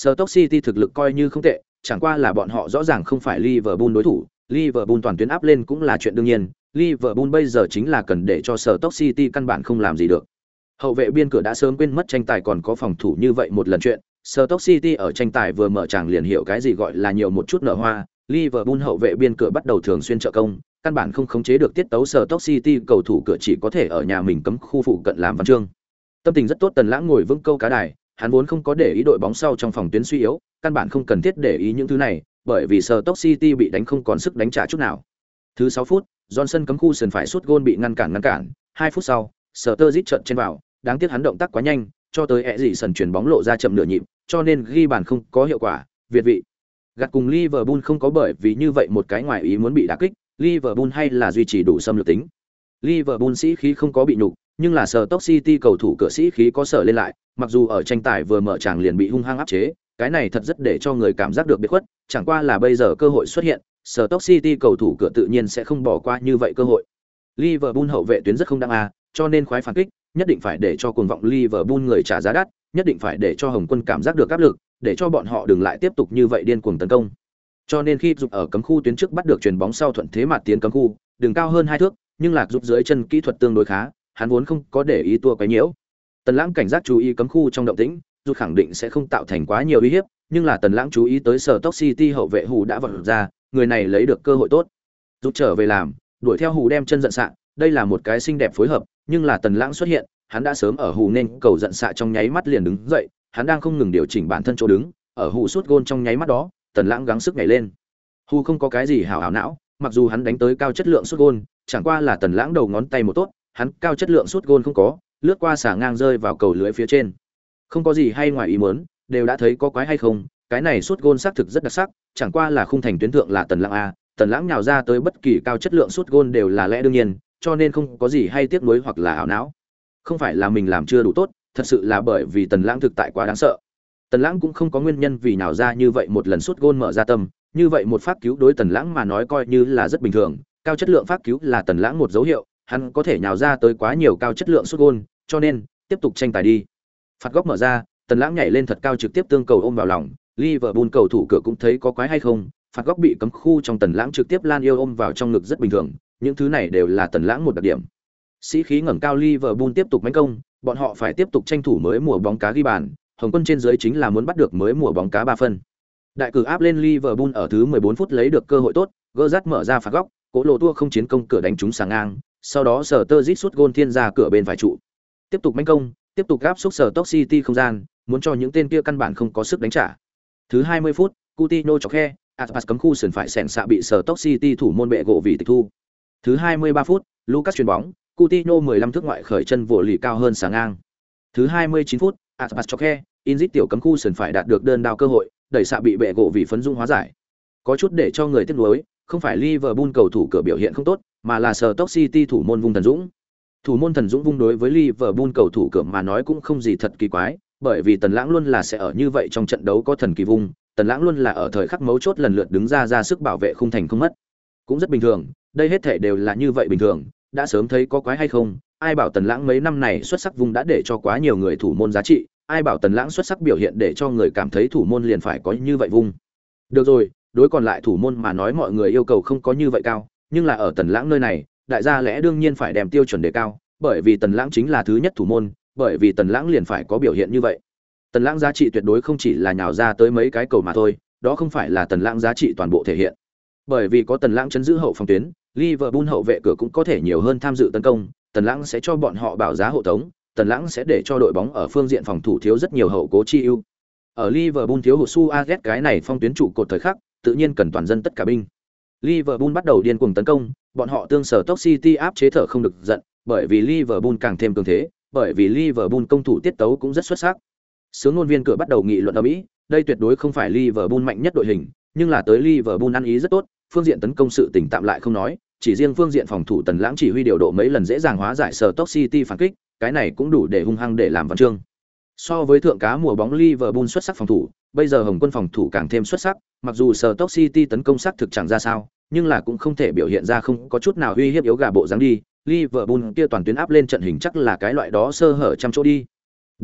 Stoke City thực lực coi như không tệ, chẳng qua là bọn họ rõ ràng không phải Liverpool đối thủ, Liverpool toàn tuyến áp lên cũng là chuyện đương nhiên, Liverpool bây giờ chính là cần để cho Stoke City căn bản không làm gì được. Hậu vệ biên cửa đã sớm quên mất tranh tài còn có phòng thủ như vậy một lần chuyện, Stoke City ở tranh tài vừa mở tràng liền hiểu cái gì gọi là nhiều một chút nở hoa, Liverpool hậu vệ biên cửa bắt đầu thường xuyên trợ công, căn bản không khống chế được tiết tấu Stoke City cầu thủ cửa chỉ có thể ở nhà mình cấm khu phụ cận làm văn chương. Tâm tình rất tốt Tần Lãng ngồi vững câu cá đài, hắn vốn không có để ý đội bóng sau trong phòng tuyến suy yếu, căn bản không cần thiết để ý những thứ này, bởi vì Stoke City bị đánh không còn sức đánh trả chút nào. Thứ 6 phút, Johnson cấm khu sườn phải sút gôn bị ngăn cản, 2 phút sau, Sturridge trợn trên vào, đáng tiếc hắn động tác quá nhanh, cho tới Eriksen chuyển bóng lộ ra chậm nửa nhịp, cho nên ghi bàn không có hiệu quả, việt vị. Gạt cùng Liverpool không có bởi vì như vậy một cái ngoài ý muốn bị đả kích, Liverpool hay là duy trì đủ xâm lược tính. Liverpool sĩ khí không có bị nhục, nhưng là Stoke City cầu thủ cửa sĩ khí có sở lên lại, mặc dù ở tranh tài vừa mở tràng liền bị hung hăng áp chế, cái này thật rất để cho người cảm giác được biệt khuất, chẳng qua là bây giờ cơ hội xuất hiện, Stoke City cầu thủ cửa tự nhiên sẽ không bỏ qua như vậy cơ hội. Liverpool hậu vệ tuyến rất không đáng cho nên khoái phản kích, nhất định phải để cho cuồng vọng Liverpool người trả giá đắt, nhất định phải để cho Hồng Quân cảm giác được áp lực, để cho bọn họ đừng lại tiếp tục như vậy điên cuồng tấn công. Cho nên khi dục ở cấm khu tuyến trước bắt được chuyền bóng sau thuận thế mà tiến cấm khu, đường cao hơn 2 thước, nhưng Lạc Dục dưới chân kỹ thuật tương đối khá, hắn vốn không có để ý tua quấy nhiễu. Tần Lãng cảnh giác chú ý cấm khu trong động tĩnh, dù khẳng định sẽ không tạo thành quá nhiều uy hiếp, nhưng là Tần Lãng chú ý tới Stoke City hậu vệ Hù đã vọt ra, người này lấy được cơ hội tốt. Rút trở về làm, đuổi theo Hù đem chân giận xạ, đây là một cái xinh đẹp phối hợp, nhưng là Tần Lãng xuất hiện, hắn đã sớm ở Hù nên cầu giận xạ trong nháy mắt liền đứng dậy, hắn đang không ngừng điều chỉnh bản thân chỗ đứng, ở Hù sút gôn trong nháy mắt đó, Tần Lãng gắng sức nhảy lên. Hù không có cái gì hảo não, mặc dù hắn đánh tới cao chất lượng sút gôn, chẳng qua là Tần Lãng đầu ngón tay một tốt, hắn cao chất lượng sút gôn không có, lướt qua xả ngang rơi vào cầu lưới phía trên. Không có gì hay ngoài ý muốn, đều đã thấy có quái hay không, cái này sút gôn xác thực rất đặc sắc, chẳng qua là khung thành tuyến thượng là Tần Lãng a, Tần Lãng nhào ra tới bất kỳ cao chất lượng sút gôn đều là lẽ đương nhiên, cho nên không có gì hay tiếc nuối hoặc là ảo não. Không phải là mình làm chưa đủ tốt, thật sự là bởi vì Tần Lãng thực tại quá đáng sợ. Tần Lãng cũng không có nguyên nhân vì nào ra như vậy một lần sút gôn mở ra tâm, như vậy một phát cứu đối Tần Lãng mà nói coi như là rất bình thường, cao chất lượng phát cứu là Tần Lãng một dấu hiệu, hắn có thể nhào ra tới quá nhiều cao chất lượng sút gôn, cho nên tiếp tục tranh tài đi. Phạt góc mở ra, Tần Lãng nhảy lên thật cao trực tiếp tương cầu ôm vào lòng, Liverpool cầu thủ cửa cũng thấy có quái hay không, phạt góc bị cấm khu trong Tần Lãng trực tiếp lan yêu ôm vào trong ngực rất bình thường, những thứ này đều là Tần Lãng một đặc điểm. Sĩ khí ngẩng cao Liverpool tiếp tục mãnh công, bọn họ phải tiếp tục tranh thủ mới mùa bóng cá ghi bàn, Hồng Quân trên dưới chính là muốn bắt được mới mùa bóng cá 3 phân. Đại cử áp lên Liverpool ở thứ 14 phút lấy được cơ hội tốt, Gerrard mở ra phạt góc, Cố Lộ Tua không chiến công cửa đánh trúng sáng ngang, sau đó Sturridge sút gôn thiên ra cửa bên phải trụ. Tiếp tục mãnh công, tiếp tục áp xúc Stoke City không gian, muốn cho những tên kia căn bản không có sức đánh trả. Thứ 20 phút, Coutinho chọc khe, Aspas cấm khu sườn phải sèn xạ bị Stoke City thủ môn bệ gỗ vì tịch thu. Thứ 23 phút, Lucas chuyền bóng, Coutinho 15 thước ngoại khởi chân vỗ lì cao hơn sáng ngang. Thứ 29 phút, Aspas chọc khe, Inzit tiểu cấm khu sườn phải đạt được đơn đao cơ hội, đẩy xạ bị bệ gỗ vì phấn dung hóa giải. Có chút để cho người tiếc nuối, không phải Liverpool cầu thủ cửa biểu hiện không tốt, mà là Stoke City thủ môn Vung Thần Dũng. Thủ môn Thần Dũng vung đối với Liverpool cầu thủ cửa mà nói cũng không gì thật kỳ quái, bởi vì Tần Lãng luôn là sẽ ở như vậy trong trận đấu có thần kỳ vung, Tần Lãng luôn là ở thời khắc mấu chốt lần lượt đứng ra sức bảo vệ khung thành không mất. Cũng rất bình thường, đây hết thảy đều là như vậy bình thường, đã sớm thấy có quái hay không, ai bảo Tần Lãng mấy năm này xuất sắc vung đã để cho quá nhiều người thủ môn giá trị, ai bảo Tần Lãng xuất sắc biểu hiện để cho người cảm thấy thủ môn liền phải có như vậy vung. Được rồi, đối còn lại thủ môn mà nói mọi người yêu cầu không có như vậy cao, nhưng là ở Tần Lãng nơi này, đại gia lẽ đương nhiên phải đem tiêu chuẩn đề cao, bởi vì Tần Lãng chính là thứ nhất thủ môn, bởi vì Tần Lãng liền phải có biểu hiện như vậy. Tần Lãng giá trị tuyệt đối không chỉ là nhào ra tới mấy cái cầu mà thôi, đó không phải là Tần Lãng giá trị toàn bộ thể hiện. Bởi vì có Tần Lãng chấn giữ hậu phòng tuyến, Liverpool hậu vệ cửa cũng có thể nhiều hơn tham dự tấn công, Tần Lãng sẽ cho bọn họ bảo giá hộ tống, Tần Lãng sẽ để cho đội bóng ở phương diện phòng thủ thiếu rất nhiều hậu cố chi ưu. Ở Liverpool thiếu hụt Suarez cái này phong tuyến trụ cột thời khắc, tự nhiên cần toàn dân tất cả binh. Liverpool bắt đầu điên cuồng tấn công, bọn họ tương sở Stoke City áp chế thở không được giận, bởi vì Liverpool càng thêm cường thế, bởi vì Liverpool công thủ tiết tấu cũng rất xuất sắc. Sướng ngôn viên cửa bắt đầu nghị luận ở Mỹ, đây tuyệt đối không phải Liverpool mạnh nhất đội hình, nhưng là tới Liverpool ăn ý rất tốt, phương diện tấn công sự tỉnh tạm lại không nói, chỉ riêng phương diện phòng thủ Tần Lãng chỉ huy điều độ mấy lần dễ dàng hóa giải Stoke City phản kích, cái này cũng đủ để hung hăng để làm văn chương. So với thượng cá mùa bóng Liverpool xuất sắc phòng thủ, bây giờ Hồng Quân phòng thủ càng thêm xuất sắc, mặc dù Stoke City tấn công sắc thực chẳng ra sao, nhưng là cũng không thể biểu hiện ra không có chút nào uy hiếp yếu gà bộ dáng đi. Liverpool kia toàn tuyến áp lên trận hình chắc là cái loại đó sơ hở trăm chỗ đi. Đáng tiếc,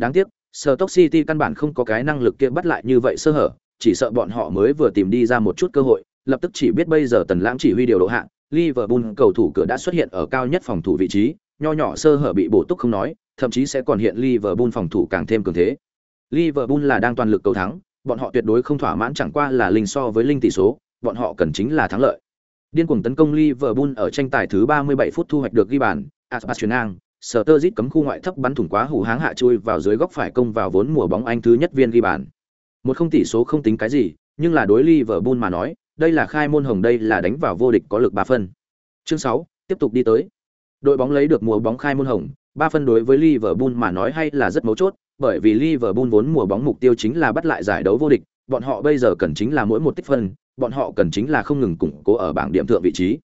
Stoke City căn bản không có cái năng lực kia bắt lại như vậy sơ hở, chỉ sợ bọn họ mới vừa tìm đi ra một chút cơ hội, lập tức chỉ biết bây giờ Tần Lãng chỉ huy điều độ hạ, Liverpool cầu thủ cửa đã xuất hiện ở cao nhất phòng thủ vị trí, nho nhỏ sơ hở bị bổ túc không nói, thậm chí sẽ còn hiện Liverpool phòng thủ càng thêm cường thế. Liverpool là đang toàn lực cầu thắng, bọn họ tuyệt đối không thỏa mãn chẳng qua là linh so với linh tỷ số, bọn họ cần chính là thắng lợi. Điên cuồng tấn công Liverpool ở tranh tài thứ 37 phút thu hoạch được ghi bàn, Aspasian, Sturridge cấm khu ngoại thấp bắn thủng quá hủ háng hạ chui vào dưới góc phải công vào vốn mùa bóng Anh thứ nhất viên ghi bàn. Một không tỷ số không tính cái gì, nhưng là đối Liverpool mà nói, đây là khai môn hồng, đây là đánh vào vô địch có lực 3 phân. Chương 6, tiếp tục đi tới. Đội bóng lấy được mùa bóng khai môn hồng, 3 phân đối với Liverpool mà nói hay là rất mấu chốt, bởi vì Liverpool vốn mùa bóng mục tiêu chính là bắt lại giải đấu vô địch, bọn họ bây giờ cần chính là mỗi một tích phân, bọn họ cần chính là không ngừng củng cố ở bảng điểm thượng vị trí.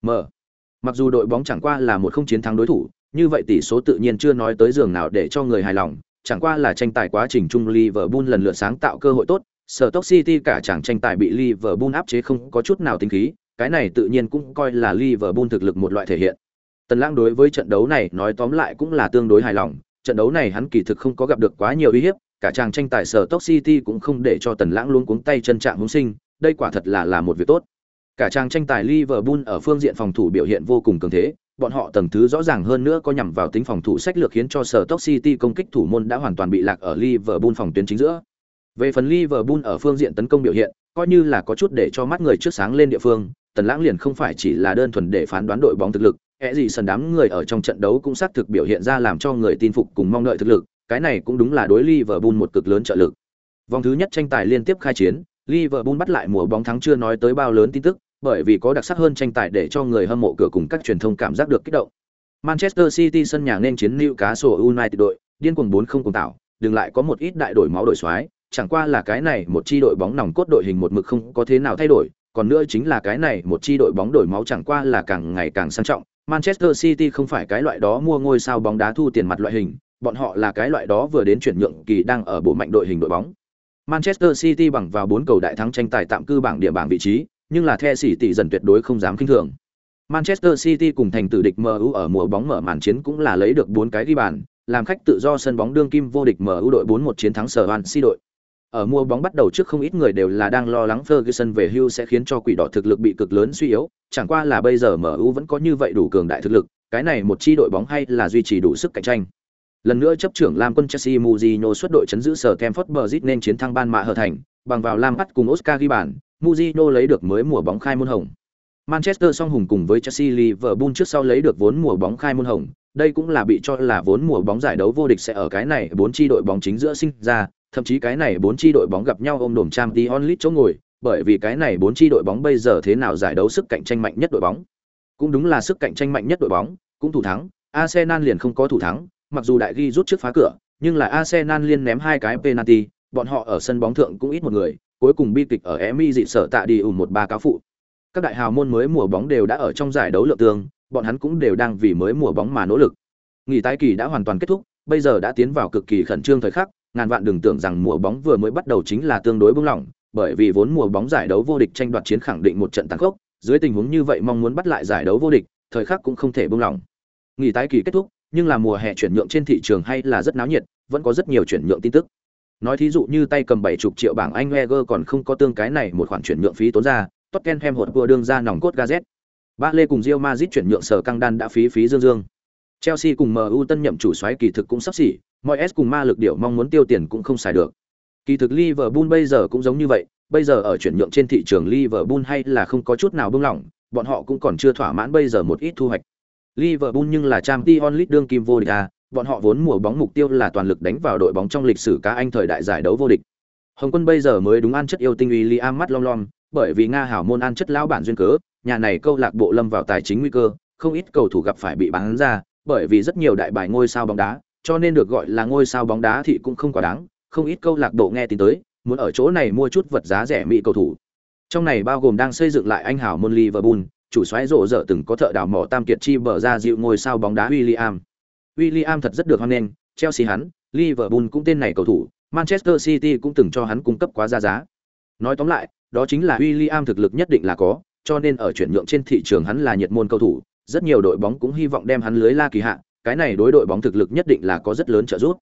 Mặc dù đội bóng chẳng qua là một không chiến thắng đối thủ, như vậy tỷ số tự nhiên chưa nói tới giường nào để cho người hài lòng, chẳng qua là tranh tài quá trình chung Liverpool lần lượt sáng tạo cơ hội tốt, Stoke City cả chàng tranh tài bị Liverpool áp chế không có chút nào tính khí, cái này tự nhiên cũng coi là Liverpool thực lực một loại thể hiện. Tần Lãng đối với trận đấu này nói tóm lại cũng là tương đối hài lòng, trận đấu này hắn kỳ thực không có gặp được quá nhiều uy hiếp, cả chàng tranh tài Stoke City cũng không để cho Tần Lãng luôn cuống tay chân trạng hứng sinh, đây quả thật là một việc tốt. Cả chàng tranh tài Liverpool ở phương diện phòng thủ biểu hiện vô cùng cường thế, bọn họ tầng thứ rõ ràng hơn nữa có nhằm vào tính phòng thủ sách lược khiến cho Stoke City công kích thủ môn đã hoàn toàn bị lạc ở Liverpool phòng tuyến chính giữa. Về phần Liverpool ở phương diện tấn công biểu hiện, coi như là có chút để cho mắt người trước sáng lên địa phương, Tần Lãng liền không phải chỉ là đơn thuần để phán đoán đội bóng thực lực, gì sân đám người ở trong trận đấu cũng xác thực biểu hiện ra làm cho người tin phục cùng mong đợi thực lực, cái này cũng đúng là đối Liverpool một cực lớn trợ lực. Vòng thứ nhất tranh tài liên tiếp khai chiến, Liverpool bắt lại mùa bóng thắng chưa nói tới bao lớn tin tức, bởi vì có đặc sắc hơn tranh tài để cho người hâm mộ cửa cùng các truyền thông cảm giác được kích động. Manchester City sân nhà nên chiến Newcastle United đội, điên cuồng 4-0 cùng tạo, đừng lại có một ít đại đổi máu đổi xoái, chẳng qua là cái này một chi đội bóng nòng cốt đội hình một mực không có thế nào thay đổi, còn nữa chính là cái này một chi đội bóng đổi máu chẳng qua là càng ngày càng sang trọng. Manchester City không phải cái loại đó mua ngôi sao bóng đá thu tiền mặt loại hình, bọn họ là cái loại đó vừa đến chuyển nhượng kỳ đang ở bộ mạnh đội hình đội bóng. Manchester City bằng vào 4 cầu đại thắng tranh tài tạm cư bảng điểm bảng vị trí, nhưng là The City dần tuyệt đối không dám khinh thường. Manchester City cùng thành tử địch MU ở mùa bóng mở màn chiến cũng là lấy được 4 cái ghi bàn, làm khách tự do sân bóng đương kim vô địch MU đội 4-1 chiến thắng Swansea đội. Ở mùa bóng bắt đầu trước không ít người đều là đang lo lắng Ferguson về hưu sẽ khiến cho quỷ đỏ thực lực bị cực lớn suy yếu, chẳng qua là bây giờ MU vẫn có như vậy đủ cường đại thực lực, cái này một chi đội bóng hay là duy trì đủ sức cạnh tranh. Lần nữa chấp trưởng Lam quân Chelsea Mourinho xuất đội chấn giữ Stamford Bridge nên chiến thắng Ban Mạ Hờ Thành, bằng vào Lampard cùng Oscar ghi bàn, Mourinho lấy được mới mùa bóng khai môn hồng. Manchester song hùng cùng với Chelsea Liverpool trước sau lấy được vốn mùa bóng khai môn hồng, đây cũng là bị cho là vốn mùa bóng giải đấu vô địch sẽ ở cái này 4 chi đội bóng chính giữa sinh ra, thậm chí cái này 4 chi đội bóng gặp nhau ôm đồm Champions League chỗ ngồi, bởi vì cái này 4 chi đội bóng bây giờ thế nào giải đấu sức cạnh tranh mạnh nhất đội bóng. Cũng đúng là sức cạnh tranh mạnh nhất đội bóng, cũng thủ thắng, Arsenal liền không có thủ thắng, mặc dù đại ghi rút trước phá cửa, nhưng là Arsenal liên ném 2 cái penalty, bọn họ ở sân bóng thượng cũng ít một người, cuối cùng bi kịch ở Emi dị sở tạ đi ủn 1-3 cáo phụ. Các đại hào môn mới mùa bóng đều đã ở trong giải đấu lượng tương, bọn hắn cũng đều đang vì mới mùa bóng mà nỗ lực. Nghỉ tái kỳ đã hoàn toàn kết thúc, bây giờ đã tiến vào cực kỳ khẩn trương thời khắc, ngàn vạn đừng tưởng rằng mùa bóng vừa mới bắt đầu chính là tương đối bướng lỏng, bởi vì vốn mùa bóng giải đấu vô địch tranh đoạt chiến khẳng định một trận tàn khốc, dưới tình huống như vậy mong muốn bắt lại giải đấu vô địch, thời khắc cũng không thể bướng lỏng. Nghỉ tái kỳ kết thúc, nhưng là mùa hè chuyển nhượng trên thị trường hay là rất náo nhiệt, vẫn có rất nhiều chuyển nhượng tin tức. Nói thí dụ như tay cầm 70 triệu bảng Anh Wenger còn không có tương cái này một khoản chuyển nhượng phí tốn ra, Tottenham hột vừa đương ra nòng cốt Gazet. Barley cùng Real Madrid chuyển nhượng sở căng đan đã phí dương dương. Chelsea cùng MU tân nhậm chủ soái kỳ thực cũng sắp xỉ, Moyes cùng ma lực điểu mong muốn tiêu tiền cũng không xài được. Kỳ thực Liverpool bây giờ cũng giống như vậy, bây giờ ở chuyển nhượng trên thị trường Liverpool hay là không có chút nào bướng lỏng, bọn họ cũng còn chưa thỏa mãn bây giờ một ít thu hoạch. Liverpool nhưng là Champions League đương kim vô địch à, bọn họ vốn mùa bóng mục tiêu là toàn lực đánh vào đội bóng trong lịch sử cá Anh thời đại giải đấu vô địch. Hồng Quân bây giờ mới đúng ăn chất yêu tinh William mắt lom lom, bởi vì Nga hảo môn ăn chất lão bản duyên cớ, nhà này câu lạc bộ lâm vào tài chính nguy cơ, không ít cầu thủ gặp phải bị bán ra, bởi vì rất nhiều đại bài ngôi sao bóng đá, cho nên được gọi là ngôi sao bóng đá thì cũng không quá đáng, không ít câu lạc bộ nghe tin tới, muốn ở chỗ này mua chút vật giá rẻ mỹ cầu thủ. Trong này bao gồm đang xây dựng lại anh hảo môn Liverpool, chủ soái rộ rợ từng có thợ đào mỏ tam kiệt chi bờ ra dịu ngôi sao bóng đá William. William thật rất được hoan nghênh, Chelsea hắn, Liverpool cũng tên này cầu thủ, Manchester City cũng từng cho hắn cung cấp quá giá. Nói tóm lại, đó chính là William thực lực nhất định là có, cho nên ở chuyển nhượng trên thị trường hắn là nhiệt môn cầu thủ, rất nhiều đội bóng cũng hy vọng đem hắn lưới la kỳ hạ, cái này đối đội bóng thực lực nhất định là có rất lớn trợ giúp.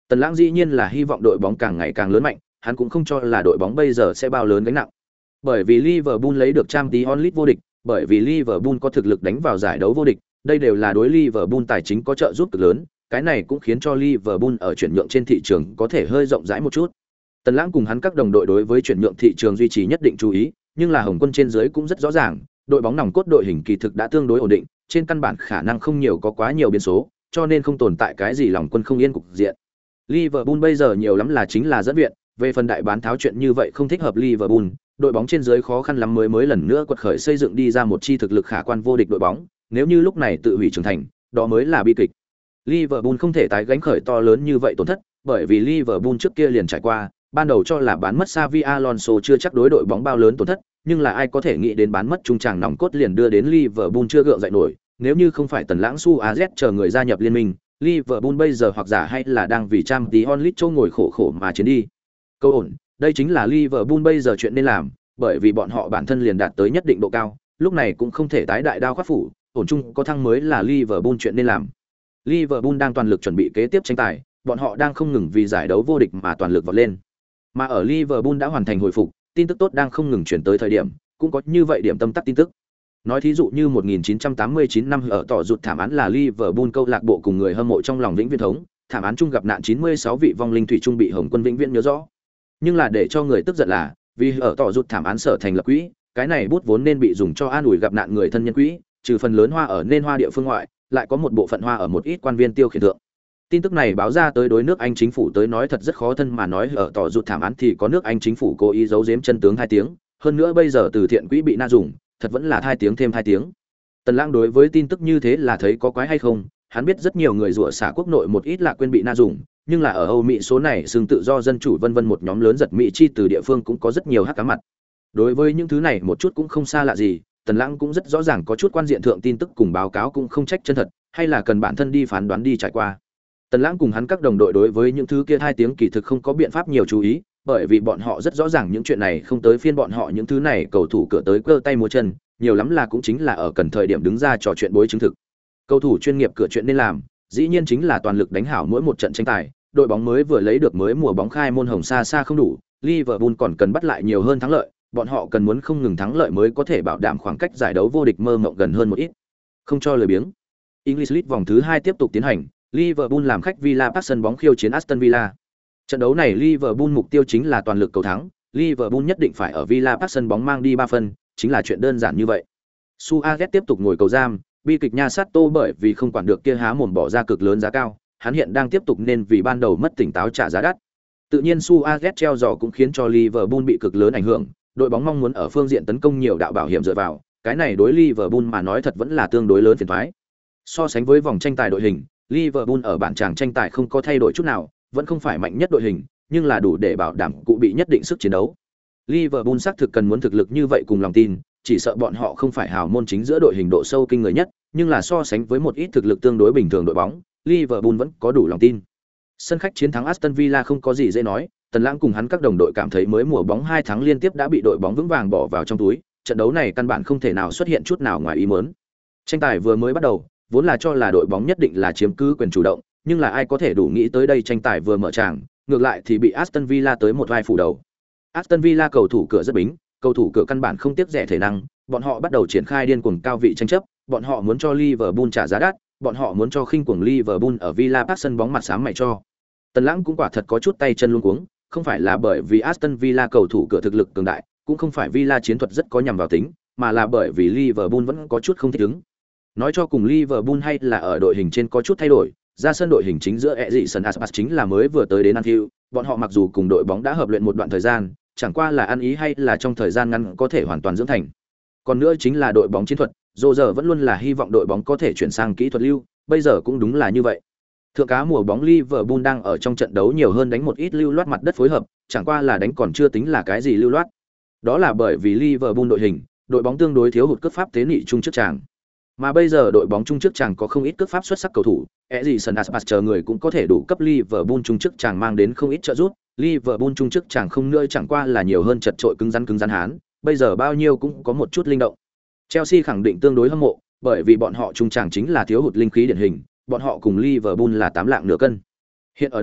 Tần Lãng dĩ nhiên là hy vọng đội bóng càng ngày càng lớn mạnh, hắn cũng không cho là đội bóng bây giờ sẽ bao lớn gánh nặng. Bởi vì Liverpool lấy được Champions League vô địch, bởi vì Liverpool có thực lực đánh vào giải đấu vô địch, đây đều là đối Liverpool tài chính có trợ giúp cực lớn, cái này cũng khiến cho Liverpool ở chuyển nhượng trên thị trường có thể hơi rộng rãi một chút. Tần Lãng cùng hắn các đồng đội đối với chuyển nhượng thị trường duy trì nhất định chú ý, nhưng là Hồng Quân trên dưới cũng rất rõ ràng, đội bóng nòng cốt đội hình kỳ thực đã tương đối ổn định, trên căn bản khả năng không nhiều có quá nhiều biến số, cho nên không tồn tại cái gì lòng quân không yên cục diện. Liverpool bây giờ nhiều lắm là chính là dẫn viện, về phần đại bán tháo chuyện như vậy không thích hợp Liverpool, đội bóng trên dưới khó khăn lắm mới lần nữa quật khởi xây dựng đi ra một chi thực lực khả quan vô địch đội bóng, nếu như lúc này tự hủy trưởng thành, đó mới là bi kịch. Liverpool không thể tái gánh khởi to lớn như vậy tổn thất, bởi vì Liverpool trước kia liền trải qua, ban đầu cho là bán mất Xavi Alonso chưa chắc đối đội bóng bao lớn tổn thất, nhưng là ai có thể nghĩ đến bán mất trung tràng nòng cốt liền đưa đến Liverpool chưa gượng dậy nổi, nếu như không phải Tần Lãng Suarez chờ người gia nhập liên minh, Liverpool bây giờ hoặc giả hay là đang vì Champions League châu ngồi khổ mà chiến đi. Câu ổn, đây chính là Liverpool bây giờ chuyện nên làm, bởi vì bọn họ bản thân liền đạt tới nhất định độ cao, lúc này cũng không thể tái đại đao khoát phủ, ổn chung có thăng mới là Liverpool chuyện nên làm. Liverpool đang toàn lực chuẩn bị kế tiếp tranh tài, bọn họ đang không ngừng vì giải đấu vô địch mà toàn lực vọt lên. Mà ở Liverpool đã hoàn thành hồi phục, tin tức tốt đang không ngừng chuyển tới thời điểm, cũng có như vậy điểm tâm tắc tin tức. Nói thí dụ như 1989 năm ở tỏ rụt thảm án là Liverpool câu lạc bộ cùng người hâm mộ trong lòng vĩnh viễn thống, thảm án chung gặp nạn 96 vị vong linh thủy chung bị Hồng Quân vĩnh viễn nhớ rõ. Nhưng là để cho người tức giận là, vì ở tỏ rụt thảm án sở thành lập quỹ, cái này bút vốn nên bị dùng cho an ủi gặp nạn người thân nhân quỹ, trừ phần lớn hoa ở nên hoa địa phương ngoại, lại có một bộ phận hoa ở một ít quan viên tiêu khiển thượng. Tin tức này báo ra tới đối nước Anh chính phủ tới nói thật rất khó thân mà nói ở tỏ rụt thảm án thì có nước Anh chính phủ cố ý giấu giếm chân tướng 2 tiếng, hơn nữa bây giờ từ thiện quỹ bị na dùng, thật vẫn là 2 tiếng thêm 2 tiếng. Tần Lãng đối với tin tức như thế là thấy có quái hay không, hắn biết rất nhiều người rủa xả quốc nội một ít là quên bị na dùng, nhưng là ở Âu Mỹ số này xương tự do dân chủ vân vân một nhóm lớn giật Mỹ chi từ địa phương cũng có rất nhiều hắc cá mặt. Đối với những thứ này một chút cũng không xa lạ gì, Tần Lãng cũng rất rõ ràng có chút quan diện thượng tin tức cùng báo cáo cũng không trách chân thật, hay là cần bản thân đi phán đoán đi trải qua. Tần Lãng cùng hắn các đồng đội đối với những thứ kia 2 tiếng kỳ thực không có biện pháp nhiều chú ý, bởi vì bọn họ rất rõ ràng những chuyện này không tới phiên bọn họ những thứ này cầu thủ cửa tới cơ tay múa chân, nhiều lắm là cũng chính là ở cần thời điểm đứng ra trò chuyện bối chứng thực. Cầu thủ chuyên nghiệp cửa chuyện nên làm, dĩ nhiên chính là toàn lực đánh hảo mỗi một trận tranh tài, đội bóng mới vừa lấy được mới mùa bóng khai môn hồng xa xa không đủ, Liverpool còn cần bắt lại nhiều hơn thắng lợi, bọn họ cần muốn không ngừng thắng lợi mới có thể bảo đảm khoảng cách giải đấu vô địch mơ mộng gần hơn một ít. Không cho lười biếng. English League vòng thứ 2 tiếp tục tiến hành, Liverpool làm khách Villa Park sân bóng khiêu chiến Aston Villa. Trận đấu này Liverpool mục tiêu chính là toàn lực cầu thắng, Liverpool nhất định phải ở Villa Park sân bóng mang đi 3 phân, chính là chuyện đơn giản như vậy. Suarez tiếp tục ngồi cầu giam, bi kịch nha sát tô bởi vì không quản được kia há mồm bỏ ra cực lớn giá cao, hắn hiện đang tiếp tục nên vì ban đầu mất tỉnh táo trả giá đắt. Tự nhiên Suarez treo giò cũng khiến cho Liverpool bị cực lớn ảnh hưởng, đội bóng mong muốn ở phương diện tấn công nhiều đạo bảo hiểm dựa vào, cái này đối Liverpool mà nói thật vẫn là tương đối lớn phiền toái. So sánh với vòng tranh tài đội hình, Liverpool ở bảng tràng tranh tài không có thay đổi chút nào, vẫn không phải mạnh nhất đội hình, nhưng là đủ để bảo đảm cụ bị nhất định sức chiến đấu. Liverpool xác thực cần muốn thực lực như vậy cùng lòng tin, chỉ sợ bọn họ không phải hào môn chính giữa đội hình độ sâu kinh người nhất, nhưng là so sánh với một ít thực lực tương đối bình thường đội bóng, Liverpool vẫn có đủ lòng tin. Sân khách chiến thắng Aston Villa không có gì dễ nói, Tần Lãng cùng hắn các đồng đội cảm thấy mới mùa bóng 2 tháng liên tiếp đã bị đội bóng vững vàng bỏ vào trong túi, trận đấu này căn bản không thể nào xuất hiện chút nào ngoài ý muốn. Tranh tài vừa mới bắt đầu, vốn là cho là đội bóng nhất định là chiếm cứ quyền chủ động, nhưng là ai có thể đủ nghĩ tới đây tranh tài vừa mở tràng, ngược lại thì bị Aston Villa tới một vai phủ đầu. Aston Villa cầu thủ cửa rất bính, cầu thủ cửa căn bản không tiếc rẻ thể năng, bọn họ bắt đầu triển khai điên cuồng cao vị tranh chấp, bọn họ muốn cho Liverpool trả giá đắt, bọn họ muốn cho khinh cuồng Liverpool ở Villa Park sân bóng mặt xám mày cho. Tần Lãng cũng quả thật có chút tay chân luống cuống, không phải là bởi vì Aston Villa cầu thủ cửa thực lực cường đại, cũng không phải Villa chiến thuật rất có nhằm vào tính, mà là bởi vì Liverpool vẫn có chút không thích ứng. Nói cho cùng Liverpool hay là ở đội hình trên có chút thay đổi, ra sân đội hình chính giữa Edison Aspas chính là mới vừa tới đến Anfield, bọn họ mặc dù cùng đội bóng đã hợp luyện một đoạn thời gian, chẳng qua là ăn ý hay là trong thời gian ngắn có thể hoàn toàn dưỡng thành. Còn nữa chính là đội bóng chiến thuật, giờ vẫn luôn là hy vọng đội bóng có thể chuyển sang kỹ thuật lưu, bây giờ cũng đúng là như vậy. Thượng cá mùa bóng Liverpool đang ở trong trận đấu nhiều hơn đánh một ít lưu loát mặt đất phối hợp, chẳng qua là đánh còn chưa tính là cái gì lưu loát. Đó là bởi vì Liverpool đội hình, đội bóng tương đối thiếu hụt cước pháp tế nị trung trước tràng. Mà bây giờ đội bóng trung trước chàng có không ít cước pháp xuất sắc cầu thủ, Edison Aspas chờ người cũng có thể đủ cấp Liverpool trung trước chàng mang đến không ít trợ giúp, Liverpool trung trước chàng không nữa chẳng qua là nhiều hơn chật trội cứng rắn hán, bây giờ bao nhiêu cũng có một chút linh động. Chelsea khẳng định tương đối hâm mộ, bởi vì bọn họ trung chàng chính là thiếu hụt linh khí điển hình, bọn họ cùng Liverpool là 8 lạng nửa cân. Hiện ở đây,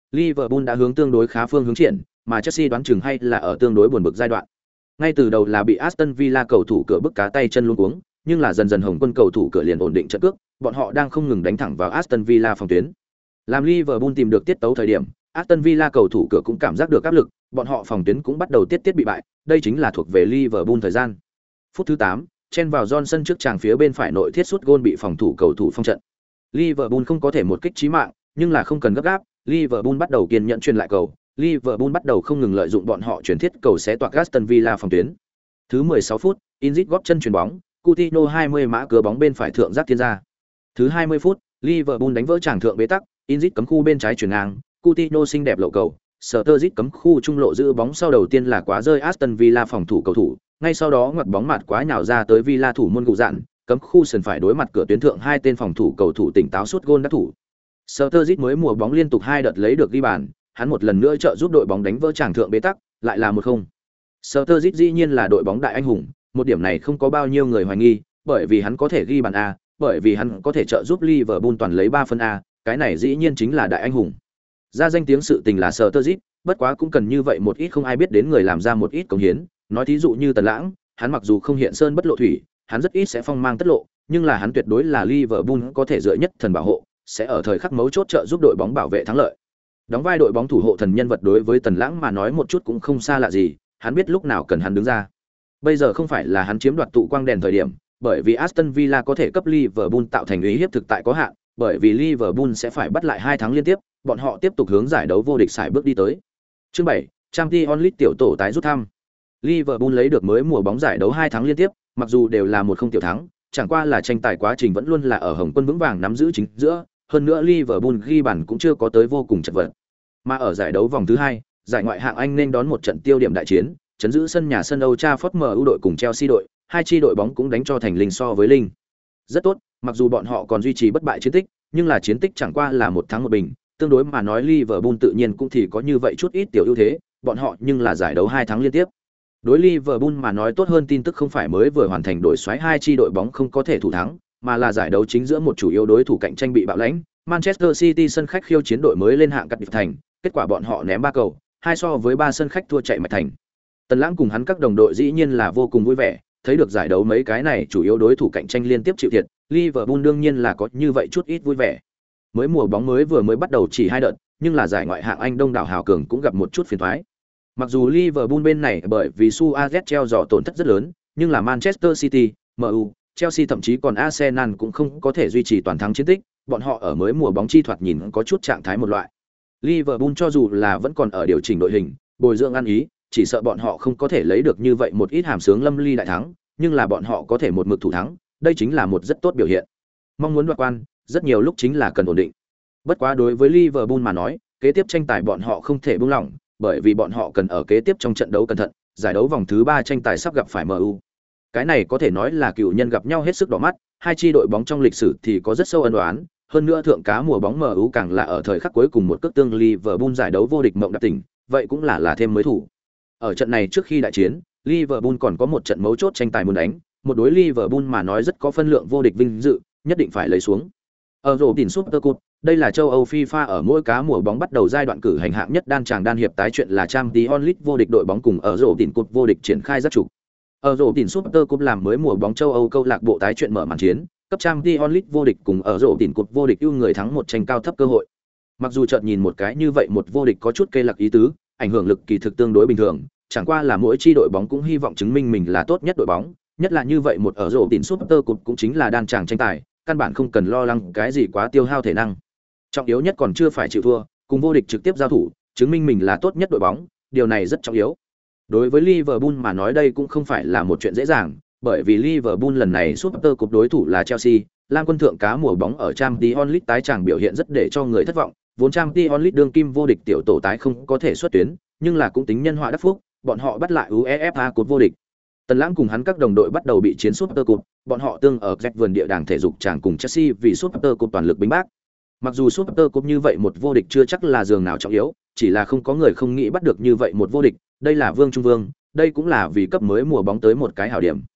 Liverpool đã hướng tương đối khá phương hướng triển, mà Chelsea đoán chừng hay là ở tương đối buồn bực giai đoạn. Ngay từ đầu là bị Aston Villa cầu thủ cửa bức cá tay chân luống cuống, nhưng là dần dần Hồng Quân cầu thủ cửa liền ổn định trận cước, bọn họ đang không ngừng đánh thẳng vào Aston Villa phòng tuyến. Làm Liverpool tìm được tiết tấu thời điểm, Aston Villa cầu thủ cửa cũng cảm giác được áp lực, bọn họ phòng tuyến cũng bắt đầu tiết bị bại, đây chính là thuộc về Liverpool thời gian. Phút thứ 8, chen vào Johnson trước chàng phía bên phải nội thiết sút gôn bị phòng thủ cầu thủ phong trận. Liverpool không có thể một kích chí mạng, nhưng là không cần gấp gáp, Liverpool bắt đầu kiên nhẫn truyền lại cầu, Liverpool bắt đầu không ngừng lợi dụng bọn họ chuyển thiết cầu xé toạc Aston Villa phòng tuyến. Thứ 16 phút, Inzit góp chân chuyền bóng, Coutinho 20 mã cứa bóng bên phải thượng giáp thiên ra. Thứ 20 phút, Liverpool đánh vỡ tràng thượng bế tắc, Inzit cấm khu bên trái chuyển ngang, Coutinho xinh đẹp lộ cầu, Sturridge cấm khu trung lộ giữ bóng sau đầu tiên là quá rơi Aston Villa phòng thủ cầu thủ, ngay sau đó ngoặt bóng mặt quá nhào ra tới Villa thủ môn gù dạn, cấm khu sân phải đối mặt cửa tuyến thượng hai tên phòng thủ cầu thủ tỉnh táo sút gôn đắc thủ. Sturridge mới mùa bóng liên tục 2 đợt lấy được ghi bàn, hắn một lần nữa trợ giúp đội bóng đánh vỡ tràng thượng bế tắc, lại là 1-0. Sturridge dĩ nhiên là đội bóng đại anh hùng, một điểm này không có bao nhiêu người hoài nghi, bởi vì hắn có thể ghi bàn a, bởi vì hắn có thể trợ giúp Liverpool toàn lấy 3 phân a, cái này dĩ nhiên chính là đại anh hùng. Ra danh tiếng sự tình là Sturridge, bất quá cũng cần như vậy một ít không ai biết đến người làm ra một ít công hiến, nói thí dụ như Tần Lãng, hắn mặc dù không hiện sơn bất lộ thủy, hắn rất ít sẽ phong mang tất lộ, nhưng là hắn tuyệt đối là Liverpool có thể dựa nhất thần bảo hộ, sẽ ở thời khắc mấu chốt trợ giúp đội bóng bảo vệ thắng lợi. Đóng vai đội bóng thủ hộ thần nhân vật đối với Tần Lãng mà nói một chút cũng không xa lạ gì, hắn biết lúc nào cần hắn đứng ra. Bây giờ không phải là hắn chiếm đoạt tụ quang đèn thời điểm, bởi vì Aston Villa có thể cấp Liverpool tạo thành uy hiếp thực tại có hạn, bởi vì Liverpool sẽ phải bắt lại 2 thắng liên tiếp, bọn họ tiếp tục hướng giải đấu vô địch sải bước đi tới. Chương 7, Champions League tiểu tổ tái rút thăm. Liverpool lấy được mới mùa bóng giải đấu 2 thắng liên tiếp, mặc dù đều là 1-0 tiểu thắng, chẳng qua là tranh tài quá trình vẫn luôn là ở Hồng Quân vững vàng nắm giữ chính giữa, hơn nữa Liverpool ghi bàn cũng chưa có tới vô cùng chật vật. Mà ở giải đấu vòng thứ 2, giải ngoại hạng Anh nên đón một trận tiêu điểm đại chiến, chấn giữ sân nhà sân Old Trafford MU đội cùng Chelsea đội, hai chi đội bóng cũng đánh cho thành linh so với linh. Rất tốt, mặc dù bọn họ còn duy trì bất bại chiến tích, nhưng là chiến tích chẳng qua là 1 thắng 1 bình, tương đối mà nói Liverpool tự nhiên cũng thì có như vậy chút ít tiểu ưu thế, bọn họ nhưng là giải đấu 2 thắng liên tiếp. Đối Liverpool mà nói tốt hơn tin tức không phải mới vừa hoàn thành đổi xoáy hai chi đội bóng không có thể thủ thắng, mà là giải đấu chính giữa một chủ yếu đối thủ cạnh tranh bị bạo lãnh. Manchester City sân khách khiêu chiến đội mới lên hạng Cardiff thành, kết quả bọn họ ném 3 cầu, 2 so với 3 sân khách thua chạy mạch thành. Tần Lãng cùng hắn các đồng đội dĩ nhiên là vô cùng vui vẻ, thấy được giải đấu mấy cái này chủ yếu đối thủ cạnh tranh liên tiếp chịu thiệt, Liverpool đương nhiên là có như vậy chút ít vui vẻ. Mới mùa bóng vừa mới bắt đầu chỉ 2 đợt, nhưng là giải ngoại hạng Anh đông đảo hào cường cũng gặp một chút phiền toái. Mặc dù Liverpool bên này bởi vì Suarez treo giò tổn thất rất lớn, nhưng là Manchester City, MU, Chelsea thậm chí còn Arsenal cũng không có thể duy trì toàn thắng chiến tích, bọn họ ở mới mùa bóng chi thoạt nhìn có chút trạng thái một loại. Liverpool cho dù là vẫn còn ở điều chỉnh đội hình, bồi dưỡng ăn ý, chỉ sợ bọn họ không có thể lấy được như vậy một ít hàm sướng lâm ly đại thắng, nhưng là bọn họ có thể một mực thủ thắng, đây chính là một rất tốt biểu hiện. Mong muốn đoạt quan, rất nhiều lúc chính là cần ổn định. Bất quá đối với Liverpool mà nói, kế tiếp tranh tài bọn họ không thể buông lỏng, bởi vì bọn họ cần ở kế tiếp trong trận đấu cẩn thận, giải đấu vòng thứ 3 tranh tài sắp gặp phải MU. Cái này có thể nói là cựu nhân gặp nhau hết sức đỏ mắt, hai chi đội bóng trong lịch sử thì có rất sâu ân oán, hơn nữa thượng cá mùa bóng MU càng là ở thời khắc cuối cùng một cước tương Liverpool giải đấu vô địch mộng đạp tỉnh, vậy cũng là thêm mới thủ. Ở trận này trước khi đại chiến, Liverpool còn có một trận mấu chốt tranh tài muốn đánh, một đối Liverpool mà nói rất có phân lượng vô địch vinh dự, nhất định phải lấy xuống. Ở rổ tiền Super Cup, đây là châu Âu FIFA ở mỗi cá mùa bóng bắt đầu giai đoạn cử hành hạng nhất đan tràng đan hiệp tái chuyện là Champions League vô địch đội bóng cùng ở rổ tiền Cup vô địch triển khai rất chủ. Ở rổ tiền Super Cup làm mới mùa bóng châu Âu câu lạc bộ tái chuyện mở màn chiến, cấp Champions League vô địch cùng ở rổ tiền Cup vô địch ưu người thắng một tranh cao thấp cơ hội. Mặc dù chợt nhìn một cái như vậy một vô địch có chút kê lạc ý tứ, ảnh hưởng lực kỳ thực tương đối bình thường, chẳng qua là mỗi chi đội bóng cũng hy vọng chứng minh mình là tốt nhất đội bóng, nhất là như vậy một ở rổ tiền Super Cup cũng chính là đan tràng tranh tài, căn bản không cần lo lắng cái gì quá tiêu hao thể năng. Trọng yếu nhất còn chưa phải chịu thua, cùng vô địch trực tiếp giao thủ, chứng minh mình là tốt nhất đội bóng, điều này rất trọng yếu. Đối với Liverpool mà nói đây cũng không phải là một chuyện dễ dàng, bởi vì Liverpool lần này Super Cup đối thủ là Chelsea, Lam quân thượng cá mùa bóng ở Champions League tái tràng biểu hiện rất để cho người thất vọng, vốn Champions League đương kim vô địch tiểu tổ tái không có thể xuất tuyến, nhưng là cũng tính nhân họa đắc phúc, bọn họ bắt lại UEFA Cup vô địch. Tần Lãng cùng hắn các đồng đội bắt đầu bị chiến Super Cup, bọn họ tương ở Jack vườn địa đàng thể dục tràng cùng Chelsea vì Super Cup toàn lực bính bác. Mặc dù Super Cup như vậy một vô địch chưa chắc là giường nào trọng yếu, chỉ là không có người không nghĩ bắt được như vậy một vô địch, đây là vương trung vương, đây cũng là vì cấp mới mùa bóng tới một cái hảo điểm.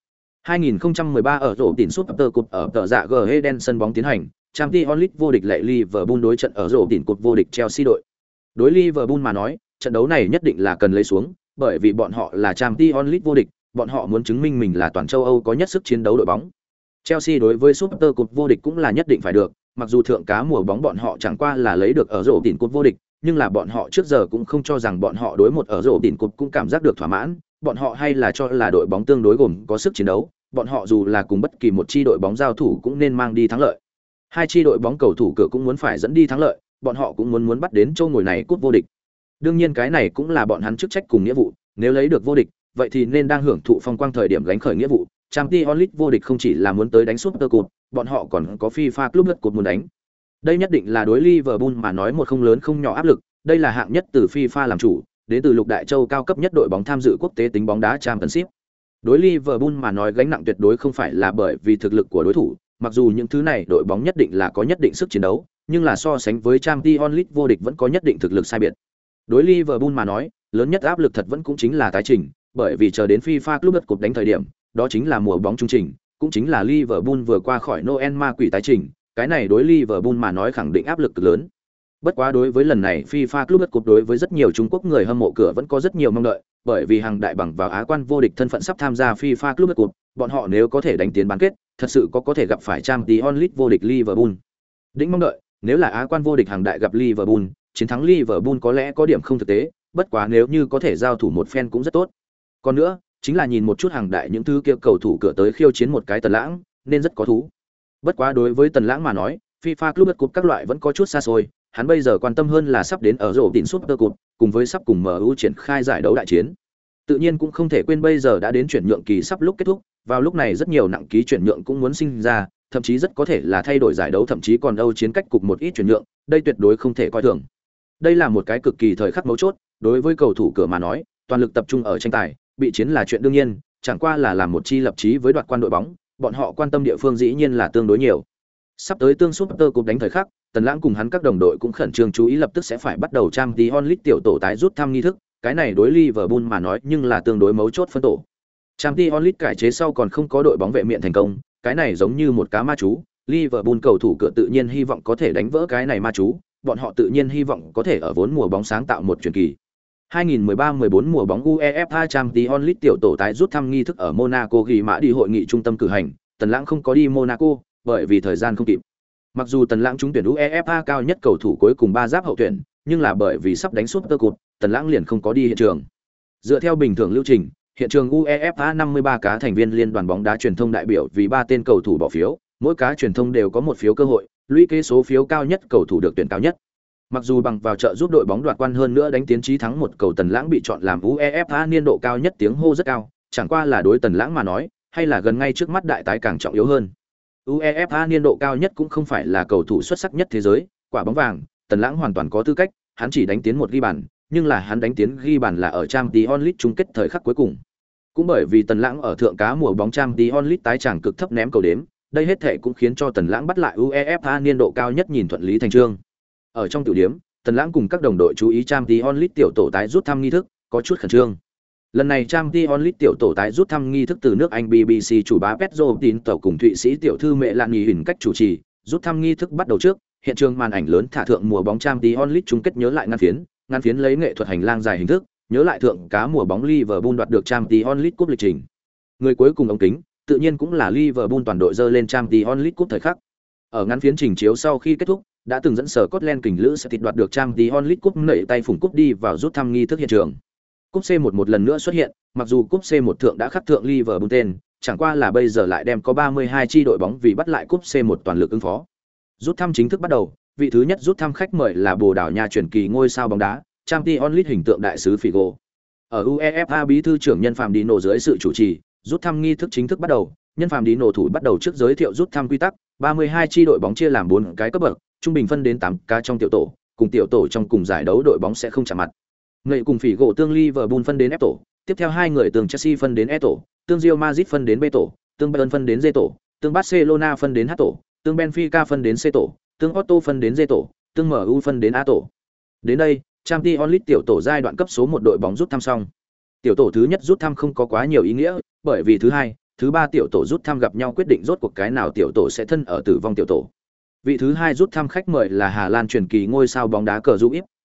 2013 ở rổ tiền Super Cup ở tờ dạ Eden sân bóng tiến hành, Champions League vô địch lệ Liverpool đối trận ở rổ tiền cột vô địch Chelsea đội. Đối Liverpool mà nói, trận đấu này nhất định là cần lấy xuống, bởi vì bọn họ là Champions League vô địch, bọn họ muốn chứng minh mình là toàn châu Âu có nhất sức chiến đấu đội bóng. Chelsea đối với Super Cup vô địch cũng là nhất định phải được, mặc dù thượng cá mùa bóng bọn họ chẳng qua là lấy được ở rổ tiền cúp vô địch, nhưng là bọn họ trước giờ cũng không cho rằng bọn họ đối một ở rổ tiền cúp cũng cảm giác được thỏa mãn, bọn họ hay là cho là đội bóng tương đối gồm có sức chiến đấu, bọn họ dù là cùng bất kỳ một chi đội bóng giao thủ cũng nên mang đi thắng lợi. Hai chi đội bóng cầu thủ cửa cũng muốn phải dẫn đi thắng lợi, bọn họ cũng muốn bắt đến châu ngồi này cúp vô địch. Đương nhiên cái này cũng là bọn hắn chức trách cùng nghĩa vụ, nếu lấy được vô địch, vậy thì nên đang hưởng thụ phong quang thời điểm gánh khởi nghĩa vụ. Champions League vô địch không chỉ là muốn tới đánh Super Cup, bọn họ còn có FIFA Club World Cup muốn đánh. Đây nhất định là đối Liverpool mà nói một không lớn không nhỏ áp lực, đây là hạng nhất từ FIFA làm chủ, đến từ lục đại châu cao cấp nhất đội bóng tham dự quốc tế tính bóng đá Championship. Đối Liverpool mà nói gánh nặng tuyệt đối không phải là bởi vì thực lực của đối thủ, mặc dù những thứ này đội bóng nhất định là có nhất định sức chiến đấu, nhưng là so sánh với Champions League vô địch vẫn có nhất định thực lực sai biệt. Đối Liverpool mà nói, lớn nhất áp lực thật vẫn cũng chính là tái trình, bởi vì chờ đến FIFA Club World Cup đánh thời điểm, đó chính là mùa bóng trung trình, cũng chính là Liverpool vừa qua khỏi Noel ma quỷ tái trình, cái này đối Liverpool mà nói khẳng định áp lực cực lớn. Bất quá đối với lần này FIFA Club World Cup đối với rất nhiều Trung Quốc người hâm mộ cửa vẫn có rất nhiều mong đợi, bởi vì hàng đại bằng vào Á quân vô địch thân phận sắp tham gia FIFA Club World Cup, bọn họ nếu có thể đánh tiến bán kết, thật sự có thể gặp phải Champions League vô địch Liverpool. Đỉnh mong đợi, nếu là Á quân vô địch hàng đại gặp Liverpool, chiến thắng Liverpool có lẽ có điểm không thực tế, bất quá nếu như có thể giao thủ một phen cũng rất tốt. Còn nữa, chính là nhìn một chút hàng đại những thứ kia cầu thủ cửa tới khiêu chiến một cái Tần Lãng, nên rất có thú. Bất quá đối với Tần Lãng mà nói, FIFA Club World Cup các loại vẫn có chút xa xôi, hắn bây giờ quan tâm hơn là sắp đến ở rổ đỉnh Super Cup, cùng với sắp cùng MU triển khai giải đấu đại chiến. Tự nhiên cũng không thể quên bây giờ đã đến chuyển nhượng kỳ sắp lúc kết thúc, vào lúc này rất nhiều nặng ký chuyển nhượng cũng muốn sinh ra, thậm chí rất có thể là thay đổi giải đấu, thậm chí còn Âu chiến cách cục một ít chuyển nhượng, đây tuyệt đối không thể coi thường. Đây là một cái cực kỳ thời khắc mấu chốt, đối với cầu thủ cửa mà nói, toàn lực tập trung ở tranh tài, bị chiến là chuyện đương nhiên, chẳng qua là làm một chi lập chí với đoạt quan đội bóng, bọn họ quan tâm địa phương dĩ nhiên là tương đối nhiều. Sắp tới tương Super Cup đánh thời khắc, Tần Lãng cùng hắn các đồng đội cũng khẩn trương chú ý lập tức sẽ phải bắt đầu Champions League tiểu tổ tái rút thăm nghi thức, cái này đối Liverpool mà nói nhưng là tương đối mấu chốt phân tổ. Champions League cải chế sau còn không có đội bóng vệ miện thành công, cái này giống như một cá ma chú, Liverpool cầu thủ cửa tự nhiên hy vọng có thể đánh vỡ cái này ma chú, bọn họ tự nhiên hy vọng có thể ở vốn mùa bóng sáng tạo một truyền kỳ. 2013-14 mùa bóng UEFA Champions League tiểu tổ tái rút thăm nghi thức ở Monaco ghi mã đi hội nghị trung tâm cử hành, Tần Lãng không có đi Monaco, bởi vì thời gian không kịp. Mặc dù Tần Lãng trúng tuyển UEFA cao nhất cầu thủ cuối cùng 3 giáp hậu tuyển, nhưng là bởi vì sắp đánh Super Cup, Tần Lãng liền không có đi hiện trường. Dựa theo bình thường lưu trình, hiện trường UEFA 53 cá thành viên liên đoàn bóng đá truyền thông đại biểu vì 3 tên cầu thủ bỏ phiếu, mỗi cá truyền thông đều có một phiếu cơ hội, lũy kế số phiếu cao nhất cầu thủ được tuyển cao nhất. Mặc dù bằng vào trợ giúp đội bóng đoạt quan hơn nữa đánh tiến chí thắng một cầu, Tần Lãng bị chọn làm UEFA niên độ cao nhất, tiếng hô rất cao, chẳng qua là đối Tần Lãng mà nói, hay là gần ngay trước mắt đại tái càng trọng yếu hơn. UEFA niên độ cao nhất cũng không phải là cầu thủ xuất sắc nhất thế giới, quả bóng vàng, Tần Lãng hoàn toàn có tư cách, hắn chỉ đánh tiến một ghi bàn, nhưng là hắn đánh tiến ghi bàn là ở Champions League chung kết thời khắc cuối cùng. Cũng bởi vì Tần Lãng ở thượng cá mùa bóng Champions League tái tràng cực thấp ném cầu đếm, đây hết thể cũng khiến cho Tần Lãng bắt lại UEFA niên độ cao nhất nhìn thuận lý thành chương. Ở trong tiểu điểm, Tần Lãng cùng các đồng đội chú ý Champions League tiểu tổ tái rút thăm nghi thức, có chút khẩn trương. Lần này Champions League tiểu tổ tái rút thăm nghi thức từ nước Anh BBC chủ bá Pedro tín tàu cùng Thụy Sĩ tiểu thư mẹ Lan Nhì hình cách chủ trì, rút thăm nghi thức bắt đầu trước, hiện trường màn ảnh lớn thả thượng mùa bóng Champions League chung kết nhớ lại ngăn phiến lấy nghệ thuật hành lang dài hình thức, nhớ lại thượng cá mùa bóng Liverpool đoạt được Champions League cúp lịch trình. Người cuối cùng ống kính, tự nhiên cũng là Liverpool toàn đội dơ lên Champions League cúp thời khắc. Ở ngắn phiến trình chiếu sau khi kết thúc, đã từng dẫn sở Scotland kình lữ sẽ tịt đoạt được Champions League cúp nảy tay phủng cúp đi vào rút thăm nghi thức hiện trường. Cúp C1 một lần nữa xuất hiện, mặc dù cúp C1 thượng đã khắc thượng Liverpool tên, chẳng qua là bây giờ lại đem có 32 chi đội bóng vì bắt lại cúp C1 toàn lực ứng phó. Rút thăm chính thức bắt đầu, vị thứ nhất rút thăm khách mời là Bồ Đào Nha truyền kỳ ngôi sao bóng đá, Champions League hình tượng đại sứ Figo. Ở UEFA bí thư trưởng Nhân Phạm Dino dưới sự chủ trì, rút thăm nghi thức chính thức bắt đầu, Nhân Phạm Dino thủ bắt đầu trước giới thiệu rút thăm quy tắc, 32 chi đội bóng chia làm 4 cái cấp bậc, trung bình phân đến 8 cá trong tiểu tổ, cùng tiểu tổ trong cùng giải đấu đội bóng sẽ không chạm mặt. Người cùng phỉ gỗ tương Liverpool phân đến F tổ, tiếp theo hai người tương Chelsea phân đến E tổ, tương Real Madrid phân đến B tổ, tương Bayern phân đến D tổ, tương Barcelona phân đến H tổ, tương Benfica phân đến C tổ, tương Porto phân đến D tổ, tương MU phân đến A tổ. Đến đây, Champions League tiểu tổ giai đoạn cấp số 1 đội bóng rút thăm xong. Tiểu tổ thứ nhất rút thăm không có quá nhiều ý nghĩa, bởi vì thứ hai, thứ ba tiểu tổ rút thăm gặp nhau quyết định rốt cuộc cái nào tiểu tổ sẽ thân ở tử vong tiểu tổ. Vị thứ hai rút thăm khách mời là Hà Lan truyền kỳ ngôi sao bóng đá cờ Juip,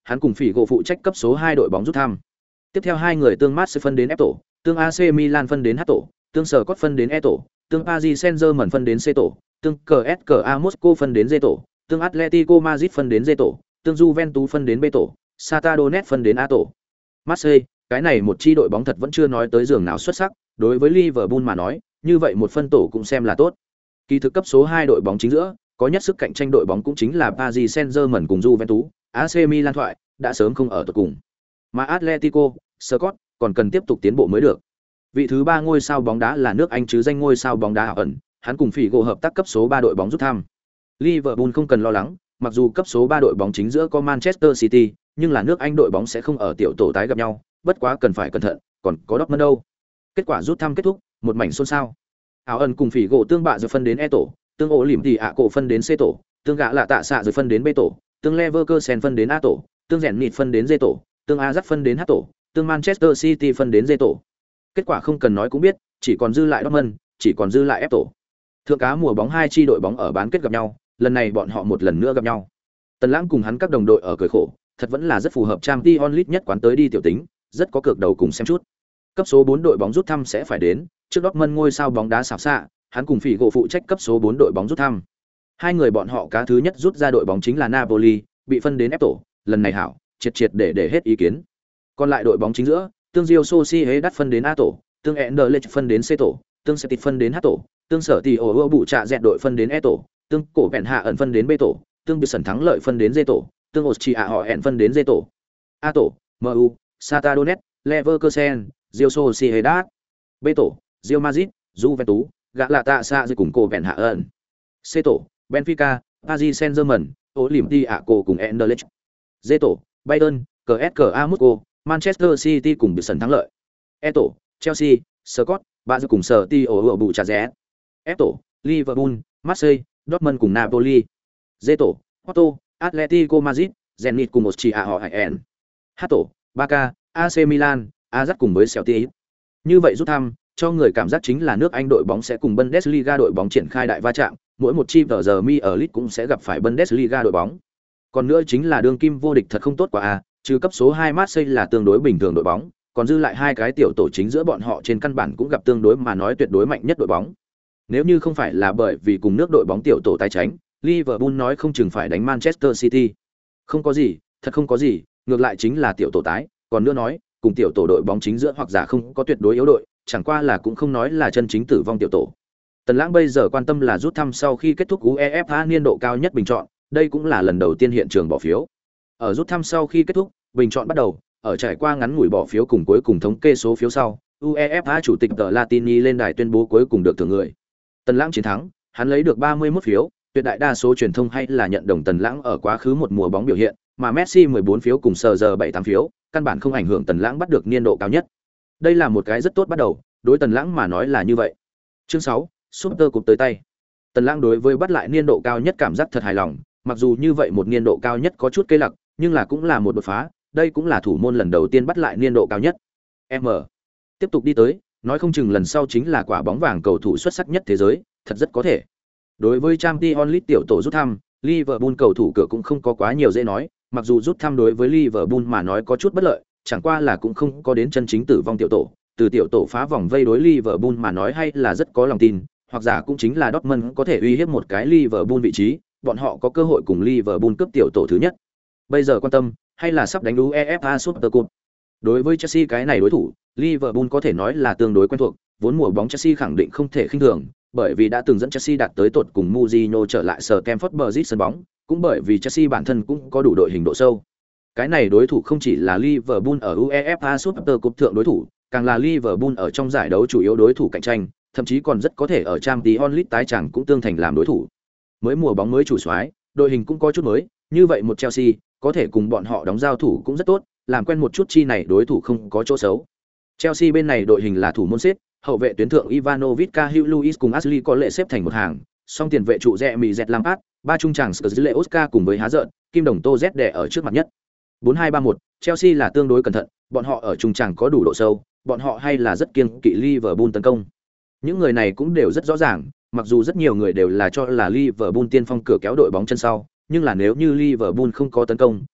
hắn cùng Figo phụ trách cấp số 2 đội bóng rút thăm. Tiếp theo hai người tương Mát sẽ phân đến F tổ, tương AC Milan phân đến H tổ, tương Scott phân đến E tổ, tương Paris Saint-Germain phân đến C tổ, tương CSKA Moscow phân đến D tổ, tương Atletico Madrid phân đến D tổ, tương Juventus phân đến B tổ, Shakhtar Donetsk phân đến A tổ. Marseille, cái này một chi đội bóng thật vẫn chưa nói tới giường nào xuất sắc, đối với Liverpool mà nói, như vậy một phân tổ cũng xem là tốt. Kỳ thực cấp số 2 đội bóng chính giữa, có nhất sức cạnh tranh đội bóng cũng chính là Paris Saint-Germain cùng Juventus, AC Milan thoại đã sớm không ở tụt cùng. Mà Atletico, Scott còn cần tiếp tục tiến bộ mới được. Vị thứ 3 ngôi sao bóng đá là nước Anh chứ danh ngôi sao bóng đá ẩn, hắn cùng Figo hợp tác cấp số 3 đội bóng rút thăm. Liverpool không cần lo lắng, mặc dù cấp số 3 đội bóng chính giữa có Manchester City, nhưng là nước Anh đội bóng sẽ không ở tiểu tổ tái gặp nhau, bất quá cần phải cẩn thận, còn có Dortmund đâu. Kết quả rút thăm kết thúc, một mảnh xôn xao. Áo ẩn cùng Figo tương bạ rồi phân đến E tổ, tương ổ lỉm thì ạ cổ phân đến C tổ, tương gã là tạ xạ rồi phân đến B tổ, tương Leverkusen phân đến A tổ, tương rèn nịt phân đến D tổ, tương Ajax phân đến H tổ, tương Manchester City phân đến D tổ. Kết quả không cần nói cũng biết, chỉ còn dư lại Dortmund, chỉ còn dư lại F tổ. Thượng cá mùa bóng hai chi đội bóng ở bán kết gặp nhau, lần này bọn họ một lần nữa gặp nhau. Tần Lãng cùng hắn các đồng đội ở cười khổ, thật vẫn là rất phù hợp Champions League nhất quán tới đi tiểu tính, rất có cược đầu cùng xem chút. Cấp số 4 đội bóng rút thăm sẽ phải đến, trước Dortmund ngôi sao bóng đá xảo xạ, hắn cùng Figo phụ trách cấp số 4 đội bóng rút thăm. Hai người bọn họ cá thứ nhất rút ra đội bóng chính là Napoli, bị phân đến F tổ, lần này hảo, triệt để hết ý kiến. Còn lại đội bóng chính giữa, tương Real Sociedad phân đến A tổ, tương Anderlecht phân đến C tổ, tương Celtic phân đến H tổ, tương Sở Tỷ ổ bụ trạ dẹt đội phân đến E tổ, tương Cổ Bèn Hạ ẩn phân đến B tổ, tương Bison thắng lợi phân đến D tổ, tương Austria họ hẹn phân đến D tổ. A tổ, MU, Shakhtar Donetsk, Leverkusen, Real Sociedad. B tổ, Real Madrid, Juventus, Galatasaray cùng Cổ Bèn Hạ ẩn. C tổ, Benfica, Paris Saint-Germain, Olympiacos cùng Anderlecht. D tổ, Bayern, CSKA Moscow, Manchester City cùng Bison thắng lợi. E tổ, Chelsea, Scott, Barca cùng Sở Ti ở bù trà rẽ. F tổ, Liverpool, Marseille, Dortmund cùng Napoli. D tổ, Porto, Atletico Madrid, Zenit cùng Austria họ hẹn. H tổ, Barca, AC Milan, Ajax cùng với Celtic. Như vậy rút thăm, cho người cảm giác chính là nước Anh đội bóng sẽ cùng Bundesliga đội bóng triển khai đại va chạm, mỗi một chi tờ giờ mi ở League cũng sẽ gặp phải Bundesliga đội bóng. Còn nữa chính là đương kim vô địch thật không tốt quá a, trừ cấp số 2 Marseille là tương đối bình thường đội bóng, còn dư lại hai cái tiểu tổ chính giữa bọn họ trên căn bản cũng gặp tương đối mà nói tuyệt đối mạnh nhất đội bóng. Nếu như không phải là bởi vì cùng nước đội bóng tiểu tổ tái tránh, Liverpool nói không chừng phải đánh Manchester City. Không có gì, thật không có gì, ngược lại chính là tiểu tổ tái, còn nữa nói, cùng tiểu tổ đội bóng chính giữa hoặc giả không có tuyệt đối yếu đội, chẳng qua là cũng không nói là chân chính tử vong tiểu tổ. Tần Lãng bây giờ quan tâm là rút thăm sau khi kết thúc UEFA niên độ cao nhất bình chọn, đây cũng là lần đầu tiên hiện trường bỏ phiếu. Ở rút thăm sau khi kết thúc, bình chọn bắt đầu, ở trải qua ngắn ngủi bỏ phiếu cùng cuối cùng thống kê số phiếu sau, UEFA chủ tịch tờ Latini lên đài tuyên bố cuối cùng được thưởng người. Tần Lãng chiến thắng, hắn lấy được 31 phiếu, tuyệt đại đa số truyền thông hay là nhận đồng Tần Lãng ở quá khứ một mùa bóng biểu hiện, mà Messi 14 phiếu cùng Sờ giờ 7-8 phiếu, căn bản không ảnh hưởng Tần Lãng bắt được niên độ cao nhất. Đây là một cái rất tốt bắt đầu, đối Tần Lãng mà nói là như vậy. Chương 6, Super Cup tới tay. Tần Lãng đối với bắt lại niên độ cao nhất cảm giác thật hài lòng, mặc dù như vậy một niên độ cao nhất có chút cây lặc, nhưng là cũng là một đột phá, đây cũng là thủ môn lần đầu tiên bắt lại niên độ cao nhất. M. Tiếp tục đi tới, nói không chừng lần sau chính là quả bóng vàng cầu thủ xuất sắc nhất thế giới, thật rất có thể. Đối với Champions League tiểu tổ rút thăm, Liverpool cầu thủ cửa cũng không có quá nhiều dễ nói, mặc dù rút thăm đối với Liverpool mà nói có chút bất lợi, chẳng qua là cũng không có đến chân chính tử vong tiểu tổ, từ tiểu tổ phá vòng vây đối Liverpool mà nói hay là rất có lòng tin, hoặc giả cũng chính là Dortmund có thể uy hiếp một cái Liverpool vị trí, bọn họ có cơ hội cùng Liverpool cướp tiểu tổ thứ nhất. Bây giờ quan tâm hay là sắp đánh UEFA Super Cup. Đối với Chelsea cái này đối thủ, Liverpool có thể nói là tương đối quen thuộc, vốn mùa bóng Chelsea khẳng định không thể khinh thường, bởi vì đã từng dẫn Chelsea đạt tới tột cùng Mourinho trở lại Stamford Bridge sân bóng, cũng bởi vì Chelsea bản thân cũng có đủ đội hình độ sâu. Cái này đối thủ không chỉ là Liverpool ở UEFA Super Cup thượng đối thủ, càng là Liverpool ở trong giải đấu chủ yếu đối thủ cạnh tranh, thậm chí còn rất có thể ở Champions League tái chẳng cũng tương thành làm đối thủ. Mới mùa bóng mới chủ soái, đội hình cũng có chút mới, như vậy một Chelsea có thể cùng bọn họ đóng giao thủ cũng rất tốt, làm quen một chút chi này đối thủ không có chỗ xấu. Chelsea bên này đội hình là thủ môn xếp, hậu vệ tuyến thượng Ivanovic, Cahill Lewis cùng Ashley có lệ xếp thành một hàng, song tiền vệ trụ Remi Z Lampard, ba trung tràng Skrzylle Oscar cùng với Há Dợn, Kim Đồng Tô Z đè ở trước mặt nhất. 4-2-3-1, Chelsea là tương đối cẩn thận, bọn họ ở trung tràng có đủ độ sâu, bọn họ hay là rất kiêng kỵ Liverpool tấn công. Những người này cũng đều rất rõ ràng, mặc dù rất nhiều người đều là cho là Liverpool tiên phong cửa kéo đội bóng chân sau, nhưng là nếu như Liverpool không có tấn công,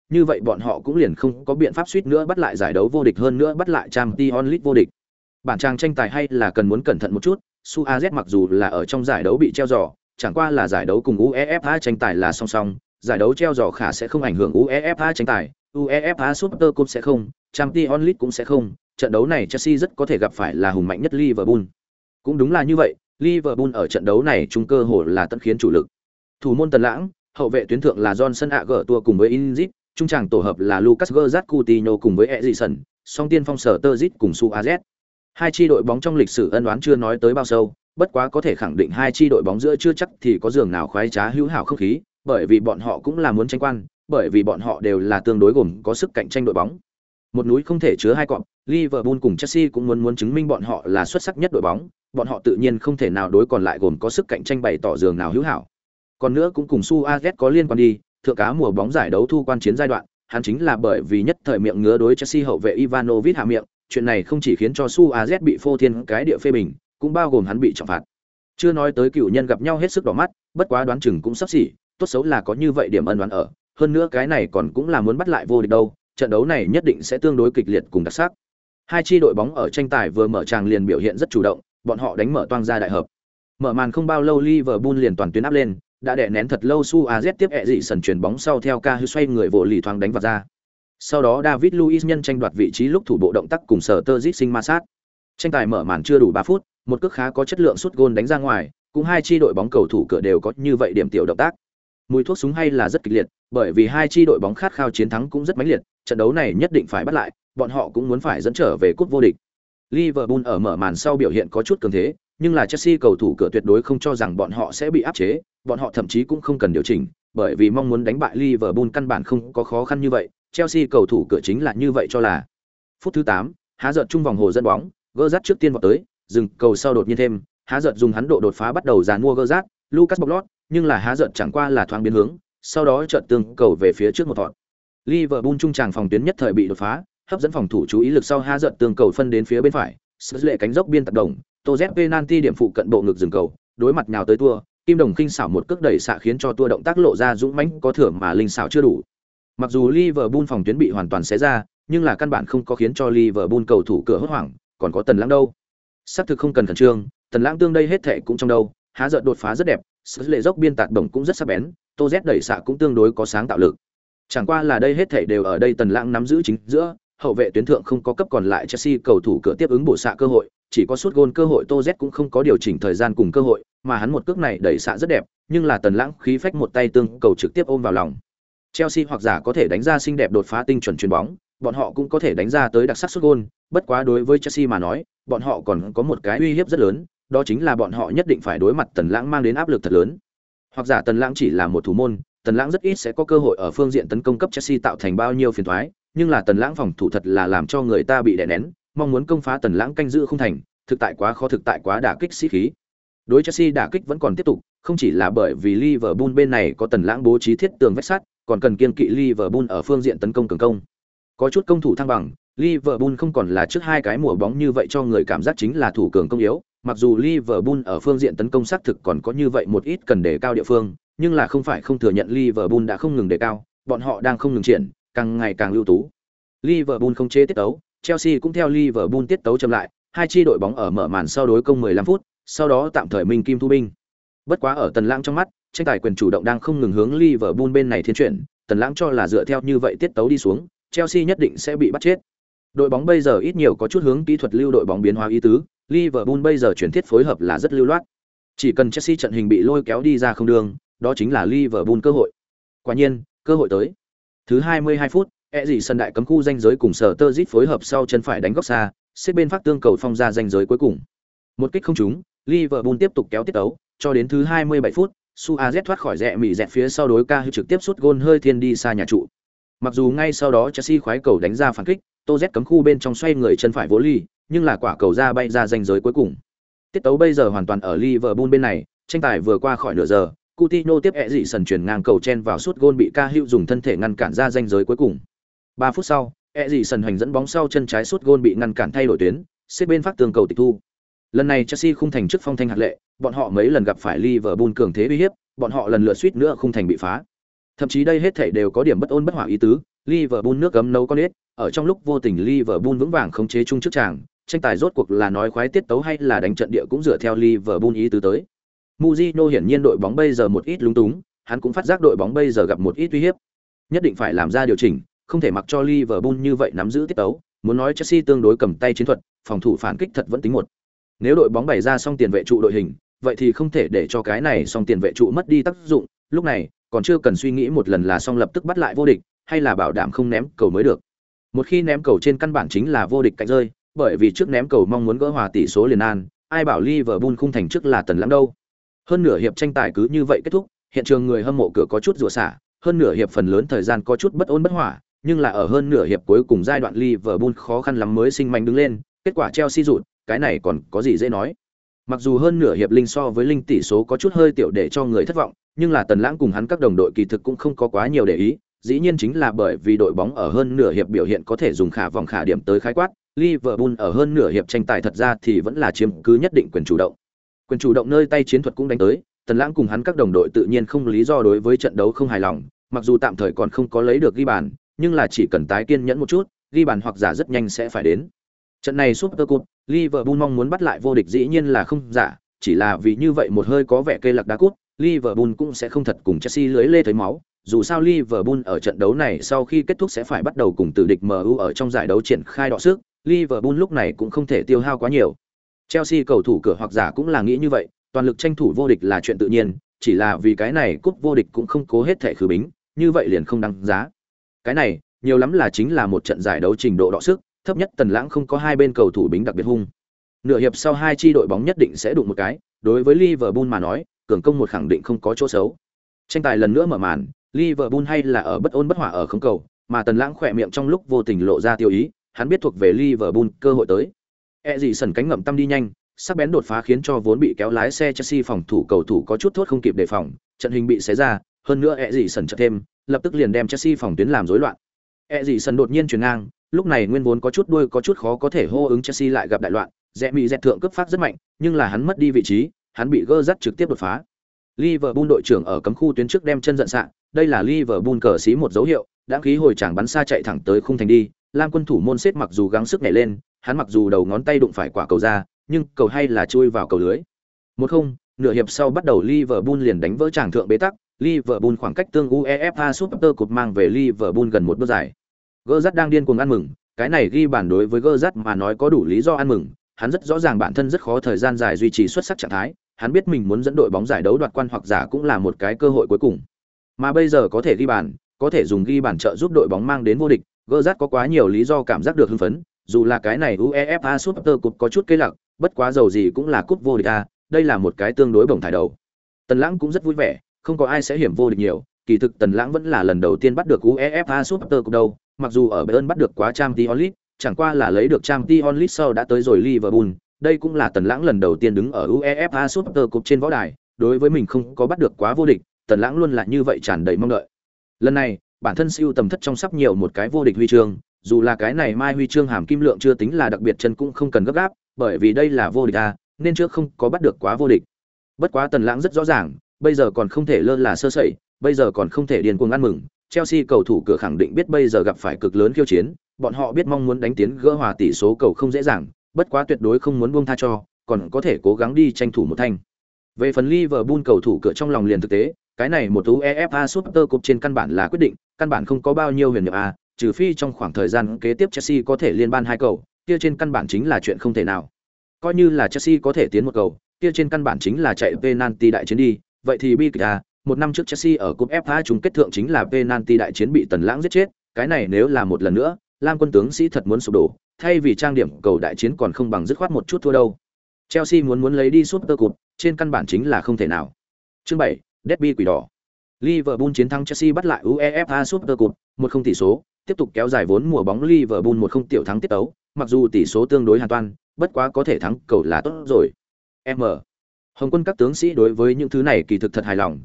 như vậy bọn họ cũng liền không có biện pháp suýt nữa bắt lại giải đấu vô địch, hơn nữa bắt lại Champions League vô địch. Bản trang tranh tài hay là cần muốn cẩn thận một chút, Suarez mặc dù là ở trong giải đấu bị treo giò, chẳng qua là giải đấu cùng UEFA tranh tài là song song, giải đấu treo giò khả sẽ không ảnh hưởng UEFA tranh tài, UEFA Super Cup sẽ không, Champions League cũng sẽ không, trận đấu này Chelsea rất có thể gặp phải là hùng mạnh nhất Liverpool. Cũng đúng là như vậy, Liverpool ở trận đấu này chung cơ hội là tận khiến chủ lực. Thủ môn Tần Lãng, hậu vệ tuyến thượng là Johnson Agertua cùng với Inzit, trung tràng tổ hợp là Lucas Gerrard Coutinho cùng với Eriksen, song tiên phong Sturridge cùng Suarez. Hai chi đội bóng trong lịch sử ân oán chưa nói tới bao sâu, bất quá có thể khẳng định hai chi đội bóng giữa chưa chắc thì có giường nào khoái trá hữu hảo không khí, bởi vì bọn họ cũng là muốn tranh quan, bởi vì bọn họ đều là tương đối gồm có sức cạnh tranh đội bóng. Một núi không thể chứa hai cọp, Liverpool cùng Chelsea cũng muốn chứng minh bọn họ là xuất sắc nhất đội bóng, bọn họ tự nhiên không thể nào đối còn lại gồm có sức cạnh tranh bày tỏ giường nào hữu hảo. Còn nữa cũng cùng Suarez có liên quan đi, thượng cá mùa bóng giải đấu thu quan chiến giai đoạn, hắn chính là bởi vì nhất thời miệng ngứa đối Chelsea hậu vệ Ivanovic hạ miệng, chuyện này không chỉ khiến cho Suarez bị phô thiên cái địa phê bình, cũng bao gồm hắn bị trọng phạt. Chưa nói tới cựu nhân gặp nhau hết sức đỏ mắt, bất quá đoán chừng cũng sắp xỉ, tốt xấu là có như vậy điểm ân đoán ở, hơn nữa cái này còn cũng là muốn bắt lại vô địch đâu, trận đấu này nhất định sẽ tương đối kịch liệt cùng đặc sắc. Hai chi đội bóng ở tranh tài vừa mở tràng liền biểu hiện rất chủ động, bọn họ đánh mở toang ra đại hợp. Mở màn không bao lâu Liverpool liền toàn tuyến áp lên, đã đè nén thật lâu Suarez tiếp Eriksen chuyển bóng sau theo ca xoay người vỗ lì thoáng đánh vào ra. Sau đó David Luiz nhân tranh đoạt vị trí lúc thủ bộ động tác cùng Sturridge sinh ma sát. Tranh tài mở màn chưa đủ 3 phút, một cước khá có chất lượng sút gôn đánh ra ngoài, cũng hai chi đội bóng cầu thủ cửa đều có như vậy điểm tiểu động tác. Mùi thuốc súng hay là rất kịch liệt, bởi vì hai chi đội bóng khát khao chiến thắng cũng rất mãnh liệt, trận đấu này nhất định phải bắt lại, bọn họ cũng muốn phải dẫn trở về cúp vô địch. Liverpool ở mở màn sau biểu hiện có chút cường thế, nhưng là Chelsea cầu thủ cửa tuyệt đối không cho rằng bọn họ sẽ bị áp chế, bọn họ thậm chí cũng không cần điều chỉnh, bởi vì mong muốn đánh bại Liverpool căn bản không có khó khăn như vậy, Chelsea cầu thủ cửa chính là như vậy cho là. Phút thứ 8, há giật trung vòng hồ dẫn bóng, Gerrard trước tiên vào tới, dừng cầu sau đột nhiên thêm, há giật dùng hắn độ đột phá bắt đầu dàn mua Gerrard, Lucas bọc lót, nhưng là há giật chẳng qua là thoáng biến hướng, sau đó chợt tương cầu về phía trước một thọt. Liverpool trung tràng phòng tuyến nhất thời bị đột phá, hấp dẫn phòng thủ chú ý lực sau há giật tương cầu phân đến phía bên phải, sự lệ cánh dốc biên tập đồng, Tô Z penalty điểm phụ cận bộ ngực dừng cầu, đối mặt nhào tới tua, Kim Đồng khinh xảo một cước đẩy xạ khiến cho tua động tác lộ ra dũng mãnh có thưởng mà linh xảo chưa đủ. Mặc dù Liverpool phòng tuyến bị hoàn toàn xé ra, nhưng là căn bản không có khiến cho Liverpool cầu thủ cửa hốt hoảng, còn có Tần Lãng đâu. Sắp thực không cần khẩn trương, Tần Lãng tương đây hết thảy cũng trong đâu, há giật đột phá rất đẹp, sự lệ dốc biên tạt đồng cũng rất sắc bén, Tô Z đẩy xạ cũng tương đối có sáng tạo lực. Chẳng qua là đây hết thảy đều ở đây Tần Lãng nắm giữ chính giữa, hậu vệ tuyến thượng không có cấp còn lại Chelsea cầu thủ cửa tiếp ứng bổ xạ cơ hội, chỉ có sút gôn cơ hội Tô Z cũng không có điều chỉnh thời gian cùng cơ hội, mà hắn một cước này đẩy xạ rất đẹp, nhưng là Tần Lãng khí phách một tay tương cầu trực tiếp ôm vào lòng. Chelsea hoặc giả có thể đánh ra xinh đẹp đột phá tinh chuẩn chuyền bóng, bọn họ cũng có thể đánh ra tới đặc sắc sút gôn, bất quá đối với Chelsea mà nói, bọn họ còn có một cái uy hiếp rất lớn, đó chính là bọn họ nhất định phải đối mặt Tần Lãng mang đến áp lực thật lớn. Hoặc giả Tần Lãng chỉ là một thủ môn, Tần Lãng rất ít sẽ có cơ hội ở phương diện tấn công cấp Chelsea tạo thành bao nhiêu phiền toái, nhưng là Tần Lãng phòng thủ thật là làm cho người ta bị đè nén, mong muốn công phá Tần Lãng canh giữ không thành, thực tại quá khó, thực tại quá đả kích sĩ khí. Đối Chelsea đả kích vẫn còn tiếp tục, không chỉ là bởi vì Liverpool bên này có Tần Lãng bố trí thiết tường vách sắt, còn cần kiên kỵ Liverpool ở phương diện tấn công cường công. Có chút công thủ thăng bằng, Liverpool không còn là trước hai cái mùa bóng như vậy cho người cảm giác chính là thủ cường công yếu, mặc dù Liverpool ở phương diện tấn công xác thực còn có như vậy một ít cần đề cao địa phương, nhưng là không phải không thừa nhận Liverpool đã không ngừng đề cao, bọn họ đang không ngừng triển, càng ngày càng ưu tú. Liverpool không chế tiết tấu, Chelsea cũng theo Liverpool tiết tấu chậm lại, hai chi đội bóng ở mở màn sau đối công 15 phút, sau đó tạm thời minh kim thu binh. Bất quá ở Tần Lãng trong mắt, tranh tài quyền chủ động đang không ngừng hướng Liverpool bên này thiên chuyển, Tần Lãng cho là dựa theo như vậy tiết tấu đi xuống, Chelsea nhất định sẽ bị bắt chết. Đội bóng bây giờ ít nhiều có chút hướng kỹ thuật lưu đội bóng biến hóa ý tứ, Liverpool bây giờ chuyển thiết phối hợp là rất lưu loát. Chỉ cần Chelsea trận hình bị lôi kéo đi ra không đường, đó chính là Liverpool cơ hội. Quả nhiên, cơ hội tới. Thứ 22 phút, Eriksen đại cấm khu ranh giới cùng Sturridge phối hợp sau chân phải đánh góc xa, xếp bên phát tương cầu phong ra ranh giới cuối cùng. Một kích không trúng, Liverpool tiếp tục kéo tiết tấu, cho đến thứ 27 phút, Suarez thoát khỏi rẽ mỉ dẹt phía sau đối ca trực tiếp sút gôn hơi thiên đi xa nhà trụ. Mặc dù ngay sau đó Chelsea khoái cầu đánh ra phản kích, Tô Z cấm khu bên trong xoay người chân phải vỗ ly, nhưng là quả cầu ra bay ra ranh giới cuối cùng. Tiết tấu bây giờ hoàn toàn ở Liverpool bên này, tranh tài vừa qua khỏi nửa giờ, Coutinho tiếp Eriksen chuyển ngang cầu chen vào sút gôn bị Cahill dùng thân thể ngăn cản ra ranh giới cuối cùng. 3 phút sau, Eriksen hành dẫn bóng sau chân trái sút gôn bị ngăn cản thay đổi tuyến, xếp bên phát tường cầu tịch thu. Lần này Chelsea khung thành trước phong thanh hạt lệ, bọn họ mấy lần gặp phải Liverpool cường thế uy hiếp, bọn họ lần lượt suýt nữa khung thành bị phá. Thậm chí đây hết thảy đều có điểm bất ổn bất hòa ý tứ, Liverpool nước cấm nấu con ếch, ở trong lúc vô tình Liverpool vững vàng khống chế chung trước tràng, tranh tài rốt cuộc là nói khoái tiết tấu hay là đánh trận địa cũng dựa theo Liverpool ý tứ tới. Mourinho hiển nhiên đội bóng bây giờ một ít lúng túng, hắn cũng phát giác đội bóng bây giờ gặp một ít uy hiếp, nhất định phải làm ra điều chỉnh, không thể mặc cho Liverpool như vậy nắm giữ tiết tấu, muốn nói Chelsea tương đối cầm tay chiến thuật, phòng thủ phản kích thật vẫn tính một. Nếu đội bóng bày ra xong tiền vệ trụ đội hình, vậy thì không thể để cho cái này xong tiền vệ trụ mất đi tác dụng, lúc này còn chưa cần suy nghĩ một lần là xong lập tức bắt lại vô địch, hay là bảo đảm không ném cầu mới được. Một khi ném cầu trên căn bản chính là vô địch cạnh rơi, bởi vì trước ném cầu mong muốn gỡ hòa tỷ số liền an, ai bảo Liverpool khung thành trước là Tần Lãng đâu. Hơn nửa hiệp tranh tài cứ như vậy kết thúc, hiện trường người hâm mộ cửa có chút rủa xả, hơn nửa hiệp phần lớn thời gian có chút bất ổn bất hỏa, nhưng là ở hơn nửa hiệp cuối cùng giai đoạn Liverpool khó khăn lắm mới sinh mạnh đứng lên, kết quả Chelsea rụt, cái này còn có gì dễ nói. Mặc dù hơn nửa hiệp linh so với linh tỷ số có chút hơi tiểu để cho người thất vọng, nhưng là Tần Lãng cùng hắn các đồng đội kỳ thực cũng không có quá nhiều để ý, dĩ nhiên chính là bởi vì đội bóng ở hơn nửa hiệp biểu hiện có thể dùng khả vòng khả điểm tới khái quát, Liverpool ở hơn nửa hiệp tranh tài thật ra thì vẫn là chiếm cứ nhất định quyền chủ động. Quyền chủ động nơi tay chiến thuật cũng đánh tới, Tần Lãng cùng hắn các đồng đội tự nhiên không lý do đối với trận đấu không hài lòng, mặc dù tạm thời còn không có lấy được ghi bàn, nhưng là chỉ cần tái kiên nhẫn một chút, ghi bàn hoặc giả rất nhanh sẽ phải đến. Trận này Super Cup, Liverpool mong muốn bắt lại vô địch dĩ nhiên là không giả, chỉ là vì như vậy một hơi có vẻ cây lạc đá cút, Liverpool cũng sẽ không thật cùng Chelsea lưới lê thấy máu. Dù sao Liverpool ở trận đấu này sau khi kết thúc sẽ phải bắt đầu cùng tử địch MU ở trong giải đấu triển khai đọ sức, Liverpool lúc này cũng không thể tiêu hao quá nhiều. Chelsea cầu thủ cửa hoặc giả cũng là nghĩ như vậy, toàn lực tranh thủ vô địch là chuyện tự nhiên, chỉ là vì cái này cúp vô địch cũng không cố hết thể khử bính, như vậy liền không đáng giá. Cái này, nhiều lắm là chính là một trận giải đấu trình độ đọ sức, thấp nhất Tần Lãng không có hai bên cầu thủ bính đặc biệt hung. Nửa hiệp sau hai chi đội bóng nhất định sẽ đụng một cái, đối với Liverpool mà nói, cường công một khẳng định không có chỗ xấu. Tranh tài lần nữa mở màn, Liverpool hay là ở bất ổn bất hòa ở không cầu, mà Tần Lãng khỏe miệng trong lúc vô tình lộ ra tiêu ý, hắn biết thuộc về Liverpool cơ hội tới. Dị sần cánh ngậm tâm đi nhanh, sắc bén đột phá khiến cho vốn bị kéo lái xe Chelsea phòng thủ cầu thủ có chút thốt không kịp đề phòng, trận hình bị xé ra, hơn nữa dị sần chợt thêm, lập tức liền đem Chelsea phòng tuyến làm rối loạn. Dị sần đột nhiên chuyền ngang, lúc này nguyên vốn có chút đuôi có chút khó có thể hô ứng Chelsea lại gặp đại loạn, rẽ mỹ dẹt thượng cấp phát rất mạnh, nhưng là hắn mất đi vị trí, hắn bị gơ dắt trực tiếp đột phá. Liverpool đội trưởng ở cấm khu tuyến trước đem chân giận sạ, đây là Liverpool cờ xí một dấu hiệu, đã khí hồi chàng bắn xa chạy thẳng tới khung thành đi, Lam quân thủ môn xếp mặc dù gắng sức nhảy lên, hắn mặc dù đầu ngón tay đụng phải quả cầu ra, nhưng cầu hay là chui vào cầu lưới. 1-0, nửa hiệp sau bắt đầu Liverpool liền đánh vỡ tràng thượng bế tắc, Liverpool khoảng cách tương UEFA Super Cup mang về Liverpool gần một bước dài. Gerrard đang điên cuồng ăn mừng, cái này ghi bàn đối với Gerrard mà nói có đủ lý do ăn mừng, hắn rất rõ ràng bản thân rất khó thời gian dài duy trì xuất sắc trạng thái, hắn biết mình muốn dẫn đội bóng giải đấu đoạt quan hoặc giả cũng là một cái cơ hội cuối cùng. Mà bây giờ có thể ghi bàn, có thể dùng ghi bàn trợ giúp đội bóng mang đến vô địch, Gerrard có quá nhiều lý do cảm giác được hưng phấn, dù là cái này UEFA Super Cup có chút cây lặc, bất quá dầu gì cũng là cúp vô địch a, đây là một cái tương đối bổng thải đầu. Tần Lãng cũng rất vui vẻ, không có ai sẽ hiểm vô địch nhiều, kỳ thực Tần Lãng vẫn là lần đầu tiên bắt được UEFA Super Cup đâu, mặc dù ở Bayern bắt được quá Champions League, chẳng qua là lấy được Champions League sau đã tới rồi Liverpool, đây cũng là Tần Lãng lần đầu tiên đứng ở UEFA Super Cup trên võ đài, đối với mình không có bắt được quá vô địch, Tần Lãng luôn là như vậy tràn đầy mong đợi. Lần này, bản thân siêu tầm thất trong sắp nhiều một cái vô địch huy chương, dù là cái này mai huy chương hàm kim lượng chưa tính là đặc biệt chân cũng không cần gấp gáp, bởi vì đây là vô địch a, nên trước không có bắt được quá vô địch. Bất quá Tần Lãng rất rõ ràng, bây giờ còn không thể lơ là sơ sẩy, bây giờ còn không thể điên cuồng ăn mừng. Chelsea cầu thủ cửa khẳng định biết bây giờ gặp phải cực lớn khiêu chiến, bọn họ biết mong muốn đánh tiến gỡ hòa tỷ số cầu không dễ dàng, bất quá tuyệt đối không muốn buông tha cho, còn có thể cố gắng đi tranh thủ một thanh. Về phần Liverpool cầu thủ cửa trong lòng liền thực tế, cái này một UEFA Super Cup trên căn bản là quyết định, căn bản không có bao nhiêu huyền niệm a, trừ phi trong khoảng thời gian kế tiếp Chelsea có thể liên ban hai cầu, kia trên căn bản chính là chuyện không thể nào. Coi như là Chelsea có thể tiến một cầu, kia trên căn bản chính là chạy penalty đại chiến đi, vậy thì bi kịch a, một năm trước Chelsea ở cúp FA chung kết thượng chính là penalty đại chiến bị Tần Lãng giết chết, cái này nếu là một lần nữa, Lam quân tướng sĩ thật muốn sụp đổ, thay vì trang điểm cầu đại chiến còn không bằng dứt khoát một chút thua đâu. Chelsea muốn lấy đi Super Cup, trên căn bản chính là không thể nào. Chương 7, Derby quỷ đỏ. Liverpool chiến thắng Chelsea bắt lại UEFA Super Cup, 1-0 tỷ số, tiếp tục kéo dài vốn mùa bóng Liverpool 1-0 tiểu thắng tiếp tấu, mặc dù tỷ số tương đối hàn toan, bất quá có thể thắng cầu là tốt rồi. M. Hồng quân các tướng sĩ đối với những thứ này kỳ thực thật hài lòng,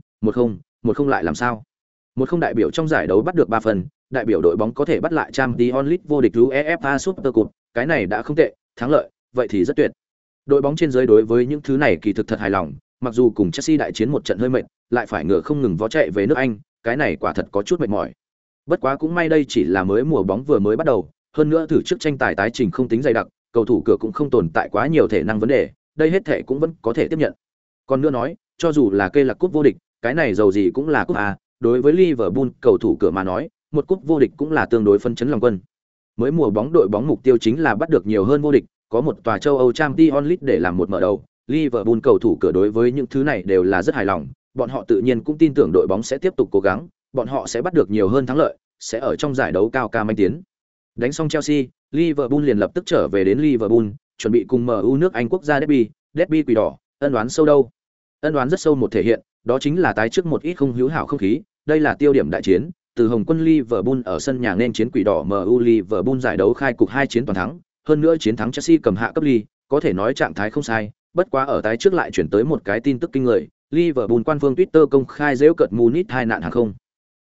1-0 lại làm sao? 1-0 đại biểu trong giải đấu bắt được 3 phần, đại biểu đội bóng có thể bắt lại Champions League vô địch UEFA Super Cup, cái này đã không tệ, thắng lợi, vậy thì rất tuyệt. Đội bóng trên dưới đối với những thứ này kỳ thực thật hài lòng, mặc dù cùng Chelsea đại chiến một trận hơi mệt, lại phải ngựa không ngừng vó chạy về nước Anh, cái này quả thật có chút mệt mỏi. Bất quá cũng may đây chỉ là mới mùa bóng vừa mới bắt đầu, hơn nữa thử trước tranh tài tái trình không tính dày đặc, cầu thủ cửa cũng không tồn tại quá nhiều thể năng vấn đề, đây hết thể cũng vẫn có thể tiếp nhận. Còn nữa nói, cho dù là kê là cúp vô địch, cái này dầu gì cũng là cúp A, đối với Liverpool cầu thủ cửa mà nói, một cúp vô địch cũng là tương đối phân chấn lòng quân. Mới mùa bóng đội bóng mục tiêu chính là bắt được nhiều hơn vô địch, có một tòa châu Âu Champions League để làm một mở đầu. Liverpool cầu thủ cửa đối với những thứ này đều là rất hài lòng, bọn họ tự nhiên cũng tin tưởng đội bóng sẽ tiếp tục cố gắng, bọn họ sẽ bắt được nhiều hơn thắng lợi, sẽ ở trong giải đấu cao ca manh tiến. Đánh xong Chelsea, Liverpool liền lập tức trở về đến Liverpool, chuẩn bị cùng MU nước Anh quốc gia derby quỷ đỏ, ân đoán sâu đâu. Ân đoán rất sâu một thể hiện, đó chính là tái trước một ít không hữu hảo không khí, đây là tiêu điểm đại chiến, từ Hồng quân Liverpool ở sân nhà nên chiến quỷ đỏ MU Liverpool giải đấu khai cục 2 chiến toàn thắng, hơn nữa chiến thắng Chelsea cầm hạ cấp ly, có thể nói trạng thái không sai, bất quá ở tái trước lại chuyển tới một cái tin tức kinh người, Liverpool quan phương Twitter công khai giễu cợt Munich hai nạn hàng không.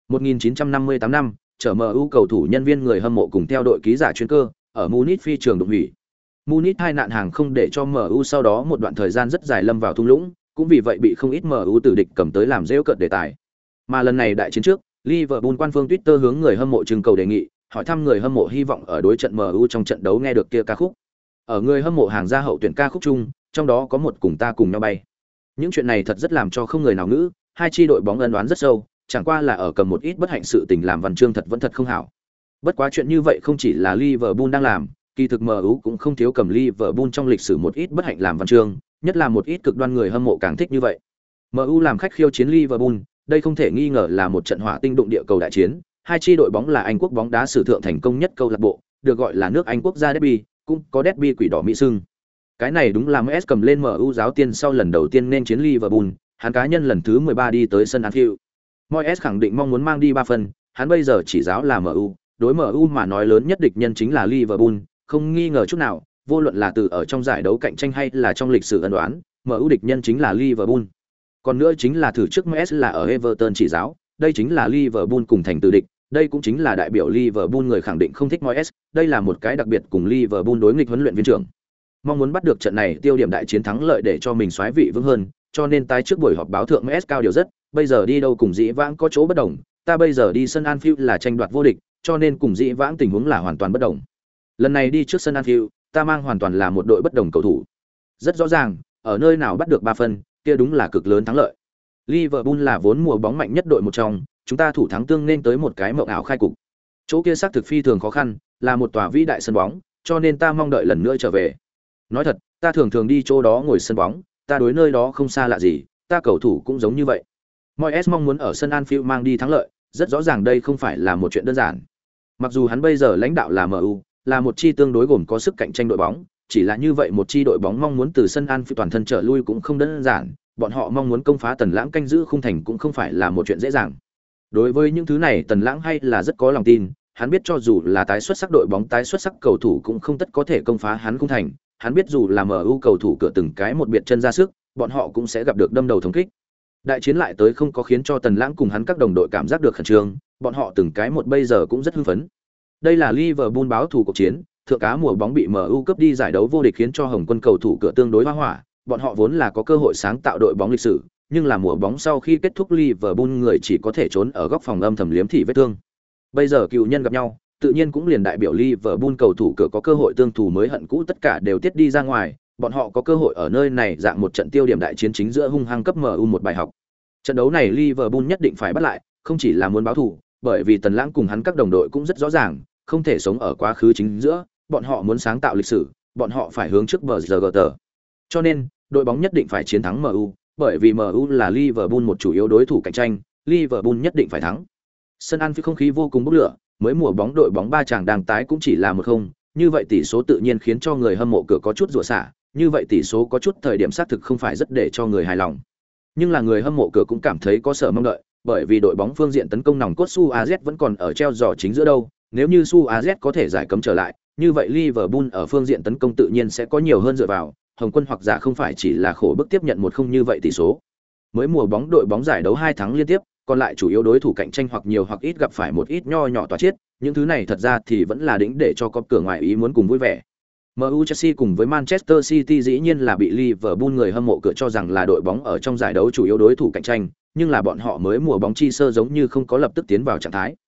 1958 năm, chở MU cầu thủ nhân viên người hâm mộ cùng theo đội ký giả chuyên cơ, ở Munich phi trường đụng hủy. Munich hai nạn hàng không để cho MU sau đó một đoạn thời gian rất dài lâm vào thung lũng, cũng vì vậy bị không ít MU tử địch cầm tới làm giễu cợt đề tài. Mà lần này đại chiến trước, Liverpool quan phương Twitter hướng người hâm mộ trưng cầu đề nghị, hỏi thăm người hâm mộ hy vọng ở đối trận MU trong trận đấu nghe được kia ca khúc. Ở người hâm mộ hàng ra hậu tuyển ca khúc chung, trong đó có một cùng ta cùng nhau bay. Những chuyện này thật rất làm cho không người nào ngữ, hai chi đội bóng ân oán rất sâu, chẳng qua là ở cầm một ít bất hạnh sự tình làm văn chương thật vẫn thật không hảo. Bất quá chuyện như vậy không chỉ là Liverpool đang làm, kỳ thực MU cũng không thiếu cầm Liverpool trong lịch sử một ít bất hạnh làm văn chương, nhất là một ít cực đoan người hâm mộ càng thích như vậy. MU làm khách khiêu chiến Liverpool, đây không thể nghi ngờ là một trận hỏa tinh đụng địa cầu đại chiến, hai chi đội bóng là Anh quốc bóng đá sử thượng thành công nhất câu lạc bộ, được gọi là nước Anh quốc gia derby, cũng có derby quỷ đỏ mỹ sưng. Cái này đúng là MS cầm lên MU giáo tiên sau lần đầu tiên nên chiến Liverpool, hắn cá nhân lần thứ 13 đi tới sân Anfield. Moyes khẳng định mong muốn mang đi 3 phần, hắn bây giờ chỉ giáo là MU, đối MU mà nói lớn nhất địch nhân chính là Liverpool, không nghi ngờ chút nào, vô luận là từ ở trong giải đấu cạnh tranh hay là trong lịch sử ân oán, MU địch nhân chính là Liverpool. Còn nữa chính là thử trước Moyes là ở Everton chỉ giáo, đây chính là Liverpool cùng thành tử địch, đây cũng chính là đại biểu Liverpool người khẳng định không thích Moyes, đây là một cái đặc biệt cùng Liverpool đối nghịch huấn luyện viên trưởng. Mong muốn bắt được trận này tiêu điểm đại chiến thắng lợi để cho mình soái vị vững hơn, cho nên tái trước buổi họp báo thượng MS cao điều rất, bây giờ đi đâu cùng dĩ vãng có chỗ bất đồng, ta bây giờ đi sân Anfield là tranh đoạt vô địch, cho nên cùng dĩ vãng tình huống là hoàn toàn bất đồng. Lần này đi trước sân Anfield, ta mang hoàn toàn là một đội bất đồng cầu thủ. Rất rõ ràng, ở nơi nào bắt được 3 phân, kia đúng là cực lớn thắng lợi. Liverpool là vốn mùa bóng mạnh nhất đội một trong, chúng ta thủ thắng tương nên tới một cái mộng ảo khai cục. Chỗ kia xác thực phi thường khó khăn, là một tòa vĩ đại sân bóng, cho nên ta mong đợi lần nữa trở về. Nói thật, ta thường thường đi chỗ đó ngồi sân bóng, ta đối nơi đó không xa lạ gì, ta cầu thủ cũng giống như vậy. Moyes mong muốn ở sân Anfield mang đi thắng lợi, rất rõ ràng đây không phải là một chuyện đơn giản. Mặc dù hắn bây giờ lãnh đạo là MU, là một chi tương đối gồm có sức cạnh tranh đội bóng, chỉ là như vậy một chi đội bóng mong muốn từ sân Anfield toàn thân trở lui cũng không đơn giản, bọn họ mong muốn công phá Tần Lãng canh giữ khung thành cũng không phải là một chuyện dễ dàng. Đối với những thứ này Tần Lãng hay là rất có lòng tin, hắn biết cho dù là tái xuất sắc đội bóng tái xuất sắc cầu thủ cũng không tất có thể công phá hắn khung thành, hắn biết dù là MU cầu thủ cửa từng cái một biệt chân ra sức, bọn họ cũng sẽ gặp được đâm đầu thống kích. Đại chiến lại tới không có khiến cho Tần Lãng cùng hắn các đồng đội cảm giác được khẩn trương, bọn họ từng cái một bây giờ cũng rất hưng phấn. Đây là Liverpool báo thù cuộc chiến, thượng cá mùa bóng bị MU cướp đi giải đấu vô địch khiến cho Hồng quân cầu thủ cửa tương đối hoa hỏa, bọn họ vốn là có cơ hội sáng tạo đội bóng lịch sử, nhưng là mùa bóng sau khi kết thúc Liverpool người chỉ có thể trốn ở góc phòng âm thầm liếm thị vết thương. Bây giờ cựu nhân gặp nhau, tự nhiên cũng liền đại biểu Liverpool cầu thủ cửa có cơ hội tương thù mới hận cũ tất cả đều tiết đi ra ngoài, bọn họ có cơ hội ở nơi này dạng một trận tiêu điểm đại chiến chính giữa hung hăng cấp MU một bài học. Trận đấu này Liverpool nhất định phải bắt lại, không chỉ là muốn báo thù, bởi vì Tần Lãng cùng hắn các đồng đội cũng rất rõ ràng, không thể sống ở quá khứ chính giữa, bọn họ muốn sáng tạo lịch sử, bọn họ phải hướng trước bờ giờ gờ. Cho nên, đội bóng nhất định phải chiến thắng MU, bởi vì MU là Liverpool một chủ yếu đối thủ cạnh tranh, Liverpool nhất định phải thắng. Sân Anfield không khí vô cùng bốc lửa, mới mùa bóng đội bóng ba chàng đang tái cũng chỉ là 1-0, như vậy tỷ số tự nhiên khiến cho người hâm mộ cửa có chút rủa xả, như vậy tỷ số có chút thời điểm xác thực không phải rất để cho người hài lòng. Nhưng là người hâm mộ cửa cũng cảm thấy có sở mong đợi, bởi vì đội bóng phương diện tấn công nòng cốt Su AZ vẫn còn ở treo giò chính giữa đâu, nếu như Su AZ có thể giải cấm trở lại, như vậy Liverpool ở phương diện tấn công tự nhiên sẽ có nhiều hơn dựa vào, Hồng quân hoặc giả không phải chỉ là khổ bức tiếp nhận 1-0 như vậy tỷ số. Mới mùa bóng đội bóng giải đấu 2 thắng liên tiếp, còn lại chủ yếu đối thủ cạnh tranh hoặc nhiều hoặc ít gặp phải một ít nho nhỏ tỏa chết, những thứ này thật ra thì vẫn là đỉnh để cho có cửa ngoài ý muốn cùng vui vẻ. MU Chelsea cùng với Manchester City dĩ nhiên là bị Liverpool người hâm mộ cửa cho rằng là đội bóng ở trong giải đấu chủ yếu đối thủ cạnh tranh, nhưng là bọn họ mới mùa bóng chi sơ giống như không có lập tức tiến vào trạng thái.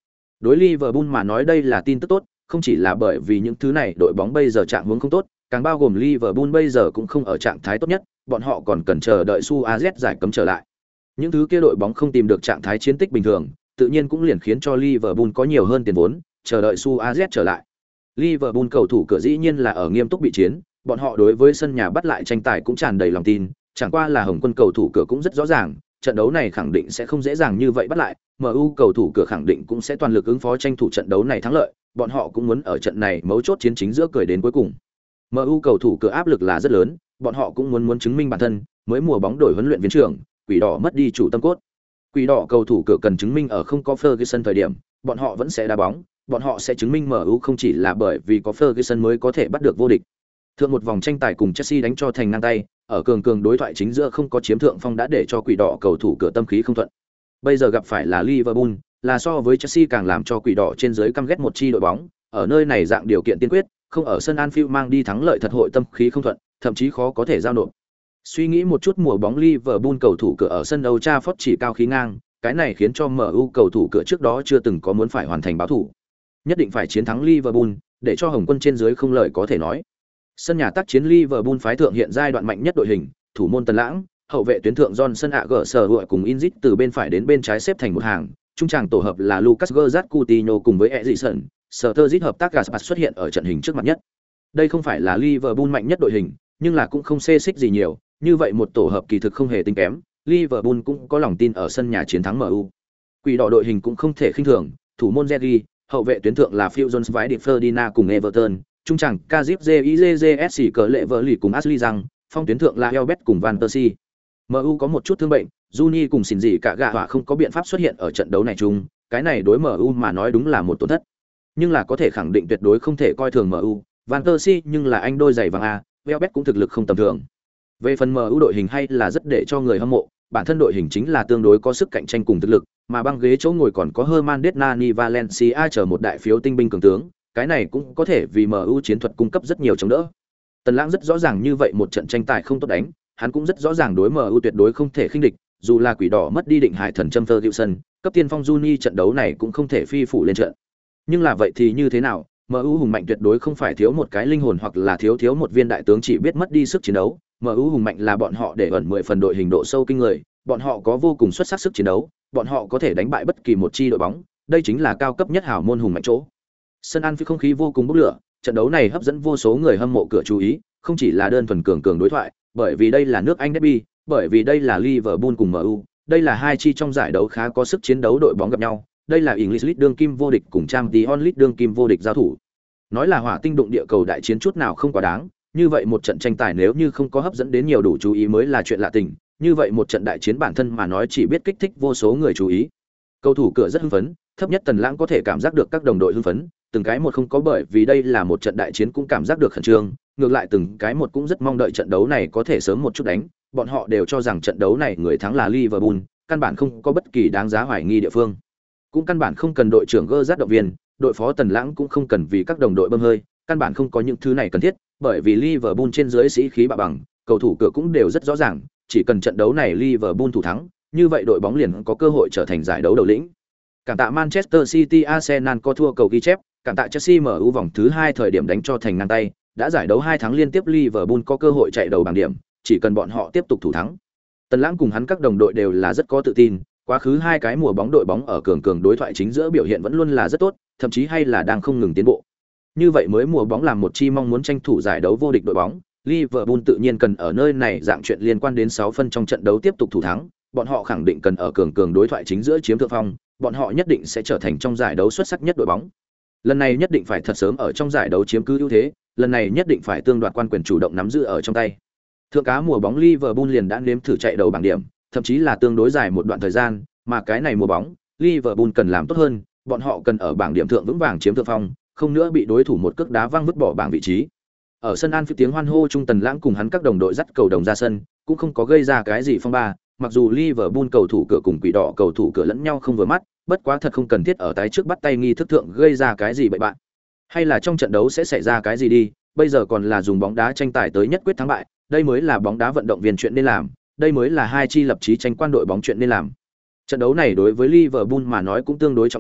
Đối Liverpool mà nói đây là tin tức tốt, không chỉ là bởi vì những thứ này đội bóng bây giờ trạng huống không tốt, càng bao gồm Liverpool bây giờ cũng không ở trạng thái tốt nhất, bọn họ còn cần chờ đợi Suarez giải cấm trở lại. Những thứ kia đội bóng không tìm được trạng thái chiến tích bình thường, tự nhiên cũng liền khiến cho Liverpool có nhiều hơn tiền vốn, chờ đợi Suarez trở lại. Liverpool cầu thủ cửa dĩ nhiên là ở nghiêm túc bị chiến, bọn họ đối với sân nhà bắt lại tranh tài cũng tràn đầy lòng tin, chẳng qua là Hồng Quân cầu thủ cửa cũng rất rõ ràng, trận đấu này khẳng định sẽ không dễ dàng như vậy bắt lại, MU cầu thủ cửa khẳng định cũng sẽ toàn lực ứng phó tranh thủ trận đấu này thắng lợi, bọn họ cũng muốn ở trận này mấu chốt chiến chính giữa cười đến cuối cùng. MU cầu thủ cửa áp lực là rất lớn, bọn họ cũng muốn chứng minh bản thân, mới mùa bóng đổi huấn luyện viên trưởng, Quỷ đỏ mất đi chủ tâm cốt. Quỷ đỏ cầu thủ cửa cần chứng minh ở không có Ferguson thời điểm, bọn họ vẫn sẽ đá bóng, bọn họ sẽ chứng minh MU không chỉ là bởi vì có Ferguson mới có thể bắt được vô địch. Thượng một vòng tranh tài cùng Chelsea đánh cho thành ngang tay, ở cường đối thoại chính giữa không có chiếm thượng phong đã để cho Quỷ đỏ cầu thủ cửa tâm khí không thuận. Bây giờ gặp phải là Liverpool, là so với Chelsea càng làm cho Quỷ đỏ trên dưới căm ghét một chi đội bóng, ở nơi này dạng điều kiện tiên quyết, không ở sân Anfield mang đi thắng lợi thật hội tâm khí không thuận, thậm chí khó có thể giao nộp. Suy nghĩ một chút mùa bóng Liverpool cầu thủ cửa ở sân Old Trafford chỉ cao khí ngang, cái này khiến cho MU cầu thủ cửa trước đó chưa từng có muốn phải hoàn thành báo thủ. Nhất định phải chiến thắng Liverpool, để cho Hồng Quân trên dưới không lời có thể nói. Sân nhà tác chiến Liverpool phái thượng hiện giai đoạn mạnh nhất đội hình, thủ môn Tần Lãng, hậu vệ tuyến thượng Johnson Aguero cùng Inzit từ bên phải đến bên trái xếp thành một hàng, trung tràng tổ hợp là Lucas Gerrard Coutinho cùng với Eriksen, Sturridge hợp tác Gaspar xuất hiện ở trận hình trước mặt nhất. Đây không phải là Liverpool mạnh nhất đội hình, nhưng là cũng không xê xích gì nhiều, như vậy một tổ hợp kỳ thực không hề tính kém, Liverpool cũng có lòng tin ở sân nhà chiến thắng MU. Quỷ đỏ đội hình cũng không thể khinh thường, thủ môn Zergi, hậu vệ tuyến thượng là Phil Jones vái điệp Ferdinand cùng Everton, trung tràng Kazip Jizsc cỡ lệ vợ lì cùng Ashley Young, phong tuyến thượng là Elbet cùng Van Persie. MU có một chút thương bệnh, Juni cùng xỉn gì cả gạ hỏa không có biện pháp xuất hiện ở trận đấu này chung, cái này đối MU mà nói đúng là một tổn thất. Nhưng là có thể khẳng định tuyệt đối không thể coi thường MU, Van Persie nhưng là anh đôi giày vàng a, Elbet cũng thực lực không tầm thường. Về phần MU đội hình hay là rất để cho người hâm mộ, bản thân đội hình chính là tương đối có sức cạnh tranh cùng thực lực, mà băng ghế chỗ ngồi còn có Hernandez Nani Valencia chờ một đại phiếu tinh binh cường tướng, cái này cũng có thể vì MU chiến thuật cung cấp rất nhiều chống đỡ. Tần Lãng rất rõ ràng như vậy một trận tranh tài không tốt đánh, hắn cũng rất rõ ràng đối MU tuyệt đối không thể khinh địch, dù là Quỷ đỏ mất đi định hải thần châm Ferguson, cấp tiên phong Juni trận đấu này cũng không thể phi phủ lên trận. Nhưng là vậy thì như thế nào, MU hùng mạnh tuyệt đối không phải thiếu một cái linh hồn hoặc là thiếu một viên đại tướng chỉ biết mất đi sức chiến đấu, MU hùng mạnh là bọn họ để ẩn 10 phần đội hình độ sâu kinh người, bọn họ có vô cùng xuất sắc sức chiến đấu, bọn họ có thể đánh bại bất kỳ một chi đội bóng, đây chính là cao cấp nhất hảo môn hùng mạnh chỗ. Sân Anfield không khí vô cùng bốc lửa, trận đấu này hấp dẫn vô số người hâm mộ cửa chú ý, không chỉ là đơn thuần cường đối thoại, bởi vì đây là nước Anh derby, bởi vì đây là Liverpool cùng MU, đây là hai chi trong giải đấu khá có sức chiến đấu đội bóng gặp nhau, đây là English League đương kim vô địch cùng Champions League đương kim vô địch giao thủ. Nói là hỏa tinh đụng địa cầu đại chiến chút nào không quá đáng, như vậy một trận tranh tài nếu như không có hấp dẫn đến nhiều đủ chú ý mới là chuyện lạ tình, như vậy một trận đại chiến bản thân mà nói chỉ biết kích thích vô số người chú ý. Cầu thủ cửa rất hưng phấn, thấp nhất Tần Lãng có thể cảm giác được các đồng đội hưng phấn, từng cái một không có bởi vì đây là một trận đại chiến cũng cảm giác được khẩn trương, ngược lại từng cái một cũng rất mong đợi trận đấu này có thể sớm một chút đánh, bọn họ đều cho rằng trận đấu này người thắng là Liverpool, căn bản không có bất kỳ đáng giá hoài nghi địa phương. Cũng căn bản không cần đội trưởng Gerrard động viên, đội phó Tần Lãng cũng không cần vì các đồng đội bơm hơi, căn bản không có những thứ này cần thiết, bởi vì Liverpool trên dưới sĩ khí bạo bằng, cầu thủ cửa cũng đều rất rõ ràng, chỉ cần trận đấu này Liverpool thủ thắng, như vậy đội bóng liền có cơ hội trở thành giải đấu đầu lĩnh. Cảm tạ Manchester City Arsenal có thua cầu ghi chép, cảm tạ Chelsea MU vòng thứ 2 thời điểm đánh cho thành ngang tay, đã giải đấu 2 tháng liên tiếp Liverpool có cơ hội chạy đầu bảng điểm, chỉ cần bọn họ tiếp tục thủ thắng. Tần Lãng cùng hắn các đồng đội đều là rất có tự tin, quá khứ hai cái mùa bóng đội bóng ở cường đối thoại chính giữa biểu hiện vẫn luôn là rất tốt, thậm chí hay là đang không ngừng tiến bộ. Như vậy mới mùa bóng làm một chi mong muốn tranh thủ giải đấu vô địch đội bóng, Liverpool tự nhiên cần ở nơi này dạng chuyện liên quan đến 6 phân trong trận đấu tiếp tục thủ thắng, bọn họ khẳng định cần ở cường đối thoại chính giữa chiếm thượng phong, bọn họ nhất định sẽ trở thành trong giải đấu xuất sắc nhất đội bóng. Lần này nhất định phải thật sớm ở trong giải đấu chiếm cứ ưu thế, lần này nhất định phải tương đoạt quan quyền chủ động nắm giữ ở trong tay. Thượng cá mùa bóng Liverpool liền đã nếm thử chạy đầu bảng điểm, thậm chí là tương đối dài một đoạn thời gian, mà cái này mùa bóng, Liverpool cần làm tốt hơn, bọn họ cần ở bảng điểm thượng vững vàng chiếm thượng phong, không nữa bị đối thủ một cước đá văng vứt bỏ bảng vị trí. Ở sân Anfield tiếng hoan hô trung Tần Lãng cùng hắn các đồng đội dắt cầu đồng ra sân, cũng không có gây ra cái gì phong ba, mặc dù Liverpool cầu thủ cửa cùng Quỷ đỏ cầu thủ cửa lẫn nhau không vừa mắt, bất quá thật không cần thiết ở tái trước bắt tay nghi thức thượng gây ra cái gì bậy bạn. Hay là trong trận đấu sẽ xảy ra cái gì đi, bây giờ còn là dùng bóng đá tranh tài tới nhất quyết thắng bại, đây mới là bóng đá vận động viên chuyện nên làm, đây mới là hai chi lập chí tranh quan đội bóng chuyện nên làm. Trận đấu này đối với Liverpool mà nói cũng tương đối trọng yếu,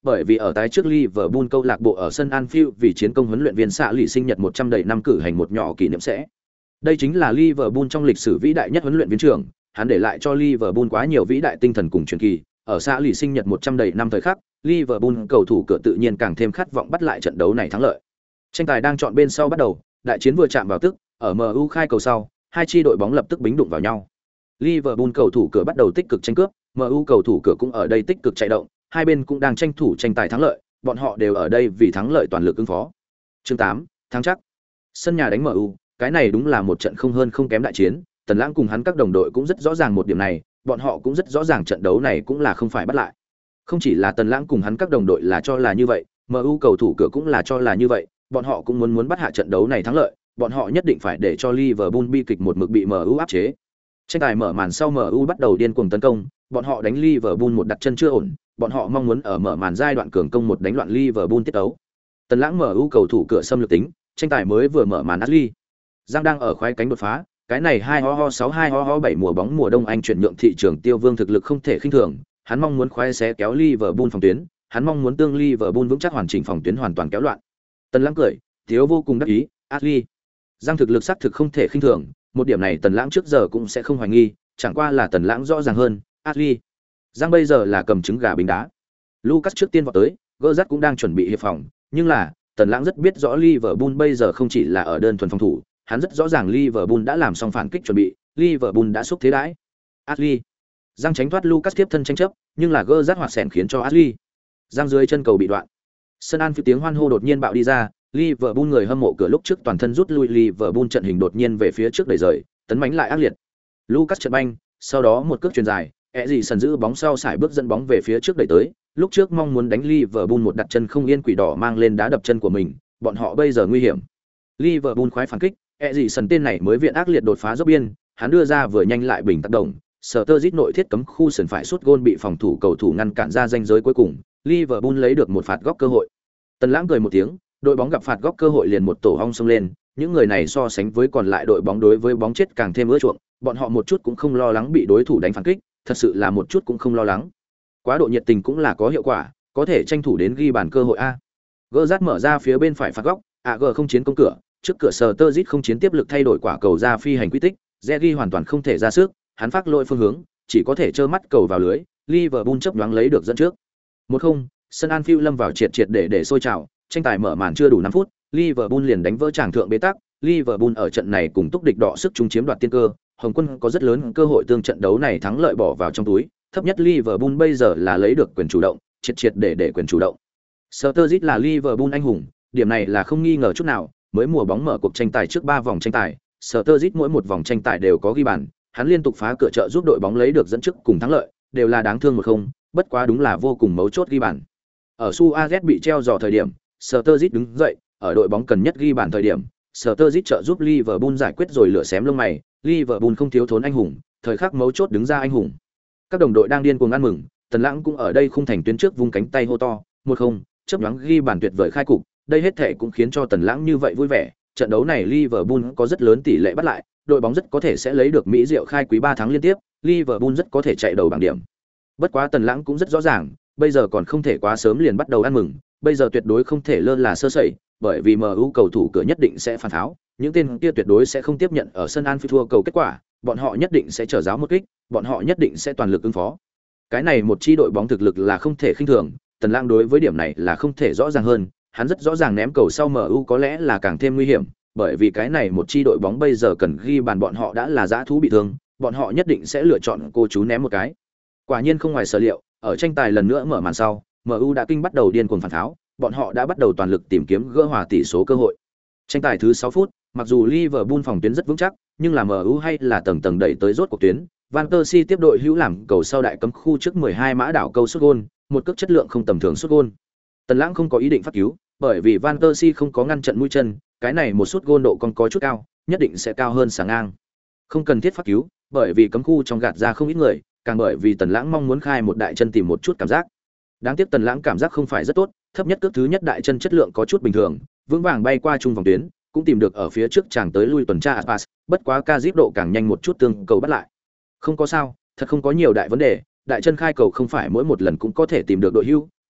bởi vì ở tái trước Liverpool câu lạc bộ ở sân Anfield vì chiến công huấn luyện viên xạ lì sinh nhật 100 đầy năm cử hành một nhỏ kỷ niệm sẽ. Đây chính là Liverpool trong lịch sử vĩ đại nhất huấn luyện viên trưởng, hắn để lại cho Liverpool quá nhiều vĩ đại tinh thần cùng truyền kỳ, ở xạ lì sinh nhật 100 đầy năm thời khắc, Liverpool cầu thủ cửa tự nhiên càng thêm khát vọng bắt lại trận đấu này thắng lợi. Tranh tài đang chọn bên sau bắt đầu, đại chiến vừa chạm vào tức, ở MU khai cầu sau, hai chi đội bóng lập tức bính đụng vào nhau. Liverpool cầu thủ cửa bắt đầu tích cực tranh cướp, MU cầu thủ cửa cũng ở đây tích cực chạy động, hai bên cũng đang tranh thủ tranh tài thắng lợi, bọn họ đều ở đây vì thắng lợi toàn lực ứng phó. Chương 8, thắng chắc. Sân nhà đánh MU, cái này đúng là một trận không hơn không kém đại chiến, Tần Lãng cùng hắn các đồng đội cũng rất rõ ràng một điểm này, bọn họ cũng rất rõ ràng trận đấu này cũng là không phải bắt lại. Không chỉ là Tần Lãng cùng hắn các đồng đội là cho là như vậy, MU cầu thủ cửa cũng là cho là như vậy, bọn họ cũng muốn bắt hạ trận đấu này thắng lợi, bọn họ nhất định phải để cho Liverpool bi kịch một mực bị MU áp chế. Tranh tài mở màn sau MU bắt đầu điên cuồng tấn công, bọn họ đánh Liverpool một đặt chân chưa ổn, bọn họ mong muốn ở mở màn giai đoạn cường công một đánh loạn Liverpool tiết tấu. Tần Lãng MU cầu thủ cửa xâm lược tính, tranh tài mới vừa mở màn Ashley. Giang đang ở khoái cánh đột phá, cái này 2-6-2-7 mùa bóng mùa đông Anh chuyển nhượng thị trường tiêu vương thực lực không thể khinh thường, hắn mong muốn khoái xé kéo Liverpool phòng tuyến, hắn mong muốn tương Liverpool vững chắc hoàn chỉnh phòng tuyến hoàn toàn kéo loạn. Tần Lãng cười, thiếu vô cùng đắc ý, Ashley. Giang thực lực xác thực không thể khinh thường, một điểm này Tần Lãng trước giờ cũng sẽ không hoài nghi, chẳng qua là Tần Lãng rõ ràng hơn, Ashley. Giang bây giờ là cầm trứng gà bình đá. Lucas trước tiên vào tới, Gerrard cũng đang chuẩn bị hiệp phòng, nhưng là Tần Lãng rất biết rõ Liverpool bây giờ không chỉ là ở đơn thuần phòng thủ, hắn rất rõ ràng Liverpool đã làm xong phản kích chuẩn bị, Liverpool đã xúc thế đãi. Ashley. Giang tránh thoát Lucas tiếp thân tranh chấp, nhưng là Gerrard hoạt sèn khiến cho Ashley. Giang dưới chân cầu bị đoạn. Sân Anfield tiếng hoan hô đột nhiên bạo đi ra, Liverpool người hâm mộ cửa lúc trước toàn thân rút lui, Liverpool trận hình đột nhiên về phía trước đẩy rời, tấn mãnh lại ác liệt. Lucas trận banh, sau đó một cước chuyền dài, Eriksen giữ bóng sau sải bước dẫn bóng về phía trước đẩy tới, lúc trước mong muốn đánh Liverpool một đặt chân không yên quỷ đỏ mang lên đá đập chân của mình, bọn họ bây giờ nguy hiểm. Liverpool khoái phản kích, Eriksen tên này mới viện ác liệt đột phá dốc biên, hắn đưa ra vừa nhanh lại bình tác động, Sturridge nội thiết cấm khu sườn phải sút gôn bị phòng thủ cầu thủ ngăn cản ra ranh giới cuối cùng, Liverpool lấy được một phạt góc cơ hội. Tần Lãng cười một tiếng, đội bóng gặp phạt góc cơ hội liền một tổ ong xông lên, những người này so sánh với còn lại đội bóng đối với bóng chết càng thêm ưa chuộng, bọn họ một chút cũng không lo lắng bị đối thủ đánh phản kích, thật sự là một chút cũng không lo lắng. Quá độ nhiệt tình cũng là có hiệu quả, có thể tranh thủ đến ghi bàn cơ hội a. Gerrard mở ra phía bên phải phạt góc, AG không chiến công cửa, trước cửa Sturridge không chiến tiếp lực thay đổi quả cầu ra phi hành quy tích, Zergi hoàn toàn không thể ra sức, hắn phát lỗi phương hướng, chỉ có thể trơ mắt cầu vào lưới, Liverpool chớp nhoáng lấy được dẫn trước. 1-0, sân Anfield lâm vào triệt để sôi trào, tranh tài mở màn chưa đủ 5 phút, Liverpool liền đánh vỡ tràng thượng bế tắc, Liverpool ở trận này cùng túc địch đọ sức chung chiếm đoạt tiên cơ, Hồng Quân có rất lớn cơ hội tương trận đấu này thắng lợi bỏ vào trong túi, thấp nhất Liverpool bây giờ là lấy được quyền chủ động, triệt để quyền chủ động. Sturridge là Liverpool anh hùng, điểm này là không nghi ngờ chút nào, mới mùa bóng mở cuộc tranh tài trước 3 vòng tranh tài, Sturridge mỗi một vòng tranh tài đều có ghi bàn, hắn liên tục phá cửa trợ giúp đội bóng lấy được dẫn trước cùng thắng lợi, đều là đáng thương 1-0, bất quá đúng là vô cùng mấu chốt ghi bàn. Ở Suarez bị treo giò thời điểm, Sturridge đứng dậy, ở đội bóng cần nhất ghi bàn thời điểm, Sturridge trợ giúp Liverpool giải quyết rồi lửa xém lông mày, Liverpool không thiếu thốn anh hùng, thời khắc mấu chốt đứng ra anh hùng. Các đồng đội đang điên cuồng ăn mừng, Tần Lãng cũng ở đây khung thành tuyến trước vung cánh tay hô to, 1-0, chớp nhoáng ghi bàn tuyệt vời khai cục, đây hết thể cũng khiến cho Tần Lãng như vậy vui vẻ, trận đấu này Liverpool có rất lớn tỷ lệ bắt lại, đội bóng rất có thể sẽ lấy được mỹ diệu khai quý 3 tháng liên tiếp, Liverpool rất có thể chạy đầu bảng điểm. Bất quá Tần Lãng cũng rất rõ ràng, bây giờ còn không thể quá sớm liền bắt đầu ăn mừng, bây giờ tuyệt đối không thể lơ là sơ sẩy, bởi vì MU cầu thủ cửa nhất định sẽ phản tháo, những tên kia tuyệt đối sẽ không tiếp nhận ở sân Anfield thua cầu kết quả, bọn họ nhất định sẽ trở giáo một kích, bọn họ nhất định sẽ toàn lực ứng phó. Cái này một chi đội bóng thực lực là không thể khinh thường, Tần Lãng đối với điểm này là không thể rõ ràng hơn, hắn rất rõ ràng ném cầu sau MU có lẽ là càng thêm nguy hiểm, bởi vì cái này một chi đội bóng bây giờ cần ghi bàn bọn họ đã là dã thú bị thương, bọn họ nhất định sẽ lựa chọn cô chú ném một cái. Quả nhiên không ngoài sở liệu, ở tranh tài lần nữa mở màn sau, MU đã kinh bắt đầu điên cuồng phản tháo, bọn họ đã bắt đầu toàn lực tìm kiếm gỡ hòa tỷ số cơ hội. Tranh tài thứ 6 phút, mặc dù Liverpool phòng tuyến rất vững chắc, nhưng là MU hay là tầng tầng đẩy tới rốt cuộc tuyến. Van Persie tiếp đội hữu làm cầu sau đại cấm khu trước 12 mã đảo câu sút gôn, một cước chất lượng không tầm thường sút gôn. Tần Lãng không có ý định phát cứu, bởi vì Van Persie không có ngăn trận mũi chân, cái này một sút gôn độ còn có chút cao, nhất định sẽ cao hơn sáng ngang. Không cần thiết phát cứu, bởi vì cấm khu trong gạt ra không ít người, càng bởi vì Tần Lãng mong muốn khai một đại chân tìm một chút cảm giác. Đáng tiếc Tần Lãng cảm giác không phải rất tốt, thấp nhất cước thứ nhất đại chân chất lượng có chút bình thường, vững vàng bay qua trung vòng tuyến, cũng tìm được ở phía trước chàng tới lui tuần tra Aspas, bất quá Kazip độ càng nhanh một chút tương cầu bắt lại. Không có sao, thật không có nhiều đại vấn đề, đại chân khai cầu không phải mỗi một lần cũng có thể tìm được đội hữu,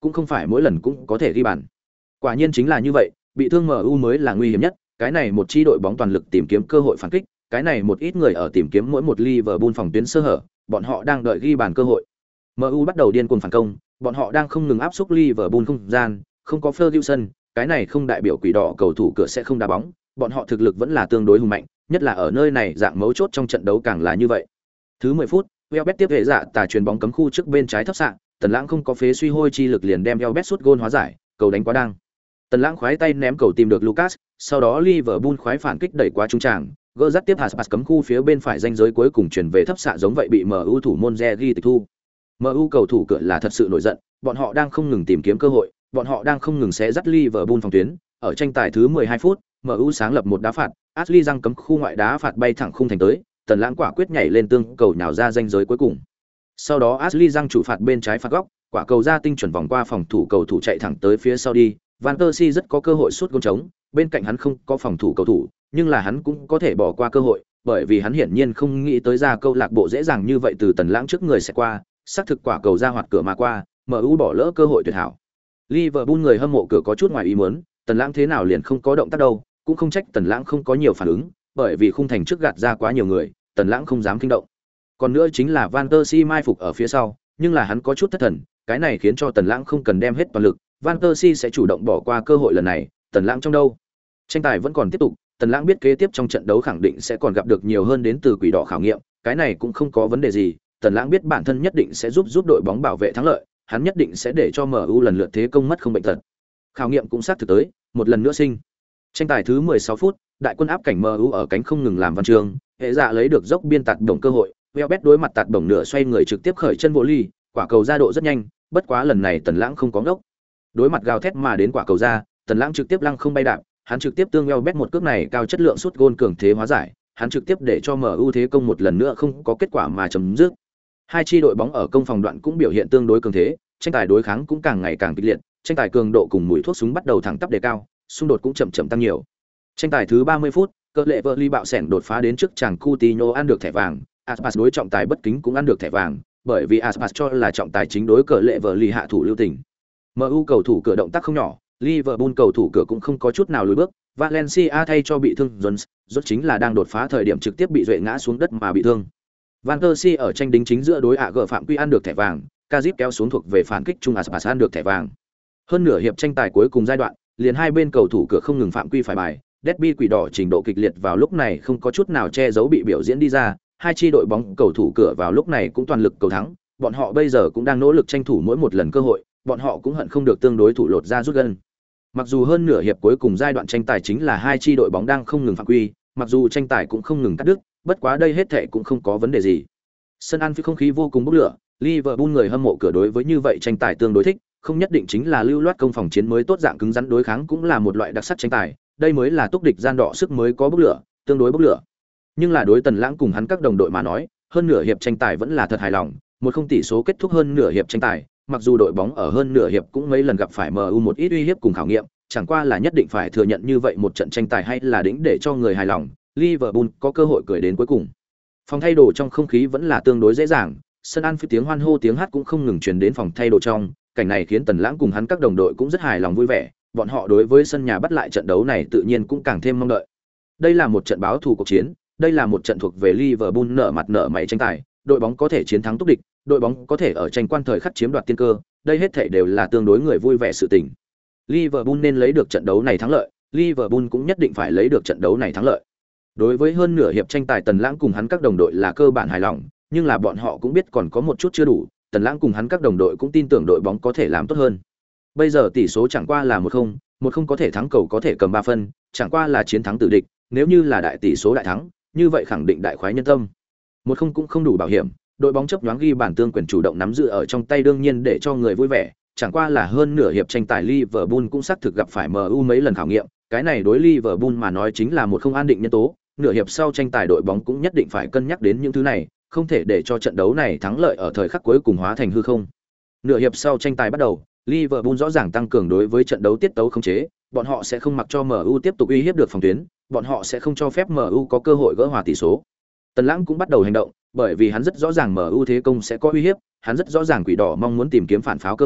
cũng không phải mỗi lần cũng có thể ghi bàn. Quả nhiên chính là như vậy, bị thương MU mới là nguy hiểm nhất, cái này một chi đội bóng toàn lực tìm kiếm cơ hội phản kích, cái này một ít người ở tìm kiếm mỗi một Liverpool phòng tuyến sơ hở, bọn họ đang đợi ghi bàn cơ hội. MU bắt đầu điên cuồng phản công, bọn họ đang không ngừng áp xúc Liverpool không gian, không có Ferguson, cái này không đại biểu quỷ đỏ cầu thủ cửa sẽ không đá bóng, bọn họ thực lực vẫn là tương đối hùng mạnh, nhất là ở nơi này dạng mấu chốt trong trận đấu càng là như vậy. Thứ 10 phút, Welbeck tiếp hệ dạ tà chuyền bóng cấm khu trước bên trái thấp xạ, Tần Lãng không có phế suy hôi chi lực liền đem Welbeck sút gôn hóa giải, cầu đánh quá đang. Tần Lãng khoái tay ném cầu tìm được Lucas, sau đó Liverpool khoái phản kích đẩy qua trung tràng, gỡ dắt tiếp Haspas cấm khu phía bên phải ranh giới cuối cùng chuyển về thấp xạ giống vậy bị MU thủ môn Jerry tịch thu. MU cầu thủ cửa là thật sự nổi giận, bọn họ đang không ngừng tìm kiếm cơ hội, bọn họ đang không ngừng xé dắt Liverpool phòng tuyến. Ở tranh tài thứ 12 phút, MU sáng lập một đá phạt, Ashley răng cấm khu ngoại đá phạt bay thẳng khung thành tới, Tần Lãng quả quyết nhảy lên tương cầu nhào ra ranh giới cuối cùng. Sau đó Ashley răng chủ phạt bên trái phạt góc, quả cầu ra tinh chuẩn vòng qua phòng thủ cầu thủ chạy thẳng tới phía sau đi. Van der Si rất có cơ hội sút gôn trống, bên cạnh hắn không có phòng thủ cầu thủ, nhưng là hắn cũng có thể bỏ qua cơ hội, bởi vì hắn hiển nhiên không nghĩ tới ra câu lạc bộ dễ dàng như vậy từ Tần Lãng trước người sẽ qua, xác thực quả cầu ra hoạt cửa mà qua, MU bỏ lỡ cơ hội tuyệt hảo. Liverpool người hâm mộ cửa có chút ngoài ý muốn, Tần Lãng thế nào liền không có động tác đâu, cũng không trách Tần Lãng không có nhiều phản ứng, bởi vì khung thành trước gạt ra quá nhiều người, Tần Lãng không dám kinh động. Còn nữa chính là Van der Si mai phục ở phía sau, nhưng là hắn có chút thất thần, cái này khiến cho Tần Lãng không cần đem hết toàn lực, Van der Si sẽ chủ động bỏ qua cơ hội lần này, Tần Lãng trong đâu. Tranh tài vẫn còn tiếp tục, Tần Lãng biết kế tiếp trong trận đấu khẳng định sẽ còn gặp được nhiều hơn đến từ quỷ đỏ khảo nghiệm, cái này cũng không có vấn đề gì, Tần Lãng biết bản thân nhất định sẽ giúp đội bóng bảo vệ thắng lợi, hắn nhất định sẽ để cho MU lần lượt thế công mất không bệnh tật. Khảo nghiệm cũng xác thực tới, một lần nữa sinh. Tranh tài thứ 16 phút, đại quân áp cảnh MU ở cánh không ngừng làm văn chương, hệ dạ lấy được dốc biên tạt đồng cơ hội, Welbeck đối mặt tạt đồng nửa xoay người trực tiếp khởi chân vô ly, quả cầu ra độ rất nhanh, bất quá lần này Tần Lãng không có ngốc. Đối mặt gào thét mà đến quả cầu ra, Tần Lãng trực tiếp lăng không bay đạp, hắn trực tiếp tương Welbeck một cước này cao chất lượng sút gôn cường thế hóa giải, hắn trực tiếp để cho MU thế công một lần nữa không có kết quả mà chấm dứt. Hai chi đội bóng ở công phòng đoạn cũng biểu hiện tương đối cường thế, tranh tài đối kháng cũng càng ngày càng kịch liệt, tranh tài cường độ cùng mũi thuốc súng bắt đầu thẳng tắp đề cao, xung đột cũng chậm chậm tăng nhiều. Tranh tài thứ 30 phút, cỡ lệ vợ ly bạo sẻn đột phá đến trước chàng Coutinho ăn được thẻ vàng, Aspas đối trọng tài bất kính cũng ăn được thẻ vàng, bởi vì Aspas cho là trọng tài chính đối cỡ lệ vợ ly hạ thủ lưu tình. MU cầu thủ cửa động tác không nhỏ, Liverpool cầu thủ cửa cũng không có chút nào lùi bước, Valencia thay cho bị thương Jones, rốt chính là đang đột phá thời điểm trực tiếp bị duệ ngã xuống đất mà bị thương. Van der Si ở tranh đính chính giữa đối AG phạm quy ăn được thẻ vàng, Kazip kéo xuống thuộc về phản kích chung Aspas ăn được thẻ vàng. Hơn nửa hiệp tranh tài cuối cùng giai đoạn, liền hai bên cầu thủ cửa không ngừng phạm quy phải bài, derby quỷ đỏ trình độ kịch liệt vào lúc này không có chút nào che giấu bị biểu diễn đi ra, hai chi đội bóng cầu thủ cửa vào lúc này cũng toàn lực cầu thắng, bọn họ bây giờ cũng đang nỗ lực tranh thủ mỗi một lần cơ hội, bọn họ cũng hận không được tương đối thủ lột ra rút gân. Mặc dù hơn nửa hiệp cuối cùng giai đoạn tranh tài chính là hai chi đội bóng đang không ngừng phạm quy, mặc dù tranh tài cũng không ngừng cắt đứt, bất quá đây hết thảy cũng không có vấn đề gì. Sân Anfield không khí vô cùng bốc lửa, Liverpool người hâm mộ cửa đối với như vậy tranh tài tương đối thích, không nhất định chính là lưu loát công phòng chiến mới tốt dạng cứng rắn đối kháng cũng là một loại đặc sắc tranh tài, đây mới là túc địch gian đỏ sức mới có bốc lửa, tương đối bốc lửa. Nhưng là đối Tần Lãng cùng hắn các đồng đội mà nói, hơn nửa hiệp tranh tài vẫn là thật hài lòng, một không tỷ số kết thúc hơn nửa hiệp tranh tài, mặc dù đội bóng ở hơn nửa hiệp cũng mấy lần gặp phải MU một ít uy hiếp cùng khảo nghiệm, chẳng qua là nhất định phải thừa nhận như vậy một trận tranh tài hay là đỉnh để cho người hài lòng, Liverpool có cơ hội cười đến cuối cùng. Phòng thay đồ trong không khí vẫn là tương đối dễ dàng, sân Anfield tiếng hoan hô tiếng hát cũng không ngừng truyền đến phòng thay đồ trong, cảnh này khiến Tần Lãng cùng hắn các đồng đội cũng rất hài lòng vui vẻ, bọn họ đối với sân nhà bắt lại trận đấu này tự nhiên cũng càng thêm mong đợi. Đây là một trận báo thù cuộc chiến, đây là một trận thuộc về Liverpool nở mặt nở mày tranh tài, đội bóng có thể chiến thắng túc địch, đội bóng có thể ở tranh quan thời khắc chiếm đoạt tiên cơ, đây hết thảy đều là tương đối người vui vẻ sự tình. Liverpool nên lấy được trận đấu này thắng lợi, Liverpool cũng nhất định phải lấy được trận đấu này thắng lợi. Đối với hơn nửa hiệp tranh tài Tần Lãng cùng hắn các đồng đội là cơ bản hài lòng, nhưng là bọn họ cũng biết còn có một chút chưa đủ, Tần Lãng cùng hắn các đồng đội cũng tin tưởng đội bóng có thể làm tốt hơn. Bây giờ tỷ số chẳng qua là 1-0, 1-0 có thể thắng cầu có thể cầm 3 phân, chẳng qua là chiến thắng tử địch, nếu như là đại tỷ số đại thắng, như vậy khẳng định đại khoái nhân tâm. 1-0 cũng không đủ bảo hiểm, đội bóng chấp nhoáng ghi bản tương quyền chủ động nắm giữ ở trong tay đương nhiên để cho người vui vẻ, chẳng qua là hơn nửa hiệp tranh tài Liverpool cũng xác thực gặp phải MU mấy lần khảo nghiệm, cái này đối Liverpool mà nói chính là một không an định nhân tố, nửa hiệp sau tranh tài đội bóng cũng nhất định phải cân nhắc đến những thứ này, không thể để cho trận đấu này thắng lợi ở thời khắc cuối cùng hóa thành hư không. Nửa hiệp sau tranh tài bắt đầu, Liverpool rõ ràng tăng cường đối với trận đấu tiết tấu khống chế, bọn họ sẽ không mặc cho MU tiếp tục uy hiếp được phòng tuyến, bọn họ sẽ không cho phép MU có cơ hội gỡ hòa tỷ số. Tần Lãng cũng bắt đầu hành động, bởi vì hắn rất rõ ràng MU thế công sẽ có uy hiếp, hắn rất rõ ràng quỷ đỏ mong muốn tìm kiếm phản pháo cơ hội,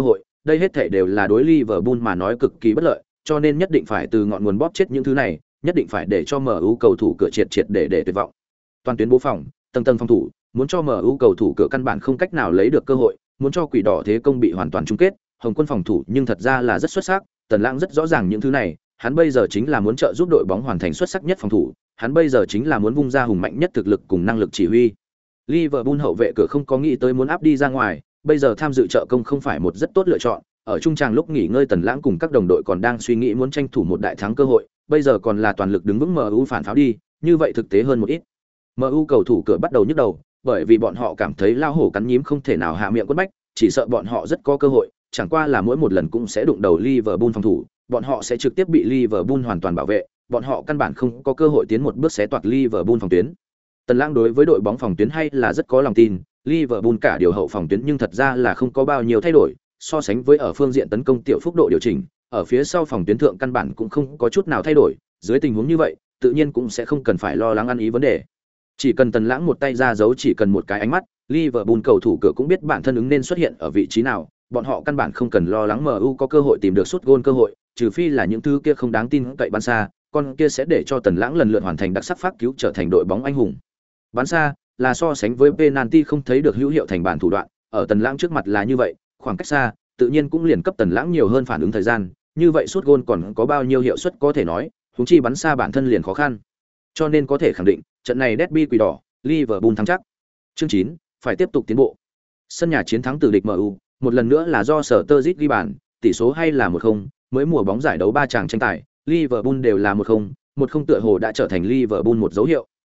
đây hết thảy đều là đối Liverpool mà nói cực kỳ bất lợi, cho nên nhất định phải từ ngọn nguồn bóp chết những thứ này, nhất định phải để cho MU cầu thủ cửa triệt triệt để tuyệt vọng. Toàn tuyến bố phòng, tầng tầng phòng thủ, muốn cho MU cầu thủ cửa căn bản không cách nào lấy được cơ hội, muốn cho Quỷ Đỏ thế công bị hoàn toàn chung kết, Hồng Quân phòng thủ nhưng thật ra là rất xuất sắc, Tần Lãng rất rõ ràng những thứ này, hắn bây giờ chính là muốn trợ giúp đội bóng hoàn thành xuất sắc nhất phòng thủ, hắn bây giờ chính là muốn vung ra hùng mạnh nhất thực lực cùng năng lực chỉ huy. Liverpool hậu vệ cửa không có nghĩ tới muốn áp đi ra ngoài, bây giờ tham dự trợ công không phải một rất tốt lựa chọn. Ở trung tràng lúc nghỉ ngơi Tần Lãng cùng các đồng đội còn đang suy nghĩ muốn tranh thủ một đại thắng cơ hội, bây giờ còn là toàn lực đứng vững MU phản pháo đi, như vậy thực tế hơn một ít. MU cầu thủ cửa bắt đầu nhức đầu, bởi vì bọn họ cảm thấy lao hổ cắn nhím không thể nào hạ miệng quất bách, chỉ sợ bọn họ rất có cơ hội, chẳng qua là mỗi một lần cũng sẽ đụng đầu Liverpool phòng thủ, bọn họ sẽ trực tiếp bị Liverpool hoàn toàn bảo vệ, bọn họ căn bản không có cơ hội tiến một bước xé toạc Liverpool phòng tuyến. Tần Lãng đối với đội bóng phòng tuyến hay là rất có lòng tin, Liverpool cả điều hậu phòng tuyến nhưng thật ra là không có bao nhiêu thay đổi, so sánh với ở phương diện tấn công tiểu phúc độ điều chỉnh, ở phía sau phòng tuyến thượng căn bản cũng không có chút nào thay đổi, dưới tình huống như vậy, tự nhiên cũng sẽ không cần phải lo lắng ăn ý vấn đề. Chỉ cần Tần Lãng một tay ra giấu chỉ cần một cái ánh mắt, Liverpool cầu thủ cửa cũng biết bản thân ứng nên xuất hiện ở vị trí nào, bọn họ căn bản không cần lo lắng MU có cơ hội tìm được sút gôn cơ hội, trừ phi là những thứ kia không đáng tin cậy bắn xa, con kia sẽ để cho Tần Lãng lần lượt hoàn thành đặc sắc phát cứu trở thành đội bóng anh hùng. Bắn xa là so sánh với penalty không thấy được hữu hiệu thành bản thủ đoạn, ở Tần Lãng trước mặt là như vậy, khoảng cách xa, tự nhiên cũng liền cấp Tần Lãng nhiều hơn phản ứng thời gian, như vậy sút gôn còn có bao nhiêu hiệu suất có thể nói, huống chi bắn xa bản thân liền khó khăn. Cho nên có thể khẳng định, trận này derby Quỷ Đỏ, Liverpool thắng chắc. Chương 9, phải tiếp tục tiến bộ. Sân nhà chiến thắng từ địch MU, một lần nữa là do Sturridge ghi bàn, tỷ số hay là 1-0, mới mùa bóng giải đấu 3 chàng tranh tài, Liverpool đều là 1-0, 1-0 tựa hồ đã trở thành Liverpool một dấu hiệu.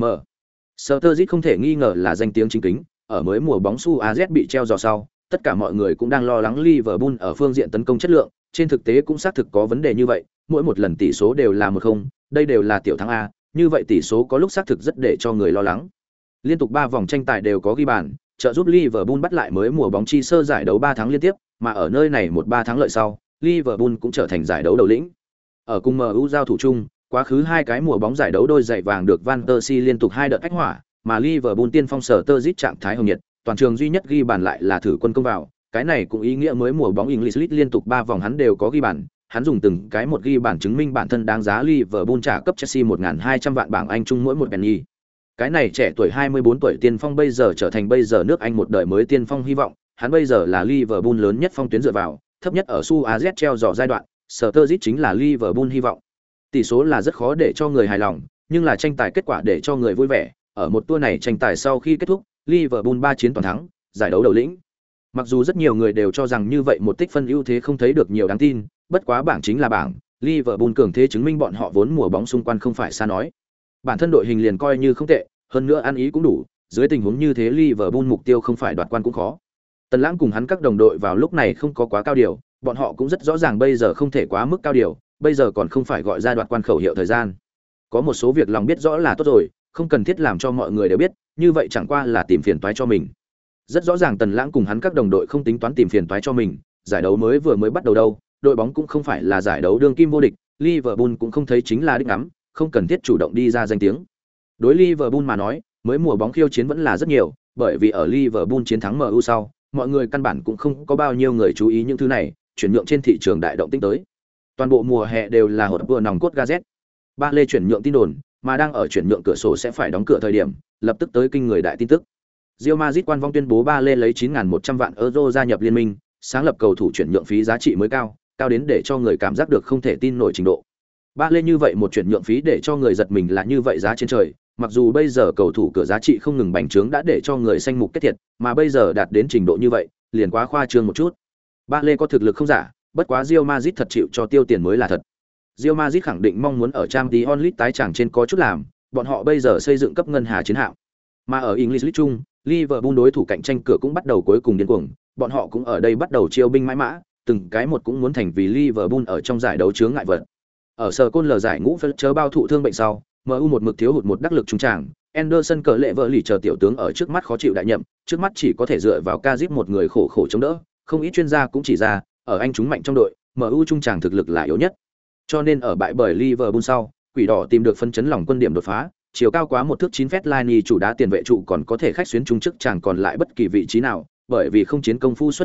Sturridge không thể nghi ngờ là danh tiếng chính kính, ở mới mùa bóng Suarez bị treo giò sau, tất cả mọi người cũng đang lo lắng Liverpool ở phương diện tấn công chất lượng, trên thực tế cũng xác thực có vấn đề như vậy, mỗi một lần tỷ số đều là 1-0, đây đều là tiểu thắng a, như vậy tỷ số có lúc xác thực rất để cho người lo lắng. Liên tục 3 vòng tranh tài đều có ghi bàn, trợ giúp Liverpool bắt lại mới mùa bóng chi sơ giải đấu 3 tháng liên tiếp, mà ở nơi này 1-3 thắng lợi sau, Liverpool cũng trở thành giải đấu đầu lĩnh. Ở cùng MU giao thủ chung, quá khứ 2 cái mùa bóng giải đấu đôi giày vàng được Van der Si liên tục 2 đợt ách hỏa, mà Liverpool tiên phong Sturridge trạng thái hồng nhiệt, toàn trường duy nhất ghi bàn lại là thử quân công vào, cái này cũng ý nghĩa mới mùa bóng English League liên tục 3 vòng hắn đều có ghi bàn, hắn dùng từng cái một ghi bàn chứng minh bản thân đáng giá Liverpool trả cấp Chelsea 1.200 vạn bảng Anh chung mỗi một penny. Cái này trẻ tuổi 24 tuổi tiên phong bây giờ trở thành bây giờ nước Anh một đời mới tiên phong hy vọng, hắn bây giờ là Liverpool lớn nhất phong tuyến dựa vào, thấp nhất ở Suarez treo giò giai đoạn, Sturridge chính là Liverpool hy vọng. Tỷ số là rất khó để cho người hài lòng, nhưng là tranh tài kết quả để cho người vui vẻ, ở một tour này tranh tài sau khi kết thúc, Liverpool 3 chiến toàn thắng, giải đấu đầu lĩnh. Mặc dù rất nhiều người đều cho rằng như vậy một tích phân ưu thế không thấy được nhiều đáng tin, bất quá bảng chính là bảng, Liverpool cường thế chứng minh bọn họ vốn mùa bóng xung quanh không phải xa nói. Bản thân đội hình liền coi như không tệ, hơn nữa ăn ý cũng đủ, dưới tình huống như thế Liverpool mục tiêu không phải đoạt quan cũng khó. Tần Lãng cùng hắn các đồng đội vào lúc này không có quá cao điều, bọn họ cũng rất rõ ràng bây giờ không thể quá mức cao điều, bây giờ còn không phải gọi ra đoạt quan khẩu hiệu thời gian. Có một số việc lòng biết rõ là tốt rồi, không cần thiết làm cho mọi người đều biết, như vậy chẳng qua là tìm phiền toái cho mình. Rất rõ ràng Tần Lãng cùng hắn các đồng đội không tính toán tìm phiền toái cho mình, giải đấu mới bắt đầu đâu, đội bóng cũng không phải là giải đấu đương kim vô địch, Liverpool cũng không thấy chính là đích ngắm, không cần thiết chủ động đi ra danh tiếng. Đối Liverpool mà nói, mới mùa bóng khiêu chiến vẫn là rất nhiều, bởi vì ở Liverpool chiến thắng MU sau, mọi người căn bản cũng không có bao nhiêu người chú ý những thứ này, chuyển nhượng trên thị trường đại động tĩnh tới. Toàn bộ mùa hè đều là hột vừa nòng cốt gazette. Ba lê chuyển nhượng tin đồn, mà đang ở chuyển nhượng cửa sổ sẽ phải đóng cửa thời điểm, lập tức tới kinh người đại tin tức. Real Madrid quan vong tuyên bố Ba lê lấy 9.100 vạn euro gia nhập liên minh, sáng lập cầu thủ chuyển nhượng phí giá trị mới cao, cao đến để cho người cảm giác được không thể tin nổi trình độ. Ba lê như vậy một chuyển nhượng phí để cho người giật mình là như vậy giá trên trời, mặc dù bây giờ cầu thủ cửa giá trị không ngừng bành trướng đã để cho người xanh mục kết thiệt, mà bây giờ đạt đến trình độ như vậy, liền quá khoa trương một chút. Ba lê có thực lực không giả, bất quá Real Madrid thật chịu cho tiêu tiền mới là thật. Real Madrid khẳng định mong muốn ở Champions League tái chàng trên có chút làm, bọn họ bây giờ xây dựng cấp ngân hà chiến hạm. Mà ở English League chung, Liverpool đối thủ cạnh tranh cửa cũng bắt đầu cuối cùng điên cuồng, bọn họ cũng ở đây bắt đầu chiêu binh mãi mã, từng cái một cũng muốn thành vì Liverpool ở trong giải đấu chướng ngại vật. Ở sở côn lờ giải ngũ chớ bao thụ thương bệnh sau, MU một mực thiếu hụt một đắc lực trung trảng, Anderson cờ lệ vợ lì chờ tiểu tướng ở trước mắt khó chịu đại nhậm, trước mắt chỉ có thể dựa vào Kazip một người khổ khổ chống đỡ, không ít chuyên gia cũng chỉ ra, ở anh chúng mạnh trong đội, MU trung trảng thực lực là yếu nhất. Cho nên ở bại bởi Liverpool sau, Quỷ Đỏ tìm được phân chấn lòng quân điểm đột phá, chiều cao quá một thước 9 Fellaini chủ đá tiền vệ trụ còn có thể khách xuyến trung chức chẳng còn lại bất kỳ vị trí nào, bởi vì không chiến công phu xuất sắc,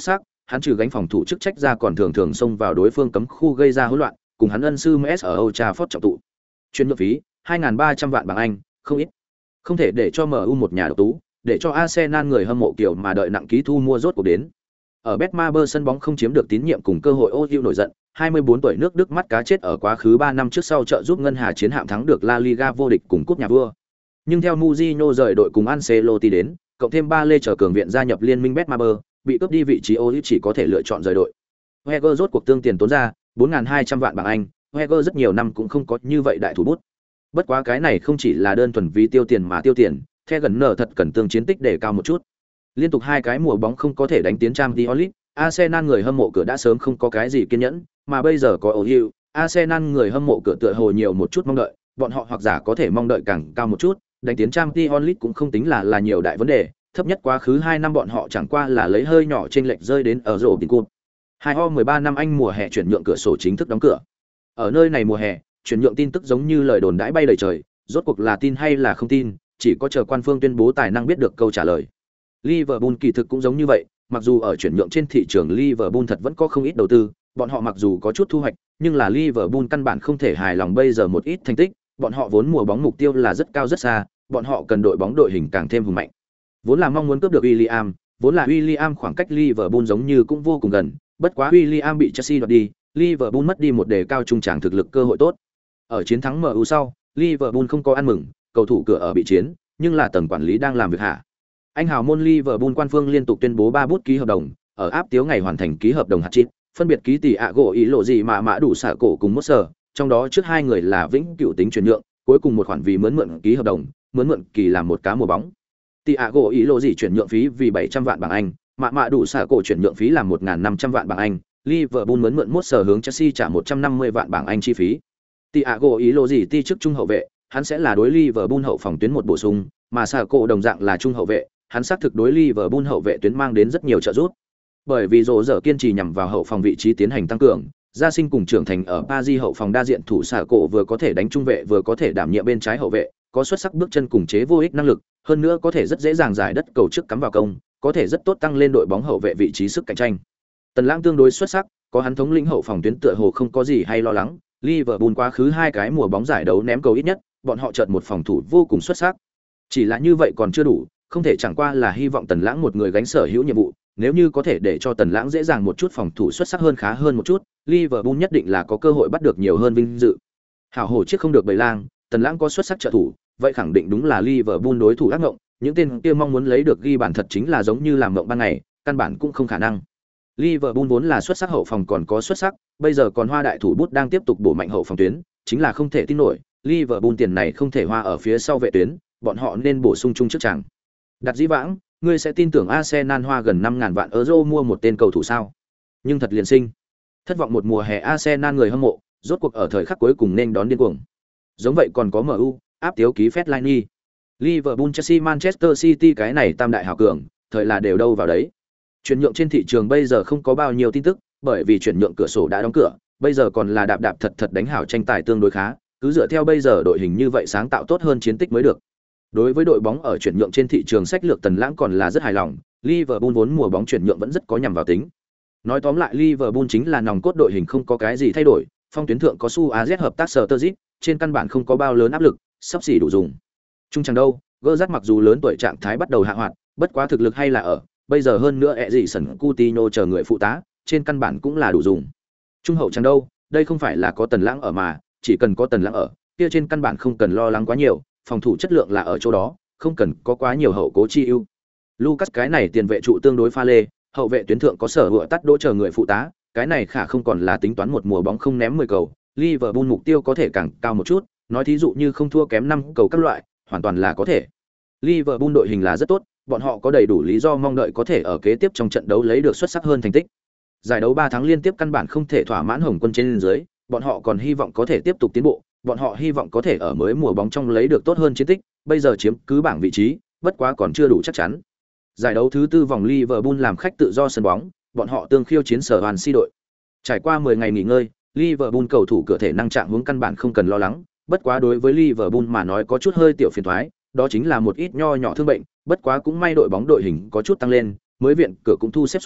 hắn trừ gánh phòng thủ chức trách ra còn thường thường xông vào đối phương cấm khu gây ra hỗn loạn, cùng hắn ân sư MS ở Old Trafford trọng tụ. Chuyển nhượng phí 2.300 vạn bảng Anh, không ít. Không thể để cho MU một nhà độc tú, để cho Arsenal người hâm mộ kiểu mà đợi nặng ký thu mua rốt cuộc đến. Ở Betmaber sân bóng không chiếm được tín nhiệm cùng cơ hội Ozil nổi giận, 24 tuổi nước Đức mắt cá chết ở quá khứ 3 năm trước sau trợ giúp ngân hà chiến hạm thắng được La Liga vô địch cùng cúp nhà vua. Nhưng theo Mourinho rời đội cùng Ancelotti đến, cộng thêm ba lê trở cường viện gia nhập liên minh Betmaber, bị cướp đi vị trí Ozil chỉ có thể lựa chọn rời đội. Wenger rốt cuộc tương tiền tốn ra 4.200 vạn bảng Anh, Wenger rất nhiều năm cũng không có như vậy đại thủ bút. Bất quá cái này không chỉ là đơn thuần vì tiêu tiền mà tiêu tiền, The gần nở thật cần tương chiến tích để cao một chút. Liên tục 2 cái mùa bóng không có thể đánh tiến Champions League, Arsenal người hâm mộ cửa đã sớm không có cái gì kiên nhẫn, mà bây giờ có Ozil, Arsenal người hâm mộ cửa tựa hồ nhiều một chút mong đợi, bọn họ hoặc giả có thể mong đợi càng cao một chút, đánh tiến Champions League cũng không tính là nhiều đại vấn đề, thấp nhất quá khứ 2 năm bọn họ chẳng qua là lấy hơi nhỏ chênh lệch rơi đến ở rổ tiền cúp. 2013 năm Anh mùa hè chuyển nhượng cửa sổ chính thức đóng cửa. Ở nơi này mùa hè, chuyển nhượng tin tức giống như lời đồn đãi bay đầy trời, rốt cuộc là tin hay là không tin, chỉ có chờ quan phương tuyên bố tài năng biết được câu trả lời. Liverpool kỳ thực cũng giống như vậy, mặc dù ở chuyển nhượng trên thị trường Liverpool thật vẫn có không ít đầu tư, bọn họ mặc dù có chút thu hoạch, nhưng là Liverpool căn bản không thể hài lòng bây giờ một ít thành tích, bọn họ vốn mùa bóng mục tiêu là rất cao rất xa, bọn họ cần đội bóng đội hình càng thêm hùng mạnh. Vốn là mong muốn cướp được William, vốn là William khoảng cách Liverpool giống như cũng vô cùng gần, bất quá William bị Chelsea đoạt đi, Liverpool mất đi một đề cao trung trảng thực lực cơ hội tốt. Ở chiến thắng MU sau, Liverpool không có ăn mừng, cầu thủ cửa ở bị chiến, nhưng là tầng quản lý đang làm việc hạ. Anh hào môn Liverpool quan phương liên tục tuyên bố 3 bút ký hợp đồng, ở áp tiếu ngày hoàn thành ký hợp đồng hạt chít, phân biệt ký tỷ ạ gỗ ý lộ gì mà mã đủ xả cổ cùng Moser, trong đó trước 2 người là vĩnh cửu tính chuyển nhượng, cuối cùng một khoản vì mượn ký hợp đồng, mượn kỳ làm một cá mùa bóng. Tỷ ạ gỗ ý lộ gì chuyển nhượng phí vì 700 vạn bảng Anh, mã đủ xả cổ chuyển nhượng phí là 1.500 vạn bảng Anh, Liverpool mượn Moser hướng Chelsea trả 150 vạn bảng Anh chi phí. Thiago ý lộ gì ti chức trung hậu vệ, hắn sẽ là đối Liverpool hậu phòng tuyến một bổ sung, mà Sarko đồng dạng là trung hậu vệ, hắn xác thực đối Liverpool hậu vệ tuyến mang đến rất nhiều trợ giúp. Bởi vì Rô giờ kiên trì nhằm vào hậu phòng vị trí tiến hành tăng cường, Gia Sinh cùng trưởng thành ở Paris hậu phòng đa diện thủ Sarko vừa có thể đánh trung vệ vừa có thể đảm nhiệm bên trái hậu vệ, có xuất sắc bước chân cùng chế vô ích năng lực, hơn nữa có thể rất dễ dàng giải đất cầu trước cắm vào công, có thể rất tốt tăng lên đội bóng hậu vệ vị trí sức cạnh tranh. Tần Lãng tương đối xuất sắc, có hắn thống lĩnh hậu phòng tuyến tựa hồ không có gì hay lo lắng. Liverpool quá khứ 2 cái mùa bóng giải đấu ném cầu ít nhất, bọn họ chợt một phòng thủ vô cùng xuất sắc. Chỉ là như vậy còn chưa đủ, không thể chẳng qua là hy vọng Tần Lãng một người gánh sở hữu nhiệm vụ, nếu như có thể để cho Tần Lãng dễ dàng một chút phòng thủ xuất sắc hơn khá hơn một chút, Liverpool nhất định là có cơ hội bắt được nhiều hơn vinh dự. Hảo hổ chiếc không được bầy lang, Tần Lãng có xuất sắc trợ thủ, vậy khẳng định đúng là Liverpool đối thủ ác ngộng, những tên kia mong muốn lấy được ghi bàn thật chính là giống như làm ngộng ban ngày, căn bản cũng không khả năng. Liverpool vốn là xuất sắc hậu phòng còn có xuất sắc, bây giờ còn hoa đại thủ bút đang tiếp tục bổ mạnh hậu phòng tuyến, chính là không thể tin nổi, Liverpool tiền này không thể hoa ở phía sau vệ tuyến, bọn họ nên bổ sung chung trước chẳng. Đặt dĩ vãng, ngươi sẽ tin tưởng Arsenal hoa gần 5.000 vạn euro mua một tên cầu thủ sao? Nhưng thật liền sinh. Thất vọng một mùa hè Arsenal người hâm mộ, rốt cuộc ở thời khắc cuối cùng nên đón điên cuồng. Giống vậy còn có MU, áp tiếu ký Fellaini. Liverpool, Chelsea, Manchester City cái này tam đại hào cường, thời là đều đâu vào đấy. Chuyển nhượng trên thị trường bây giờ không có bao nhiêu tin tức, bởi vì chuyển nhượng cửa sổ đã đóng cửa, bây giờ còn là đạp thật đánh hảo tranh tài tương đối khá, cứ dựa theo bây giờ đội hình như vậy sáng tạo tốt hơn chiến tích mới được. Đối với đội bóng ở chuyển nhượng trên thị trường sách lược Tần Lãng còn là rất hài lòng, Liverpool vốn mùa bóng chuyển nhượng vẫn rất có nhằm vào tính. Nói tóm lại Liverpool chính là nòng cốt đội hình không có cái gì thay đổi, phong tuyến thượng có Su AZ hợp tác Sturridge, trên căn bản không có bao lớn áp lực, sắp xỉ đủ dùng. Trung chẳng đâu, Gerrard mặc dù lớn tuổi trạng thái bắt đầu hạ hoạt, bất quá thực lực hay là ở, bây giờ hơn nữa ẹ gì sẩn Coutinho chờ người phụ tá, trên căn bản cũng là đủ dùng. Trung hậu chẳng đâu, đây không phải là có Tần Lãng ở mà, chỉ cần có Tần Lãng ở, kia trên căn bản không cần lo lắng quá nhiều, phòng thủ chất lượng là ở chỗ đó, không cần có quá nhiều hậu cố chi ưu. Lucas cái này tiền vệ trụ tương đối pha lê, hậu vệ tuyến thượng có Sở Hựa tắt đỗ chờ người phụ tá, cái này khả không còn là tính toán một mùa bóng không ném 10 cầu, Liverpool mục tiêu có thể càng cao một chút, nói thí dụ như không thua kém 5 cầu các loại, hoàn toàn là có thể. Liverpool đội hình là rất tốt, bọn họ có đầy đủ lý do mong đợi có thể ở kế tiếp trong trận đấu lấy được xuất sắc hơn thành tích. Giải đấu 3 tháng liên tiếp căn bản không thể thỏa mãn Hồng Quân trên dưới, bọn họ còn hy vọng có thể tiếp tục tiến bộ, bọn họ hy vọng có thể ở mới mùa bóng trong lấy được tốt hơn chiến tích, bây giờ chiếm cứ bảng vị trí, bất quá còn chưa đủ chắc chắn. Giải đấu thứ 4 vòng Liverpool làm khách tự do sân bóng, bọn họ tương khiêu chiến Sở Hoàn Si đội. Trải qua 10 ngày nghỉ ngơi, Liverpool cầu thủ cửa thể năng trạng hướng căn bản không cần lo lắng, bất quá đối với Liverpool mà nói có chút hơi tiểu phiền toái, đó chính là một ít nho nhỏ thương bệnh, bất quá cũng may đội bóng đội hình có chút tăng lên, mới viện cửa cũng thu xếp xuống,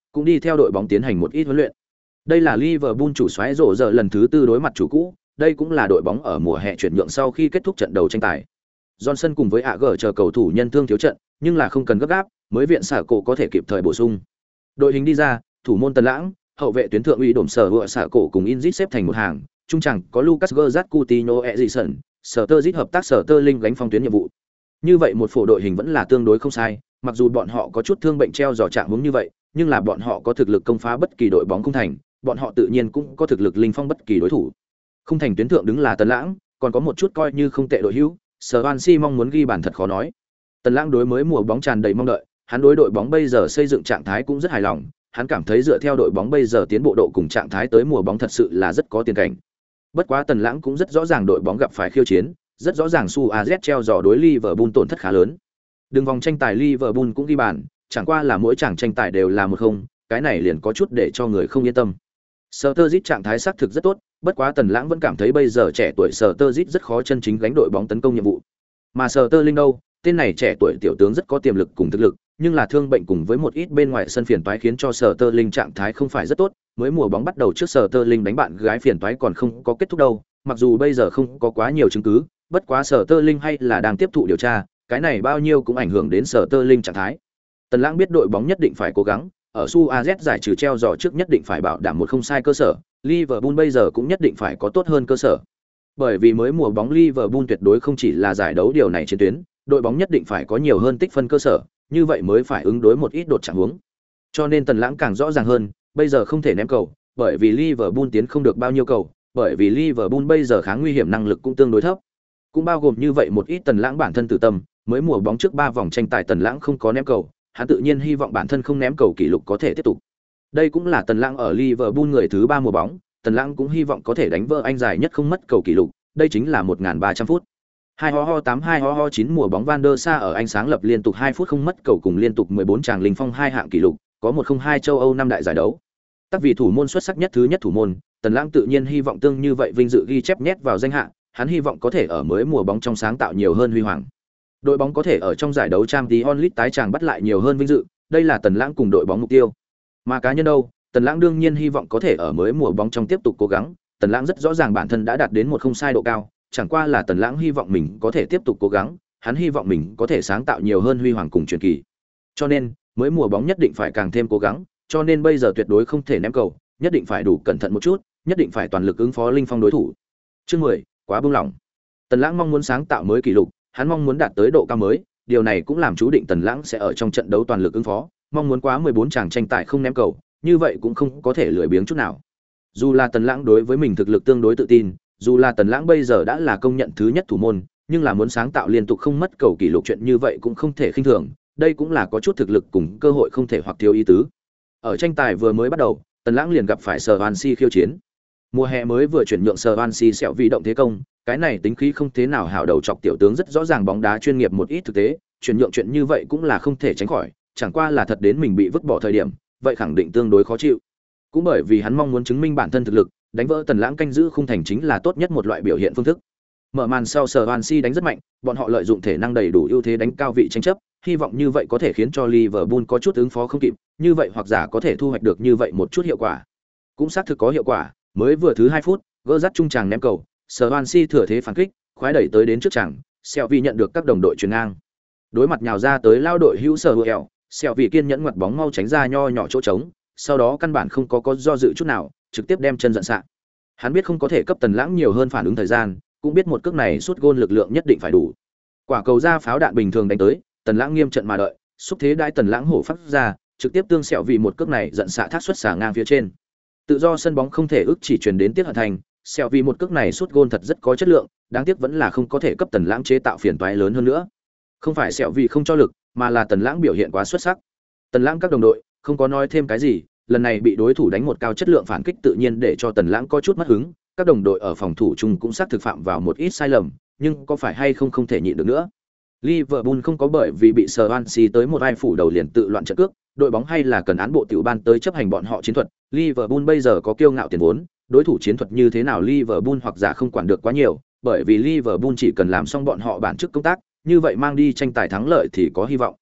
cũng đi theo đội bóng tiến hành một ít huấn luyện. Đây là Liverpool chủ soái rổ giờ lần thứ tư đối mặt chủ cũ, đây cũng là đội bóng ở mùa hè chuyển nhượng sau khi kết thúc trận đấu tranh tài. Johnson cùng với AG chờ cầu thủ nhân thương thiếu trận, nhưng là không cần gấp gáp, mới viện xả cổ có thể kịp thời bổ sung. Đội hình đi ra, thủ môn Tần Lãng, hậu vệ tuyến thượng uy đổm sở vựa xả cổ cùng Inzit xếp thành một hàng, trung trảng có Lucas Gerrard Coutinho Eriksen, Sterling hợp tác Sterling gánh phong tuyến nhiệm vụ. Như vậy một phổ đội hình vẫn là tương đối không sai, mặc dù bọn họ có chút thương bệnh treo giò trạng huống như vậy, nhưng là bọn họ có thực lực công phá bất kỳ đội bóng khung thành, bọn họ tự nhiên cũng có thực lực linh phong bất kỳ đối thủ. Khung thành tuyến thượng đứng là Tần Lãng, còn có một chút coi như không tệ đội hữu, Swansea mong muốn ghi bàn thật khó nói. Tần Lãng đối mới mùa bóng tràn đầy mong đợi, hắn đối đội bóng bây giờ xây dựng trạng thái cũng rất hài lòng, hắn cảm thấy dựa theo đội bóng bây giờ tiến bộ độ cùng trạng thái tới mùa bóng thật sự là rất có tiền cảnh. Bất quá Tần Lãng cũng rất rõ ràng đội bóng gặp phải khiêu chiến, rất rõ ràng Suarez treo giò đối Liverpool tổn thất khá lớn. Đường vòng tranh tài Liverpool cũng ghi bàn, chẳng qua là mỗi chàng tranh tài đều là 1-0, cái này liền có chút để cho người không yên tâm. Sturridge trạng thái xác thực rất tốt, bất quá Tần Lãng vẫn cảm thấy bây giờ trẻ tuổi Sturridge rất khó chân chính gánh đội bóng tấn công nhiệm vụ. Mà Sterling đâu, tên này trẻ tuổi tiểu tướng rất có tiềm lực cùng thực lực, nhưng là thương bệnh cùng với một ít bên ngoài sân phiền toái khiến cho Sterling trạng thái không phải rất tốt, mới mùa bóng bắt đầu trước Sterling đánh bạn gái phiền toái còn không có kết thúc đâu, mặc dù bây giờ không có quá nhiều chứng cứ, bất quá Sterling hay là đang tiếp thụ điều tra, cái này bao nhiêu cũng ảnh hưởng đến Sterling trạng thái. Tần Lãng biết đội bóng nhất định phải cố gắng, ở Suarez giải trừ treo giò trước nhất định phải bảo đảm một không sai cơ sở, Liverpool bây giờ cũng nhất định phải có tốt hơn cơ sở. Bởi vì mới mùa bóng Liverpool tuyệt đối không chỉ là giải đấu điều này chiến tuyến, đội bóng nhất định phải có nhiều hơn tích phân cơ sở, như vậy mới phải ứng đối một ít đột trạng huống. Cho nên Tần Lãng càng rõ ràng hơn, bây giờ không thể ném cầu, bởi vì Liverpool tiến không được bao nhiêu cầu, bởi vì Liverpool bây giờ kháng nguy hiểm năng lực cũng tương đối thấp. Cũng bao gồm như vậy một ít Tần Lãng bản thân tự tâm, mới mùa bóng trước 3 vòng tranh tài Tần Lãng không có ném cầu, hắn tự nhiên hy vọng bản thân không ném cầu kỷ lục có thể tiếp tục. Đây cũng là Tần Lãng ở Liverpool người thứ 3 mùa bóng, Tần Lãng cũng hy vọng có thể đánh vỡ anh dài nhất không mất cầu kỷ lục, đây chính là 1300 phút. 2-8-2-9 mùa bóng Van der Sa ở Anh sáng lập liên tục 2 phút không mất cầu cùng liên tục 14 tràng linh phong 2 hạng kỷ lục, có 102 châu Âu 5 đại giải đấu. Tác vì thủ môn xuất sắc nhất thứ nhất thủ môn, Tần Lãng tự nhiên hy vọng tương như vậy vinh dự ghi chép nhét vào danh hạng, hắn hy vọng có thể ở mới mùa bóng trong sáng tạo nhiều hơn huy hoàng. Đội bóng có thể ở trong giải đấu Champions League tái tràng bắt lại nhiều hơn vinh dự, đây là Tần Lãng cùng đội bóng mục tiêu. Mà cá nhân đâu, Tần Lãng đương nhiên hy vọng có thể ở mới mùa bóng trong tiếp tục cố gắng, Tần Lãng rất rõ ràng bản thân đã đạt đến một không sai độ cao, chẳng qua là Tần Lãng hy vọng mình có thể tiếp tục cố gắng, hắn hy vọng mình có thể sáng tạo nhiều hơn huy hoàng cùng truyền kỳ. Cho nên, mới mùa bóng nhất định phải càng thêm cố gắng, cho nên bây giờ tuyệt đối không thể ném cầu, nhất định phải đủ cẩn thận một chút, nhất định phải toàn lực ứng phó linh phong đối thủ. Chương 10, quá buông lỏng. Tần Lãng mong muốn sáng tạo mới kỷ lục, hắn mong muốn đạt tới độ cao mới, điều này cũng làm chú định Tần Lãng sẽ ở trong trận đấu toàn lực ứng phó, mong muốn quá 14 chàng tranh tài không ném cầu, như vậy cũng không có thể lười biếng chút nào. Dù là Tần Lãng đối với mình thực lực tương đối tự tin, dù là Tần Lãng bây giờ đã là công nhận thứ nhất thủ môn, nhưng là muốn sáng tạo liên tục không mất cầu kỷ lục chuyện như vậy cũng không thể khinh thường, đây cũng là có chút thực lực cùng cơ hội không thể hoặc thiếu ý tứ. Ở tranh tài vừa mới bắt đầu, Tần Lãng liền gặp phải Swansea khiêu chiến. Mùa hè mới vừa chuyển nhượng Swansea sẹo vì động thế công, cái này tính khí không thế nào hảo đầu chọc tiểu tướng rất rõ ràng bóng đá chuyên nghiệp một ít thực tế, chuyển nhượng chuyện như vậy cũng là không thể tránh khỏi, chẳng qua là thật đến mình bị vứt bỏ thời điểm, vậy khẳng định tương đối khó chịu. Cũng bởi vì hắn mong muốn chứng minh bản thân thực lực, đánh vỡ Tần Lãng canh giữ khung thành chính là tốt nhất một loại biểu hiện phương thức. Mở màn sau Swansea đánh rất mạnh, bọn họ lợi dụng thể năng đầy đủ ưu thế đánh cao vị tranh chấp, hy vọng như vậy có thể khiến cho Liverpool có chút ứng phó không kịp, như vậy hoặc giả có thể thu hoạch được như vậy một chút hiệu quả. Cũng xác thực có hiệu quả, mới vừa thứ 2 phút, gỡ dắt trung tràng ném cầu, Swansea thừa thế phản kích, khoái đẩy tới đến trước tràng, Shelby nhận được các đồng đội chuyền ngang. Đối mặt nhào ra tới lao đội hữu sở hữu, Shelby kiên nhẫn ngoặt bóng mau tránh ra nho nhỏ chỗ trống, sau đó căn bản không có do dự chút nào, trực tiếp đem chân giận sạ. Hắn biết không có thể cấp Tần Lãng nhiều hơn phản ứng thời gian, cũng biết một cước này sút gôn lực lượng nhất định phải đủ. Quả cầu ra pháo đạn bình thường đánh tới, Tần Lãng nghiêm trận mà đợi, xúc thế đai Tần Lãng hổ phát ra, trực tiếp tương sẹo vì một cước này giận xạ thác xuất xả ngang phía trên. Tự do sân bóng không thể ức chỉ truyền đến Tiết Hận Thành, sẹo vì một cước này sút gôn thật rất có chất lượng, đáng tiếc vẫn là không có thể cấp Tần Lãng chế tạo phiền toái lớn hơn nữa. Không phải sẹo vì không cho lực, mà là Tần Lãng biểu hiện quá xuất sắc. Tần Lãng các đồng đội không có nói thêm cái gì, lần này bị đối thủ đánh một cao chất lượng phản kích tự nhiên để cho Tần Lãng có chút mất hứng, các đồng đội ở phòng thủ chung cũng xác thực phạm vào một ít sai lầm, nhưng có phải hay không thể nhịn được nữa. Liverpool không có bởi vì bị Swansea tới một ai phủ đầu liền tự loạn trận cước, đội bóng hay là cần án bộ tiểu ban tới chấp hành bọn họ chiến thuật. Liverpool bây giờ có kiêu ngạo tiền vốn, đối thủ chiến thuật như thế nào Liverpool hoặc giả không quản được quá nhiều, bởi vì Liverpool chỉ cần làm xong bọn họ bản chức công tác, như vậy mang đi tranh tài thắng lợi thì có hy vọng.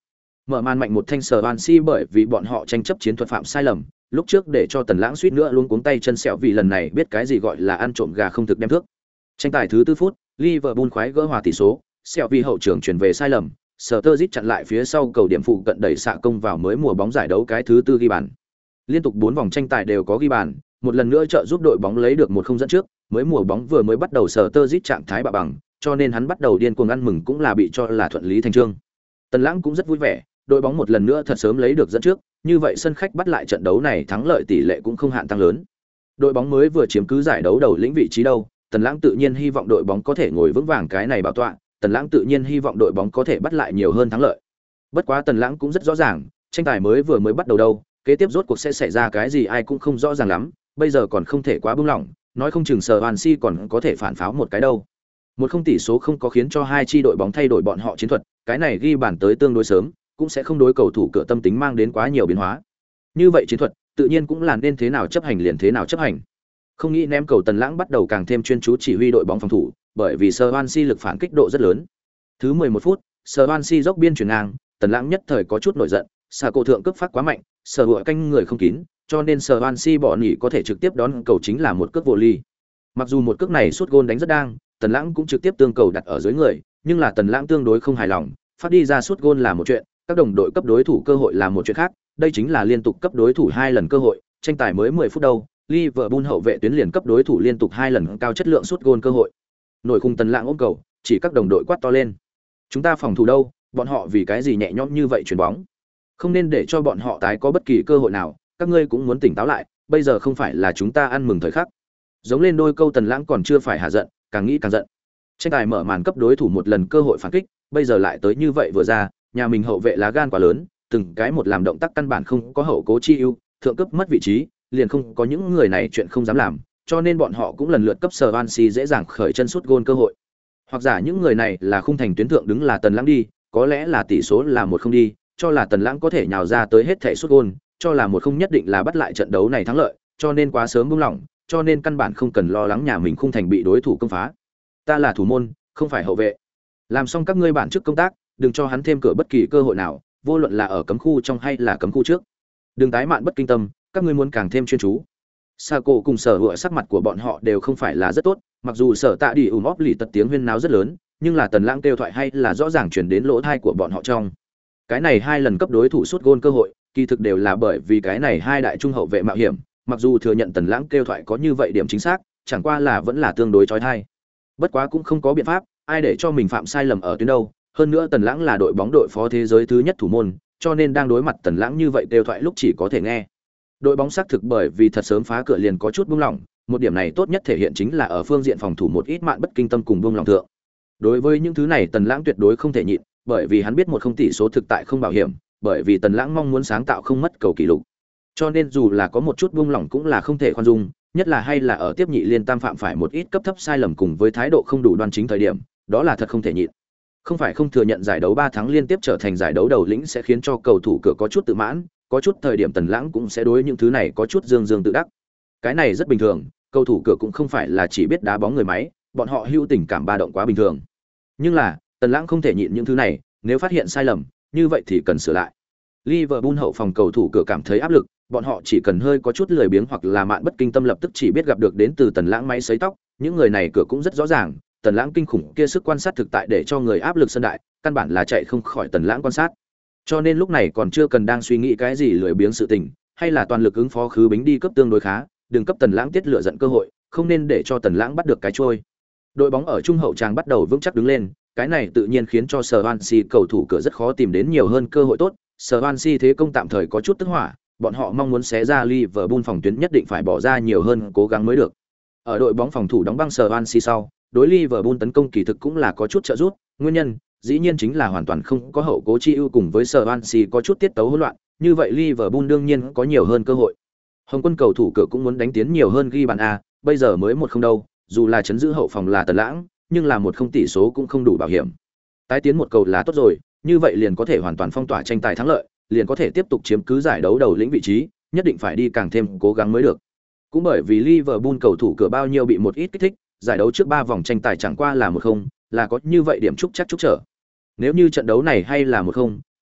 Mở màn mạnh một thanh Swansea bởi vì bọn họ tranh chấp chiến thuật phạm sai lầm, lúc trước để cho Tần Lãng suýt nữa luôn cuống tay chân sẹo vì lần này biết cái gì gọi là ăn trộm gà không thực đem thước. Tranh tài thứ 4 phút, Liverpool khoái gỡ hòa tỷ số, sẹo vì hậu trường chuyển về sai lầm, Sturridge chặn lại phía sau cầu điểm phụ cận đẩy xạ công vào mới mùa bóng giải đấu cái thứ 4 ghi bàn. Liên tục 4 vòng tranh tài đều có ghi bàn, một lần nữa trợ giúp đội bóng lấy được 1-0 dẫn trước, mới mùa bóng vừa mới bắt đầu Sturridge trạng thái bạ bằng, cho nên hắn bắt đầu điên cuồng ăn mừng cũng là bị cho là thuận lý thành chương. Tần Lãng cũng rất vui vẻ, đội bóng một lần nữa thật sớm lấy được dẫn trước, như vậy sân khách bắt lại trận đấu này thắng lợi tỷ lệ cũng không hạn tăng lớn. Đội bóng mới vừa chiếm cứ giải đấu đầu lĩnh vị trí đâu, Tần Lãng tự nhiên hy vọng đội bóng có thể ngồi vững vàng cái này bảo tọa, Tần Lãng tự nhiên hy vọng đội bóng có thể bắt lại nhiều hơn thắng lợi. Bất quá Tần Lãng cũng rất rõ ràng, tranh tài mới vừa mới bắt đầu đâu, kế tiếp rốt cuộc sẽ xảy ra cái gì ai cũng không rõ ràng lắm, bây giờ còn không thể quá buông lỏng, nói không chừng Swansea còn có thể phản pháo một cái đâu. Một không tỷ số không có khiến cho hai chi đội bóng thay đổi bọn họ chiến thuật, cái này ghi bàn tới tương đối sớm, cũng sẽ không đối cầu thủ cửa tâm tính mang đến quá nhiều biến hóa. Như vậy chiến thuật, tự nhiên cũng là nên thế nào chấp hành liền thế nào chấp hành. Không nghĩ ném cầu Tần Lãng bắt đầu càng thêm chuyên chú chỉ huy đội bóng phòng thủ, bởi vì Swansea lực phản kích độ rất lớn. Thứ 11 phút, Swansea dốc biên chuyển ngang, Tần Lãng nhất thời có chút nổi giận, xà cổ thượng cấp phát quá mạnh, sở hữu canh người không kín, cho nên Swansea bỏ nghỉ có thể trực tiếp đón cầu chính là một cước vô ly. Mặc dù một cước này sút gôn đánh rất đang, Tần Lãng cũng trực tiếp tương cầu đặt ở dưới người, nhưng là Tần Lãng tương đối không hài lòng, phát đi ra sút gôn là một chuyện, các đồng đội cấp đối thủ cơ hội là một chuyện khác, đây chính là liên tục cấp đối thủ 2 lần cơ hội, tranh tài mới 10 phút đâu, Liverpool hậu vệ tuyến liền cấp đối thủ liên tục 2 lần cao chất lượng sút gôn cơ hội. Nội khung Tần Lãng ôm cầu, chỉ các đồng đội quát to lên. Chúng ta phòng thủ đâu, bọn họ vì cái gì nhẹ nhõm như vậy chuyền bóng? Không nên để cho bọn họ tái có bất kỳ cơ hội nào, các ngươi cũng muốn tỉnh táo lại, bây giờ không phải là chúng ta ăn mừng thời khắc. Giống lên đôi câu Tần Lãng còn chưa phải hạ giận, càng nghĩ càng giận. Tranh tài mở màn cấp đối thủ một lần cơ hội phản kích, bây giờ lại tới như vậy vừa ra, nhà mình hậu vệ lá gan quá lớn, từng cái một làm động tác căn bản không có hậu cố chi ưu, thượng cấp mất vị trí, liền không có những người này chuyện không dám làm, cho nên bọn họ cũng lần lượt cấp Swansea dễ dàng khởi chân sút gôn cơ hội. Hoặc giả những người này là khung thành tuyến thượng đứng là Tần Lãng đi, có lẽ là tỷ số là 1-0 đi, cho là Tần Lãng có thể nhào ra tới hết thảy sút gôn, cho là 1-0 nhất định là bắt lại trận đấu này thắng lợi, cho nên quá sớm buông lỏng, cho nên căn bản không cần lo lắng nhà mình khung thành bị đối thủ công phá. Ta là thủ môn, không phải hậu vệ. Làm xong các ngươi bản chức công tác, đừng cho hắn thêm cửa bất kỳ cơ hội nào, vô luận là ở cấm khu trong hay là cấm khu trước. Đừng tái mạn bất kinh tâm, các ngươi muốn càng thêm chuyên chú. Saco cùng Sở Hựa sắc mặt của bọn họ đều không phải là rất tốt, mặc dù Sở Tạ đi óp lì tật tiếng huyên náo rất lớn, nhưng là Tần Lãng kêu thoại hay là rõ ràng truyền đến lỗ tai của bọn họ trong. Cái này 2 lần cấp đối thủ sút gôn cơ hội, kỳ thực đều là bởi vì cái này 2 đại trung hậu vệ mạo hiểm, mặc dù thừa nhận Tần Lãng kêu thoại có như vậy điểm chính xác, chẳng qua là vẫn là tương đối chói tai. Bất quá cũng không có biện pháp, ai để cho mình phạm sai lầm ở tuyến đâu, hơn nữa Tần Lãng là đội bóng đội phó thế giới thứ nhất thủ môn, cho nên đang đối mặt Tần Lãng như vậy kêu thoại lúc chỉ có thể nghe. Đội bóng xác thực bởi vì thật sớm phá cửa liền có chút buông lỏng, một điểm này tốt nhất thể hiện chính là ở phương diện phòng thủ một ít mạn bất kinh tâm cùng buông lỏng thượng. Đối với những thứ này Tần Lãng tuyệt đối không thể nhịn, bởi vì hắn biết một không tỷ số thực tại không bảo hiểm, bởi vì Tần Lãng mong muốn sáng tạo không mất cầu kỷ lục. Cho nên dù là có một chút buông lỏng cũng là không thể khoan dung, nhất là hay là ở tiếp nhị liên tam phạm phải một ít cấp thấp sai lầm cùng với thái độ không đủ đoan chính thời điểm, đó là thật không thể nhịn. Không phải không thừa nhận giải đấu 3 tháng liên tiếp trở thành giải đấu đầu lĩnh sẽ khiến cho cầu thủ cửa có chút tự mãn, có chút thời điểm Tần Lãng cũng sẽ đối những thứ này có chút dương dương tự đắc. Cái này rất bình thường, cầu thủ cửa cũng không phải là chỉ biết đá bóng người máy, bọn họ hữu tình cảm ba động quá bình thường. Nhưng là, Tần Lãng không thể nhịn những thứ này, nếu phát hiện sai lầm, như vậy thì cần sửa lại. Liverpool hậu phòng cầu thủ cửa cảm thấy áp lực, bọn họ chỉ cần hơi có chút lười biếng hoặc là mạn bất kinh tâm lập tức chỉ biết gặp được đến từ Tần Lãng máy sấy tóc, những người này cửa cũng rất rõ ràng, Tần Lãng kinh khủng kia sức quan sát thực tại để cho người áp lực sân đại, căn bản là chạy không khỏi Tần Lãng quan sát. Cho nên lúc này còn chưa cần đang suy nghĩ cái gì lười biếng sự tình, hay là toàn lực ứng phó khứ bính đi cấp tương đối khá, đừng cấp Tần Lãng tiết lựa giận cơ hội, không nên để cho Tần Lãng bắt được cái trôi. Đội bóng ở trung hậu tràng bắt đầu vững chắc đứng lên, cái này tự nhiên khiến cho Swansea cầu thủ cửa rất khó tìm đến nhiều hơn cơ hội tốt. Swansea thế công tạm thời có chút tức hỏa, bọn họ mong muốn xé ra Liverpool phòng tuyến nhất định phải bỏ ra nhiều hơn cố gắng mới được. Ở đội bóng phòng thủ đóng băng Swansea sau, đối Liverpool tấn công kỳ thực cũng là có chút trợ giúp, nguyên nhân dĩ nhiên chính là hoàn toàn không có hậu cố chi ưu cùng với Swansea có chút tiết tấu hỗn loạn, như vậy Liverpool đương nhiên có nhiều hơn cơ hội. Hồng quân cầu thủ cửa cũng muốn đánh tiến nhiều hơn ghi bàn a, bây giờ mới 1-0 đâu, dù là chấn giữ hậu phòng là Tần Lãng, nhưng là 1-0 tỷ số cũng không đủ bảo hiểm. Tái tiến một cầu là tốt rồi, như vậy liền có thể hoàn toàn phong tỏa tranh tài thắng lợi, liền có thể tiếp tục chiếm cứ giải đấu đầu lĩnh vị trí, nhất định phải đi càng thêm cố gắng mới được. Cũng bởi vì Liverpool cầu thủ cửa bao nhiêu bị một ít kích thích, giải đấu trước 3 vòng tranh tài chẳng qua là 1-0, là có như vậy điểm chúc chắc chúc trở. Nếu như trận đấu này hay là 1-0,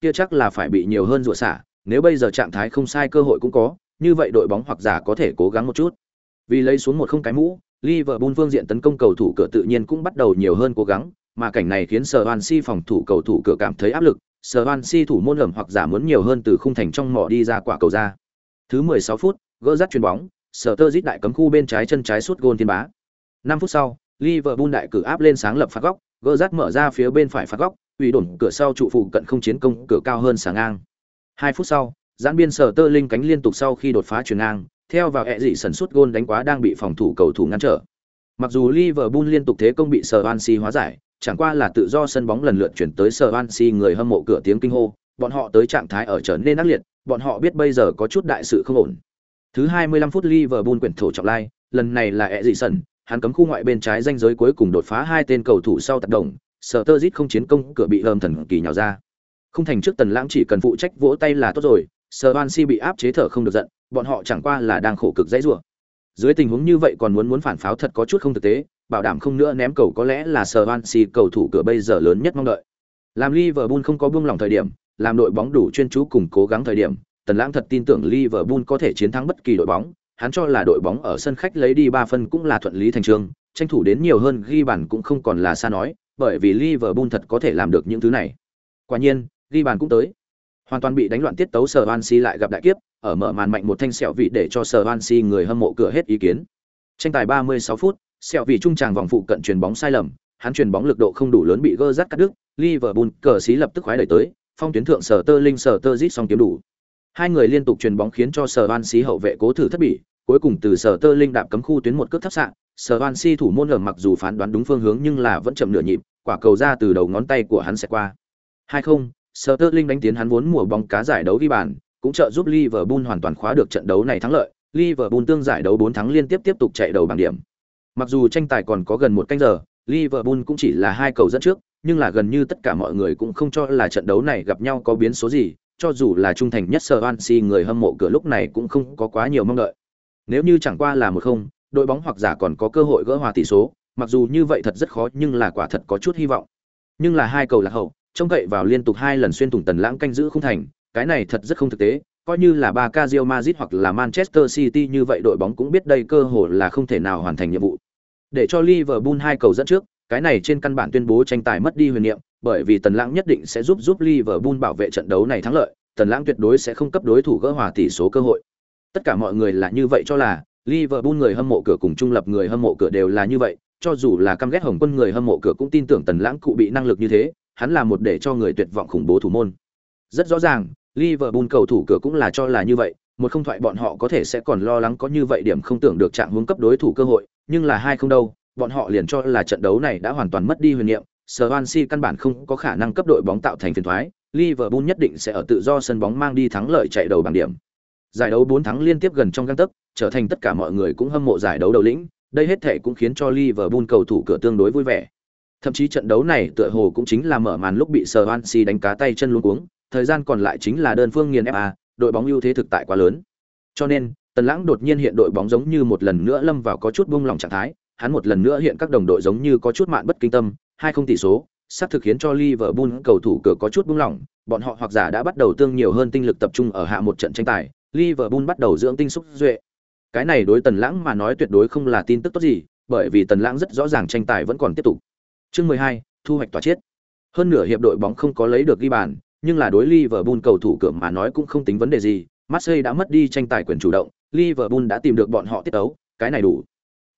kia chắc là phải bị nhiều hơn rủa xả, nếu bây giờ trạng thái không sai cơ hội cũng có, như vậy đội bóng hoặc giả có thể cố gắng một chút. Vì lấy xuống một không cái mũ, Liverpool phương diện tấn công cầu thủ cửa tự nhiên cũng bắt đầu nhiều hơn cố gắng, mà cảnh này khiến Swansea phòng thủ cầu thủ cửa cảm thấy áp lực, Swansea thủ môn lầm hoặc giả muốn nhiều hơn từ khung thành trong mỏ đi ra quả cầu ra. Thứ 16 phút, gỡ dắt chuyền bóng, Sturridge đại cấm khu bên trái chân trái sút gôn thiên bá. 5 phút sau, Liverpool đại cử áp lên sáng lập phạt góc, gỡ dắt mở ra phía bên phải phạt góc, ủy đổn cửa sau trụ phụ cận không chiến công cửa cao hơn sáng ngang. 2 phút sau, giãn biên Sterling cánh liên tục sau khi đột phá chuyền ngang, theo vào ẹ dị sần sút gôn đánh quá đang bị phòng thủ cầu thủ ngăn trở. Mặc dù Liverpool liên tục thế công bị Swansea hóa giải, chẳng qua là tự do sân bóng lần lượt chuyển tới Swansea người hâm mộ cửa tiếng kinh hô, bọn họ tới trạng thái ở trở nên ác liệt, bọn họ biết bây giờ có chút đại sự không ổn. Thứ 25 phút Liverpool quyển thổ trọng lai, lần này là ẹ dị sần, hắn cấm khu ngoại bên trái ranh giới cuối cùng đột phá hai tên cầu thủ sau tác động, Sturridge không chiến công cửa bị ầm thần kỳ nhào ra. Không thành trước Tần Lãng chỉ cần phụ trách vỗ tay là tốt rồi, Swansea bị áp chế thở không được giận, bọn họ chẳng qua là đang khổ cực dãy rủa. Dưới tình huống như vậy còn muốn phản pháo thật có chút không thực tế, bảo đảm không nữa ném cầu có lẽ là Swansea cầu thủ cửa bây giờ lớn nhất mong đợi. Làm Liverpool không có buông lỏng thời điểm, làm đội bóng đủ chuyên chú cùng cố gắng thời điểm, Tần Lãng thật tin tưởng Liverpool có thể chiến thắng bất kỳ đội bóng, hắn cho là đội bóng ở sân khách lấy đi 3 phân cũng là thuận lý thành trương, tranh thủ đến nhiều hơn ghi bàn cũng không còn là xa nói, bởi vì Liverpool thật có thể làm được những thứ này. Quả nhiên, ghi bàn cũng tới. Hoàn toàn bị đánh loạn tiết tấu Swansea lại gặp đại kiếp, ở mở màn mạnh một thanh sẹo vị để cho Swansea người hâm mộ cửa hết ý kiến. Tranh tài 36 phút, sẹo vị trung tràng vòng phụ cận chuyền bóng sai lầm, hắn chuyền bóng lực độ không đủ lớn bị gơ rắt cắt đứt, Liverpool cờ xí lập tức khoái đẩy tới, phong tuyến thượng Sturridge xong kiếm đủ. Hai người liên tục chuyền bóng khiến cho Swansea hậu vệ cố thử thất bỉ, cuối cùng từ Sterling đạp cấm khu tuyến một cước thấp xạ, Swansea thủ môn ở mặc dù phán đoán đúng phương hướng nhưng là vẫn chậm nửa nhịp, quả cầu ra từ đầu ngón tay của hắn sẽ qua. 2-0, Sterling đánh tiến hắn vốn mùa bóng cá giải đấu ghi bàn, cũng trợ giúp Liverpool hoàn toàn khóa được trận đấu này thắng lợi. Liverpool tương giải đấu 4 thắng liên tiếp tiếp tục chạy đầu bảng điểm. Mặc dù tranh tài còn có gần một canh giờ, Liverpool cũng chỉ là 2 cầu dẫn trước, nhưng là gần như tất cả mọi người cũng không cho là trận đấu này gặp nhau có biến số gì, cho dù là trung thành nhất Swansea người hâm mộ cửa lúc này cũng không có quá nhiều mong đợi. Nếu như chẳng qua là 1-0, đội bóng hoặc giả còn có cơ hội gỡ hòa tỷ số, mặc dù như vậy thật rất khó nhưng là quả thật có chút hy vọng. Nhưng là 2 cầu lạc hậu, trông cậy vào liên tục 2 lần xuyên thủng Tần Lãng canh giữ không thành, cái này thật rất không thực tế, coi như là Barca, Real Madrid hoặc là Manchester City như vậy đội bóng cũng biết đây cơ hội là không thể nào hoàn thành nhiệm vụ. Để cho Liverpool 2 cầu dẫn trước, cái này trên căn bản tuyên bố tranh tài mất đi huyền niệm, bởi vì Tần Lãng nhất định sẽ giúp Liverpool bảo vệ trận đấu này thắng lợi, Tần Lãng tuyệt đối sẽ không cấp đối thủ gỡ hòa tỷ số cơ hội. Tất cả mọi người là như vậy cho là, Liverpool người hâm mộ cửa cùng trung lập người hâm mộ cửa đều là như vậy, cho dù là căm ghét Hồng Quân người hâm mộ cửa cũng tin tưởng Tần Lãng cụ bị năng lực như thế, hắn là một để cho người tuyệt vọng khủng bố thủ môn. Rất rõ ràng, Liverpool cầu thủ cửa cũng là cho là như vậy, một không thoại bọn họ có thể sẽ còn lo lắng có như vậy điểm không tưởng được trạng hướng cấp đối thủ cơ hội, nhưng là 2 không đâu, bọn họ liền cho là trận đấu này đã hoàn toàn mất đi huyền niệm, Swansea căn bản không có khả năng cấp đội bóng tạo thành phiền toái, Liverpool nhất định sẽ ở tự do sân bóng mang đi thắng lợi chạy đầu bảng điểm. Giải đấu 4 thắng liên tiếp gần trong gang tấc, trở thành tất cả mọi người cũng hâm mộ giải đấu đầu lĩnh, đây hết thể cũng khiến cho Liverpool cầu thủ cửa tương đối vui vẻ. Thậm chí trận đấu này tựa hồ cũng chính là mở màn lúc bị Swansea đánh cá tay chân luống cuống, thời gian còn lại chính là đơn phương nghiền ép đội bóng ưu thế thực tại quá lớn. Cho nên, Tần Lãng đột nhiên hiện đội bóng giống như một lần nữa lâm vào có chút buông lỏng trạng thái, hắn một lần nữa hiện các đồng đội giống như có chút mạn bất kinh tâm, 2-0 tỷ số, sắp thực khiến cho Liverpool cầu thủ cửa có chút buông lỏng, bọn họ hoặc giả đã bắt đầu tương nhiều hơn tinh lực tập trung ở hạ một trận tranh tài, Liverpool bắt đầu dưỡng tinh xúc duệ. Cái này đối Tần Lãng mà nói tuyệt đối không là tin tức tốt gì, bởi vì Tần Lãng rất rõ ràng tranh tài vẫn còn tiếp tục. Chương 12, thu hoạch tỏa chiết. Hơn nửa hiệp đội bóng không có lấy được ghi bàn, nhưng là đối Liverpool cầu thủ cửa mà nói cũng không tính vấn đề gì, Marseille đã mất đi tranh tài quyền chủ động, Liverpool đã tìm được bọn họ tiết tấu, cái này đủ.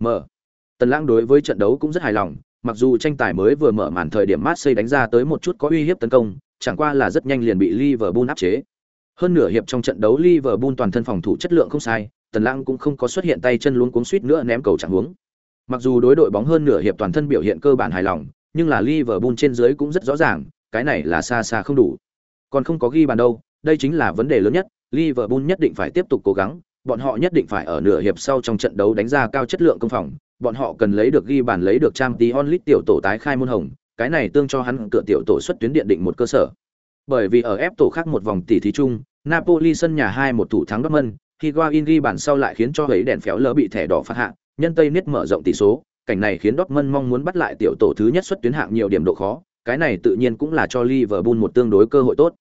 Tần Lãng đối với trận đấu cũng rất hài lòng, mặc dù tranh tài mới vừa mở màn thời điểm Marseille đánh ra tới một chút có uy hiếp tấn công, chẳng qua là rất nhanh liền bị Liverpool áp chế. Hơn nửa hiệp trong trận đấu Liverpool toàn thân phòng thủ chất lượng không sai, Tần Lãng cũng không có xuất hiện tay chân luống cuống suýt nữa ném cầu chẳng huống. Mặc dù đối đội bóng hơn nửa hiệp toàn thân biểu hiện cơ bản hài lòng, nhưng là Liverpool trên dưới cũng rất rõ ràng, cái này là xa xa không đủ. Còn không có ghi bàn đâu, đây chính là vấn đề lớn nhất, Liverpool nhất định phải tiếp tục cố gắng, bọn họ nhất định phải ở nửa hiệp sau trong trận đấu đánh ra cao chất lượng công phòng, bọn họ cần lấy được ghi bàn lấy được Champions League tiểu tổ tái khai môn hồng, cái này tương cho hắn cửa tiểu tổ xuất tuyến điện định một cơ sở. Bởi vì ở ép tổ khác một vòng tỷ thí chung, Napoli sân nhà 2-1 thủ thắng Dortmund, Higuain ghi bàn sau lại khiến cho ấy đèn phéo lỡ bị thẻ đỏ phạt hạ, nhân Tây Niết mở rộng tỷ số, cảnh này khiến Dortmund mong muốn bắt lại tiểu tổ thứ nhất xuất tuyến hạng nhiều điểm độ khó, cái này tự nhiên cũng là cho Liverpool một tương đối cơ hội tốt.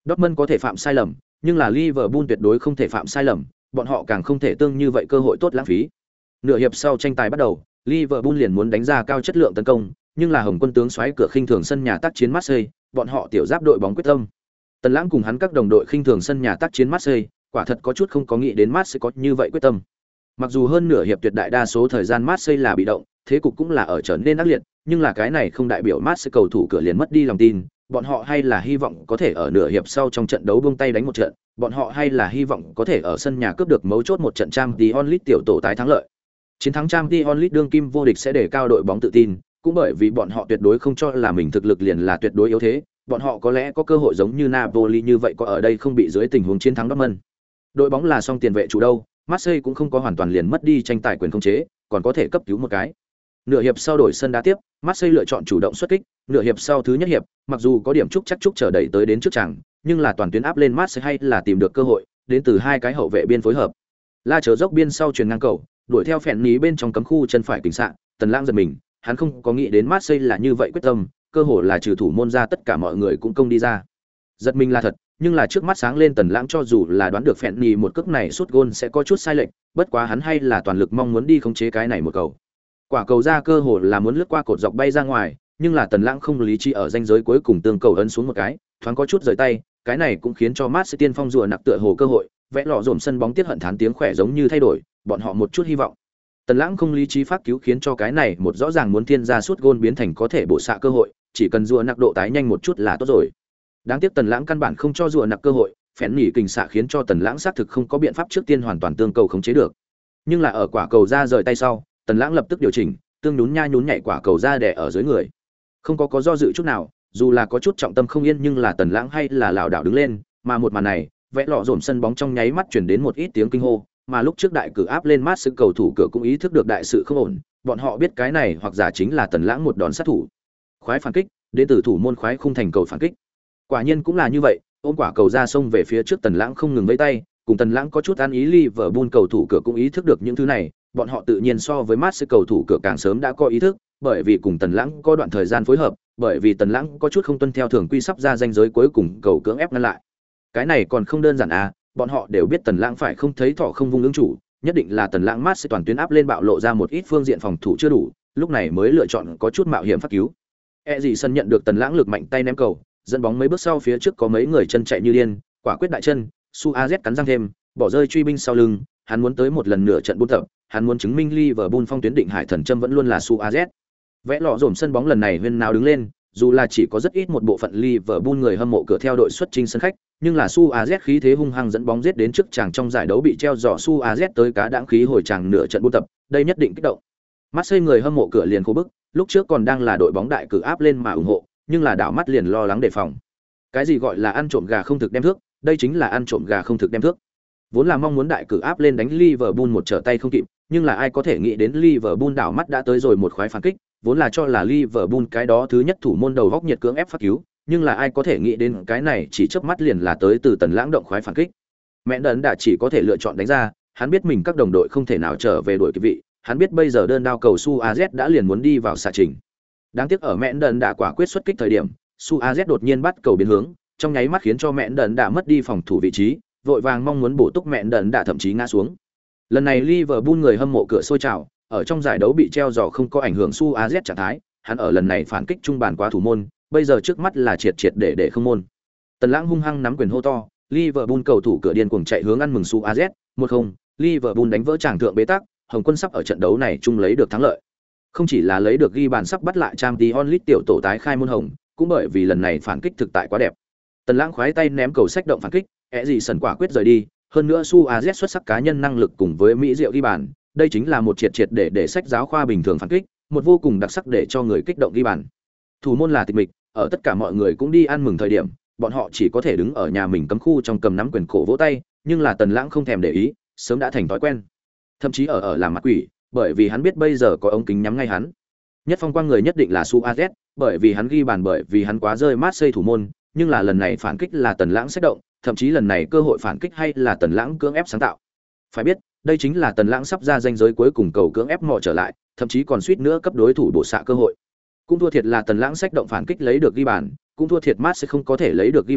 Dortmund có thể phạm sai lầm, nhưng là Liverpool tuyệt đối không thể phạm sai lầm, bọn họ càng không thể tương như vậy cơ hội tốt lãng phí. Nửa hiệp sau tranh tài bắt đầu, Liverpool liền muốn đánh ra cao chất lượng tấn công, nhưng là Hồng Quân tướng xoáy cửa khinh thường sân nhà tác chiến Marseille, bọn họ tiểu giáp đội bóng quyết tâm. Tần Lãng cùng hắn các đồng đội khinh thường sân nhà tác chiến Marseille, quả thật có chút không có nghĩ đến Marseille có như vậy quyết tâm. Mặc dù hơn nửa hiệp tuyệt đại đa số thời gian Marseille là bị động, thế cục cũng là ở trở nên ác liệt, nhưng là cái này không đại biểu Marseille cầu thủ cửa liền mất đi lòng tin, bọn họ hay là hy vọng có thể ở nửa hiệp sau trong trận đấu buông tay đánh một trận, bọn họ hay là hy vọng có thể ở sân nhà cướp được mấu chốt một trận Champions League tiểu tổ tái thắng lợi. Chiến thắng Champions League đương kim vô địch sẽ để cao đội bóng tự tin, cũng bởi vì bọn họ tuyệt đối không cho là mình thực lực liền là tuyệt đối yếu thế, bọn họ có lẽ có cơ hội giống như Napoli như vậy có ở đây không bị dưới tình huống chiến thắng Dortmund. Đội bóng là song tiền vệ chủ đâu, Marseille cũng không có hoàn toàn liền mất đi tranh tài quyền khống chế, còn có thể cấp cứu một cái. Nửa hiệp sau đổi sân đá tiếp, Marseille lựa chọn chủ động xuất kích, nửa hiệp sau thứ nhất hiệp, mặc dù có điểm chúc chắc chúc chờ đẩy tới đến trước chẳng, nhưng là toàn tuyến áp lên Marseille hay là tìm được cơ hội, đến từ hai cái hậu vệ biên phối hợp. La chớ dốc biên sau truyền ngang cầu, đuổi theo phèn ní bên trong cấm khu chân phải kình xạ, Tần Lãng giật mình, hắn không có nghĩ đến Marseille là như vậy quyết tâm, cơ hội là trừ thủ môn ra tất cả mọi người cũng công đi ra. Giật mình là thật, nhưng là trước mắt sáng lên Tần Lãng cho dù là đoán được phèn ní một cước này sút gôn sẽ có chút sai lệch, bất quá hắn hay là toàn lực mong muốn đi khống chế cái này một cầu. Quả cầu ra cơ hội là muốn lướt qua cột dọc bay ra ngoài, nhưng là Tần Lãng không lý trí ở ranh giới cuối cùng tương cầu ấn xuống một cái, thoáng có chút rời tay, cái này cũng khiến cho Marseille tiên phong rùa nặc tựa hồ cơ hội, vẽ lọ dồn sân bóng tiết hận thán tiếng khỏe giống như thay đổi, bọn họ một chút hy vọng. Tần Lãng không lý trí phát cứu khiến cho cái này một rõ ràng muốn thiên ra sút gôn biến thành có thể bổ xạ cơ hội, chỉ cần rùa nặc độ tái nhanh một chút là tốt rồi. Đáng tiếc Tần Lãng căn bản không cho rùa nặc cơ hội, phèn nỉ kình xạ khiến cho Tần Lãng xác thực không có biện pháp trước tiên hoàn toàn tương cầu khống chế được. Nhưng là ở quả cầu ra rời tay sau, Tần Lãng lập tức điều chỉnh, tương nhún nha nhún nhảy quả cầu ra đè ở dưới người. Không có do dự chút nào, dù là có chút trọng tâm không yên nhưng là Tần Lãng hay là lảo đảo đứng lên, mà một màn này, vẽ lọ dồn sân bóng trong nháy mắt truyền đến một ít tiếng kinh hô, mà lúc trước đại cử áp lên mát sự cầu thủ cửa cũng ý thức được đại sự không ổn, bọn họ biết cái này hoặc giả chính là Tần Lãng một đòn sát thủ. Khoái phản kích, đến từ thủ môn khoái khung thành cầu phản kích. Quả nhiên cũng là như vậy, ôm quả cầu ra sông về phía trước Tần Lãng không ngừng vẫy tay, cùng Tần Lãng có chút ăn ý Liverpool cầu thủ cửa cũng ý thức được những thứ này, bọn họ tự nhiên so với mát sự cầu thủ cửa càng sớm đã có ý thức, bởi vì cùng Tần Lãng có đoạn thời gian phối hợp, bởi vì Tần Lãng có chút không tuân theo thường quy sắp ra ranh giới cuối cùng cầu cưỡng ép ngăn lại. Cái này còn không đơn giản à, bọn họ đều biết Tần Lãng phải không thấy thỏ không vung ứng chủ, nhất định là Tần Lãng mát sẽ toàn tuyến áp lên bạo lộ ra một ít phương diện phòng thủ chưa đủ, lúc này mới lựa chọn có chút mạo hiểm phát cứu. Dị sân nhận được Tần Lãng lực mạnh tay ném cầu, dẫn bóng mấy bước sau phía trước có mấy người chân chạy như điên, quả quyết đại chân, Suarez cắn răng thêm, bỏ rơi truy binh sau lưng, hắn muốn tới một lần nửa trận buôn tập, hắn muốn chứng minh Liverpool phong tuyến định hải thần châm vẫn luôn là Suarez. Vẽ lọ dồn sân bóng lần này huyên nào đứng lên, dù là chỉ có rất ít một bộ phận Liverpool người hâm mộ cửa theo đội xuất chinh sân khách, nhưng là Suarez khí thế hung hăng dẫn bóng giết đến trước chàng trong giải đấu bị treo giỏ Suarez tới cá đãng khí hồi chàng nửa trận buôn tập, đây nhất định kích động. Marseille người hâm mộ cửa liền khô bức, lúc trước còn đang là đội bóng đại cử áp lên mà ủng hộ, nhưng là đảo mắt liền lo lắng đề phòng. Cái gì gọi là ăn trộm gà không thực đem thước, đây chính là ăn trộm gà không thực đem thước. Vốn là mong muốn đại cử áp lên đánh Liverpool một trở tay không kịp, nhưng là ai có thể nghĩ đến Liverpool đảo mắt đã tới rồi một khoái phản kích, vốn là cho là Liverpool cái đó thứ nhất thủ môn đầu góc nhiệt cưỡng ép phát cứu, nhưng là ai có thể nghĩ đến cái này chỉ chớp mắt liền là tới từ Tần Lãng động khoái phản kích. Mẹ đần đã chỉ có thể lựa chọn đánh ra, hắn biết mình các đồng đội không thể nào trở về đuổi kịp vị, hắn biết bây giờ đơn đao cầu Suarez đã liền muốn đi vào xạ trình. Đáng tiếc ở mẹ đần đã quả quyết xuất kích thời điểm, Suarez đột nhiên bắt cầu biến hướng, trong nháy mắt khiến cho mẹ đần đã mất đi phòng thủ vị trí, vội vàng mong muốn bổ túc mẹ đần đã thậm chí ngã xuống. Lần này Liverpool người hâm mộ cửa sôi trào, ở trong giải đấu bị treo giò không có ảnh hưởng Suarez trạng thái, hắn ở lần này phản kích trung bàn quá thủ môn, bây giờ trước mắt là triệt để không môn. Tần Lãng hung hăng nắm quyền hô to, Liverpool cầu thủ cửa điên cuồng chạy hướng ăn mừng Suarez, 1-0, Liverpool đánh vỡ tràng thượng bế tắc, Hồng Quân sắp ở trận đấu này chung lấy được thắng lợi. Không chỉ là lấy được ghi bàn sắp bắt lại Champions League tiểu tổ tái khai môn hồng, cũng bởi vì lần này phản kích thực tại quá đẹp. Tần Lãng khoái tay ném cầu sách động phản kích, dị sần quả quyết rời đi, hơn nữa Suarez xuất sắc cá nhân năng lực cùng với mỹ diệu ghi bàn, đây chính là một triệt để sách giáo khoa bình thường phản kích, một vô cùng đặc sắc để cho người kích động ghi bàn. Thủ môn là tịch mịch, ở tất cả mọi người cũng đi ăn mừng thời điểm, bọn họ chỉ có thể đứng ở nhà mình cấm khu trong cầm nắm quyền cổ vỗ tay, nhưng là Tần Lãng không thèm để ý, sớm đã thành thói quen. Thậm chí ở làm mặt quỷ, bởi vì hắn biết bây giờ có ống kính nhắm ngay hắn. Nhất phong quang người nhất định là Suarez, bởi vì hắn ghi bàn bởi vì hắn quá rơi Marseille thủ môn, nhưng là lần này phản kích là Tần Lãng sách động, thậm chí lần này cơ hội phản kích hay là Tần Lãng cưỡng ép sáng tạo. Phải biết, đây chính là Tần Lãng sắp ra ranh giới cuối cùng cầu cưỡng ép mò trở lại, thậm chí còn suýt nữa cấp đối thủ bổ xạ cơ hội. Cũng thua thiệt là Tần Lãng sách động phản kích lấy được ghi bàn, cũng thua thiệt Marseille không có thể lấy được ghi bàn,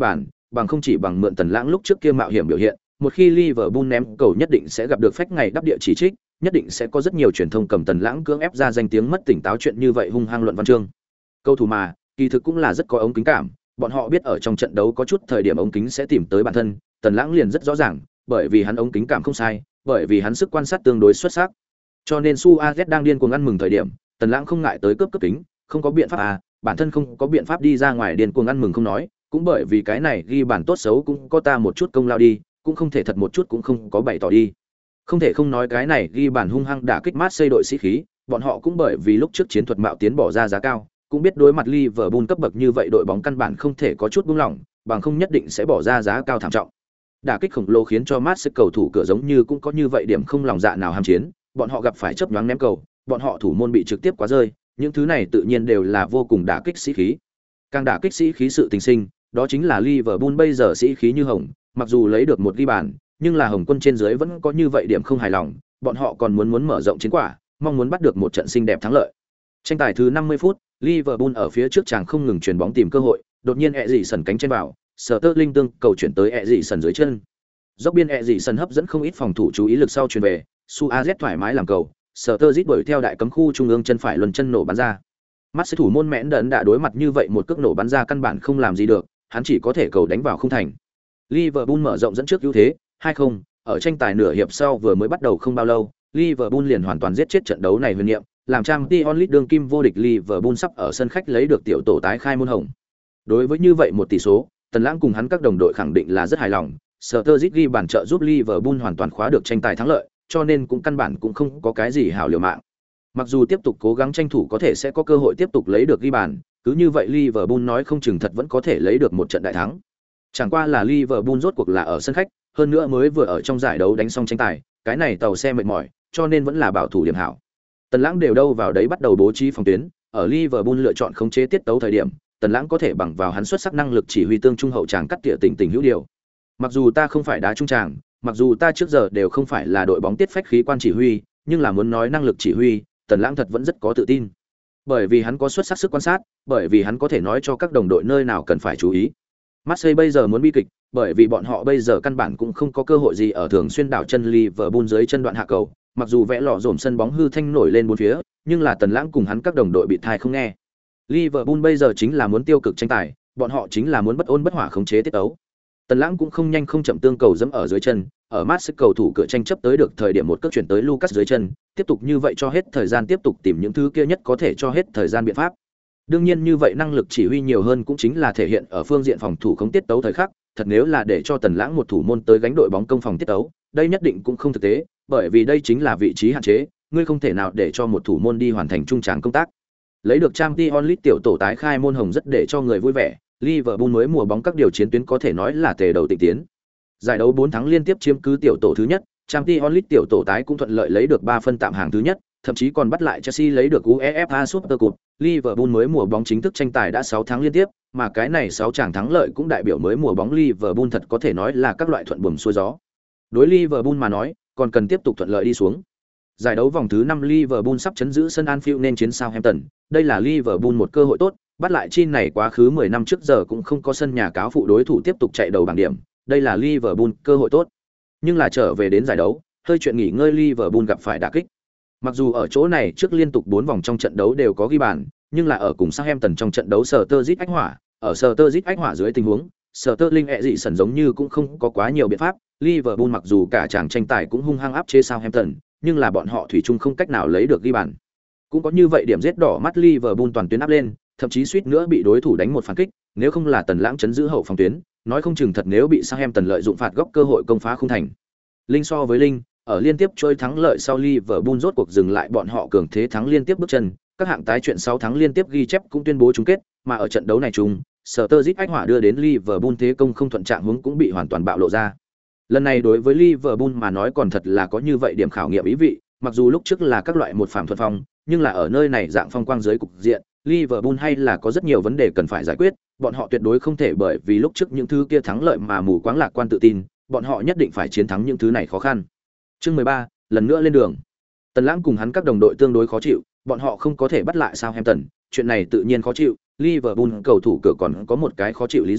bằng không chỉ bằng mượn Tần Lãng lúc trước kia mạo hiểm biểu hiện, một khi Liverpool ném cầu nhất định sẽ gặp được phách ngày đắp địa chỉ trích, nhất định sẽ có rất nhiều truyền thông cầm Tần Lãng cưỡng ép ra danh tiếng mất tỉnh táo chuyện như vậy hung hăng luận văn chương. Cầu thủ mà, kỳ thực cũng là rất có ống kính cảm, bọn họ biết ở trong trận đấu có chút thời điểm ống kính sẽ tìm tới bản thân, Tần Lãng liền rất rõ ràng, bởi vì hắn ống kính cảm không sai, bởi vì hắn sức quan sát tương đối xuất sắc. Cho nên Suarez đang điên cuồng ăn mừng thời điểm, Tần Lãng không ngại tới cướp kính, không có biện pháp à, bản thân không có biện pháp đi ra ngoài điên cuồng ăn mừng không nói, cũng bởi vì cái này ghi bàn tốt xấu cũng có ta một chút công lao đi, cũng không thể thật một chút cũng không có bày tỏ đi. Không thể không nói cái này ghi bàn hung hăng đả kích Marseille đội sĩ khí, bọn họ cũng bởi vì lúc trước chiến thuật mạo tiến bỏ ra giá cao, cũng biết đối mặt Liverpool cấp bậc như vậy đội bóng căn bản không thể có chút buông lỏng, bằng không nhất định sẽ bỏ ra giá cao thảm trọng. Đả kích khổng lồ khiến cho Marseille cầu thủ cửa giống như cũng có như vậy điểm không lòng dạ nào ham chiến, bọn họ gặp phải chớp nhoáng ném cầu, bọn họ thủ môn bị trực tiếp quá rơi, những thứ này tự nhiên đều là vô cùng đả kích sĩ khí. Càng đả kích sĩ khí sự tình sinh, đó chính là Liverpool bây giờ sĩ khí như hồng, mặc dù lấy được một ghi bàn, nhưng là Hồng quân trên dưới vẫn có như vậy điểm không hài lòng, bọn họ còn muốn mở rộng chiến quả, mong muốn bắt được một trận xinh đẹp thắng lợi. Tranh tài thứ 50 phút, Liverpool ở phía trước chàng không ngừng chuyền bóng tìm cơ hội, đột nhiên Eriksen cánh trên vào, Sterling tương cầu chuyển tới Eriksen dưới chân. Dốc biên Eriksen hấp dẫn không ít phòng thủ chú ý lực sau chuyền về, Suarez thoải mái làm cầu, Sterling đuổi theo đại cấm khu trung ương chân phải luân chân nổ bắn ra. Mắt sẽ thủ môn mẽn đần đã đối mặt như vậy một cước nổ bắn ra căn bản không làm gì được, hắn chỉ có thể cầu đánh vào không thành. Liverpool mở rộng dẫn trước ưu thế, 2-0, ở tranh tài nửa hiệp sau vừa mới bắt đầu không bao lâu, Liverpool liền hoàn toàn giết chết trận đấu này huyền niệm, làm Champions League đương kim vô địch Liverpool sắp ở sân khách lấy được tiểu tổ tái khai môn hồng. Đối với như vậy một tỷ số, Tần Lãng cùng hắn các đồng đội khẳng định là rất hài lòng, Sturridge ghi bàn trợ giúp Liverpool hoàn toàn khóa được tranh tài thắng lợi, cho nên cũng căn bản cũng không có cái gì hảo liều mạng. Mặc dù tiếp tục cố gắng tranh thủ có thể sẽ có cơ hội tiếp tục lấy được ghi bàn, cứ như vậy Liverpool nói không chừng thật vẫn có thể lấy được một trận đại thắng. Chẳng qua là Liverpool rốt cuộc là ở sân khách, hơn nữa mới vừa ở trong giải đấu đánh xong tranh tài, cái này tàu xe mệt mỏi, cho nên vẫn là bảo thủ điểm hảo. Tần Lãng đều đâu vào đấy bắt đầu bố trí phòng tuyến, ở Liverpool lựa chọn khống chế tiết tấu thời điểm, Tần Lãng có thể bằng vào hắn xuất sắc năng lực chỉ huy tương trung hậu tràng cắt tỉa tình hữu điều. Mặc dù ta không phải đá trung tràng, mặc dù ta trước giờ đều không phải là đội bóng tiết phách khí quan chỉ huy, nhưng là muốn nói năng lực chỉ huy, Tần Lãng thật vẫn rất có tự tin. Bởi vì hắn có xuất sắc sức quan sát, bởi vì hắn có thể nói cho các đồng đội nơi nào cần phải chú ý. Marseille bây giờ muốn bi kịch, bởi vì bọn họ bây giờ căn bản cũng không có cơ hội gì ở thường xuyên đảo chân Liverpool dưới chân đoạn hạ cầu, mặc dù vẽ lọ dồn sân bóng hư thanh nổi lên bốn phía, nhưng là Tần Lãng cùng hắn các đồng đội bị thai không nghe. Liverpool bây giờ chính là muốn tiêu cực tranh tài, bọn họ chính là muốn bất ôn bất hỏa khống chế tiết tấu. Tần Lãng cũng không nhanh không chậm tương cầu dẫm ở dưới chân, ở Marseille cầu thủ cửa tranh chấp tới được thời điểm một cước chuyển tới Lucas dưới chân, tiếp tục như vậy cho hết thời gian tiếp tục tìm những thứ kia nhất có thể cho hết thời gian biện pháp. Đương nhiên như vậy năng lực chỉ huy nhiều hơn cũng chính là thể hiện ở phương diện phòng thủ khống tiết tấu thời khắc, thật nếu là để cho Tần Lãng một thủ môn tới gánh đội bóng công phòng tiết tấu, đây nhất định cũng không thực tế, bởi vì đây chính là vị trí hạn chế, ngươi không thể nào để cho một thủ môn đi hoàn thành trung tràng công tác. Lấy được Champions League tiểu tổ tái khai môn hồng rất để cho người vui vẻ, Liverpool mới mùa bóng các điều chiến tuyến có thể nói là tề đầu tịnh tiến. Giải đấu 4 thắng liên tiếp chiếm cứ tiểu tổ thứ nhất, Champions League tiểu tổ tái cũng thuận lợi lấy được 3 phân tạm hàng thứ nhất, thậm chí còn bắt lại Chelsea lấy được UEFA Super Cup. Liverpool mới mùa bóng chính thức tranh tài đã 6 tháng liên tiếp, mà cái này 6 tràng thắng lợi cũng đại biểu mới mùa bóng Liverpool thật có thể nói là các loại thuận buồm xuôi gió. Đối Liverpool mà nói, còn cần tiếp tục thuận lợi đi xuống. Giải đấu vòng thứ 5 Liverpool sắp chấn giữ sân Anfield nên chiến Southampton, đây là Liverpool một cơ hội tốt, bắt lại chi này quá khứ 10 năm trước giờ cũng không có sân nhà cáo phụ đối thủ tiếp tục chạy đầu bảng điểm, đây là Liverpool cơ hội tốt. Nhưng là trở về đến giải đấu, hơi chuyện nghỉ ngơi Liverpool gặp phải đả kích. Mặc dù ở chỗ này trước liên tục 4 vòng trong trận đấu đều có ghi bàn, nhưng là ở cùng Southampton trong trận đấu Sturridge ách hỏa, ở Sturridge ách hỏa dưới tình huống, Sterling Eriksen giống như cũng không có quá nhiều biện pháp, Liverpool mặc dù cả chàng tranh tài cũng hung hăng áp chế Southampton, nhưng là bọn họ thủy chung không cách nào lấy được ghi bàn. Cũng có như vậy điểm giết đỏ mắt Liverpool toàn tuyến áp lên, thậm chí suýt nữa bị đối thủ đánh một phản kích, nếu không là Tần Lãng chấn giữ hậu phòng tuyến, nói không chừng thật nếu bị Southampton lợi dụng phạt góc cơ hội công phá khung thành. Linh so với Linh, ở liên tiếp chơi thắng lợi sau Liverpool rốt cuộc dừng lại bọn họ cường thế thắng liên tiếp bước chân, các hạng tái chuyện 6 thắng liên tiếp ghi chép cũng tuyên bố chung kết, mà ở trận đấu này chung, Sturridge ách hỏa đưa đến Liverpool thế công không thuận trạng huống cũng bị hoàn toàn bạo lộ ra. Lần này đối với Liverpool mà nói còn thật là có như vậy điểm khảo nghiệm ý vị, mặc dù lúc trước là các loại một phạm thuận phong, nhưng là ở nơi này dạng phong quang dưới cục diện, Liverpool hay là có rất nhiều vấn đề cần phải giải quyết, bọn họ tuyệt đối không thể bởi vì lúc trước những thứ kia thắng lợi mà mù quáng lạc quan tự tin, bọn họ nhất định phải chiến thắng những thứ này khó khăn. Chương 13, lần nữa lên đường. Tần Lãng cùng hắn các đồng đội tương đối khó chịu, bọn họ không có thể bắt lại Southampton, chuyện này tự nhiên khó chịu, Liverpool cầu thủ cửa còn có một cái khó chịu lý do,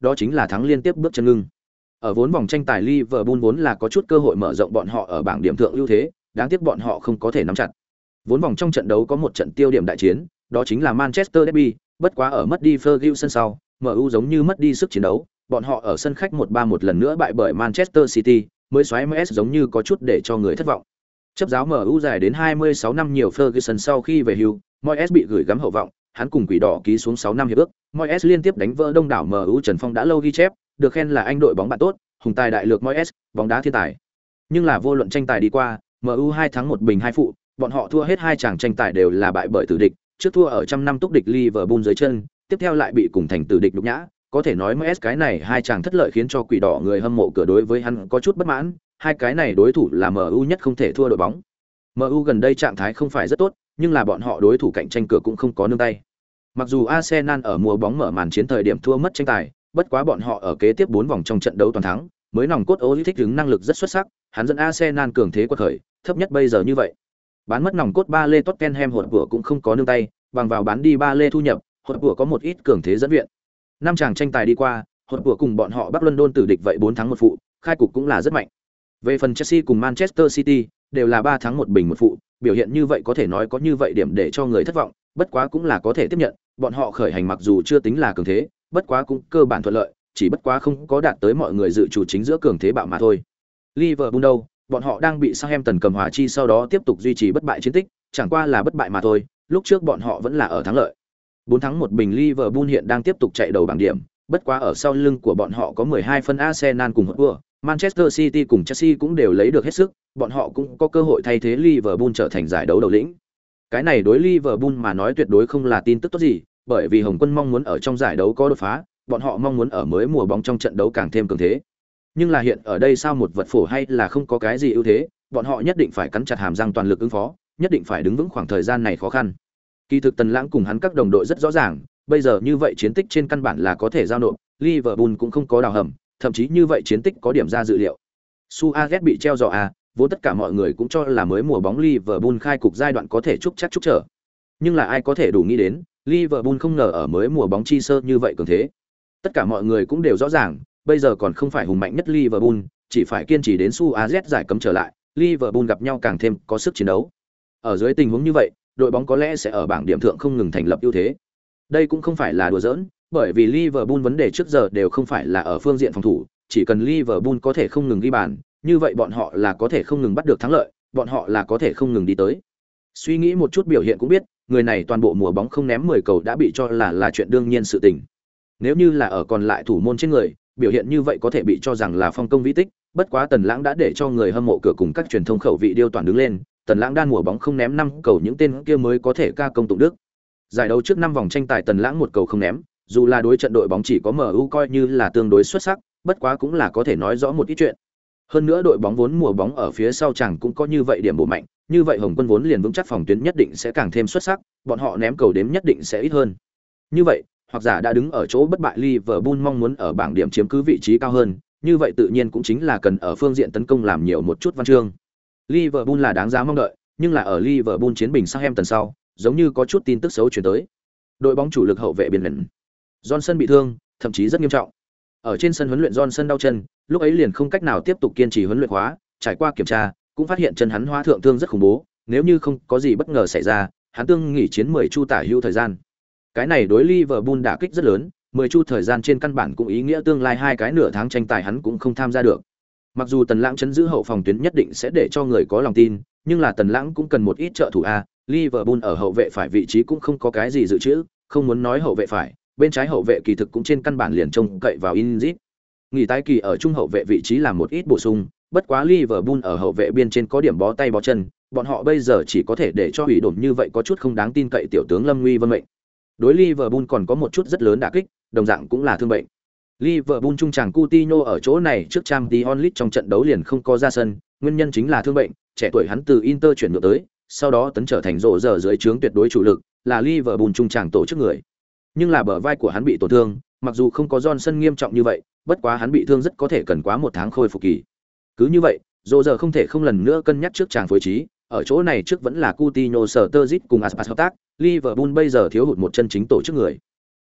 đó chính là thắng liên tiếp bước chân ngưng. Ở vốn vòng tranh tài Liverpool vốn là có chút cơ hội mở rộng bọn họ ở bảng điểm thượng ưu thế, đáng tiếc bọn họ không có thể nắm chặt. Vốn vòng trong trận đấu có một trận tiêu điểm đại chiến, đó chính là Manchester Derby, bất quá ở mất đi Ferguson sau, MU giống như mất đi sức chiến đấu, bọn họ ở sân khách 1-3 một lần nữa bại bởi Manchester City, mới xoáy MS giống như có chút để cho người thất vọng. Chấp giáo MU dài đến 26 năm nhiều Ferguson sau khi về hưu, Moyes bị gửi gắm hậu vọng, hắn cùng Quỷ Đỏ ký xuống 6 năm hiệp ước, Moyes liên tiếp đánh vỡ đông đảo MU Trần Phong đã lâu ghi chép, được khen là anh đội bóng bạn tốt, hùng tài đại lược Moyes, bóng đá thiên tài. Nhưng là vô luận tranh tài đi qua, MU 2 thắng 1 bình 2 phụ, bọn họ thua hết hai chàng tranh tài đều là bại bởi tử địch, trước thua ở trăm năm túc địch Liverpool dưới chân, tiếp theo lại bị cùng thành tử địch nhục nhã, có thể nói Moyes cái này hai chàng thất lợi khiến cho Quỷ Đỏ người hâm mộ cửa đối với hắn có chút bất mãn, hai cái này đối thủ là MU nhất không thể thua đội bóng. MU gần đây trạng thái không phải rất tốt, nhưng là bọn họ đối thủ cạnh tranh cửa cũng không có nương tay. Mặc dù Arsenal ở mùa bóng mở màn chiến thời điểm thua mất tranh tài, bất quá bọn họ ở kế tiếp 4 vòng trong trận đấu toàn thắng, mới nòng cốt Oli thích ứng năng lực rất xuất sắc, hắn dẫn Arsenal cường thế quật khởi, thấp nhất bây giờ như vậy. Bán mất nòng cốt ba lê Tottenham hột vừa cũng không có nương tay, bằng vào bán đi ba lê thu nhập, hột vừa có một ít cường thế dẫn viện. Năm chàng tranh tài đi qua, hột vừa cùng bọn họ Bắc London tử địch vậy 4 thắng 1 phụ, khai cục cũng là rất mạnh. Về phần Chelsea cùng Manchester City, đều là 3 thắng 1 bình 1 phụ, biểu hiện như vậy có thể nói có như vậy điểm để cho người thất vọng, bất quá cũng là có thể tiếp nhận, bọn họ khởi hành mặc dù chưa tính là cường thế, bất quá cũng cơ bản thuận lợi, chỉ bất quá không có đạt tới mọi người dự chủ chính giữa cường thế bạo mà thôi. Liverpool đâu, bọn họ đang bị Southampton cầm hòa chi sau đó tiếp tục duy trì bất bại chiến tích, chẳng qua là bất bại mà thôi, lúc trước bọn họ vẫn là ở thắng lợi. 4 thắng 1 bình Liverpool hiện đang tiếp tục chạy đầu bảng điểm, bất quá ở sau lưng của bọn họ có 12 phân Arsenal cùng Hotspur, Manchester City cùng Chelsea cũng đều lấy được hết sức, bọn họ cũng có cơ hội thay thế Liverpool trở thành giải đấu đầu lĩnh. Cái này đối Liverpool mà nói tuyệt đối không là tin tức tốt gì, bởi vì Hồng Quân mong muốn ở trong giải đấu có đột phá, bọn họ mong muốn ở mới mùa bóng trong trận đấu càng thêm cường thế. Nhưng là hiện ở đây sao một vật phổ hay là không có cái gì ưu thế, bọn họ nhất định phải cắn chặt hàm răng toàn lực ứng phó, nhất định phải đứng vững khoảng thời gian này khó khăn. Kỳ thực Tần Lãng cùng hắn các đồng đội rất rõ ràng, bây giờ như vậy chiến tích trên căn bản là có thể giao nộp, Liverpool cũng không có đào hầm, thậm chí như vậy chiến tích có điểm ra dự liệu. Suarez bị treo giò vốn tất cả mọi người cũng cho là mới mùa bóng Liverpool khai cục giai đoạn có thể chúc chắc chúc trở. Nhưng là ai có thể đủ nghĩ đến, Liverpool không ngờ ở mới mùa bóng chi sơ như vậy cường thế. Tất cả mọi người cũng đều rõ ràng, bây giờ còn không phải hùng mạnh nhất Liverpool, chỉ phải kiên trì đến Suarez giải cấm trở lại, Liverpool gặp nhau càng thêm có sức chiến đấu. Ở dưới tình huống như vậy, đội bóng có lẽ sẽ ở bảng điểm thượng không ngừng thành lập ưu thế. Đây cũng không phải là đùa giỡn, bởi vì Liverpool vấn đề trước giờ đều không phải là ở phương diện phòng thủ, chỉ cần Liverpool có thể không ngừng ghi bàn, như vậy bọn họ là có thể không ngừng bắt được thắng lợi, bọn họ là có thể không ngừng đi tới. Suy nghĩ một chút biểu hiện cũng biết, người này toàn bộ mùa bóng không ném 10 cầu đã bị cho là chuyện đương nhiên sự tình. Nếu như là ở còn lại thủ môn trên người, biểu hiện như vậy có thể bị cho rằng là phong công vĩ tích, bất quá Tần Lãng đã để cho người hâm mộ cửa cùng các truyền thông khẩu vị điêu toàn đứng lên, Tần Lãng đan mùa bóng không ném 5 cầu những tên kia mới có thể ca công tụng đức. Giải đấu trước 5 vòng tranh tài Tần Lãng 1 cầu không ném, dù là đối trận đội bóng chỉ có MU coi như là tương đối xuất sắc, bất quá cũng là có thể nói rõ một ít chuyện. Hơn nữa đội bóng vốn mùa bóng ở phía sau chẳng cũng có như vậy điểm bổ mạnh, như vậy Hồng Quân vốn liền vững chắc phòng tuyến nhất định sẽ càng thêm xuất sắc, bọn họ ném cầu đếm nhất định sẽ ít hơn. Như vậy, hoặc giả đã đứng ở chỗ bất bại Liverpool mong muốn ở bảng điểm chiếm cứ vị trí cao hơn, như vậy tự nhiên cũng chính là cần ở phương diện tấn công làm nhiều một chút văn chương. Liverpool là đáng giá mong đợi, nhưng là ở Liverpool chiến bình Southampton sau, giống như có chút tin tức xấu truyền tới. Đội bóng chủ lực hậu vệ biên lệnh Johnson bị thương, thậm chí rất nghiêm trọng. Ở trên sân huấn luyện Johnson đau chân, lúc ấy liền không cách nào tiếp tục kiên trì huấn luyện hóa, trải qua kiểm tra, cũng phát hiện chân hắn hóa thượng thương rất khủng bố, nếu như không có gì bất ngờ xảy ra, hắn tương nghỉ chiến 10 chu tả hữu thời gian. Cái này đối Liverpool đả kích rất lớn, 10 chu thời gian trên căn bản cũng ý nghĩa tương lai 2 cái nửa tháng tranh tài hắn cũng không tham gia được. Mặc dù Tần Lãng chấn giữ hậu phòng tuyến nhất định sẽ để cho người có lòng tin, nhưng là Tần Lãng cũng cần một ít trợ thủ Liverpool ở hậu vệ phải vị trí cũng không có cái gì dự trữ, không muốn nói hậu vệ phải, bên trái hậu vệ kỳ thực cũng trên căn bản liền trông cậy vào Inzit. Nghỉ tái kỳ ở trung hậu vệ vị trí làm một ít bổ sung, bất quá Liverpool ở hậu vệ biên trên có điểm bó tay bó chân, bọn họ bây giờ chỉ có thể để cho hủy đổm như vậy có chút không đáng tin cậy tiểu tướng Lâm Nguy vân mệnh. Đối Liverpool còn có một chút rất lớn đả kích, đồng dạng cũng là thương bệnh. Liverpool trung tràng Coutinho ở chỗ này trước Champions League trong trận đấu liền không có ra sân, nguyên nhân chính là thương bệnh, trẻ tuổi hắn từ Inter chuyển nhượng tới, sau đó tấn trở thành rổ giờ dưới trướng tuyệt đối chủ lực, là Liverpool trung tràng tổ chức người. Nhưng là bờ vai của hắn bị tổn thương, mặc dù không có Johnson nghiêm trọng như vậy, bất quá hắn bị thương rất có thể cần quá 1 tháng khôi phục kỳ. Cứ như vậy, rổ giờ không thể không lần nữa cân nhắc trước tràng phối trí, ở chỗ này trước vẫn là Coutinho, Sturridge cùng Aspas hợp tác, Liverpool bây giờ thiếu hụt một chân chính tổ chức người.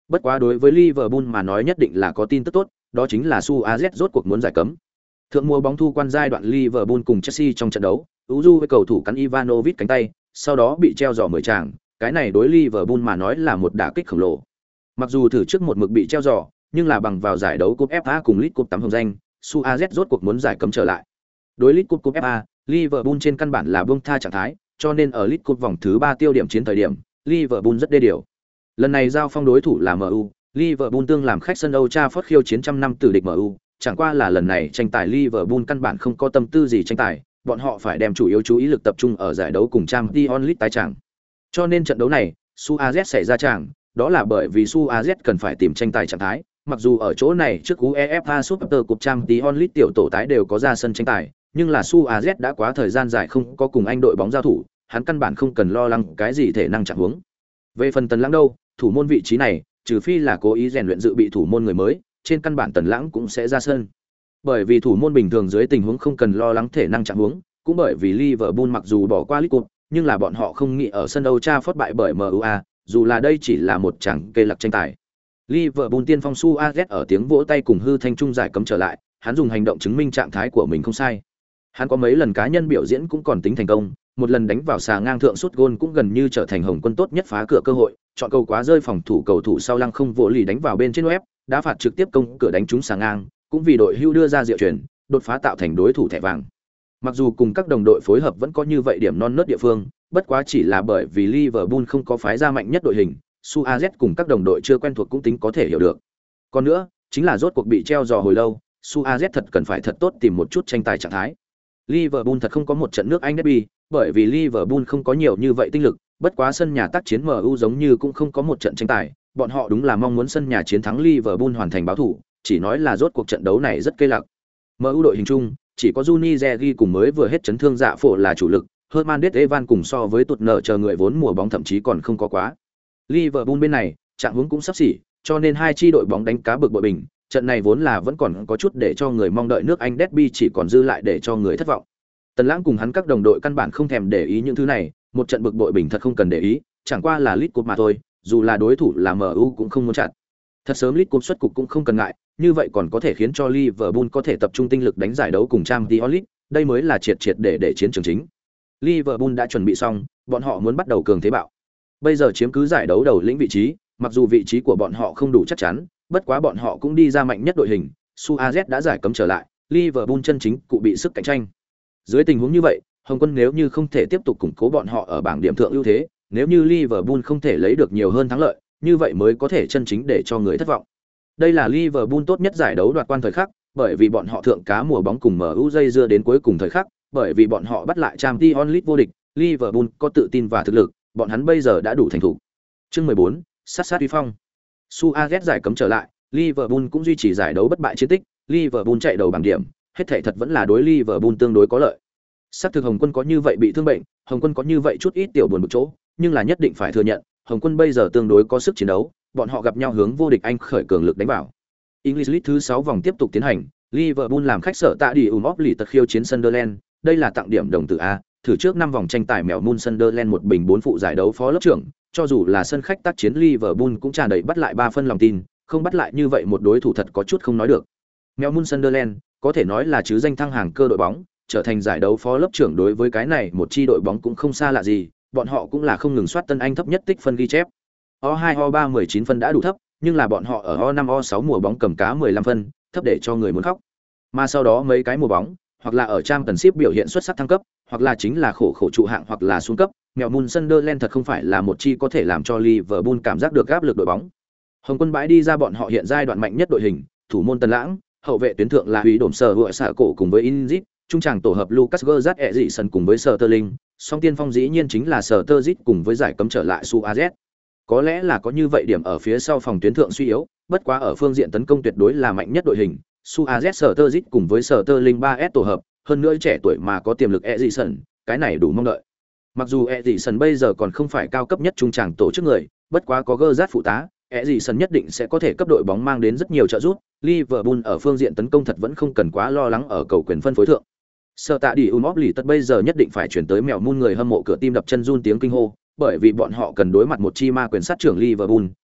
Bất quá đối với Liverpool mà nói nhất định là có tin tức tốt, đó chính là Suarez rốt cuộc muốn giải cấm. Thượng mùa bóng thu quan giai đoạn Liverpool cùng Chelsea trong trận đấu, Uju với cầu thủ cắn Ivanovic cánh tay, sau đó bị treo giò 10 tràng, cái này đối Liverpool mà nói là một đả kích khổng lồ. Mặc dù thử trước một mực bị treo giò, nhưng là bằng vào giải đấu cúp FA cùng League Cup tắm hồng danh, Suarez rốt cuộc muốn giải cấm trở lại. Đối League Cup FA, Liverpool trên căn bản là buông tha trạng thái, cho nên ở League Cup vòng thứ 3 tiêu điểm chiến thời điểm, Liverpool rất đê điều. Lần này giao phong đối thủ là MU, Liverpool tương làm khách sân Old Trafford khiêu chiến trăm năm tử địch MU, chẳng qua là lần này tranh tài Liverpool căn bản không có tâm tư gì tranh tài, bọn họ phải đem chủ yếu chú ý lực tập trung ở giải đấu cùng Champions League tái tràng. Cho nên trận đấu này, Suarez xảy ra tràng, đó là bởi vì Suarez cần phải tìm tranh tài trạng thái, mặc dù ở chỗ này trước UEFA Super Cup Champions League tiểu tổ tái đều có ra sân tranh tài, nhưng là Suarez đã quá thời gian dài không có cùng anh đội bóng giao thủ, hắn căn bản không cần lo lắng cái gì thể năng trạng huống. Về phần Tần Lãng đâu, thủ môn vị trí này, trừ phi là cố ý rèn luyện dự bị thủ môn người mới, trên căn bản Tần Lãng cũng sẽ ra sân. Bởi vì thủ môn bình thường dưới tình huống không cần lo lắng thể năng trạng huống, cũng bởi vì Liverpool mặc dù bỏ qua League Cup, nhưng là bọn họ không nghĩ ở sân Old Trafford bại bởi MU, dù là đây chỉ là một chẳng kê lặc tranh tài. Liverpool tiên phong Suarez ở tiếng vỗ tay cùng hư thanh trung giải cấm trở lại, hắn dùng hành động chứng minh trạng thái của mình không sai. Hắn có mấy lần cá nhân biểu diễn cũng còn tính thành công, một lần đánh vào xà ngang thượng sút gôn cũng gần như trở thành Hồng Quân tốt nhất phá cửa cơ hội, chọn cầu quá rơi phòng thủ cầu thủ sau lăng không vỗ lì đánh vào bên trên web, đá phạt trực tiếp công cửa đánh trúng xà ngang, cũng vì đội hưu đưa ra diệu chuyển, đột phá tạo thành đối thủ thẻ vàng. Mặc dù cùng các đồng đội phối hợp vẫn có như vậy điểm non nớt địa phương, bất quá chỉ là bởi vì Liverpool không có phái ra mạnh nhất đội hình, Suarez cùng các đồng đội chưa quen thuộc cũng tính có thể hiểu được. Còn nữa, chính là rốt cuộc bị treo giò hồi lâu, Suarez thật cần phải thật tốt tìm một chút tranh tài trạng thái. Liverpool thật không có một trận nước Anh derby, bởi vì Liverpool không có nhiều như vậy tinh lực, bất quá sân nhà tác chiến MU giống như cũng không có một trận tranh tài, bọn họ đúng là mong muốn sân nhà chiến thắng Liverpool hoàn thành báo thủ, chỉ nói là rốt cuộc trận đấu này rất cây lặc. MU đội hình chung, chỉ có Juni cùng mới vừa hết chấn thương dạ phổ là chủ lực, Hernandez Evan cùng so với tụt nợ chờ người vốn mùa bóng thậm chí còn không có quá. Liverpool bên này, trạng huống cũng sắp xỉ, cho nên hai chi đội bóng đánh cá bực bội bình, trận này vốn là vẫn còn có chút để cho người mong đợi nước Anh derby chỉ còn dư lại để cho người thất vọng. Tần Lãng cùng hắn các đồng đội căn bản không thèm để ý những thứ này, một trận bực bội bình thật không cần để ý, chẳng qua là League Cup mà thôi, dù là đối thủ là MU cũng không muốn chặn. Thật sớm League Cup xuất cục cũng không cần ngại, như vậy còn có thể khiến cho Liverpool có thể tập trung tinh lực đánh giải đấu cùng Champions League, đây mới là triệt để chiến trường chính. Liverpool đã chuẩn bị xong, bọn họ muốn bắt đầu cường thế bạo. Bây giờ chiếm cứ giải đấu đầu lĩnh vị trí, mặc dù vị trí của bọn họ không đủ chắc chắn, bất quá bọn họ cũng đi ra mạnh nhất đội hình, Suarez đã giải cấm trở lại, Liverpool chân chính cụ bị sức cạnh tranh. Dưới tình huống như vậy, Hồng Quân nếu như không thể tiếp tục củng cố bọn họ ở bảng điểm thượng ưu thế, nếu như Liverpool không thể lấy được nhiều hơn thắng lợi, như vậy mới có thể chân chính để cho người thất vọng. Đây là Liverpool tốt nhất giải đấu đoạt quan thời khắc, bởi vì bọn họ thượng cá mùa bóng cùng MU dây dưa đến cuối cùng thời khắc, bởi vì bọn họ bắt lại Champions League vô địch, Liverpool có tự tin và thực lực, bọn hắn bây giờ đã đủ thành thủ. Chương 14, sát uy phong. Suarez giải cấm trở lại, Liverpool cũng duy trì giải đấu bất bại chiến tích, Liverpool chạy đầu bảng điểm, hết thảy thật vẫn là đối Liverpool tương đối có lợi. Sắc thực Hồng Quân có như vậy bị thương bệnh, Hồng Quân có như vậy chút ít tiểu buồn bực chỗ, nhưng là nhất định phải thừa nhận, Hồng Quân bây giờ tương đối có sức chiến đấu, bọn họ gặp nhau hướng vô địch Anh khởi cường lực đánh vào. English League thứ 6 vòng tiếp tục tiến hành, Liverpool làm khách sở tại đi lì tật khiêu chiến Sunderland, đây là tặng điểm đồng tử A, thử trước 5 vòng tranh tài mèo Moon Sunderland một bình 4 phụ giải đấu phó lớp trưởng, cho dù là sân khách tác chiến Liverpool cũng tràn đầy bắt lại 3 phân lòng tin, không bắt lại như vậy một đối thủ thật có chút không nói được. Mèo Moon Sunderland có thể nói là chứ danh thăng hàng cơ đội bóng, trở thành giải đấu phó lớp trưởng đối với cái này một chi đội bóng cũng không xa lạ gì, bọn họ cũng là không ngừng soát tân Anh thấp nhất tích phân ghi chép. O2 O3 19 phân đã đủ thấp, nhưng là bọn họ ở O5 O6 mùa bóng cầm cá 15 phân, thấp để cho người muốn khóc. Mà sau đó mấy cái mùa bóng, hoặc là ở Championship biểu hiện xuất sắc thăng cấp, hoặc là chính là khổ trụ hạng hoặc là xuống cấp, Mèo Moon Sunderland thật không phải là một chi có thể làm cho Liverpool cảm giác được áp lực đội bóng. Hồng Quân bãi đi ra bọn họ hiện giai đoạn mạnh nhất đội hình, thủ môn Tần Lãng, hậu vệ tuyến thượng là Hủy Đổm Sở Hựa Xạ Cổ cùng với Inzit, trung tràng tổ hợp Lucas Gerrard Eriksen cùng với Sterling, song tiên phong dĩ nhiên chính là Sterling cùng với giải cấm trở lại Suarez. Có lẽ là có như vậy điểm ở phía sau phòng tuyến thượng suy yếu, bất quá ở phương diện tấn công tuyệt đối là mạnh nhất đội hình, Suarez Sterling cùng với Sterling 3S tổ hợp, hơn nữa trẻ tuổi mà có tiềm lực Eriksen, cái này đủ mong đợi. Mặc dù Eriksen bây giờ còn không phải cao cấp nhất trung tràng tổ chức người, bất quá có Gerrard phụ tá, Eriksen nhất định sẽ có thể cấp đội bóng mang đến rất nhiều trợ giúp, Liverpool ở phương diện tấn công thật vẫn không cần quá lo lắng ở cầu quyền phân phối thượng. Sở tạ đi lì tất bây giờ nhất định phải chuyển tới mèo Moon người hâm mộ cửa tim đập chân run tiếng kinh hô, bởi vì bọn họ cần đối mặt một chi ma quyền sát trưởng Liverpool,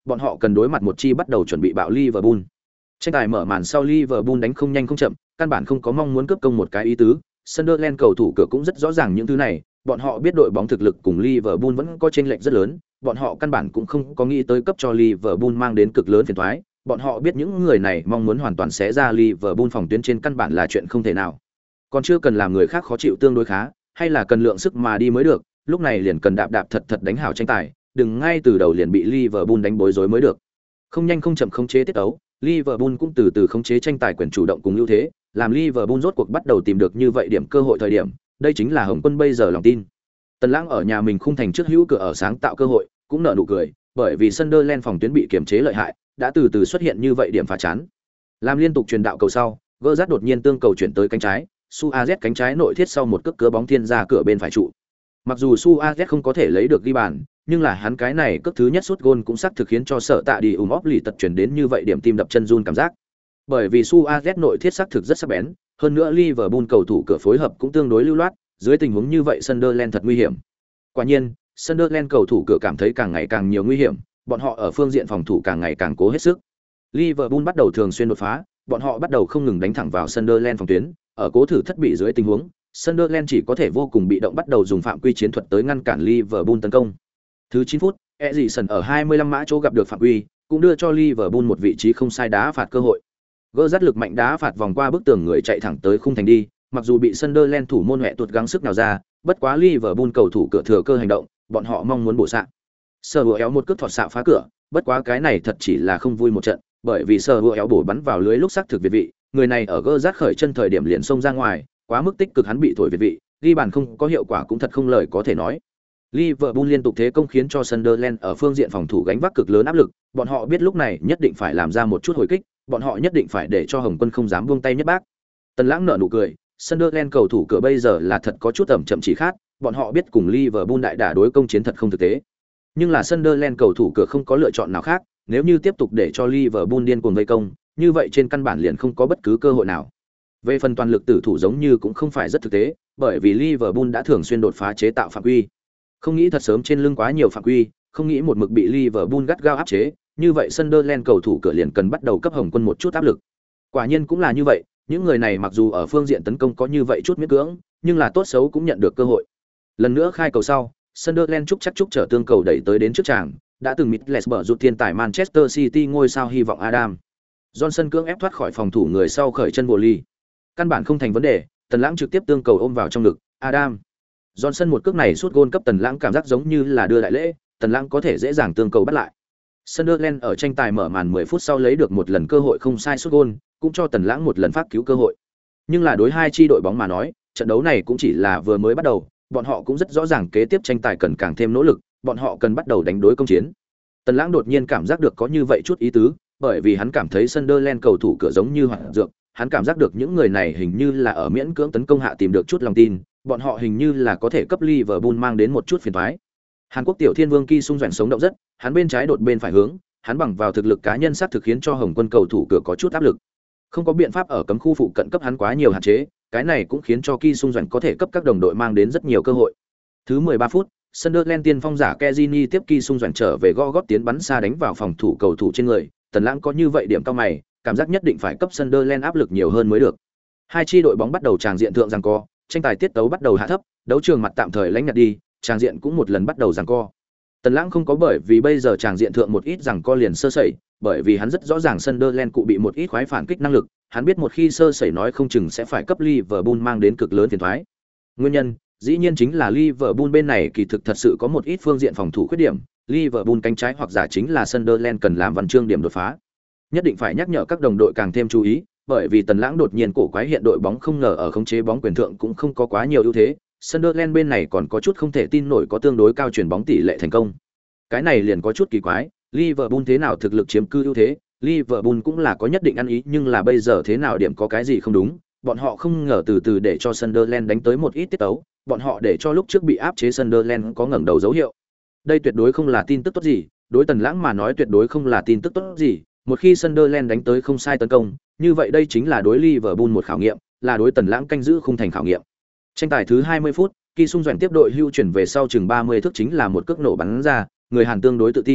bọn họ cần đối mặt một chi bắt đầu chuẩn bị bạo Liverpool. Tranh tài mở màn sau Liverpool đánh không nhanh không chậm, căn bản không có mong muốn cướp công một cái ý tứ. Sunderland cầu thủ cửa cũng rất rõ ràng những thứ này, bọn họ biết đội bóng thực lực cùng Liverpool vẫn có chênh lệch rất lớn, bọn họ căn bản cũng không có nghĩ tới cấp cho Liverpool mang đến cực lớn phiền toái, bọn họ biết những người này mong muốn hoàn toàn xé ra Liverpool phòng tuyến trên căn bản là chuyện không thể nào. Còn chưa cần làm người khác khó chịu tương đối khá, hay là cần lượng sức mà đi mới được, lúc này liền cần đạp đạp thật thật đánh hảo tranh tài, đừng ngay từ đầu liền bị Liverpool đánh bối rối mới được. Không nhanh không chậm khống chế tiết tấu, Liverpool cũng từ từ khống chế tranh tài quyền chủ động cùng ưu thế, làm Liverpool rốt cuộc bắt đầu tìm được như vậy điểm cơ hội thời điểm, đây chính là Hồng Quân bây giờ lòng tin. Tần Lãng ở nhà mình khung thành trước hữu cửa ở sáng tạo cơ hội, cũng nở nụ cười, bởi vì Sunderland phòng tuyến bị kiềm chế lợi hại, đã từ từ xuất hiện như vậy điểm phá chán. Làm liên tục truyền đạo cầu sau, Gerrard đột nhiên tương cầu chuyển tới cánh trái, Suarez cánh trái nội thiết sau một cước cứa bóng thiên ra cửa bên phải trụ. Mặc dù Suarez không có thể lấy được ghi bàn, nhưng là hắn cái này cước thứ nhất sút gôn cũng xác thực khiến cho sợ tạ đi lì tật chuyển đến như vậy điểm tim đập chân run cảm giác. Bởi vì Suarez nội thiết xác thực rất sắc bén, hơn nữa Liverpool cầu thủ cửa phối hợp cũng tương đối lưu loát, dưới tình huống như vậy Sunderland thật nguy hiểm. Quả nhiên, Sunderland cầu thủ cửa cảm thấy càng ngày càng nhiều nguy hiểm, bọn họ ở phương diện phòng thủ càng ngày càng cố hết sức. Liverpool bắt đầu thường xuyên đột phá, bọn họ bắt đầu không ngừng đánh thẳng vào Sunderland phòng tuyến, ở cố thử thất bị dưới tình huống, Sunderland chỉ có thể vô cùng bị động bắt đầu dùng phạm quy chiến thuật tới ngăn cản Liverpool tấn công. Thứ 9 phút, Eriksen ở 25 mã chỗ gặp được phạm quy, cũng đưa cho Liverpool một vị trí không sai đá phạt cơ hội. Gerrard lực mạnh đá phạt vòng qua bức tường người chạy thẳng tới khung thành đi, mặc dù bị Sunderland thủ môn hoẹ tuột gắng sức nào ra, bất quá Liverpool cầu thủ cửa thừa cơ hành động, bọn họ mong muốn bổ xạ. Sờ hùa éo một cước thọt xạ phá cửa, bất quá cái này thật chỉ là không vui một trận, bởi vì sờ hùa éo bổ bắn vào lưới lúc xác thực việt vị, người này ở Gerrard khởi chân thời điểm liền xông ra ngoài, quá mức tích cực hắn bị thổi việt vị, ghi bàn không có hiệu quả cũng thật không lời có thể nói. Liverpool liên tục thế công khiến cho Sunderland ở phương diện phòng thủ gánh vác cực lớn áp lực, bọn họ biết lúc này nhất định phải làm ra một chút hồi kích, bọn họ nhất định phải để cho Hồng Quân không dám buông tay nhất bác. Tần Lãng nở nụ cười, Sunderland cầu thủ cửa bây giờ là thật có chút ẩm chậm chỉ khác, bọn họ biết cùng Liverpool đại đả đối công chiến thật không thực tế. Nhưng là Sunderland cầu thủ cửa không có lựa chọn nào khác, nếu như tiếp tục để cho Liverpool điên cuồng vây công, như vậy trên căn bản liền không có bất cứ cơ hội nào. Về phần toàn lực tử thủ giống như cũng không phải rất thực tế, bởi vì Liverpool đã thường xuyên đột phá chế tạo phạm quy. Không nghĩ thật sớm trên lưng quá nhiều phạm quy, không nghĩ một mực bị Liverpool gắt gao áp chế, như vậy Sunderland cầu thủ cửa liền cần bắt đầu cấp Hồng Quân một chút áp lực. Quả nhiên cũng là như vậy, những người này mặc dù ở phương diện tấn công có như vậy chút miễn cưỡng, nhưng là tốt xấu cũng nhận được cơ hội. Lần nữa khai cầu sau, Sunderland chúc trở tương cầu đẩy tới đến trước tràng, đã từng Middlesbrough rút thiên tài Manchester City ngôi sao hy vọng Adam Johnson cưỡng ép thoát khỏi phòng thủ người sau khởi chân bồ ly. Căn bản không thành vấn đề, Tần Lãng trực tiếp tương cầu ôm vào trong ngực, Adam Johnson một cước này sút gôn cấp Tần Lãng cảm giác giống như là đưa đại lễ, Tần Lãng có thể dễ dàng tương cầu bắt lại. Sunderland ở tranh tài mở màn 10 phút sau lấy được một lần cơ hội không sai sút gôn, cũng cho Tần Lãng một lần phát cứu cơ hội. Nhưng là đối hai chi đội bóng mà nói, trận đấu này cũng chỉ là vừa mới bắt đầu, bọn họ cũng rất rõ ràng kế tiếp tranh tài cần càng thêm nỗ lực, bọn họ cần bắt đầu đánh đối công chiến. Tần Lãng đột nhiên cảm giác được có như vậy chút ý tứ, bởi vì hắn cảm thấy Sunderland cầu thủ cửa giống như hoạt dược, hắn cảm giác được những người này hình như là ở miễn cưỡng tấn công hạ tìm được chút lòng tin, bọn họ hình như là có thể cấp Liverpool mang đến một chút phiền toái. Hàn Quốc tiểu thiên vương Ki Sung Doãn sống động rất, hắn bên trái đột bên phải hướng, hắn bằng vào thực lực cá nhân sát thực khiến cho Hồng Quân cầu thủ cửa có chút áp lực. Không có biện pháp ở cấm khu phụ cận cấp hắn quá nhiều hạn chế, cái này cũng khiến cho Ki Sung Doãn có thể cấp các đồng đội mang đến rất nhiều cơ hội. Thứ 13 phút, Sunderland tiên phong giả Kezini tiếp Ki Sung Doãn trở về gõ gót tiến bắn xa đánh vào phòng thủ cầu thủ trên người, Tần Lãng có như vậy điểm cao mày, cảm giác nhất định phải cấp Sunderland áp lực nhiều hơn mới được. Hai chi đội bóng bắt đầu tràng diện thượng giằng co, tranh tài tiết tấu bắt đầu hạ thấp, đấu trường mặt tạm thời lánh nhạt đi, tràng diện cũng một lần bắt đầu giằng co. Tần Lãng không có bởi vì bây giờ tràng diện thượng một ít giằng co liền sơ sẩy, bởi vì hắn rất rõ ràng Sunderland cụ bị một ít khoái phản kích năng lực, hắn biết một khi sơ sẩy nói không chừng sẽ phải cấp Liverpool mang đến cực lớn phiền toái. Nguyên nhân, dĩ nhiên chính là Liverpool bên này kỳ thực thật sự có một ít phương diện phòng thủ khuyết điểm, Liverpool cánh trái hoặc giả chính là Sunderland cần làm văn chương điểm đột phá. Nhất định phải nhắc nhở các đồng đội càng thêm chú ý, bởi vì Tần Lãng đột nhiên cổ quái hiện đội bóng không ngờ ở khống chế bóng quyền thượng cũng không có quá nhiều ưu thế, Sunderland bên này còn có chút không thể tin nổi có tương đối cao chuyển bóng tỷ lệ thành công. Cái này liền có chút kỳ quái, Liverpool thế nào thực lực chiếm cư ưu thế, Liverpool cũng là có nhất định ăn ý nhưng là bây giờ thế nào điểm có cái gì không đúng, bọn họ không ngờ từ từ để cho Sunderland đánh tới một ít tiết tấu, bọn họ để cho lúc trước bị áp chế Sunderland có ngẩng đầu dấu hiệu. Đây tuyệt đối không là tin tức tốt gì, đối Tần Lãng mà nói tuyệt đối không là tin tức tốt gì, một khi Sunderland đánh tới không sai tấn công, như vậy đây chính là đối Liverpool một khảo nghiệm, là đối Tần Lãng canh giữ khung thành khảo nghiệm. Tranh tài thứ 20 phút, Ki Sung Doãn tiếp đội hưu chuyển về sau chừng 30 thước chính là một cước nổ bắn ra, người Hàn tương đối tự tin,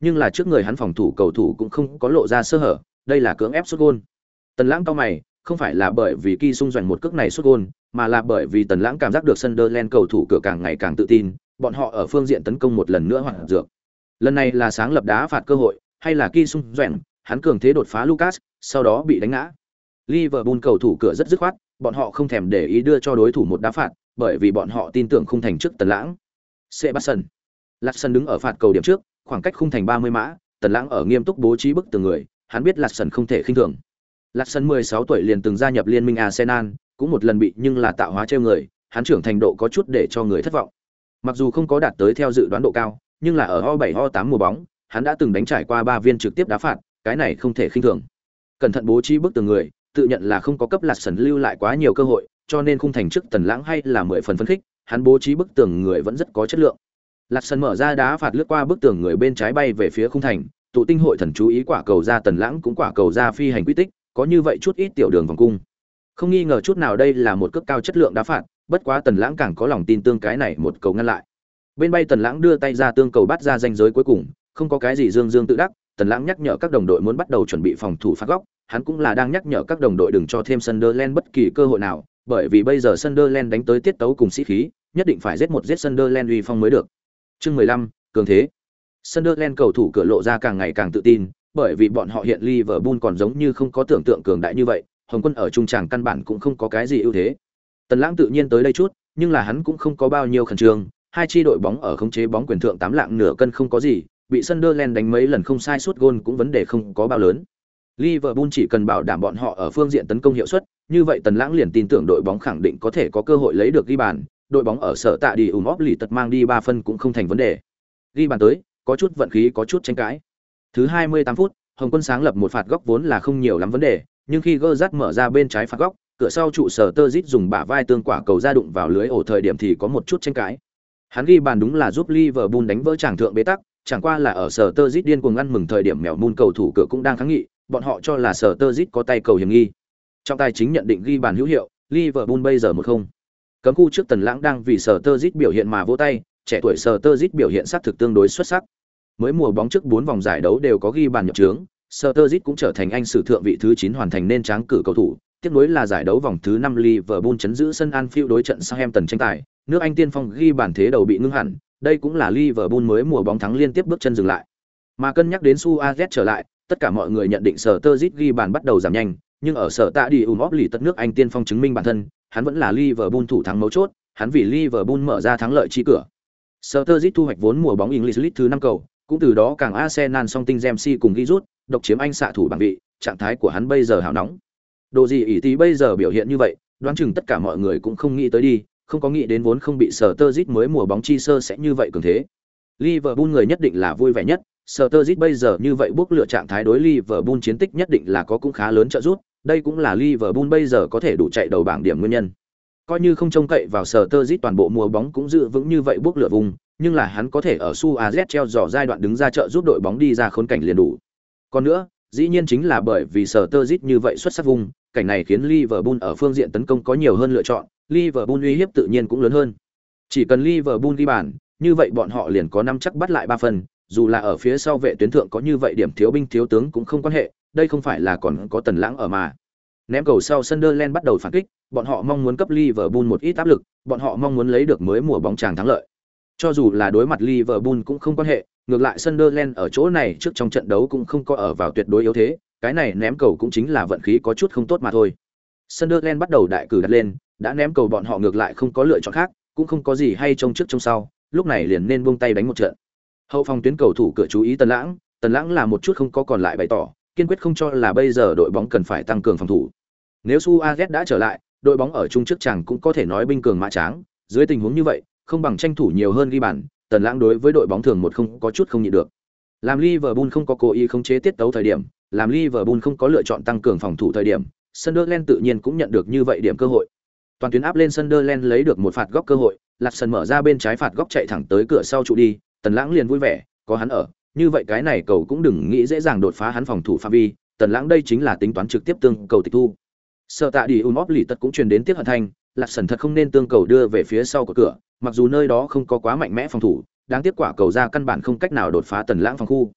nhưng là trước người hắn phòng thủ cầu thủ cũng không có lộ ra sơ hở, đây là cưỡng ép sút gôn. Tần Lãng cau mày, không phải là bởi vì Ki Sung Doành một cước này sút gôn, mà là bởi vì Tần Lãng cảm giác được Sunderland cầu thủ cửa càng ngày càng tự tin, bọn họ ở phương diện tấn công một lần nữa hoạt dược. Lần này là sáng lập đá phạt cơ hội, hay là Ki Sung Doành, hắn cường thế đột phá Lucas, sau đó bị đánh ngã. Liverpool cầu thủ cửa rất dứt khoát, bọn họ không thèm để ý đưa cho đối thủ một đá phạt, bởi vì bọn họ tin tưởng khung thành trước Tần Lãng. Sebastian Larsson đứng ở phạt cầu điểm trước, khoảng cách khung thành 30 mã, Tần Lãng ở nghiêm túc bố trí bức tường người, hắn biết Larsson không thể khinh thường. Larsson 16 tuổi liền từng gia nhập liên minh Arsenal, cũng một lần bị nhưng là tạo hóa trêu người, hắn trưởng thành độ có chút để cho người thất vọng. Mặc dù không có đạt tới theo dự đoán độ cao, nhưng là ở O7 O8 mùa bóng, hắn đã từng đánh trải qua 3 viên trực tiếp đá phạt, cái này không thể khinh thường. Cẩn thận bố trí bức tường người, tự nhận là không có cấp Larsson lưu lại quá nhiều cơ hội, cho nên khung thành trước Tần Lãng hay là 10 phần phấn khích, hắn bố trí bức tường người vẫn rất có chất lượng. Larsson mở ra đá phạt lướt qua bức tường người bên trái bay về phía khung thành, tụ tinh hội thần chú ý quả cầu ra Tần Lãng cũng quả cầu ra phi hành quy tích, có như vậy chút ít tiểu đường vòng cung. Không nghi ngờ chút nào đây là một cước cao chất lượng đá phạt, bất quá Tần Lãng càng có lòng tin tương cái này một cầu ngăn lại. Bên bay Tần Lãng đưa tay ra tương cầu bắt ra ranh giới cuối cùng, không có cái gì dương dương tự đắc, Tần Lãng nhắc nhở các đồng đội muốn bắt đầu chuẩn bị phòng thủ phạt góc, hắn cũng là đang nhắc nhở các đồng đội đừng cho thêm Sunderland bất kỳ cơ hội nào, bởi vì bây giờ Sunderland đánh tới tiết tấu cùng sĩ khí, nhất định phải giết một giết Sunderland uy phong mới được. Chương 15, cường thế. Sunderland cầu thủ cửa lộ ra càng ngày càng tự tin, bởi vì bọn họ hiện Liverpool còn giống như không có tưởng tượng cường đại như vậy, Hồng Quân ở trung tràng căn bản cũng không có cái gì ưu thế. Tần Lãng tự nhiên tới đây chút, nhưng là hắn cũng không có bao nhiêu khẩn trương, hai chi đội bóng ở khống chế bóng quyền thượng 8 lạng nửa cân không có gì, bị Sunderland đánh mấy lần không sai suốt gôn cũng vấn đề không có bao lớn. Liverpool chỉ cần bảo đảm bọn họ ở phương diện tấn công hiệu suất, như vậy Tần Lãng liền tin tưởng đội bóng khẳng định có thể có cơ hội lấy được ghi bàn, đội bóng ở sở tạ đi lì tật mang đi 3 phân cũng không thành vấn đề. Ghi bàn tới, có chút vận khí có chút tranh cãi. Thứ 28 phút, Hồng Quân sáng lập một phạt góc vốn là không nhiều lắm vấn đề, nhưng khi Gerrard mở ra bên trái phạt góc, cửa sau trụ sở Tơ dùng bả vai tương quả cầu ra đụng vào lưới ổ thời điểm thì có một chút tranh cãi. Hắn ghi bàn đúng là giúp Liverpool đánh vỡ tràng thượng bế tắc, chẳng qua là ở sở Tơ điên cuồng ăn mừng thời điểm mèo mun cầu thủ cửa cũng đang kháng nghị, bọn họ cho là sở Tơ có tay cầu hiểm nghi. Trong tài chính nhận định ghi bàn hữu hiệu, Liverpool bây giờ 1-0. Cấm khu trước Tần Lãng đang vì sở Tơ biểu hiện mà vỗ tay, trẻ tuổi sở Tơ biểu hiện sát thực tương đối xuất sắc. Mới mùa bóng trước 4 vòng giải đấu đều có ghi bàn nhập trướng, Sturridge cũng trở thành Anh sử thượng vị thứ 9 hoàn thành nên tráng cử cầu thủ. Tiếp nối là giải đấu vòng thứ 5 Liverpool chấn giữ sân Anfield đối trận Southampton tranh tài, nước Anh tiên phong ghi bàn thế đầu bị ngưng hẳn, đây cũng là Liverpool mới mùa bóng thắng liên tiếp bước chân dừng lại. Mà cân nhắc đến Suarez trở lại, tất cả mọi người nhận định Sturridge ghi bàn bắt đầu giảm nhanh, nhưng ở sở tạ đi lì tất nước Anh tiên phong chứng minh bản thân, hắn vẫn là Liverpool thủ thắng mấu chốt, hắn vì Liverpool mở ra thắng lợi chi cửa. Sturridge thu hoạch vốn mùa bóng English League thứ 5 cầu, cũng từ đó càng Arsenal song tinh Ramsey cùng ghi rút, độc chiếm Anh xạ thủ bảng vị, trạng thái của hắn bây giờ hào nóng. Đồ gì ỷ tí bây giờ biểu hiện như vậy, đoán chừng tất cả mọi người cũng không nghĩ tới đi, không có nghĩ đến vốn không bị Sturridge mới mùa bóng chi sơ sẽ như vậy cường thế. Liverpool người nhất định là vui vẻ nhất, Sturridge bây giờ như vậy bước lựa trạng thái đối Liverpool chiến tích nhất định là có cũng khá lớn trợ giúp, đây cũng là Liverpool bây giờ có thể đủ chạy đầu bảng điểm nguyên nhân. Coi như không trông cậy vào Sturridge toàn bộ mùa bóng cũng giữ vững như vậy bước lựa vùng, nhưng là hắn có thể ở Suarez treo giò giai đoạn đứng ra trợ giúp đội bóng đi ra khốn cảnh liền đủ. Còn nữa, dĩ nhiên chính là bởi vì Sturridge như vậy xuất sắc vùng, cảnh này khiến Liverpool ở phương diện tấn công có nhiều hơn lựa chọn, Liverpool uy hiếp tự nhiên cũng lớn hơn. Chỉ cần Liverpool ghi bàn, như vậy bọn họ liền có năm chắc bắt lại 3 phần, dù là ở phía sau vệ tuyến thượng có như vậy điểm thiếu binh thiếu tướng cũng không quan hệ, đây không phải là còn có Tần Lãng ở mà. Ném cầu sau Sunderland bắt đầu phản kích, bọn họ mong muốn cấp Liverpool một ít áp lực, bọn họ mong muốn lấy được mới mùa bóng tràng thắng lợi. Cho dù là đối mặt Liverpool cũng không quan hệ, ngược lại Sunderland ở chỗ này trước trong trận đấu cũng không có ở vào tuyệt đối yếu thế, cái này ném cầu cũng chính là vận khí có chút không tốt mà thôi. Sunderland bắt đầu đại cử đặt lên, đã ném cầu bọn họ ngược lại không có lựa chọn khác, cũng không có gì hay trông trước trông sau, lúc này liền nên buông tay đánh một trận. Hậu phòng tuyến cầu thủ cửa chú ý Tần Lãng là một chút không có còn lại bày tỏ, kiên quyết không cho là bây giờ đội bóng cần phải tăng cường phòng thủ. Nếu Suarez đã trở lại, đội bóng ở chung trước chẳng cũng có thể nói binh cường mã tráng, dưới tình huống như vậy, không bằng tranh thủ nhiều hơn ghi bàn, Tần Lãng đối với đội bóng thường một không có chút không nhịn được. Làm Liverpool không có cố ý khống chế tiết tấu thời điểm, làm Liverpool không có lựa chọn tăng cường phòng thủ thời điểm, Sunderland tự nhiên cũng nhận được như vậy điểm cơ hội. Toàn tuyến áp lên Sunderland lấy được một phạt góc cơ hội, Larsson mở ra bên trái phạt góc chạy thẳng tới cửa sau trụ đi, Tần Lãng liền vui vẻ, có hắn ở, như vậy cái này cầu cũng đừng nghĩ dễ dàng đột phá hắn phòng thủ phạm vi, Tần Lãng đây chính là tính toán trực tiếp tương cầu tịch thu. Sở tạ đi lì tật cũng truyền đến tiếc hận thanh, Larsson thật không nên tương cầu đưa về phía sau của cửa, mặc dù nơi đó không có quá mạnh mẽ phòng thủ, đáng tiếc quả cầu ra căn bản không cách nào đột phá Tần Lãng phòng khu.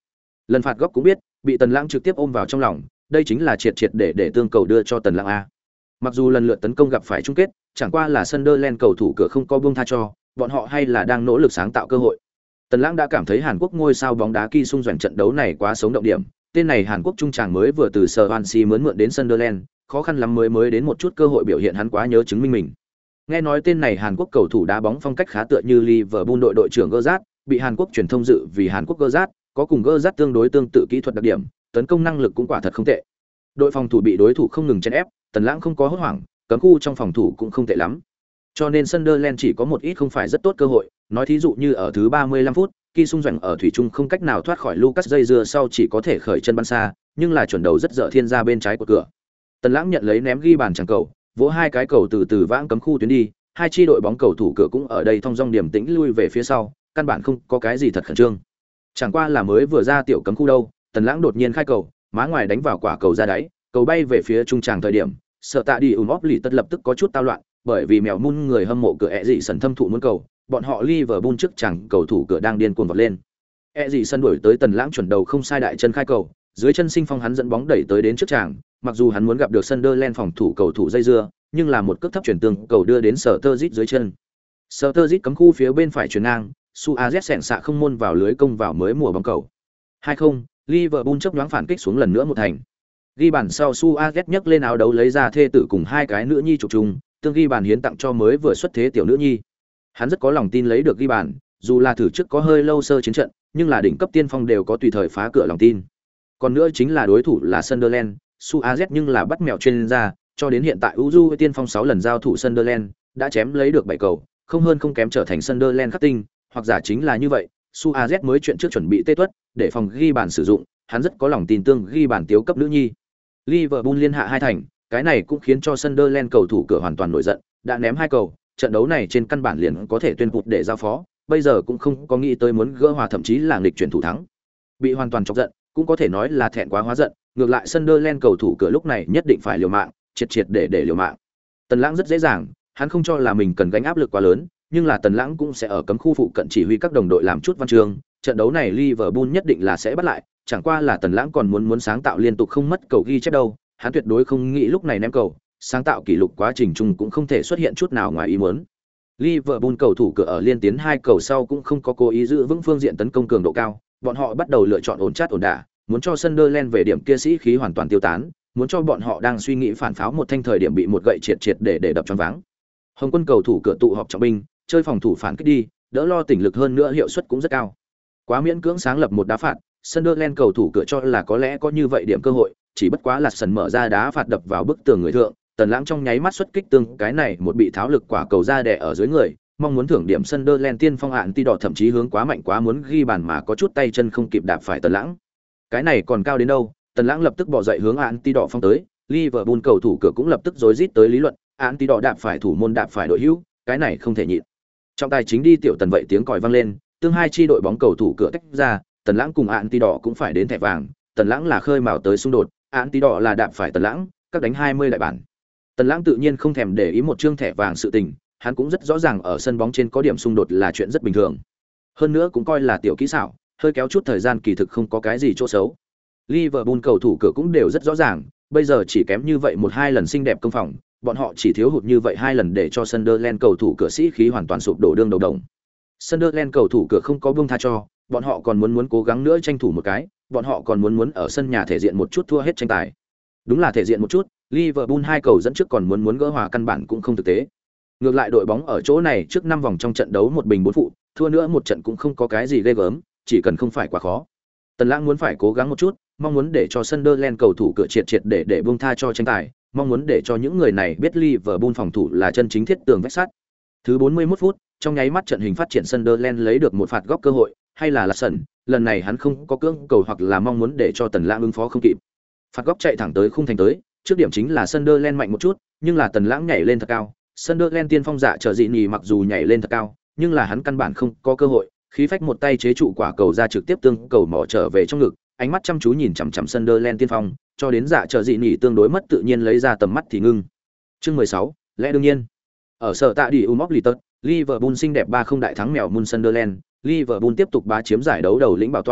Lần phạt góc cũng biết, bị Tần Lãng trực tiếp ôm vào trong lòng, đây chính là triệt triệt để tương cầu đưa cho Tần Lãng a. Mặc dù lần lượt tấn công gặp phải chung kết, chẳng qua là Sunderland cầu thủ cửa không có buông tha cho, bọn họ hay là đang nỗ lực sáng tạo cơ hội. Tần Lãng đã cảm thấy Hàn Quốc ngôi sao bóng đá Ki Sung Doãn trận đấu này quá sống động điểm, tên này Hàn Quốc trung tràng mới vừa từ Swansea mượn đến Sunderland, khó khăn lắm mới đến một chút cơ hội biểu hiện hắn quá nhớ chứng minh mình. Nghe nói tên này Hàn Quốc cầu thủ đá bóng phong cách khá tựa như Liverpool đội trưởng Gerrard, bị Hàn Quốc truyền thông dự vì Hàn Quốc Gerrard, có cùng Gerrard tương đối tương tự kỹ thuật đặc điểm, tấn công năng lực cũng quả thật không tệ. Đội phòng thủ bị đối thủ không ngừng chèn ép, Tần Lãng không có hốt hoảng, cấm khu trong phòng thủ cũng không tệ lắm. Cho nên Sunderland chỉ có một ít không phải rất tốt cơ hội, nói thí dụ như ở thứ 35 phút, Ki Sung Doãn ở thủy chung không cách nào thoát khỏi Lucas dây dưa sau chỉ có thể khởi chân bắn xa, nhưng là chuẩn đầu rất dở thiên ra bên trái của cửa. Tần Lãng nhận lấy ném ghi bàn chẳng cầu, vỗ hai cái cầu từ vãng cấm khu tuyến đi, hai chi đội bóng cầu thủ cửa cũng ở đây thong dong điểm tĩnh lui về phía sau, căn bản không có cái gì thật khẩn trương. Chẳng qua là mới vừa ra tiểu cấm khu đâu, Tần Lãng đột nhiên khai cầu, má ngoài đánh vào quả cầu ra đáy, cầu bay về phía trung tràng thời điểm, sợ tạ đi lì tất lập tức có chút tao loạn, bởi vì mèo mun người hâm mộ cửa ẹ dị sân thâm thụ muốn cầu, bọn họ Liverpool trước chẳng cầu thủ cửa đang điên cuồng vọt lên. ẹ dị sân đuổi tới Tần Lãng chuẩn đầu không sai đại chân khai cầu, dưới chân sinh phong hắn dẫn bóng đẩy tới đến trước tràng, mặc dù hắn muốn gặp được Sunderland phòng thủ cầu thủ dây dưa, nhưng là một cước thấp chuyển tương cầu đưa đến Sturridge dưới chân. Sturridge cấm khu phía bên phải chuyền ngang, Suarez xẹn xạ không môn vào lưới công vào mới mùa bóng cầu. 2-0, Liverpool chớp nhoáng phản kích xuống lần nữa một thành. Ghi bàn sau Suarez nhấc lên áo đấu lấy ra thê tử cùng hai cái nữ nhi chụp chung, tương ghi bàn hiến tặng cho mới vừa xuất thế tiểu nữ nhi. Hắn rất có lòng tin lấy được ghi bàn, dù là thử trước có hơi lâu sơ chiến trận, nhưng là đỉnh cấp tiên phong đều có tùy thời phá cửa lòng tin. Còn nữa chính là đối thủ là Sunderland, Suarez nhưng là bắt mèo chuyên ra, cho đến hiện tại Uju tiên phong 6 lần giao thủ Sunderland, đã chém lấy được 7 cầu, không hơn không kém trở thành Sunderland khắc tinh, hoặc giả chính là như vậy, Suarez mới chuyện trước chuẩn bị tê tuất, để phòng ghi bàn sử dụng, hắn rất có lòng tin tương ghi bàn tiếu cấp nữ nhi. Liverpool liên hạ hai thành, cái này cũng khiến cho Sunderland cầu thủ cửa hoàn toàn nổi giận, đã ném 2 cầu, trận đấu này trên căn bản liền có thể tuyên bố để giao phó, bây giờ cũng không có nghĩ tới muốn gỡ hòa thậm chí là nghịch chuyển thủ thắng. Bị hoàn toàn chọc giận, cũng có thể nói là thẹn quá hóa giận, ngược lại Sunderland cầu thủ cửa lúc này nhất định phải liều mạng, triệt để liều mạng. Tần Lãng rất dễ dàng, hắn không cho là mình cần gánh áp lực quá lớn, nhưng là Tần Lãng cũng sẽ ở cấm khu phụ cận chỉ huy các đồng đội làm chút văn chương, trận đấu này Liverpool nhất định là sẽ bắt lại, chẳng qua là Tần Lãng còn muốn sáng tạo liên tục không mất cầu ghi chép đâu, hắn tuyệt đối không nghĩ lúc này ném cầu, sáng tạo kỷ lục quá trình chung cũng không thể xuất hiện chút nào ngoài ý muốn. Liverpool cầu thủ cửa ở liên tiến 2 cầu sau cũng không có cố ý giữ vững phương diện tấn công cường độ cao, bọn họ bắt đầu lựa chọn ổn chát ổn đả, muốn cho Sunderland về điểm kia sĩ khí hoàn toàn tiêu tán, muốn cho bọn họ đang suy nghĩ phản pháo một thanh thời điểm bị một gậy triệt để đập choáng váng. Hồng Quân cầu thủ cửa tụ họp trọng binh, chơi phòng thủ phản kích đi, đỡ lo tỉnh lực hơn nữa hiệu suất cũng rất cao. Quá miễn cưỡng sáng lập một đá phạt, Sunderland cầu thủ cửa cho là có lẽ có như vậy điểm cơ hội, chỉ bất quá là sân mở ra đá phạt đập vào bức tường người thượng, Tần Lãng trong nháy mắt xuất kích tương cái này một bị tháo lực quả cầu ra đè ở dưới người, mong muốn thưởng điểm Sunderland tiên phong ạn ti đỏ thậm chí hướng quá mạnh quá muốn ghi bàn mà có chút tay chân không kịp đạp phải Tần Lãng. Cái này còn cao đến đâu, Tần Lãng lập tức bỏ dậy hướng ạn ti đỏ phong tới, Liverpool cầu thủ cửa cũng lập tức rối rít tới lý luận, ạn ti đỏ đạp phải thủ môn đạp phải đội hữu, cái này không thể nhịn. Trọng tài chính đi tiểu Tần vậy tiếng còi vang lên, tương hai chi đội bóng cầu thủ cửa tách ra, Tần Lãng cùng ạn ti đỏ cũng phải đến thẻ vàng, Tần Lãng là khơi mào tới xung đột, ạn ti đỏ là đạp phải Tần Lãng, các đánh 20 đại bản. Tần Lãng tự nhiên không thèm để ý một chương thẻ vàng sự tình, hắn cũng rất rõ ràng ở sân bóng trên có điểm xung đột là chuyện rất bình thường. Hơn nữa cũng coi là tiểu kỹ xảo, hơi kéo chút thời gian kỳ thực không có cái gì chỗ xấu. Liverpool cầu thủ cửa cũng đều rất rõ ràng, bây giờ chỉ kém như vậy 1-2 lần xinh đẹp công phòng, bọn họ chỉ thiếu hụt như vậy 2 lần để cho Sunderland cầu thủ cửa sĩ khí hoàn toàn sụp đổ đương đầu đồng. Sunderland cầu thủ cửa không có buông tha cho, bọn họ còn muốn cố gắng nữa tranh thủ một cái, bọn họ còn muốn ở sân nhà thể diện một chút thua hết tranh tài. Đúng là thể diện một chút, Liverpool 2 cầu dẫn trước còn muốn gỡ hòa căn bản cũng không thực tế. Ngược lại đội bóng ở chỗ này trước 5 vòng trong trận đấu một bình 4 phụ, thua nữa một trận cũng không có cái gì ghê gớm, chỉ cần không phải quá khó. Tần Lãng muốn phải cố gắng một chút, mong muốn để cho Sunderland cầu thủ cửa triệt để buông tha cho tranh tài, mong muốn để cho những người này biết Liverpool phòng thủ là chân chính thiết tường vách sắt. Thứ 41 phút, trong nháy mắt trận hình phát triển Sunderland lấy được một phạt góc cơ hội, hay là sân, lần này hắn không có cưỡng cầu hoặc là mong muốn để cho Tần Lãng ứng phó không kịp. Phạt góc chạy thẳng tới khung thành tới, trước điểm chính là Sunderland mạnh một chút, nhưng là Tần Lãng nhảy lên thật cao. Sunderland tiên phong dạ chờ dị nhì mặc dù nhảy lên thật cao, nhưng là hắn căn bản không có cơ hội, khí phách một tay chế trụ quả cầu ra trực tiếp tương cầu mỏ trở về trong ngực, ánh mắt chăm chú nhìn chằm chằm Sunderland tiên phong, cho đến dạ chờ dị nhì tương đối mất tự nhiên lấy ra tầm mắt thì ngưng. Chương 16, lẽ đương nhiên. Ở sở tạ đi Liverpool, Liverpool xinh đẹp 3-0 đại thắng mèo Mun Sunderland, Liverpool tiếp tục bá chiếm giải đấu đầu lĩnh bảo tọa,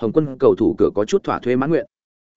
Hồng Quân cầu thủ cửa có chút thỏa thuê mãn nguyện.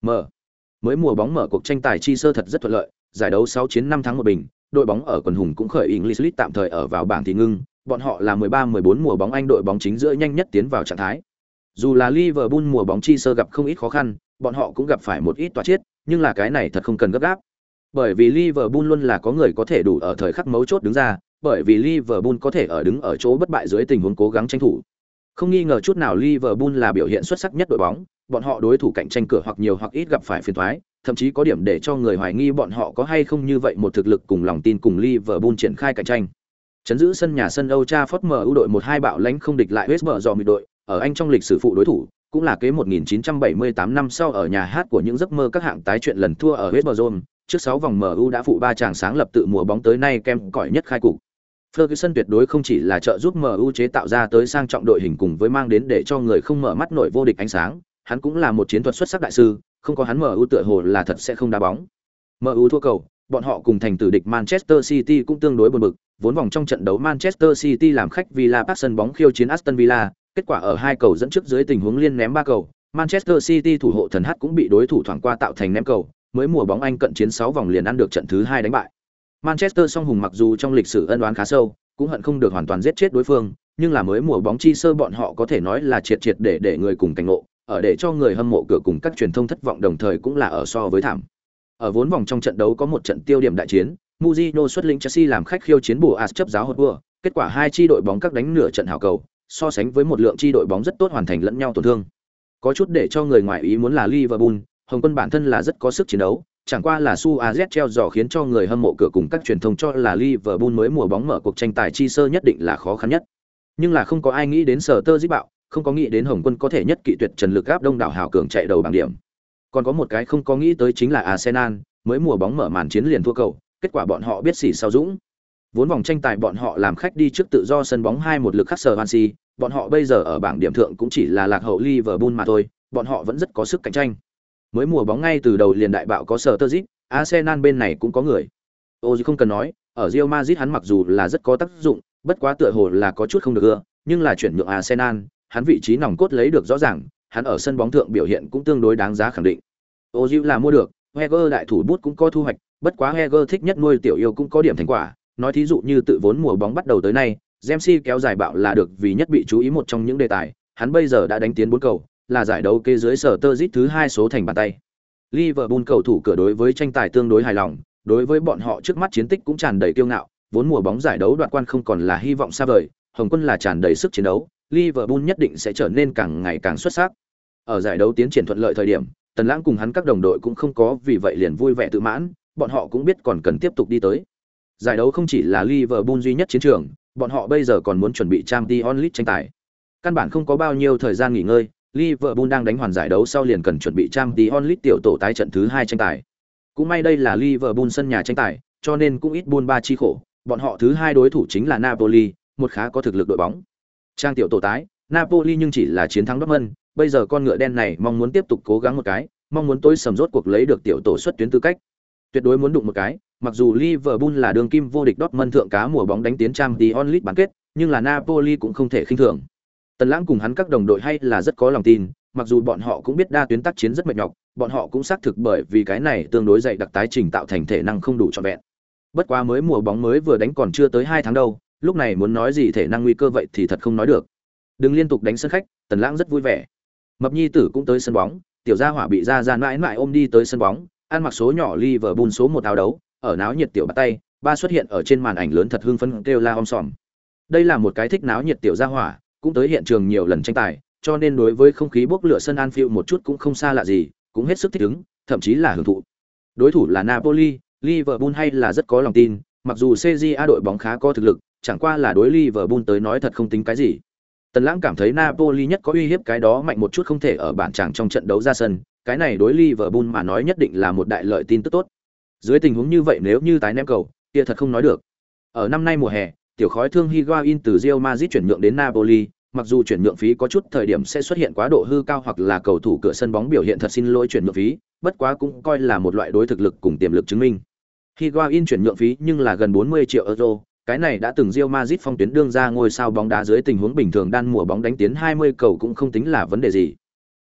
Mới mùa bóng mở cuộc tranh tài chi sơ thật rất thuận lợi, giải đấu 6 chiến 5 thắng một bình, đội bóng ở quần hùng cũng khởi English League tạm thời ở vào bảng thì ngưng, bọn họ là 13-14 mùa bóng Anh đội bóng chính giữa nhanh nhất tiến vào trạng thái. Dù là Liverpool mùa bóng chi sơ gặp không ít khó khăn, bọn họ cũng gặp phải một ít tòa chết, nhưng là cái này thật không cần gấp gáp. Bởi vì Liverpool luôn là có người có thể đủ ở thời khắc mấu chốt đứng ra, bởi vì Liverpool có thể ở đứng ở chỗ bất bại dưới tình huống cố gắng tranh thủ. Không nghi ngờ chút nào Liverpool là biểu hiện xuất sắc nhất đội bóng, bọn họ đối thủ cạnh tranh cửa hoặc nhiều hoặc ít gặp phải phiền toái, thậm chí có điểm để cho người hoài nghi bọn họ có hay không như vậy một thực lực cùng lòng tin cùng Liverpool triển khai cạnh tranh. Chấn giữ sân nhà sân Old Trafford MU đội 1-2 bạo lãnh không địch lại West Brom đội, ở Anh trong lịch sử phụ đối thủ, cũng là kế 1978 năm sau ở nhà hát của những giấc mơ các hạng tái chuyện lần thua ở West Brom, trước 6 vòng MU đã phụ 3 chàng sáng lập tự mùa bóng tới nay kem cỏi nhất khai cục. Ferguson tuyệt đối không chỉ là trợ giúp MU chế tạo ra tới sang trọng đội hình cùng với mang đến để cho người không mở mắt nổi vô địch ánh sáng, hắn cũng là một chiến thuật xuất sắc đại sư, không có hắn MU tựa hồ là thật sẽ không đá bóng. MU thua cầu, bọn họ cùng thành tử địch Manchester City cũng tương đối buồn bực, vốn vòng trong trận đấu Manchester City làm khách Villa Park sân bóng khiêu chiến Aston Villa, kết quả ở 2 cầu dẫn trước dưới tình huống liên ném 3 cầu, Manchester City thủ hộ thần H cũng bị đối thủ thoảng qua tạo thành ném cầu, mới mùa bóng Anh cận chiến 6 vòng liền ăn được trận thứ 2 đánh bại. Manchester song hùng mặc dù trong lịch sử ân oán khá sâu, cũng hận không được hoàn toàn giết chết đối phương, nhưng là mới mùa bóng chi sơ bọn họ có thể nói là triệt để người cùng cảnh ngộ, ở để cho người hâm mộ cửa cùng các truyền thông thất vọng đồng thời cũng là ở so với thảm. Ở vốn vòng trong trận đấu có một trận tiêu điểm đại chiến, Mourinho xuất lĩnh Chelsea làm khách khiêu chiến Boas chấp giáo hột vua, kết quả hai chi đội bóng các đánh nửa trận hảo cầu, so sánh với một lượng chi đội bóng rất tốt hoàn thành lẫn nhau tổn thương. Có chút để cho người ngoài ý muốn là Liverpool, Hồng Quân bản thân là rất có sức chiến đấu, chẳng qua là Suarez treo giò khiến cho người hâm mộ cửa cùng các truyền thông cho là Liverpool mới mùa bóng mở cuộc tranh tài chi sơ nhất định là khó khăn nhất. Nhưng là không có ai nghĩ đến sở tơ giết bạo, không có nghĩ đến Hồng Quân có thể nhất kỵ tuyệt trần lực áp đông đảo hào cường chạy đầu bảng điểm. Còn có một cái không có nghĩ tới chính là Arsenal, mới mùa bóng mở màn chiến liền thua cầu, kết quả bọn họ biết xỉ sau dũng. Vốn vòng tranh tài bọn họ làm khách đi trước tự do sân bóng 2-1 lực khắc Swansea, bọn họ bây giờ ở bảng điểm thượng cũng chỉ là lạc hậu Liverpool mà thôi, bọn họ vẫn rất có sức cạnh tranh. Mới mùa bóng ngay từ đầu liền đại bạo có sở tơ giết, Arsenal bên này cũng có người. Ozil không cần nói, ở Real Madrid hắn mặc dù là rất có tác dụng, bất quá tựa hồ là có chút không được ưa, nhưng là chuyển nhượng Arsenal, hắn vị trí nòng cốt lấy được rõ ràng, hắn ở sân bóng thượng biểu hiện cũng tương đối đáng giá khẳng định. Ozil là mua được, Wenger đại thủ bút cũng có thu hoạch, bất quá Wenger thích nhất nuôi tiểu yêu cũng có điểm thành quả, nói thí dụ như tự vốn mùa bóng bắt đầu tới nay, Ramsey kéo dài bạo là được vì nhất bị chú ý một trong những đề tài, hắn bây giờ đã đánh tiến 4 cầu, là giải đấu kế dưới sở tơ giết thứ 2 số thành bàn tay. Liverpool cầu thủ cửa đối với tranh tài tương đối hài lòng, đối với bọn họ trước mắt chiến tích cũng tràn đầy kiêu ngạo, vốn mùa bóng giải đấu đoạt quan không còn là hy vọng xa vời, Hồng Quân là tràn đầy sức chiến đấu, Liverpool nhất định sẽ trở nên càng ngày càng xuất sắc. Ở giải đấu tiến triển thuận lợi thời điểm, Tần Lãng cùng hắn các đồng đội cũng không có vì vậy liền vui vẻ tự mãn, bọn họ cũng biết còn cần tiếp tục đi tới. Giải đấu không chỉ là Liverpool duy nhất chiến trường, bọn họ bây giờ còn muốn chuẩn bị Champions League tranh tài. Căn bản không có bao nhiêu thời gian nghỉ ngơi, Liverpool đang đánh hoàn giải đấu sau liền cần chuẩn bị Champions League tiểu tổ tái trận thứ 2 tranh tài. Cũng may đây là Liverpool sân nhà tranh tài, cho nên cũng ít buôn ba chi khổ, bọn họ thứ 2 đối thủ chính là Napoli, một khá có thực lực đội bóng. Trang tiểu tổ tái, Napoli nhưng chỉ là chiến thắng Dortmund, bây giờ con ngựa đen này mong muốn tiếp tục cố gắng một cái, mong muốn tối sầm rốt cuộc lấy được tiểu tổ xuất tuyến tư cách. Tuyệt đối muốn đụng một cái, mặc dù Liverpool là đương kim vô địch Dortmund thượng cá mùa bóng đánh tiến Champions League bán kết, nhưng là Napoli cũng không thể khinh thường. Tần Lãng cùng hắn các đồng đội hay là rất có lòng tin, mặc dù bọn họ cũng biết đa tuyến tác chiến rất mệt nhọc, bọn họ cũng xác thực bởi vì cái này tương đối dày đặc tái trình tạo thành thể năng không đủ trọn vẹn. Bất quá mới mùa bóng mới vừa đánh còn chưa tới 2 tháng đâu, lúc này muốn nói gì thể năng nguy cơ vậy thì thật không nói được. Đừng liên tục đánh sân khách, Tần Lãng rất vui vẻ. Mập nhi tử cũng tới sân bóng, tiểu gia hỏa bị ra mãi mãi ôm đi tới sân bóng, ăn mặc số nhỏ Liverpool số 1 áo đấu, ở náo nhiệt tiểu bắt tay, ba xuất hiện ở trên màn ảnh lớn thật hưng phấn kêu la om sòm. Đây là một cái thích náo nhiệt tiểu gia hỏa, cũng tới hiện trường nhiều lần tranh tài, cho nên đối với không khí bốc lửa sân Anfield một chút cũng không xa lạ gì, cũng hết sức thích ứng, thậm chí là hưởng thụ. Đối thủ là Napoli, Liverpool hay là rất có lòng tin, mặc dù CJA đội bóng khá có thực lực, chẳng qua là đối Liverpool tới nói thật không tính cái gì. Tần Lãng cảm thấy Napoli nhất có uy hiếp cái đó mạnh một chút không thể ở bản chàng trong trận đấu ra sân, cái này đối Liverpool mà nói nhất định là một đại lợi tin tức tốt. Dưới tình huống như vậy nếu như tái ném cầu, kia thật không nói được. Ở năm nay mùa hè, tiểu khói thương Higuain từ Real Madrid chuyển nhượng đến Napoli, mặc dù chuyển nhượng phí có chút thời điểm sẽ xuất hiện quá độ hư cao hoặc là cầu thủ cửa sân bóng biểu hiện thật xin lỗi chuyển nhượng phí, bất quá cũng coi là một loại đối thực lực cùng tiềm lực chứng minh. Higuain chuyển nhượng phí nhưng là gần 40 triệu euro, cái này đã từng Real Madrid phong tuyến đương ra ngôi sao bóng đá dưới tình huống bình thường đan mùa bóng đánh tiến 20 cầu cũng không tính là vấn đề gì.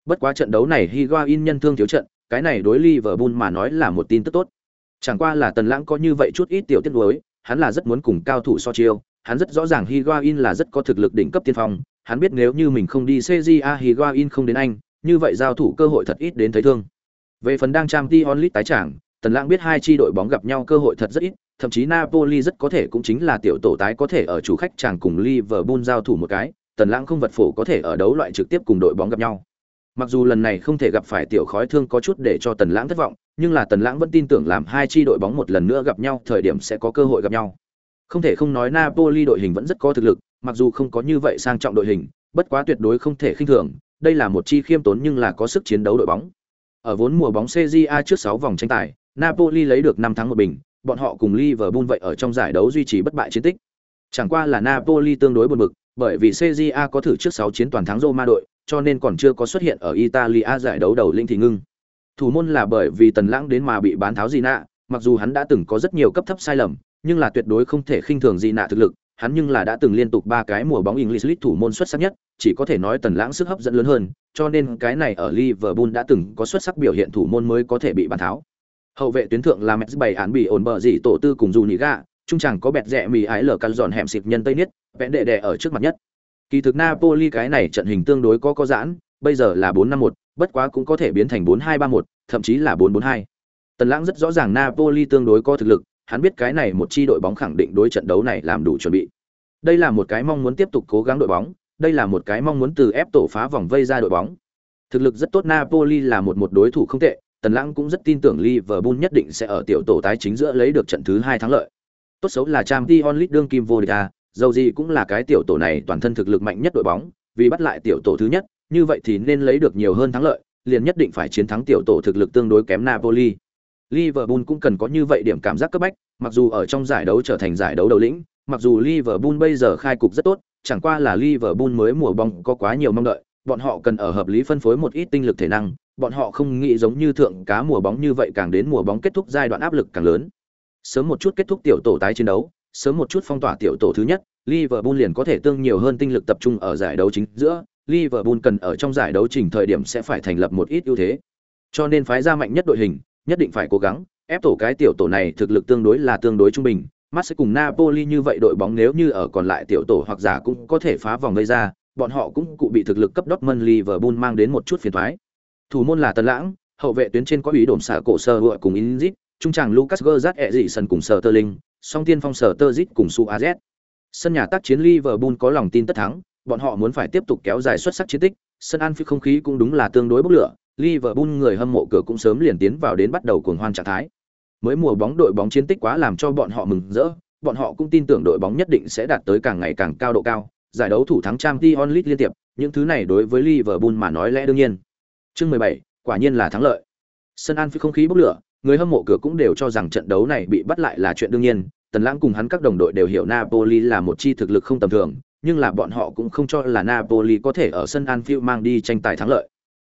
Bất quá trận đấu này Higuain nhân thương thiếu trận, cái này đối Liverpool mà nói là một tin tức tốt. Chẳng qua là Tần Lãng có như vậy chút ít tiểu tiếc nuối, hắn là rất muốn cùng cao thủ so chiêu, hắn rất rõ ràng Higuain là rất có thực lực đỉnh cấp tiên phong, hắn biết nếu như mình không đi CJA Higuain không đến Anh, như vậy giao thủ cơ hội thật ít đến thấy thương. Về phần đang Champions League tái tràng, Tần Lãng biết hai chi đội bóng gặp nhau cơ hội thật rất ít, thậm chí Napoli rất có thể cũng chính là tiểu tổ tái có thể ở chủ khách tràng cùng Liverpool giao thủ một cái, Tần Lãng không vật phổ có thể ở đấu loại trực tiếp cùng đội bóng gặp nhau. Mặc dù lần này không thể gặp phải tiểu khói thương có chút để cho Tần Lãng thất vọng, nhưng là Tần Lãng vẫn tin tưởng làm hai chi đội bóng một lần nữa gặp nhau thời điểm sẽ có cơ hội gặp nhau. Không thể không nói Napoli đội hình vẫn rất có thực lực, mặc dù không có như vậy sang trọng đội hình, bất quá tuyệt đối không thể khinh thường, đây là một chi khiêm tốn nhưng là có sức chiến đấu đội bóng. Ở vốn mùa bóng CJA trước 6 vòng tranh tài, Napoli lấy được 5 thắng 1 bình, bọn họ cùng Liverpool vậy ở trong giải đấu duy trì bất bại chiến tích. Chẳng qua là Napoli tương đối buồn bực, bởi vì CJA có thử trước 6 chiến toàn thắng Roma đội, cho nên còn chưa có xuất hiện ở Italia giải đấu đầu linh thì ngưng. Thủ môn là bởi vì Tần Lãng đến mà bị bán tháo Gina, mặc dù hắn đã từng có rất nhiều cấp thấp sai lầm, nhưng là tuyệt đối không thể khinh thường Gina thực lực, hắn nhưng là đã từng liên tục 3 cái mùa bóng English League thủ môn xuất sắc nhất, chỉ có thể nói Tần Lãng sức hấp dẫn lớn hơn, cho nên cái này ở Liverpool đã từng có xuất sắc biểu hiện thủ môn mới có thể bị bán tháo. Hậu vệ tuyến thượng là Metz bày án bị ổn bờ gì tổ tư cùng Zuniga, trung tràng có bẹt rẽ mì ái lở căn giòn hẻm xịt nhân tây niết, vẽ đệ đè ở trước mặt nhất. Kỳ thực Napoli cái này trận hình tương đối có giãn, bây giờ là 4-5-1, bất quá cũng có thể biến thành 4-2-3-1, thậm chí là 4-4-2. Tần Lãng rất rõ ràng Napoli tương đối có thực lực, hắn biết cái này một chi đội bóng khẳng định đối trận đấu này làm đủ chuẩn bị. Đây là một cái mong muốn tiếp tục cố gắng đội bóng, đây là một cái mong muốn từ ép tổ phá vòng vây ra đội bóng. Thực lực rất tốt Napoli là một đối thủ không tệ, Tần Lãng cũng rất tin tưởng Liverpool nhất định sẽ ở tiểu tổ tái chính giữa lấy được trận thứ 2 thắng lợi. Tốt xấu là Champions League đương kim vô địch a, dầu gì cũng là cái tiểu tổ này toàn thân thực lực mạnh nhất đội bóng, vì bắt lại tiểu tổ thứ nhất, như vậy thì nên lấy được nhiều hơn thắng lợi, liền nhất định phải chiến thắng tiểu tổ thực lực tương đối kém Napoli. Liverpool cũng cần có như vậy điểm cảm giác cấp bách, mặc dù ở trong giải đấu trở thành giải đấu đầu lĩnh, mặc dù Liverpool bây giờ khai cục rất tốt, chẳng qua là Liverpool mới mùa bóng có quá nhiều mong đợi, bọn họ cần ở hợp lý phân phối một ít tinh lực thể năng, bọn họ không nghĩ giống như thượng cá mùa bóng như vậy càng đến mùa bóng kết thúc giai đoạn áp lực càng lớn. Sớm một chút kết thúc tiểu tổ tái chiến đấu, sớm một chút phong tỏa tiểu tổ thứ nhất, Liverpool liền có thể tương nhiều hơn tinh lực tập trung ở giải đấu chính giữa, Liverpool cần ở trong giải đấu trình thời điểm sẽ phải thành lập một ít ưu thế. Cho nên phái ra mạnh nhất đội hình, nhất định phải cố gắng, ép tổ cái tiểu tổ này thực lực tương đối trung bình, Marseille cùng Napoli như vậy đội bóng nếu như ở còn lại tiểu tổ hoặc giả cũng có thể phá vòng vây ra, bọn họ cũng cụ bị thực lực cấp Dortmund Liverpool mang đến một chút phiền toái. Thủ môn là Tần Lãng, hậu vệ tuyến trên có ý đồn xả cổ sơ vợ cùng Inzit, trung tràng Lucas Gerrard Eriksen cùng Sterling, song tiên phong Sterling cùng Suarez. Sân nhà tác chiến Liverpool có lòng tin tất thắng, bọn họ muốn phải tiếp tục kéo dài xuất sắc chiến tích, sân Anfield không khí cũng đúng là tương đối bốc lửa, Liverpool người hâm mộ cửa cũng sớm liền tiến vào đến bắt đầu cuồng hoan trạng thái. Mới mùa bóng đội bóng chiến tích quá làm cho bọn họ mừng rỡ, bọn họ cũng tin tưởng đội bóng nhất định sẽ đạt tới càng ngày càng cao độ cao, giải đấu thủ thắng Champions League liên tiếp, những thứ này đối với Liverpool mà nói lẽ đương nhiên. Chương 17, quả nhiên là thắng lợi. Sân Anfield không khí bốc lửa, người hâm mộ cửa cũng đều cho rằng trận đấu này bị bắt lại là chuyện đương nhiên, Tần Lãng cùng hắn các đồng đội đều hiểu Napoli là một chi thực lực không tầm thường, nhưng là bọn họ cũng không cho là Napoli có thể ở sân Anfield mang đi tranh tài thắng lợi.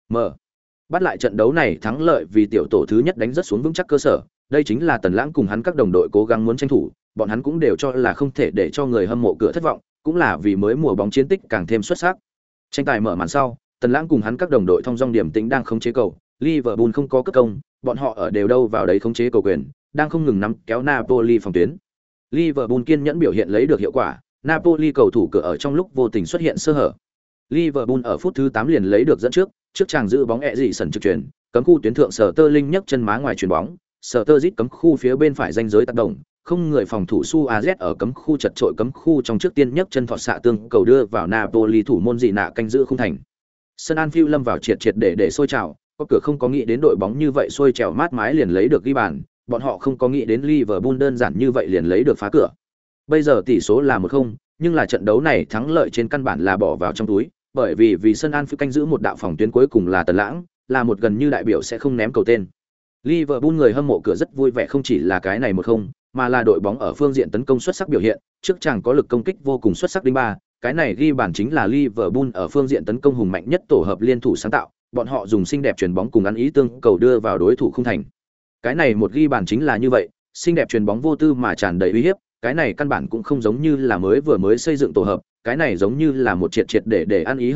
Bắt lại trận đấu này thắng lợi vì tiểu tổ thứ nhất đánh rất xuống vững chắc cơ sở, đây chính là Tần Lãng cùng hắn các đồng đội cố gắng muốn tranh thủ, bọn hắn cũng đều cho là không thể để cho người hâm mộ cửa thất vọng, cũng là vì mới mùa bóng chiến tích càng thêm xuất sắc. Tranh tài mở màn sau, Tần Lãng cùng hắn các đồng đội thông dong điểm tĩnh đang khống chế cầu, Liverpool không có cất công, bọn họ ở đều đâu vào đấy khống chế cầu quyền, đang không ngừng nắm kéo Napoli phòng tuyến. Liverpool kiên nhẫn biểu hiện lấy được hiệu quả, Napoli cầu thủ cửa ở trong lúc vô tình xuất hiện sơ hở. Liverpool ở phút thứ 8 liền lấy được dẫn trước chàng giữ bóng Eriksen trực chuyển, cấm khu tuyến thượng Sterling nhấc chân má ngoài chuyền bóng, Sterling cấm khu phía bên phải ranh giới tác động, không người phòng thủ Suarez ở cấm khu chật trội cấm khu trong trước tiên nhấc chân thọt xạ tương cầu đưa vào Napoli thủ môn dị nạ canh giữ không thành. Sân Anfield lâm vào triệt để sôi trào, có cửa không có nghĩ đến đội bóng như vậy sôi trào mát mái liền lấy được ghi bàn, bọn họ không có nghĩ đến Liverpool đơn giản như vậy liền lấy được phá cửa. Bây giờ tỷ số là 1-0, nhưng là trận đấu này thắng lợi trên căn bản là bỏ vào trong túi, bởi vì sân Anfield canh giữ một đạo phòng tuyến cuối cùng là Tần Lãng, là một gần như đại biểu sẽ không ném cầu tên. Liverpool người hâm mộ cửa rất vui vẻ không chỉ là cái này 1-0, mà là đội bóng ở phương diện tấn công xuất sắc biểu hiện, trước chàng có lực công kích vô cùng xuất sắc đinh ba, cái này ghi bàn chính là Liverpool ở phương diện tấn công hùng mạnh nhất tổ hợp liên thủ sáng tạo, bọn họ dùng xinh đẹp chuyền bóng cùng ăn ý tương cầu đưa vào đối thủ không thành. Cái này một ghi bàn chính là như vậy, xinh đẹp chuyền bóng vô tư mà tràn đầy uy hiếp, cái này căn bản cũng không giống như là mới xây dựng tổ hợp, cái này giống như là một triệt để ăn ý hợp tác,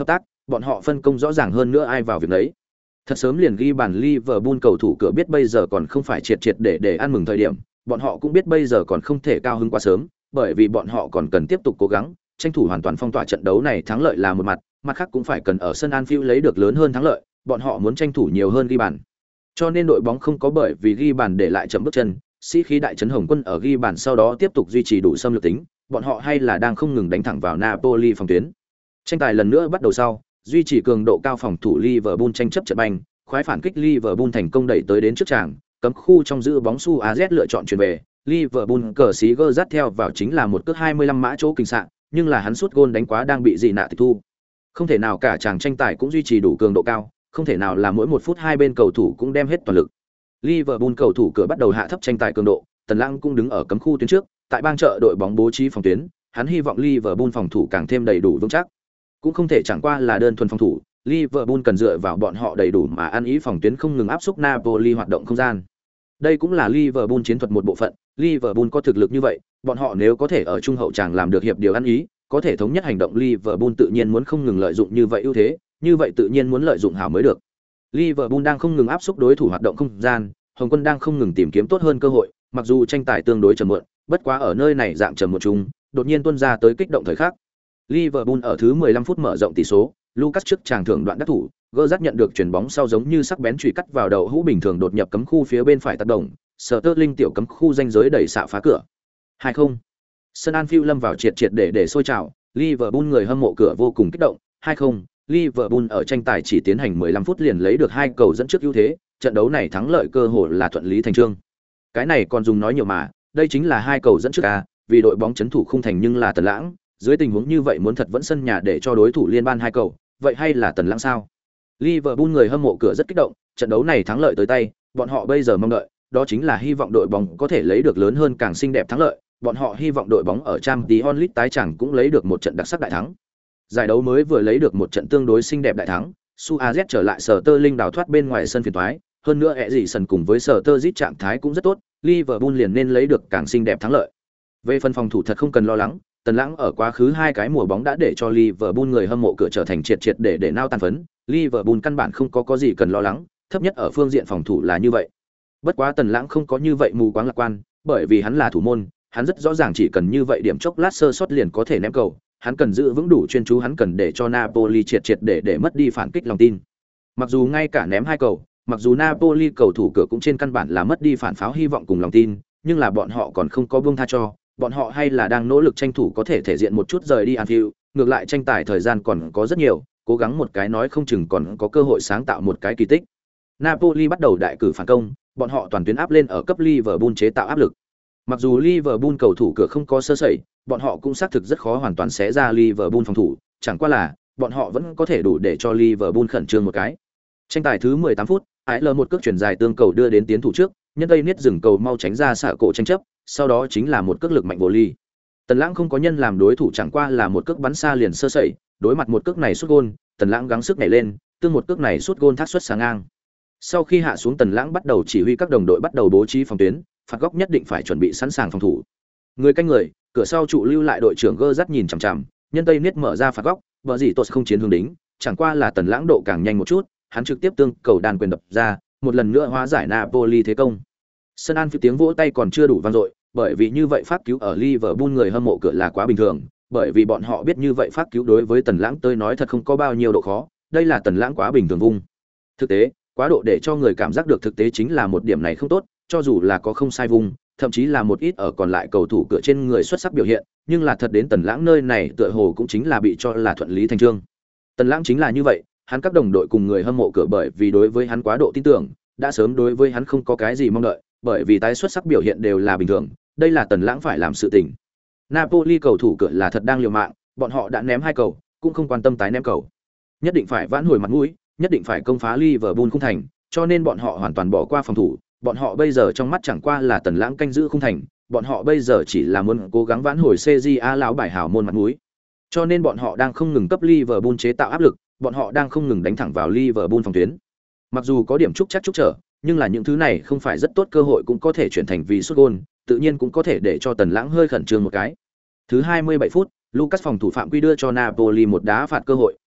bọn họ phân công rõ ràng hơn nữa ai vào việc đấy. Thật sớm liền ghi bàn Liverpool cầu thủ cửa biết bây giờ còn không phải triệt triệt để ăn mừng thời điểm, bọn họ cũng biết bây giờ còn không thể cao hứng quá sớm, bởi vì bọn họ còn cần tiếp tục cố gắng, tranh thủ hoàn toàn phong tỏa trận đấu này, thắng lợi là một mặt, mặt khác cũng phải cần ở sân Anfield lấy được lớn hơn thắng lợi, bọn họ muốn tranh thủ nhiều hơn ghi bàn. Cho nên đội bóng không có bởi vì ghi bàn để lại chậm bước chân, sĩ khí đại trấn Hồng Quân ở ghi bàn sau đó tiếp tục duy trì đủ xâm lược tính, bọn họ hay là đang không ngừng đánh thẳng vào Napoli phòng tuyến. Tranh tài lần nữa bắt đầu sau, duy trì cường độ cao phòng thủ Liverpool tranh chấp trận banh, khoái phản kích Liverpool thành công đẩy tới đến trước tràng, cấm khu trong giữ bóng Suarez lựa chọn chuyền về, Liverpool cờ xí gơ dắt theo vào chính là một cước 25 mã chỗ kinh sạn, nhưng là hắn sút gôn đánh quá đang bị dị nạ tịch thu. Không thể nào cả chàng tranh tài cũng duy trì đủ cường độ cao, không thể nào là mỗi một phút hai bên cầu thủ cũng đem hết toàn lực. Liverpool cầu thủ cửa bắt đầu hạ thấp tranh tài cường độ, Tần Lãng cũng đứng ở cấm khu tuyến trước, tại bang trợ đội bóng bố trí phòng tuyến, hắn hy vọng Liverpool phòng thủ càng thêm đầy đủ vững chắc. Cũng không thể chẳng qua là đơn thuần phòng thủ, Liverpool cần dựa vào bọn họ đầy đủ mà ăn ý phòng tuyến không ngừng áp xúc Napoli hoạt động không gian. Đây cũng là Liverpool chiến thuật một bộ phận, Liverpool có thực lực như vậy, bọn họ nếu có thể ở trung hậu tràng làm được hiệp điều ăn ý, có thể thống nhất hành động, Liverpool tự nhiên muốn không ngừng lợi dụng như vậy ưu thế, như vậy tự nhiên muốn lợi dụng hảo mới được. Liverpool đang không ngừng áp xúc đối thủ hoạt động không gian, Hồng Quân đang không ngừng tìm kiếm tốt hơn cơ hội, mặc dù tranh tài tương đối trầm muộn, bất quá ở nơi này dạng trầm một chung, đột nhiên tuôn ra tới kích động thời khắc. Liverpool ở thứ 15 phút mở rộng tỷ số, Lucas trước chàng thưởng đoạn đắc thủ, Gerrard nhận được chuyền bóng sau giống như sắc bén chùy cắt vào đầu hũ bình thường đột nhập cấm khu phía bên phải tác động, Sterling tiểu cấm khu ranh giới đẩy xạ phá cửa. 2-0. Sân Anfield lâm vào triệt để sôi trào, Liverpool người hâm mộ cửa vô cùng kích động. 2-0. Liverpool ở tranh tài chỉ tiến hành 15 phút liền lấy được 2 cầu dẫn trước ưu thế, trận đấu này thắng lợi cơ hội là thuận lý thành trương. Cái này còn dùng nói nhiều mà, đây chính là 2 cầu dẫn trước a, vì đội bóng trấn thủ không thành nhưng là Tần Lãng, dưới tình huống như vậy muốn thật vẫn sân nhà để cho đối thủ liên ban 2 cầu, vậy hay là Tần Lãng sao? Liverpool người hâm mộ cửa rất kích động, trận đấu này thắng lợi tới tay, bọn họ bây giờ mong đợi, đó chính là hy vọng đội bóng có thể lấy được lớn hơn càng xinh đẹp thắng lợi, bọn họ hy vọng đội bóng ở Champions League tái chẳng cũng lấy được một trận đặc sắc đại thắng. Giải đấu mới vừa lấy được một trận tương đối xinh đẹp đại thắng, Suarez trở lại Sterling đào thoát bên ngoài sân phiền toái, hơn nữa Eriksen cùng với Sterling trạng thái cũng rất tốt, Liverpool liền nên lấy được càng xinh đẹp thắng lợi. Về phần phòng thủ thật không cần lo lắng, Tần Lãng ở quá khứ 2 cái mùa bóng đã để cho Liverpool người hâm mộ cửa trở thành triệt để nao tàn phấn, Liverpool căn bản không có gì cần lo lắng, thấp nhất ở phương diện phòng thủ là như vậy. Bất quá Tần Lãng không có như vậy mù quáng lạc quan, bởi vì hắn là thủ môn, hắn rất rõ ràng chỉ cần như vậy điểm chốc lát sơ sót liền có thể ném cầu, hắn cần giữ vững đủ chuyên chú, hắn cần để cho Napoli triệt để mất đi phản kích lòng tin. Mặc dù ngay cả ném 2 cầu, mặc dù Napoli cầu thủ cửa cũng trên căn bản là mất đi phản pháo hy vọng cùng lòng tin, nhưng là bọn họ còn không có buông tha cho, bọn họ hay là đang nỗ lực tranh thủ có thể thể diện một chút rời đi Anfield, ngược lại tranh tài thời gian còn có rất nhiều, cố gắng một cái nói không chừng còn có cơ hội sáng tạo một cái kỳ tích. Napoli bắt đầu đại cử phản công, bọn họ toàn tuyến áp lên ở cấp Liverpool chế tạo áp lực. Mặc dù Liverpool cầu thủ cửa không có sơ sẩy, bọn họ cũng xác thực rất khó hoàn toàn xé ra Liverpool phòng thủ, chẳng qua là bọn họ vẫn có thể đủ để cho Liverpool khẩn trương một cái. Tranh tài thứ 18 phút, Ái L một cước chuyển dài tương cầu đưa đến tiến thủ trước, nhân tây niết dừng cầu mau tránh ra xạ cổ tranh chấp, sau đó chính là một cước lực mạnh vô ly. Tần Lãng không có nhân làm đối thủ, chẳng qua là một cước bắn xa liền sơ sẩy, đối mặt một cước này sút gôn, Tần Lãng gắng sức nhảy lên, tương một cước này sút gôn thác xuất sáng ngang. Sau khi hạ xuống, Tần Lãng bắt đầu chỉ huy các đồng đội bắt đầu bố trí phòng tuyến, phạt góc nhất định phải chuẩn bị sẵn sàng phòng thủ. Người canh người, cửa sau trụ lưu lại đội trưởng Gerrard nhìn chằm chằm, nhân tây niết mở ra phạt góc, bờ gì tốt không chiến hướng đính, chẳng qua là Tần Lãng độ càng nhanh một chút, hắn trực tiếp tương cầu đàn quyền đập ra, một lần nữa hóa giải Napoli thế công. Sân Anfield tiếng vỗ tay còn chưa đủ vang dội, bởi vì như vậy pháp cứu ở Liverpool người hâm mộ cửa là quá bình thường, bởi vì bọn họ biết như vậy pháp cứu đối với Tần Lãng tới nói thật không có bao nhiêu độ khó, đây là Tần Lãng quá bình thường vung. Thực tế, quá độ để cho người cảm giác được thực tế chính là một điểm này không tốt, cho dù là có không sai vung, thậm chí là một ít ở còn lại cầu thủ cửa trên người xuất sắc biểu hiện, nhưng là thật đến Tần Lãng nơi này tựa hồ cũng chính là bị cho là thuận lý thành trương. Tần Lãng chính là như vậy, hắn các đồng đội cùng người hâm mộ cửa bởi vì đối với hắn quá độ tin tưởng, đã sớm đối với hắn không có cái gì mong đợi, bởi vì tái xuất sắc biểu hiện đều là bình thường, đây là Tần Lãng phải làm sự tình. Napoli cầu thủ cửa là thật đang liều mạng, bọn họ đã ném 2 cầu, cũng không quan tâm tái ném cầu. Nhất định phải vãn hồi mặt mũi, nhất định phải công phá Liverpool khung thành, cho nên bọn họ hoàn toàn bỏ qua phòng thủ, bọn họ bây giờ trong mắt chẳng qua là Tần Lãng canh giữ khung thành, bọn họ bây giờ chỉ là muốn cố gắng vãn hồi CJA lão bài hảo môn mặt mũi. Cho nên bọn họ đang không ngừng cấp Liverpool chế tạo áp lực, bọn họ đang không ngừng đánh thẳng vào Liverpool phòng tuyến. Mặc dù có điểm trúc chắc trúc trở, nhưng là những thứ này không phải rất tốt cơ hội cũng có thể chuyển thành vì sút gôn, tự nhiên cũng có thể để cho Tần Lãng hơi khẩn trương một cái. Thứ 27 phút, Lucas phòng thủ phạm quy đưa cho Napoli một đá phạt cơ hội,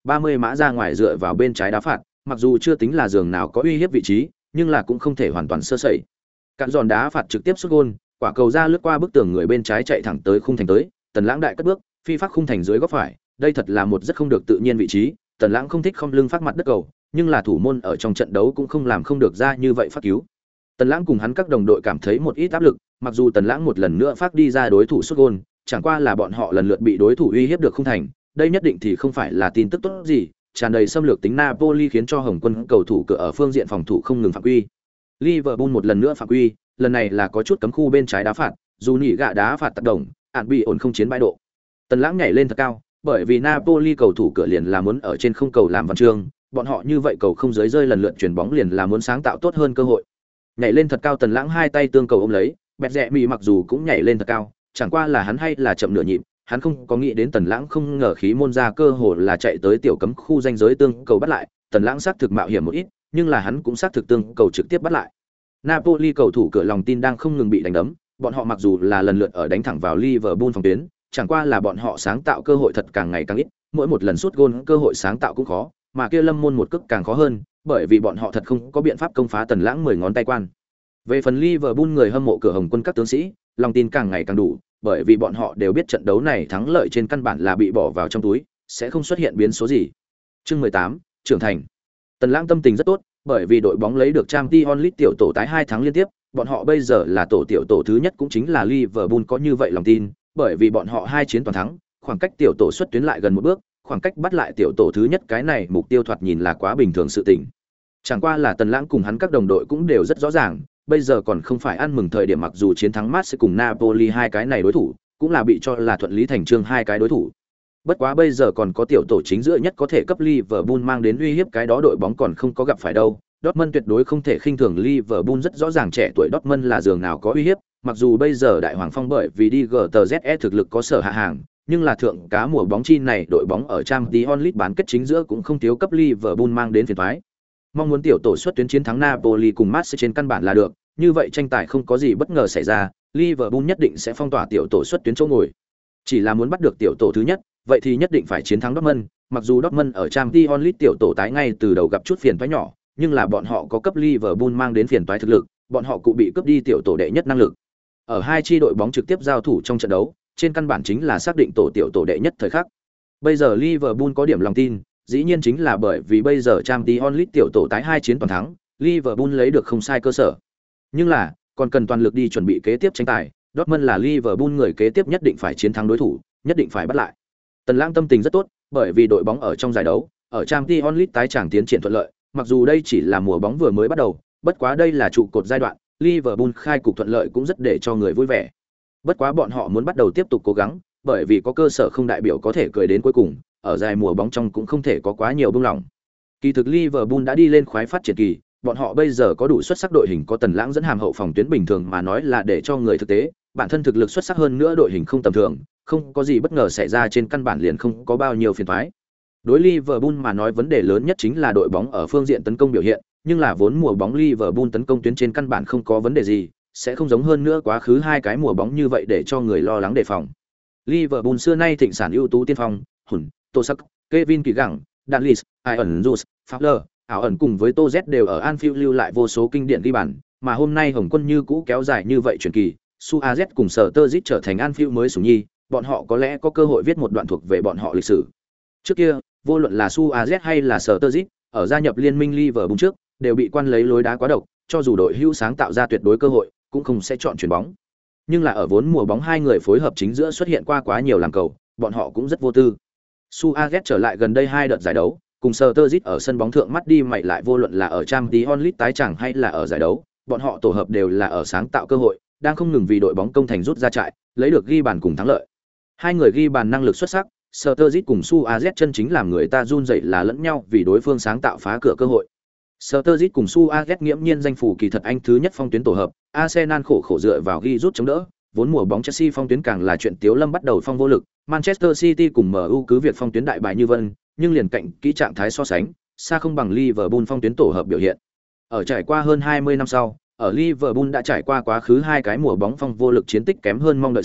30 mã ra ngoài dựa vào bên trái đá phạt, mặc dù chưa tính là giường nào có uy hiếp vị trí, nhưng là cũng không thể hoàn toàn sơ sẩy. Cạn giòn đá phạt trực tiếp sút gôn, quả cầu ra lướt qua bức tường người bên trái chạy thẳng tới khung thành tới, Tần Lãng đại cất bước, phi phát khung thành dưới góc phải, đây thật là một rất không được tự nhiên vị trí, Tần Lãng không thích không lưng phát mặt đất cầu, nhưng là thủ môn ở trong trận đấu cũng không làm không được ra như vậy phát cứu. Tần Lãng cùng hắn các đồng đội cảm thấy một ít áp lực, mặc dù Tần Lãng một lần nữa phát đi ra đối thủ sút gôn, chẳng qua là bọn họ lần lượt bị đối thủ uy hiếp được khung thành, đây nhất định thì không phải là tin tức tốt gì, tràn đầy xâm lược tính Napoli khiến cho Hồng Quân cầu thủ cửa ở phương diện phòng thủ không ngừng phạm quy. Liverpool một lần nữa phạm quy, lần này là có chút cấm khu bên trái đá phạt, dù nhỉ gạ đá phạt tác động, ản bị ổn không chiến bãi độ. Tần Lãng nhảy lên thật cao, bởi vì Napoli cầu thủ cửa liền là muốn ở trên không cầu làm văn chương, bọn họ như vậy cầu không dưới rơi lần lượt chuyển bóng liền là muốn sáng tạo tốt hơn cơ hội. Nhảy lên thật cao, Tần Lãng hai tay tương cầu ôm lấy, Bẹt Rẹ Mì mặc dù cũng nhảy lên thật cao, chẳng qua là hắn hay là chậm nửa nhịp, hắn không có nghĩ đến Tần Lãng không ngờ khí môn ra cơ hội là chạy tới tiểu cấm khu ranh giới tương cầu bắt lại, Tần Lãng xác thực mạo hiểm một ít, nhưng là hắn cũng xác thực tương cầu trực tiếp bắt lại. Napoli cầu thủ cửa lòng tin đang không ngừng bị đánh đấm, bọn họ mặc dù là lần lượt ở đánh thẳng vào Liverpool phòng tuyến, chẳng qua là bọn họ sáng tạo cơ hội thật càng ngày càng ít, mỗi một lần sút gôn cơ hội sáng tạo cũng khó, mà kia Lâm Môn một cước càng khó hơn, bởi vì bọn họ thật không có biện pháp công phá Tần Lãng 10 ngón tay quan. Về phần Liverpool người hâm mộ cửa Hồng Quân các tướng sĩ, lòng tin càng ngày càng đủ, bởi vì bọn họ đều biết trận đấu này thắng lợi trên căn bản là bị bỏ vào trong túi, sẽ không xuất hiện biến số gì. Chương 18, trưởng thành. Tần Lãng tâm tình rất tốt, bởi vì đội bóng lấy được Champions League tiểu tổ tái 2 tháng liên tiếp, bọn họ bây giờ là tổ tiểu tổ thứ nhất cũng chính là Liverpool có như vậy lòng tin, bởi vì bọn họ 2 chiến toàn thắng, khoảng cách tiểu tổ xuất tuyến lại gần một bước, khoảng cách bắt lại tiểu tổ thứ nhất cái này mục tiêu thoạt nhìn là quá bình thường sự tình. Chẳng qua là Tần Lãng cùng hắn các đồng đội cũng đều rất rõ ràng, bây giờ còn không phải ăn mừng thời điểm, mặc dù chiến thắng Marseille cùng Napoli hai cái này đối thủ, cũng là bị cho là thuận lý thành chương hai cái đối thủ. Bất quá bây giờ còn có tiểu tổ chính giữa nhất có thể cấp Liverpool mang đến uy hiếp, cái đó đội bóng còn không có gặp phải đâu. Dortmund tuyệt đối không thể khinh thường Liverpool, rất rõ ràng trẻ tuổi Dortmund là giường nào có uy hiếp, mặc dù bây giờ Đại Hoàng Phong bởi vì đi GTZE thực lực có sở hạ hàng, nhưng là thượng cá mùa bóng chi này đội bóng ở Champions League bán kết chính giữa cũng không thiếu cấp Liverpool mang đến phiền toái. Mong muốn tiểu tổ xuất tuyến chiến thắng Napoli cùng Marseille trên căn bản là được, như vậy tranh tài không có gì bất ngờ xảy ra, Liverpool nhất định sẽ phong tỏa tiểu tổ xuất tuyến chỗ ngồi. Chỉ là muốn bắt được tiểu tổ thứ nhất, vậy thì nhất định phải chiến thắng Dortmund, mặc dù Dortmund ở Champions League tiểu tổ tái ngay từ đầu gặp chút phiền toái nhỏ, nhưng là bọn họ có cấp Liverpool mang đến phiền toái thực lực, bọn họ cũng bị cướp đi tiểu tổ đệ nhất năng lực. Ở hai chi đội bóng trực tiếp giao thủ trong trận đấu, trên căn bản chính là xác định tổ tiểu tổ đệ nhất thời khắc. Bây giờ Liverpool có điểm lòng tin, dĩ nhiên chính là bởi vì bây giờ Champions League tiểu tổ tái 2 chiến toàn thắng, Liverpool lấy được không sai cơ sở. Nhưng là, còn cần toàn lực đi chuẩn bị kế tiếp tranh tài, Dortmund là Liverpool người kế tiếp nhất định phải chiến thắng đối thủ, nhất định phải bắt lại. Tần Lãng tâm tình rất tốt, bởi vì đội bóng ở trong giải đấu, ở Champions League tái tràng tiến triển thuận lợi, mặc dù đây chỉ là mùa bóng vừa mới bắt đầu, bất quá đây là trụ cột giai đoạn, Liverpool khai cục thuận lợi cũng rất để cho người vui vẻ. Bất quá bọn họ muốn bắt đầu tiếp tục cố gắng, bởi vì có cơ sở không đại biểu có thể cười đến cuối cùng, ở dài mùa bóng trong cũng không thể có quá nhiều buông lỏng. Kỳ thực Liverpool đã đi lên khoái phát triển kỳ, bọn họ bây giờ có đủ xuất sắc đội hình, có Tần Lãng dẫn hàm hậu phòng tuyến bình thường mà nói là để cho người thực tế, bản thân thực lực xuất sắc hơn nữa đội hình không tầm thường, không có gì bất ngờ xảy ra trên căn bản liền không có bao nhiêu phiền toái. Đối Liverpool mà nói vấn đề lớn nhất chính là đội bóng ở phương diện tấn công biểu hiện, nhưng là vốn mùa bóng Liverpool tấn công tuyến trên căn bản không có vấn đề gì, sẽ không giống hơn nữa quá khứ hai cái mùa bóng như vậy để cho người lo lắng đề phòng. Liverpool xưa nay thịnh sản ưu tú tiên phong, Hùn, Tô Sắc, Kevin Kỳ Gẳng, Dalglish, Iron Jus, Fowler, ảo ẩn cùng với Tô Z đều ở Anfield lưu lại vô số kinh điển ghi bàn, mà hôm nay Hồng Quân như cũ kéo dài như vậy truyền kỳ, Suarez cùng Sturridge trở thành Anfield mới sủng nhi, bọn họ có lẽ có cơ hội viết một đoạn thuộc về bọn họ lịch sử. Trước kia, vô luận là Suarez hay là Sturridge, ở gia nhập liên minh Liverpool trước, đều bị quan lấy lối đá quá độc, cho dù đội hữu sáng tạo ra tuyệt đối cơ hội, cũng không sẽ chọn chuyền bóng. Nhưng là ở vốn mùa bóng hai người phối hợp chính giữa xuất hiện qua quá nhiều làm cầu, bọn họ cũng rất vô tư. Suarez trở lại gần đây hai đợt giải đấu, cùng Sturridge ở sân bóng thượng mắt đi mày lại, vô luận là ở Champions League tái chẳng hay là ở giải đấu, bọn họ tổ hợp đều là ở sáng tạo cơ hội, đang không ngừng vì đội bóng công thành rút ra trại, lấy được ghi bàn cùng thắng lợi. Hai người ghi bàn năng lực xuất sắc, Sturridge cùng Suarez chân chính làm người ta run rẩy là lẫn nhau vì đối phương sáng tạo phá cửa cơ hội. Sturridge cùng Suarez nghiễm nhiên danh phủ kỳ thật anh thứ nhất phong tuyến tổ hợp, Arsenal khổ dựa vào ghi rút chống đỡ, vốn mùa bóng Chelsea phong tuyến càng là chuyện tiếu lâm bắt đầu phong vô lực, Manchester City cùng MU cứ việc phong tuyến đại bài như vân, nhưng liền cạnh kỹ trạng thái so sánh, xa không bằng Liverpool phong tuyến tổ hợp biểu hiện. Ở trải qua hơn 20 năm sau, ở Liverpool đã trải qua quá khứ hai cái mùa bóng phong vô lực chiến tích kém hơn mong đợi sau,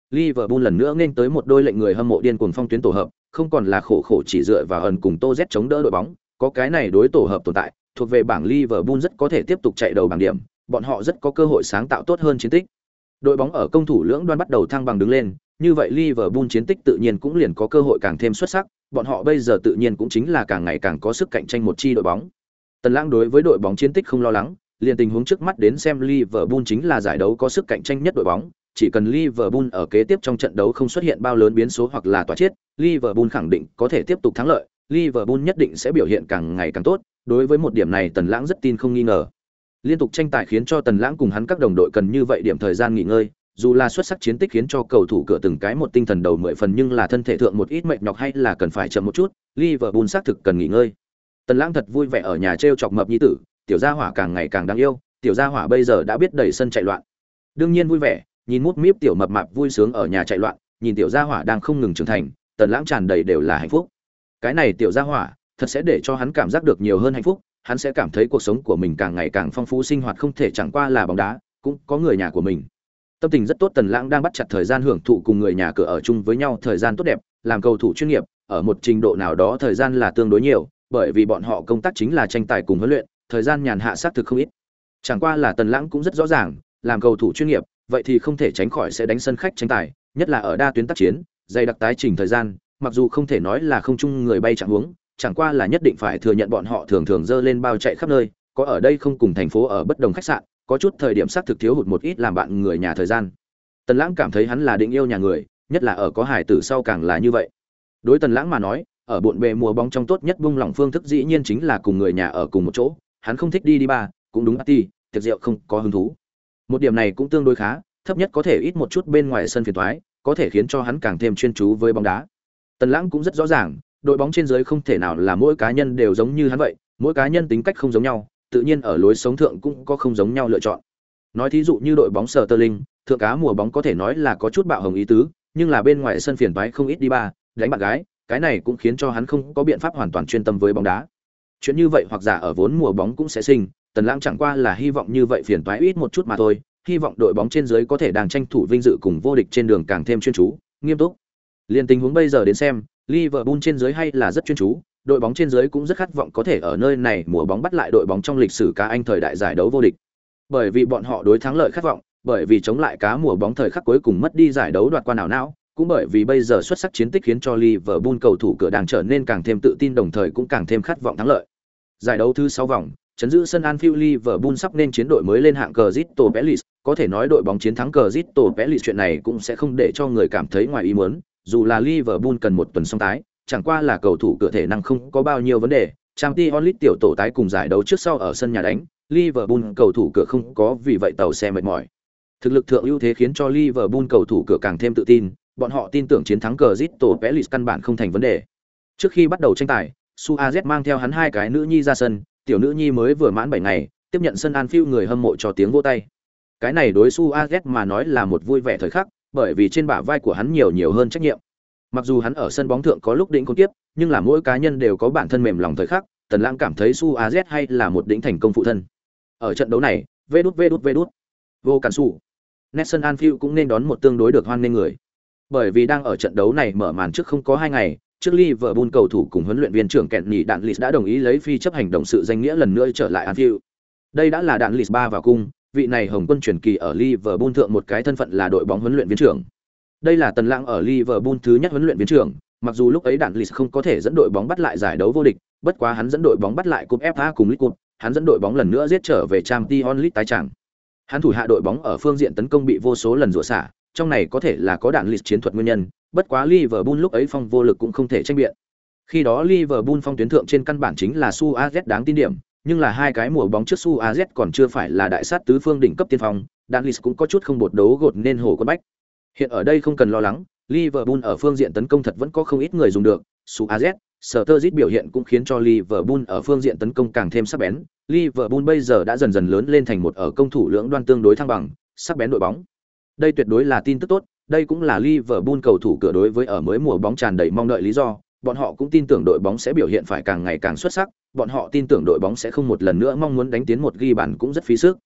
Liverpool lần nữa nên tới một đôi lệnh người hâm mộ điên cuồng phong tuyến tổ hợp, không còn là khổ khổ chỉ dựa vào ẩn cùng Tô Z chống đỡ đội bóng, có cái này đối tổ hợp tồn tại, thuộc về bảng Liverpool rất có thể tiếp tục chạy đầu bảng điểm, bọn họ rất có cơ hội sáng tạo tốt hơn chiến tích. Đội bóng ở công thủ lưỡng đoan bắt đầu thăng bằng đứng lên, như vậy Liverpool chiến tích tự nhiên cũng liền có cơ hội càng thêm xuất sắc, bọn họ bây giờ tự nhiên cũng chính là càng ngày càng có sức cạnh tranh một chi đội bóng. Tần Lãng đối với đội bóng chiến tích không lo lắng, liền tình huống trước mắt đến xem Liverpool chính là giải đấu có sức cạnh tranh nhất đội bóng, chỉ cần Liverpool ở kế tiếp trong trận đấu không xuất hiện bao lớn biến số hoặc là tỏa chết, Liverpool khẳng định có thể tiếp tục thắng lợi, Liverpool nhất định sẽ biểu hiện càng ngày càng tốt, đối với một điểm này Tần Lãng rất tin không nghi ngờ. Liên tục tranh tài khiến cho Tần Lãng cùng hắn các đồng đội cần như vậy điểm thời gian nghỉ ngơi, dù là xuất sắc chiến tích khiến cho cầu thủ cửa từng cái một tinh thần đầu 10 phần nhưng là thân thể thượng một ít mệt nhọc hay là cần phải chậm một chút, Liverpool xác thực cần nghỉ ngơi. Tần Lãng thật vui vẻ ở nhà trêu chọc mập nhi tử, tiểu gia hỏa càng ngày càng đáng yêu, tiểu gia hỏa bây giờ đã biết đẩy sân chạy loạn. Đương nhiên vui vẻ, nhìn mút míp tiểu mập mạp vui sướng ở nhà chạy loạn, nhìn tiểu gia hỏa đang không ngừng trưởng thành, Tần Lãng tràn đầy đều là hạnh phúc. Cái này tiểu gia hỏa, thật sẽ để cho hắn cảm giác được nhiều hơn hạnh phúc, hắn sẽ cảm thấy cuộc sống của mình càng ngày càng phong phú, sinh hoạt không thể chẳng qua là bóng đá, cũng có người nhà của mình. Tâm tình rất tốt, Tần Lãng đang bắt chặt thời gian hưởng thụ cùng người nhà cửa ở chung với nhau thời gian tốt đẹp, làm cầu thủ chuyên nghiệp, ở một trình độ nào đó thời gian là tương đối nhiều, bởi vì bọn họ công tác chính là tranh tài cùng huấn luyện, thời gian nhàn hạ xác thực không ít. Chẳng qua là Tần Lãng cũng rất rõ ràng, làm cầu thủ chuyên nghiệp, vậy thì không thể tránh khỏi sẽ đánh sân khách tranh tài, nhất là ở đa tuyến tác chiến, dày đặc tái trình thời gian, mặc dù không thể nói là không chung người bay chẳng huống, chẳng qua là nhất định phải thừa nhận bọn họ thường thường dơ lên bao chạy khắp nơi, có ở đây không cùng thành phố ở bất đồng khách sạn, có chút thời điểm xác thực thiếu hụt một ít làm bạn người nhà thời gian. Tần Lãng cảm thấy hắn là định yêu nhà người, nhất là ở có hài tử sau càng là như vậy. Đối Tần Lãng mà nói, ở bộn bề mùa bóng trong tốt nhất bung lỏng phương thức dĩ nhiên chính là cùng người nhà ở cùng một chỗ, hắn không thích đi bar, cũng đúng party, tiệc rượu không có hứng thú. Một điểm này cũng tương đối khá, thấp nhất có thể ít một chút bên ngoài sân phiền toái, có thể khiến cho hắn càng thêm chuyên chú với bóng đá. Tần Lãng cũng rất rõ ràng, đội bóng trên dưới không thể nào là mỗi cá nhân đều giống như hắn vậy, mỗi cá nhân tính cách không giống nhau, tự nhiên ở lối sống thượng cũng có không giống nhau lựa chọn. Nói thí dụ như đội bóng Sterling, thượng cá mùa bóng có thể nói là có chút bạo hồng ý tứ, nhưng là bên ngoài sân phiền toái không ít đi bar, đánh bạn gái, cái này cũng khiến cho hắn không có biện pháp hoàn toàn chuyên tâm với bóng đá. Chuyện như vậy hoặc giả ở vốn mùa bóng cũng sẽ sinh, Tần Lãng chẳng qua là hy vọng như vậy phiền toái ít một chút mà thôi, hy vọng đội bóng trên dưới có thể đang tranh thủ vinh dự cùng vô địch trên đường càng thêm chuyên chú, nghiêm túc. Liên tình huống bây giờ đến xem, Liverpool trên dưới hay là rất chuyên chú, đội bóng trên dưới cũng rất khát vọng có thể ở nơi này mùa bóng bắt lại đội bóng trong lịch sử cá Anh thời đại giải đấu vô địch. Bởi vì bọn họ đối thắng lợi khát vọng, bởi vì chống lại cá mùa bóng thời khắc cuối cùng mất đi giải đấu đoạt qua não, cũng bởi vì bây giờ xuất sắc chiến tích khiến cho Liverpool cầu thủ cửa đang trở nên càng thêm tự tin, đồng thời cũng càng thêm khát vọng thắng lợi. Giải đấu thứ 6 vòng, chấn giữ sân Anfield, Liverpool sắp nên chiến đội mới lên hạng Crystal Palace, có thể nói đội bóng chiến thắng Crystal Palace chuyện này cũng sẽ không để cho người cảm thấy ngoài ý muốn, dù là Liverpool cần một tuần song tái, chẳng qua là cầu thủ cửa thể năng không có bao nhiêu vấn đề, Champions League tiểu tổ tái cùng giải đấu trước sau ở sân nhà đánh, Liverpool cầu thủ cửa không có vì vậy tàu xe mệt mỏi. Thực lực thượng ưu thế khiến cho Liverpool cầu thủ cửa càng thêm tự tin, bọn họ tin tưởng chiến thắng Crystal Palace căn bản không thành vấn đề. Trước khi bắt đầu tranh tài, Suarez mang theo hắn hai cái nữ nhi ra sân, tiểu nữ nhi mới vừa mãn 7 ngày, tiếp nhận sân Anfield người hâm mộ cho tiếng vỗ tay. Cái này đối Suarez mà nói là một vui vẻ thời khắc, bởi vì trên bả vai của hắn nhiều hơn trách nhiệm. Mặc dù hắn ở sân bóng thượng có lúc đỉnh công tiếp, nhưng là mỗi cá nhân đều có bản thân mềm lòng thời khắc, Tần Lãng cảm thấy Suarez hay là một đỉnh thành công phụ thân. Ở trận đấu này, vê đút. Vô cản sủ. Nelson Anfield cũng nên đón một tương đối được hoan nghênh người. Bởi vì đang ở trận đấu này mở màn trước không có 2 ngày, trước Liverpool cầu thủ cùng huấn luyện viên trưởng Kenny Dalglish đã đồng ý lấy phi chấp hành động sự danh nghĩa lần nữa trở lại Anfield. Đây đã là Dalglish 3 vào cung, vị này Hồng quân truyền kỳ ở Liverpool thượng một cái thân phận là đội bóng huấn luyện viên trưởng. Đây là Tần Lãng ở Liverpool thứ nhất huấn luyện viên trưởng, mặc dù lúc ấy Dalglish không có thể dẫn đội bóng bắt lại giải đấu vô địch, bất quá hắn dẫn đội bóng bắt lại cúp FA cùng League Cup, hắn dẫn đội bóng lần nữa giết trở về Champions League tái chẳng. Hắn thủ hạ đội bóng ở phương diện tấn công bị vô số lần rủa xả, trong này có thể là có Dalglish chiến thuật nguyên nhân, bất quá Liverpool lúc ấy phong vô lực cũng không thể tranh biện. Khi đó Liverpool phong tuyến thượng trên căn bản chính là Suarez đáng tin điểm, nhưng là hai cái mùa bóng trước Suarez còn chưa phải là đại sát tứ phương đỉnh cấp tiên phong, Dalglish cũng có chút không bột đấu gột nên hổ quân bách. Hiện ở đây không cần lo lắng, Liverpool ở phương diện tấn công thật vẫn có không ít người dùng được, Suarez, Sturridge biểu hiện cũng khiến cho Liverpool ở phương diện tấn công càng thêm sắc bén. Liverpool bây giờ đã dần dần lớn lên thành một ở công thủ lưỡng đoan tương đối thăng bằng, sắc bén đội bóng. Đây tuyệt đối là tin tức tốt, đây cũng là Liverpool cầu thủ cửa đối với ở mới mùa bóng tràn đầy mong đợi lý do, bọn họ cũng tin tưởng đội bóng sẽ biểu hiện phải càng ngày càng xuất sắc, bọn họ tin tưởng đội bóng sẽ không một lần nữa mong muốn đánh tiến một ghi bàn cũng rất phí sức.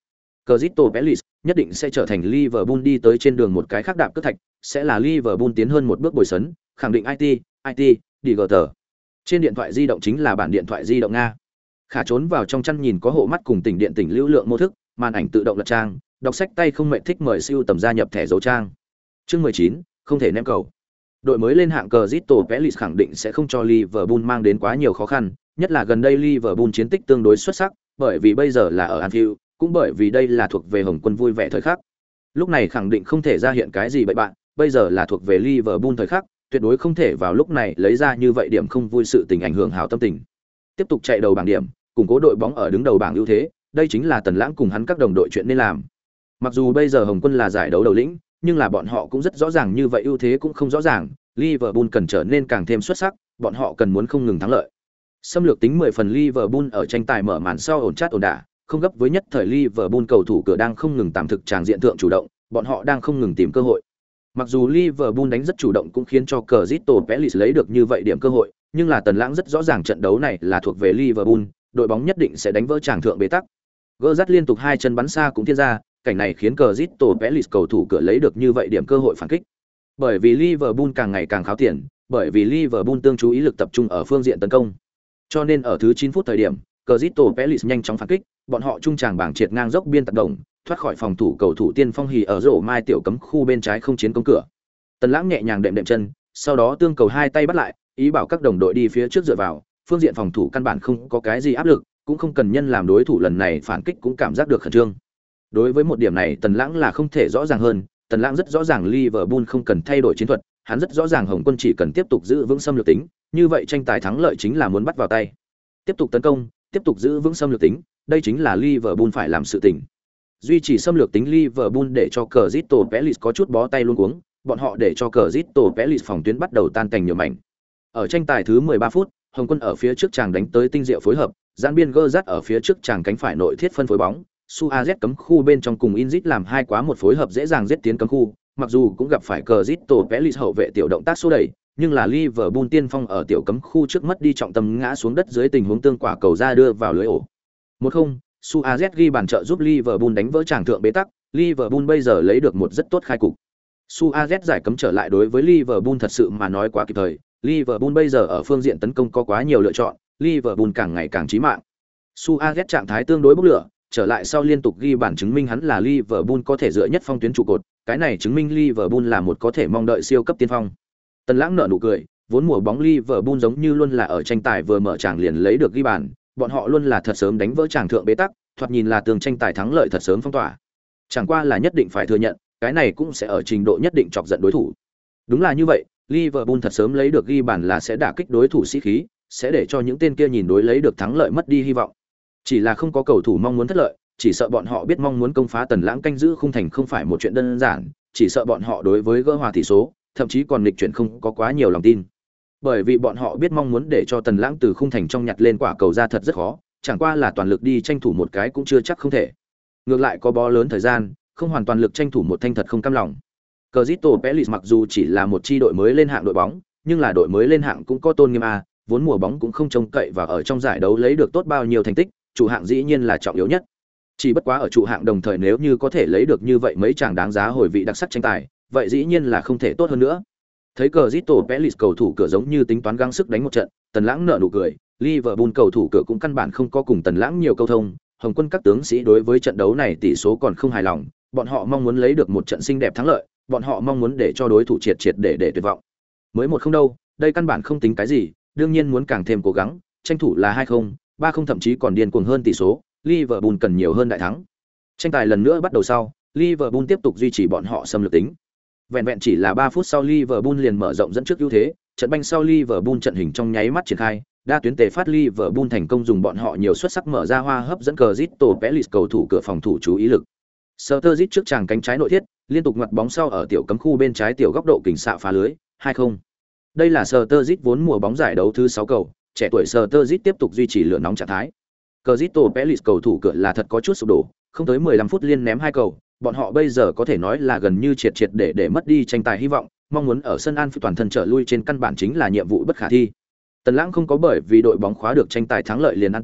Crystal Palace nhất định sẽ trở thành Liverpool đi tới trên đường một cái khác đạp cước thạch, sẽ là Liverpool tiến hơn một bước bồi sấn, khẳng định IT, DGT. Trên điện thoại di động chính là bản điện thoại di động Nga. Khả trốn vào trong chăn nhìn có hộ mắt cùng tỉnh điện tỉnh lưu lượng mô thức, màn ảnh tự động lật trang, đọc sách tay không mệt thích mời siêu tầm gia nhập thẻ dấu trang. Chương 19, không thể ném cầu. Đội mới lên hạng Crystal Palace khẳng định sẽ không cho Liverpool mang đến quá nhiều khó khăn, nhất là gần đây Liverpool chiến tích tương đối xuất sắc, bởi vì bây giờ là ở Anfield, cũng bởi vì đây là thuộc về Hồng Quân vui vẻ thời khắc. Lúc này khẳng định không thể ra hiện cái gì bậy bạn, bây giờ là thuộc về Liverpool thời khắc, tuyệt đối không thể vào lúc này lấy ra như vậy điểm không vui sự tình ảnh hưởng hảo tâm tình. Tiếp tục chạy đầu bảng điểm, củng cố đội bóng ở đứng đầu bảng ưu thế, đây chính là Tần Lãng cùng hắn các đồng đội chuyện nên làm. Mặc dù bây giờ Hồng Quân là giải đấu đầu lĩnh, nhưng là bọn họ cũng rất rõ ràng như vậy ưu thế cũng không rõ ràng, Liverpool cần trở nên càng thêm xuất sắc, bọn họ cần muốn không ngừng thắng lợi. Xâm lược tính 10 phần Liverpool ở tranh tài mở màn sau ổn chát ổn đả, không gấp với nhất thời Liverpool cầu thủ cửa đang không ngừng tạm thực tràng diện thượng chủ động, bọn họ đang không ngừng tìm cơ hội. Mặc dù Liverpool đánh rất chủ động cũng khiến cho Crystal Palace lấy được như vậy điểm cơ hội, nhưng là Tần Lãng rất rõ ràng trận đấu này là thuộc về Liverpool, đội bóng nhất định sẽ đánh vỡ tràng thượng bế tắc. Gerrard liên tục hai chân bắn xa cũng thiên ra, cảnh này khiến Crystal Palace cầu thủ cửa lấy được như vậy điểm cơ hội phản kích. Bởi vì Liverpool càng ngày càng kháo tiền, bởi vì Liverpool tương chú ý lực tập trung ở phương diện tấn công. Cho nên ở thứ 9 phút thời điểm, Crystal Palace nhanh chóng phản kích, bọn họ trung tràng bảng triệt ngang dốc biên tạt đồng, thoát khỏi phòng thủ cầu thủ tiên phong hì ở rổ mai tiểu cấm khu bên trái không chiến công cửa. Tần Lãng nhẹ nhàng đệm chân, sau đó tương cầu hai tay bắt lại, ý bảo các đồng đội đi phía trước dựa vào, phương diện phòng thủ căn bản không có cái gì áp lực, cũng không cần nhân làm đối thủ lần này phản kích cũng cảm giác được khẩn trương. Đối với một điểm này Tần Lãng là không thể rõ ràng hơn, Tần Lãng rất rõ ràng Liverpool không cần thay đổi chiến thuật, hắn rất rõ ràng Hồng Quân chỉ cần tiếp tục giữ vững xâm lược tính, như vậy tranh tài thắng lợi chính là muốn bắt vào tay. Tiếp tục tấn công, tiếp tục giữ vững xâm lược tính, đây chính là Liverpool phải làm sự tình. Duy trì xâm lược tính Liverpool để cho Crystal Palace có chút bó tay luôn cuống, bọn họ để cho Crystal Palace phòng tuyến bắt đầu tan thành nhiều mảnh. Ở tranh tài thứ 13 phút, Hồng Quân ở phía trước chàng đánh tới tinh diệu phối hợp, giãn biên Gerrard ở phía trước chàng cánh phải nội thiết phân phối bóng, Suarez cấm khu bên trong cùng Inzit làm hai quá một phối hợp dễ dàng giết tiến cấm khu, mặc dù cũng gặp phải Crystal Palace hậu vệ tiểu động tác số đẩy, nhưng là Liverpool tiên phong ở tiểu cấm khu trước mất đi trọng tâm ngã xuống đất dưới tình huống tương quả cầu ra đưa vào lưới ổ. 1-0, Suarez ghi bàn trợ giúp Liverpool đánh vỡ tràng thượng bế tắc, Liverpool bây giờ lấy được một rất tốt khai cục. Suarez giải cấm trở lại đối với Liverpool thật sự mà nói quá kịp thời, Liverpool bây giờ ở phương diện tấn công có quá nhiều lựa chọn, Liverpool càng ngày càng chí mạng. Suarez trạng thái tương đối bốc lửa, trở lại sau liên tục ghi bàn chứng minh hắn là Liverpool có thể dựa nhất phong tuyến trụ cột, cái này chứng minh Liverpool là một có thể mong đợi siêu cấp tiên phong. Tần Lãng nở nụ cười, vốn mùa bóng Liverpool giống như luôn là ở tranh tài vừa mở tràng liền lấy được ghi bàn, bọn họ luôn là thật sớm đánh vỡ tràng thượng bế tắc, thoạt nhìn là tường tranh tài thắng lợi thật sớm phong tỏa. Chẳng qua là nhất định phải thừa nhận, cái này cũng sẽ ở trình độ nhất định chọc giận đối thủ. Đúng là như vậy, Liverpool thật sớm lấy được ghi bàn là sẽ đả kích đối thủ sĩ khí, sẽ để cho những tên kia nhìn đối lấy được thắng lợi mất đi hy vọng. Chỉ là không có cầu thủ mong muốn thất lợi, chỉ sợ bọn họ biết mong muốn công phá Tần Lãng canh giữ khung thành không phải một chuyện đơn giản, chỉ sợ bọn họ đối với gỡ hòa tỷ số, thậm chí còn nghịch chuyển không có quá nhiều lòng tin. Bởi vì bọn họ biết mong muốn để cho Tần Lãng từ khung thành trong nhặt lên quả cầu ra thật rất khó, chẳng qua là toàn lực đi tranh thủ một cái cũng chưa chắc không thể. Ngược lại có bó lớn thời gian, không hoàn toàn lực tranh thủ một thanh thật không cam lòng. Crystal Palace mặc dù chỉ là một chi đội mới lên hạng đội bóng, nhưng là đội mới lên hạng cũng có tôn nghiêm a, vốn mùa bóng cũng không trông cậy và ở trong giải đấu lấy được tốt bao nhiêu thành tích, trụ hạng dĩ nhiên là trọng yếu nhất. Chỉ bất quá ở trụ hạng đồng thời nếu như có thể lấy được như vậy mấy chàng đáng giá hồi vị đặc sắc tranh tài, vậy dĩ nhiên là không thể tốt hơn nữa. Thấy Crystal Palace cầu thủ cửa giống như tính toán gắng sức đánh một trận, Tần Lãng nở nụ cười, Liverpool cầu thủ cửa cũng căn bản không có cùng Tần Lãng nhiều câu thông, Hồng Quân các tướng sĩ đối với trận đấu này tỷ số còn không hài lòng, bọn họ mong muốn lấy được một trận xinh đẹp thắng lợi, bọn họ mong muốn để cho đối thủ triệt để tuyệt vọng. Mới 1-0 đâu, đây căn bản không tính cái gì, đương nhiên muốn càng thêm cố gắng, tranh thủ là 2-0, 3-0 thậm chí còn điên cuồng hơn tỷ số, Liverpool cần nhiều hơn đại thắng. Tranh tài lần nữa bắt đầu sau, Liverpool tiếp tục duy trì bọn họ xâm lược tính. Vẹn vẹn chỉ là 3 phút sau Liverpool liền mở rộng dẫn trước ưu thế, trận banh sau Liverpool trận hình trong nháy mắt triển khai, đa tuyến tề phát Liverpool thành công dùng bọn họ nhiều xuất sắc mở ra hoa hấp dẫn Crystal Palace cầu thủ cửa phòng thủ chú ý lực. Sturridge trước chàng cánh trái nội thiết, liên tục ngoặt bóng sau ở tiểu cấm khu bên trái tiểu góc độ kình xạ phá lưới, 2-0. Đây là Sturridge vốn mùa bóng giải đấu thứ 6 cầu, trẻ tuổi Sturridge tiếp tục duy trì lửa nóng trạng thái. Crystal Palace cầu thủ cửa là thật có chút sụp đổ, không tới 15 phút liên ném 2 cầu, bọn họ bây giờ có thể nói là gần như triệt để mất đi tranh tài hy vọng, mong muốn ở sân Anfield toàn thân trở lui trên căn bản chính là nhiệm vụ bất khả thi. Tần Lãng không có bởi vì đội bóng khóa được tranh tài thắng lợi liền an tâm,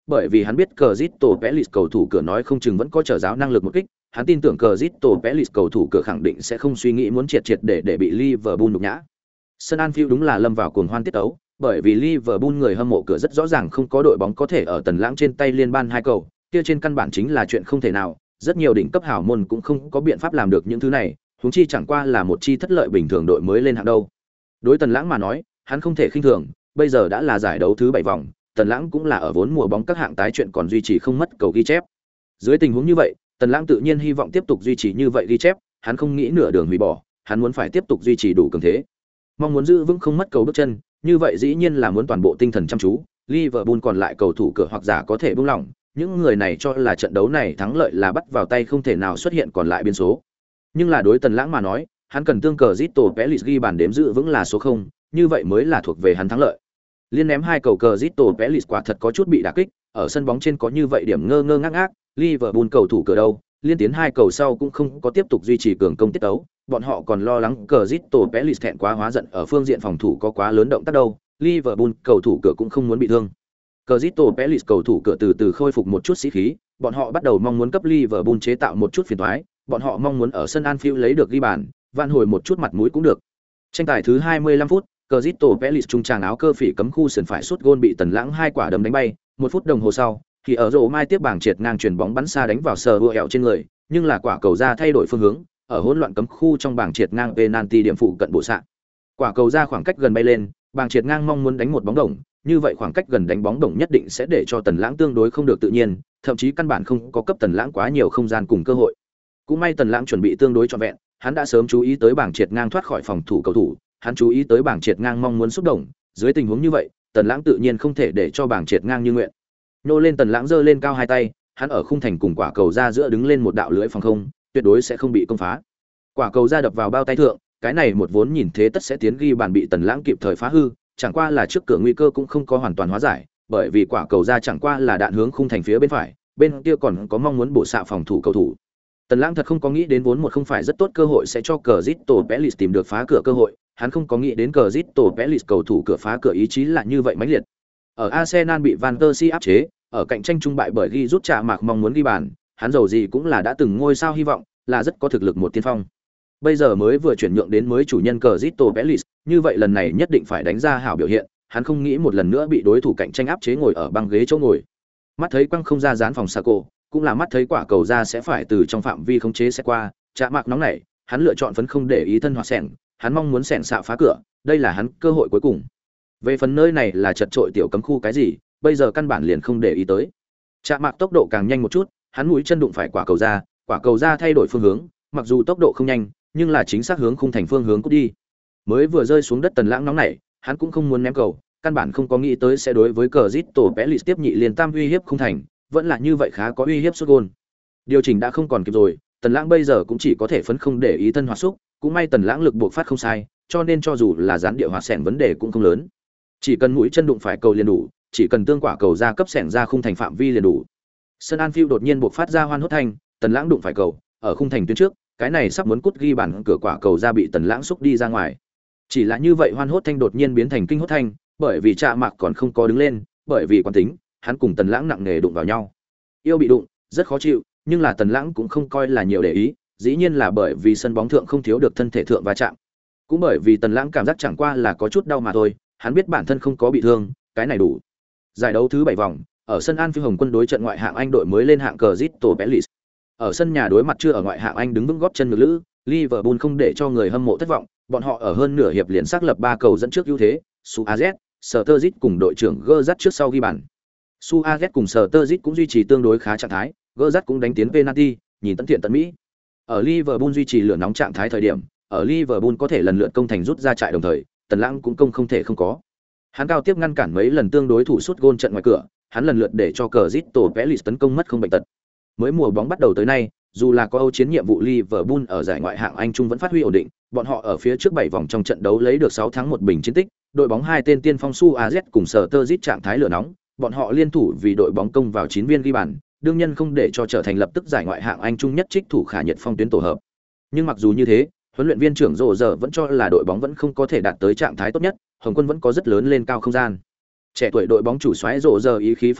bởi vì hắn biết Crystal Palace cầu thủ cửa nói không chừng vẫn có trở giáo năng lực một kích, hắn tin tưởng Crystal Palace cầu thủ cửa khẳng định sẽ không suy nghĩ muốn triệt để bị Liverpool nhục nhã. Sân Anfield đúng là lâm vào cuồng hoan tiết tấu, bởi vì Liverpool người hâm mộ cửa rất rõ ràng không có đội bóng có thể ở Tần Lãng trên tay liên ban 2 cầu, kia trên căn bản chính là chuyện không thể nào, rất nhiều đỉnh cấp hào môn cũng không có biện pháp làm được những thứ này, huống chi chẳng qua là một chi thất lợi bình thường đội mới lên hạng đâu. Đối Tần Lãng mà nói, hắn không thể khinh thường, bây giờ đã là giải đấu thứ 7 vòng, Tần Lãng cũng là ở vốn mùa bóng các hạng tái chuyện còn duy trì không mất cầu ghi chép. Dưới tình huống như vậy, Tần Lãng tự nhiên hy vọng tiếp tục duy trì như vậy ghi chép, hắn không nghĩ nửa đường hủy bỏ, hắn muốn phải tiếp tục duy trì đủ cường thế. Mong muốn giữ vững không mất cầu bước chân, như vậy dĩ nhiên là muốn toàn bộ tinh thần chăm chú, Liverpool còn lại cầu thủ cửa hoặc giả có thể buông lỏng, những người này cho là trận đấu này thắng lợi là bắt vào tay không thể nào xuất hiện còn lại biến số. Nhưng là đối Tần Lãng mà nói, hắn cần tương cờ Crystal Palace ghi bàn đếm giữ vững là số 0, như vậy mới là thuộc về hắn thắng lợi. Liên ném 2 cầu cờ Crystal Palace quả thật có chút bị đả kích, ở sân bóng trên có như vậy điểm ngơ ngơ ngác ngác, Liverpool cầu thủ cửa đâu, liên tiến 2 cầu sau cũng không có tiếp tục duy trì cường công tiết tấu, bọn họ còn lo lắng cờ Crystal Palace thẹn quá hóa giận ở phương diện phòng thủ có quá lớn động tác đâu, Liverpool cầu thủ cửa cũng không muốn bị thương. Cờ Crystal Palace cầu thủ cửa từ từ khôi phục một chút sĩ khí, bọn họ bắt đầu mong muốn cấp Liverpool chế tạo một chút phiền toái, bọn họ mong muốn ở sân Anfield lấy được ghi bàn, van hồi một chút mặt mũi cũng được. Tranh tài thứ 25 phút, Crystal Palace trung tràng áo cơ phỉ cấm khu sườn phải sút gôn bị Tần Lãng 2 quả đấm đánh bay, 1 phút đồng hồ sau, thì ở rổ mai tiếp bảng triệt ngang chuyền bóng bắn xa đánh vào sờ đua ẹo trên người, nhưng là quả cầu ra thay đổi phương hướng, ở hỗn loạn cấm khu trong bảng triệt ngang penalty điểm phụ cận bộ xạ. Quả cầu ra khoảng cách gần bay lên, bảng triệt ngang mong muốn đánh một bóng đồng, như vậy khoảng cách gần đánh bóng đồng nhất định sẽ để cho Tần Lãng tương đối không được tự nhiên, thậm chí căn bản không có cấp Tần Lãng quá nhiều không gian cùng cơ hội. Cũng may Tần Lãng chuẩn bị tương đối trọn vẹn, hắn đã sớm chú ý tới bảng triệt ngang thoát khỏi phòng thủ cầu thủ, hắn chú ý tới bảng triệt ngang mong muốn xúc động, dưới tình huống như vậy, Tần Lãng tự nhiên không thể để cho bảng triệt ngang như nguyện. Nô lên Tần Lãng giơ lên cao hai tay, hắn ở khung thành cùng quả cầu ra giữa đứng lên một đạo lưới phòng không, tuyệt đối sẽ không bị công phá. Quả cầu ra đập vào bao tay thượng, cái này một vốn nhìn thế tất sẽ tiến ghi bàn bị Tần Lãng kịp thời phá hư, chẳng qua là trước cửa nguy cơ cũng không có hoàn toàn hóa giải, bởi vì quả cầu ra chẳng qua là đạn hướng khung thành phía bên phải, bên kia còn có mong muốn bổ xạ phòng thủ cầu thủ. Tần Lãng thật không có nghĩ đến vốn một không phải rất tốt cơ hội sẽ cho Crystal Palace tìm được phá cửa cơ hội, hắn không có nghĩ đến Crystal Palace cầu thủ cửa phá cửa ý chí là như vậy mãnh liệt. Ở Arsenal bị Van der Si áp chế, ở cạnh tranh trung bại bởi ghi rút trả mạc mong muốn ghi bàn, hắn dầu gì cũng là đã từng ngôi sao hy vọng, là rất có thực lực một tiên phong. Bây giờ mới vừa chuyển nhượng đến mới chủ nhân Crystal Palace, như vậy lần này nhất định phải đánh ra hảo biểu hiện, hắn không nghĩ một lần nữa bị đối thủ cạnh tranh áp chế ngồi ở băng ghế chỗ ngồi. Mắt thấy quăng không ra dán phòng Sako, cũng là mắt thấy quả cầu ra sẽ phải từ trong phạm vi khống chế sẽ qua, Trả mạc nóng nảy, hắn lựa chọn phấn không để ý thân hoặc sẻng, hắn mong muốn sẻng xạ phá cửa, đây là hắn cơ hội cuối cùng. Về phần nơi này là chật trội tiểu cấm khu cái gì, bây giờ căn bản liền không để ý tới. Trả mạc tốc độ càng nhanh một chút, hắn mũi chân đụng phải quả cầu ra thay đổi phương hướng, mặc dù tốc độ không nhanh, nhưng là chính xác hướng khung thành phương hướng cút đi. Mới vừa rơi xuống đất Tần Lãng nóng nảy, hắn cũng không muốn ném cầu, căn bản không có nghĩ tới sẽ đối với Crystal Palace tiếp nhị liên tam uy hiếp khung thành, vẫn là như vậy khá có uy hiếp sút gol. Điều chỉnh đã không còn kịp rồi, Tần Lãng bây giờ cũng chỉ có thể phấn không để ý thân hoạt xúc, cũng may Tần Lãng lực buộc phát không sai, cho nên cho dù là gián địa hoạt sẻng vấn đề cũng không lớn. Chỉ cần mũi chân đụng phải cầu liền đủ, chỉ cần tương quả cầu ra cấp sẻng ra khung thành phạm vi liền đủ. Sân Anfield đột nhiên buộc phát ra hoan hốt thanh, Tần Lãng đụng phải cầu, ở khung thành tuyến trước, cái này sắp muốn cút ghi bàn cửa quả cầu ra bị Tần Lãng xúc đi ra ngoài. Chỉ là như vậy hoan hốt thanh đột nhiên biến thành kinh hốt thanh, bởi vì Trạ Mạc còn không có đứng lên, bởi vì quán tính, hắn cùng Tần Lãng nặng nề đụng vào nhau. Yêu bị đụng, rất khó chịu, nhưng là Tần Lãng cũng không coi là nhiều để ý, dĩ nhiên là bởi vì sân bóng thượng không thiếu được thân thể thượng va chạm. Cũng bởi vì Tần Lãng cảm giác chẳng qua là có chút đau mà thôi, hắn biết bản thân không có bị thương, cái này đủ. Giải đấu thứ 7 vòng, ở sân Anfield Hồng Quân đối trận ngoại hạng Anh đội mới lên hạng Crystal Palace. Ở sân nhà đối mặt chưa ở ngoại hạng Anh đứng vững gót chân ngược lữ, Liverpool không để cho người hâm mộ thất vọng, bọn họ ở hơn nửa hiệp liền xác lập 3 cầu dẫn trước ưu thế, Suarez, Sturridge cùng đội trưởng Gerrard trước sau ghi bàn. Suarez cùng Sturridge cũng duy trì tương đối khá trạng thái, Gerrard cũng đánh tiến penalty, nhìn tận thiện tận mỹ. Ở Liverpool duy trì lửa nóng trạng thái thời điểm, ở Liverpool có thể lần lượt công thành rút ra trại đồng thời, Tần Lãng cũng không thể không có. Hắn cao tiếp ngăn cản mấy lần tương đối thủ sút gôn trận ngoài cửa, hắn lần lượt để cho Crystal Palace tấn công mất không bệnh tật. Mới mùa bóng bắt đầu tới nay, dù là có Âu chiến nhiệm vụ Liverpool ở giải ngoại hạng Anh trung vẫn phát huy ổn định, bọn họ ở phía trước 7 vòng trong trận đấu lấy được 6 thắng 1 bình chiến tích, đội bóng hai tên tiên phong Suarez cùng Sturridge trạng thái lửa nóng, bọn họ liên thủ vì đội bóng công vào 9 viên ghi bàn, đương nhiên không để cho trở thành lập tức giải ngoại hạng Anh trung nhất trích thủ khả nhiệt phong tuyến tổ hợp. Nhưng mặc dù như thế, huấn luyện viên trưởng Rồ giờ vẫn cho là đội bóng vẫn không có thể đạt tới trạng thái tốt nhất, Hồng Quân vẫn có rất lớn lên cao không gian. Trẻ tuổi đội bóng chủ soái Rồ giờ ý khí phong phát,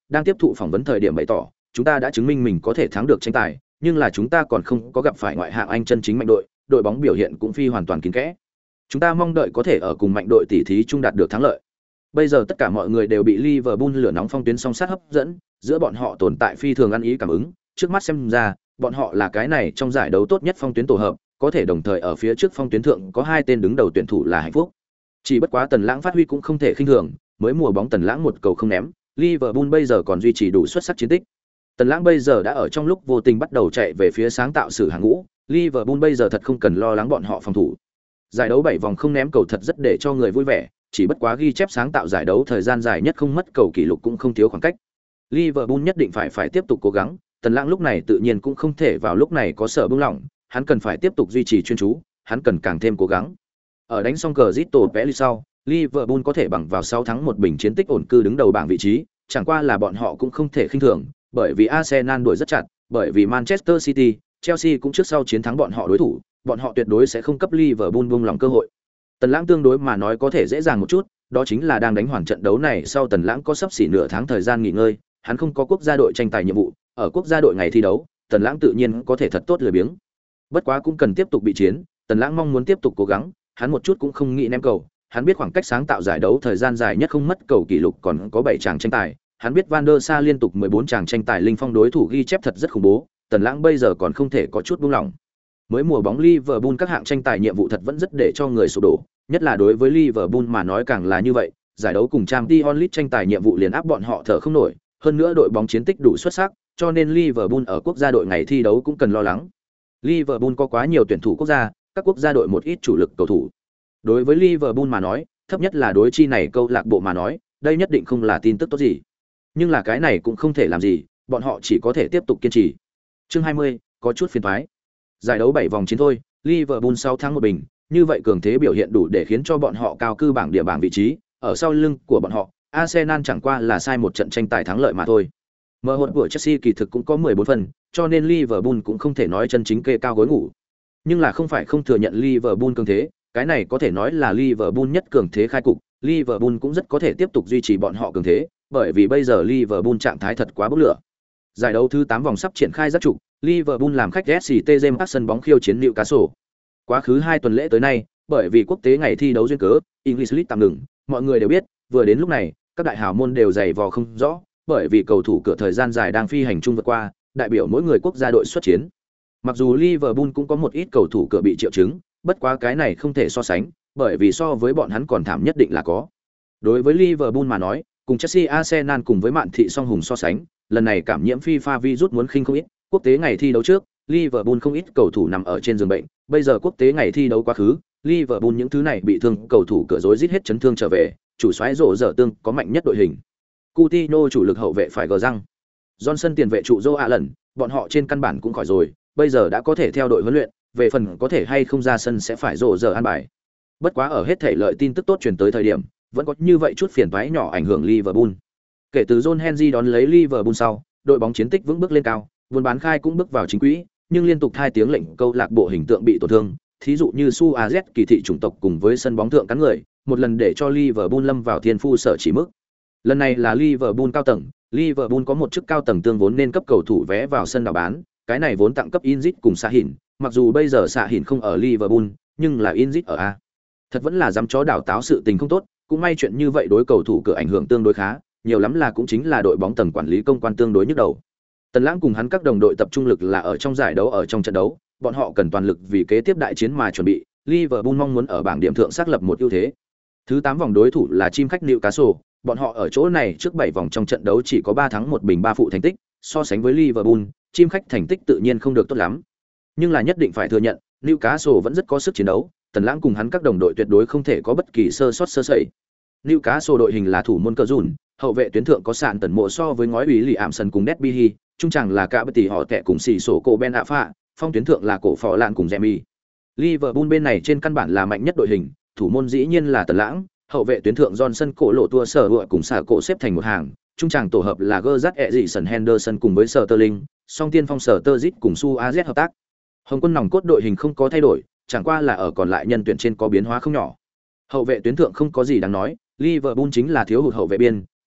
đang tiếp thụ phỏng vấn thời điểm bày tỏ, chúng ta đã chứng minh mình có thể thắng được tranh tài, nhưng là chúng ta còn không có gặp phải ngoại hạng Anh chân chính mạnh đội, đội bóng biểu hiện cũng phi hoàn toàn kín kẽ. Chúng ta mong đợi có thể ở cùng mạnh đội tỉ thí chung đạt được thắng lợi. Bây giờ tất cả mọi người đều bị Liverpool lửa nóng phong tuyến song sát hấp dẫn, giữa bọn họ tồn tại phi thường ăn ý cảm ứng, trước mắt xem ra, bọn họ là cái này trong giải đấu tốt nhất phong tuyến tổ hợp, có thể đồng thời ở phía trước phong tuyến thượng có hai tên đứng đầu tuyển thủ là hạnh phúc. Chỉ bất quá Tần Lãng phát huy cũng không thể khinh thường, mới mùa bóng Tần Lãng một cầu không ném, Liverpool bây giờ còn duy trì đủ xuất sắc chiến tích. Tần Lãng bây giờ đã ở trong lúc vô tình bắt đầu chạy về phía sáng tạo sự hàng ngũ, Liverpool bây giờ thật không cần lo lắng bọn họ phòng thủ. Giải đấu 7 vòng không ném cầu thật rất để cho người vui vẻ, chỉ bất quá ghi chép sáng tạo giải đấu thời gian dài nhất không mất cầu kỷ lục cũng không thiếu khoảng cách. Liverpool nhất định phải tiếp tục cố gắng, Tần Lãng lúc này tự nhiên cũng không thể vào lúc này có sở buông lỏng, hắn cần phải tiếp tục duy trì chuyên chú, hắn cần càng thêm cố gắng. Ở đánh xong cờ Crystal Palace sau, Liverpool có thể bằng vào 6 thắng 1 bình chiến tích ổn cư đứng đầu bảng vị trí, chẳng qua là bọn họ cũng không thể khinh thường, bởi vì Arsenal đuổi rất chặt, bởi vì Manchester City, Chelsea cũng trước sau chiến thắng bọn họ đối thủ, bọn họ tuyệt đối sẽ không cấp Liverpool buông lòng cơ hội. Tần Lãng tương đối mà nói có thể dễ dàng một chút, đó chính là đang đánh hoàn trận đấu này sau Tần Lãng có sắp xỉ nửa tháng thời gian nghỉ ngơi, hắn không có quốc gia đội tranh tài nhiệm vụ, ở quốc gia đội ngày thi đấu, Tần Lãng tự nhiên có thể thật tốt lười biếng. Bất quá cũng cần tiếp tục bị chiến, Tần Lãng mong muốn tiếp tục cố gắng, hắn một chút cũng không nghĩ ném cầu, hắn biết khoảng cách sáng tạo giải đấu thời gian dài nhất không mất cầu kỷ lục còn có 7 tràng tranh tài, hắn biết Van der Sa liên tục 14 tràng tranh tài linh phong đối thủ ghi chép thật rất khủng bố, Tần Lãng bây giờ còn không thể có chút buông lỏng. Mới mùa bóng Liverpool các hạng tranh tài nhiệm vụ thật vẫn rất để cho người sụp đổ, nhất là đối với Liverpool mà nói càng là như vậy, giải đấu cùng Champions League tranh tài nhiệm vụ liền áp bọn họ thở không nổi, hơn nữa đội bóng chiến tích đủ xuất sắc, cho nên Liverpool ở quốc gia đội ngày thi đấu cũng cần lo lắng. Liverpool có quá nhiều tuyển thủ quốc gia, các quốc gia đội một ít chủ lực cầu thủ. Đối với Liverpool mà nói, thấp nhất là đối chi này câu lạc bộ mà nói, đây nhất định không là tin tức tốt gì. Nhưng là cái này cũng không thể làm gì, bọn họ chỉ có thể tiếp tục kiên trì. Chương 20, có chút phiền toái. Giải đấu 7 vòng chiến thôi, Liverpool 6 thắng 1 bình, như vậy cường thế biểu hiện đủ để khiến cho bọn họ cao cư bảng địa bảng vị trí, ở sau lưng của bọn họ, Arsenal chẳng qua là sai một trận tranh tài thắng lợi mà thôi. Mở hột của Chelsea kỳ thực cũng có 14 phần, cho nên Liverpool cũng không thể nói chân chính kê cao gối ngủ. Nhưng là không phải không thừa nhận Liverpool cường thế, cái này có thể nói là Liverpool nhất cường thế khai cục, Liverpool cũng rất có thể tiếp tục duy trì bọn họ cường thế, bởi vì bây giờ Liverpool trạng thái thật quá bốc lửa. Giải đấu thứ 8 vòng sắp triển khai rất trục, Liverpool làm khách SCT James Park sân bóng khiêu chiến Newcastle. Quá khứ 2 tuần lễ tới nay, bởi vì quốc tế ngày thi đấu duyên cớ, English League tạm ngừng, mọi người đều biết, vừa đến lúc này, các đại hào môn đều dày vò không rõ, bởi vì cầu thủ cửa thời gian dài đang phi hành chung vượt qua, đại biểu mỗi người quốc gia đội xuất chiến. Mặc dù Liverpool cũng có một ít cầu thủ cửa bị triệu chứng, bất quá cái này không thể so sánh, bởi vì so với bọn hắn còn thảm nhất định là có. Đối với Liverpool mà nói, cùng Chelsea, Arsenal cùng với Mạn Thị song hùng so sánh, lần này cảm nhiễm FIFA virus muốn khinh không ít, quốc tế ngày thi đấu trước, Liverpool không ít cầu thủ nằm ở trên giường bệnh, bây giờ quốc tế ngày thi đấu quá khứ, Liverpool những thứ này bị thương cầu thủ cửa rối rít hết chấn thương trở về, chủ soái rổ dở tương có mạnh nhất đội hình. Coutinho chủ lực hậu vệ phải gờ răng. Johnson tiền vệ trụ Joe Allen, bọn họ trên căn bản cũng khỏi rồi, bây giờ đã có thể theo đội huấn luyện, về phần có thể hay không ra sân sẽ phải rổ dở an bài. Bất quá ở hết thể lợi tin tức tốt truyền tới thời điểm, vẫn có như vậy chút phiền toái nhỏ ảnh hưởng Liverpool. Kể từ John Henry đón lấy Liverpool sau, đội bóng chiến tích vững bước lên cao, buôn bán khai cũng bước vào chính quỹ, nhưng liên tục hai tiếng lệnh câu lạc bộ hình tượng bị tổn thương, thí dụ như Suarez kỳ thị chủng tộc cùng với sân bóng thượng cắn người, một lần để cho Liverpool lâm vào thiên phu sở chỉ mức. Lần này là Liverpool cao tầng, Liverpool có một chức cao tầng tương vốn nên cấp cầu thủ vé vào sân đào bán, cái này vốn tặng cấp Inzit cùng Sa Hìn, mặc dù bây giờ Sa Hìn không ở Liverpool, nhưng là Inzit ở A. Thật vẫn là dám chó đảo táo sự tình không tốt, cũng may chuyện như vậy đối cầu thủ cửa ảnh hưởng tương đối khá, nhiều lắm là cũng chính là đội bóng tầng quản lý công quan tương đối nhức đầu. Tần Lãng cùng hắn các đồng đội tập trung lực là ở trong giải đấu ở trong trận đấu, bọn họ cần toàn lực vì kế tiếp đại chiến mà chuẩn bị, Liverpool mong muốn ở bảng điểm thượng xác lập một ưu thế. Thứ 8 vòng đối thủ là chim khách Newcastle, bọn họ ở chỗ này trước 7 vòng trong trận đấu chỉ có 3 thắng 1 bình 3 phụ thành tích, so sánh với Liverpool, chim khách thành tích tự nhiên không được tốt lắm. Nhưng là nhất định phải thừa nhận, Newcastle vẫn rất có sức chiến đấu, Tần Lãng cùng hắn các đồng đội tuyệt đối không thể có bất kỳ sơ sót sơ sẩy. Newcastle đội hình là thủ môn cờ dùn, hậu vệ tuyến thượng có sạn tần mộ so với ngói ủy lì ảm sân cùng Derby, trung tràng là cả bất tỷ họ tệ cùng xì sổ cổ Ben Afa, phong tuyến thượng là cổ phò lạn cùng Jamie. Liverpool bên này trên căn bản là mạnh nhất đội hình, thủ môn dĩ nhiên là Tần Lãng, hậu vệ tuyến thượng Johnson cổ lộ tua sở hựa cùng xả cổ xếp thành một hàng, trung tràng tổ hợp là Gerrard Eriksen Henderson cùng với Sterling, song tiên phong Sturridge cùng Suarez hợp tác. Hồng quân nòng cốt đội hình không có thay đổi, chẳng qua là ở còn lại nhân tuyển trên có biến hóa không nhỏ. Hậu vệ tuyến thượng không có gì đáng nói, Liverpool chính là thiếu hụt hậu vệ biên,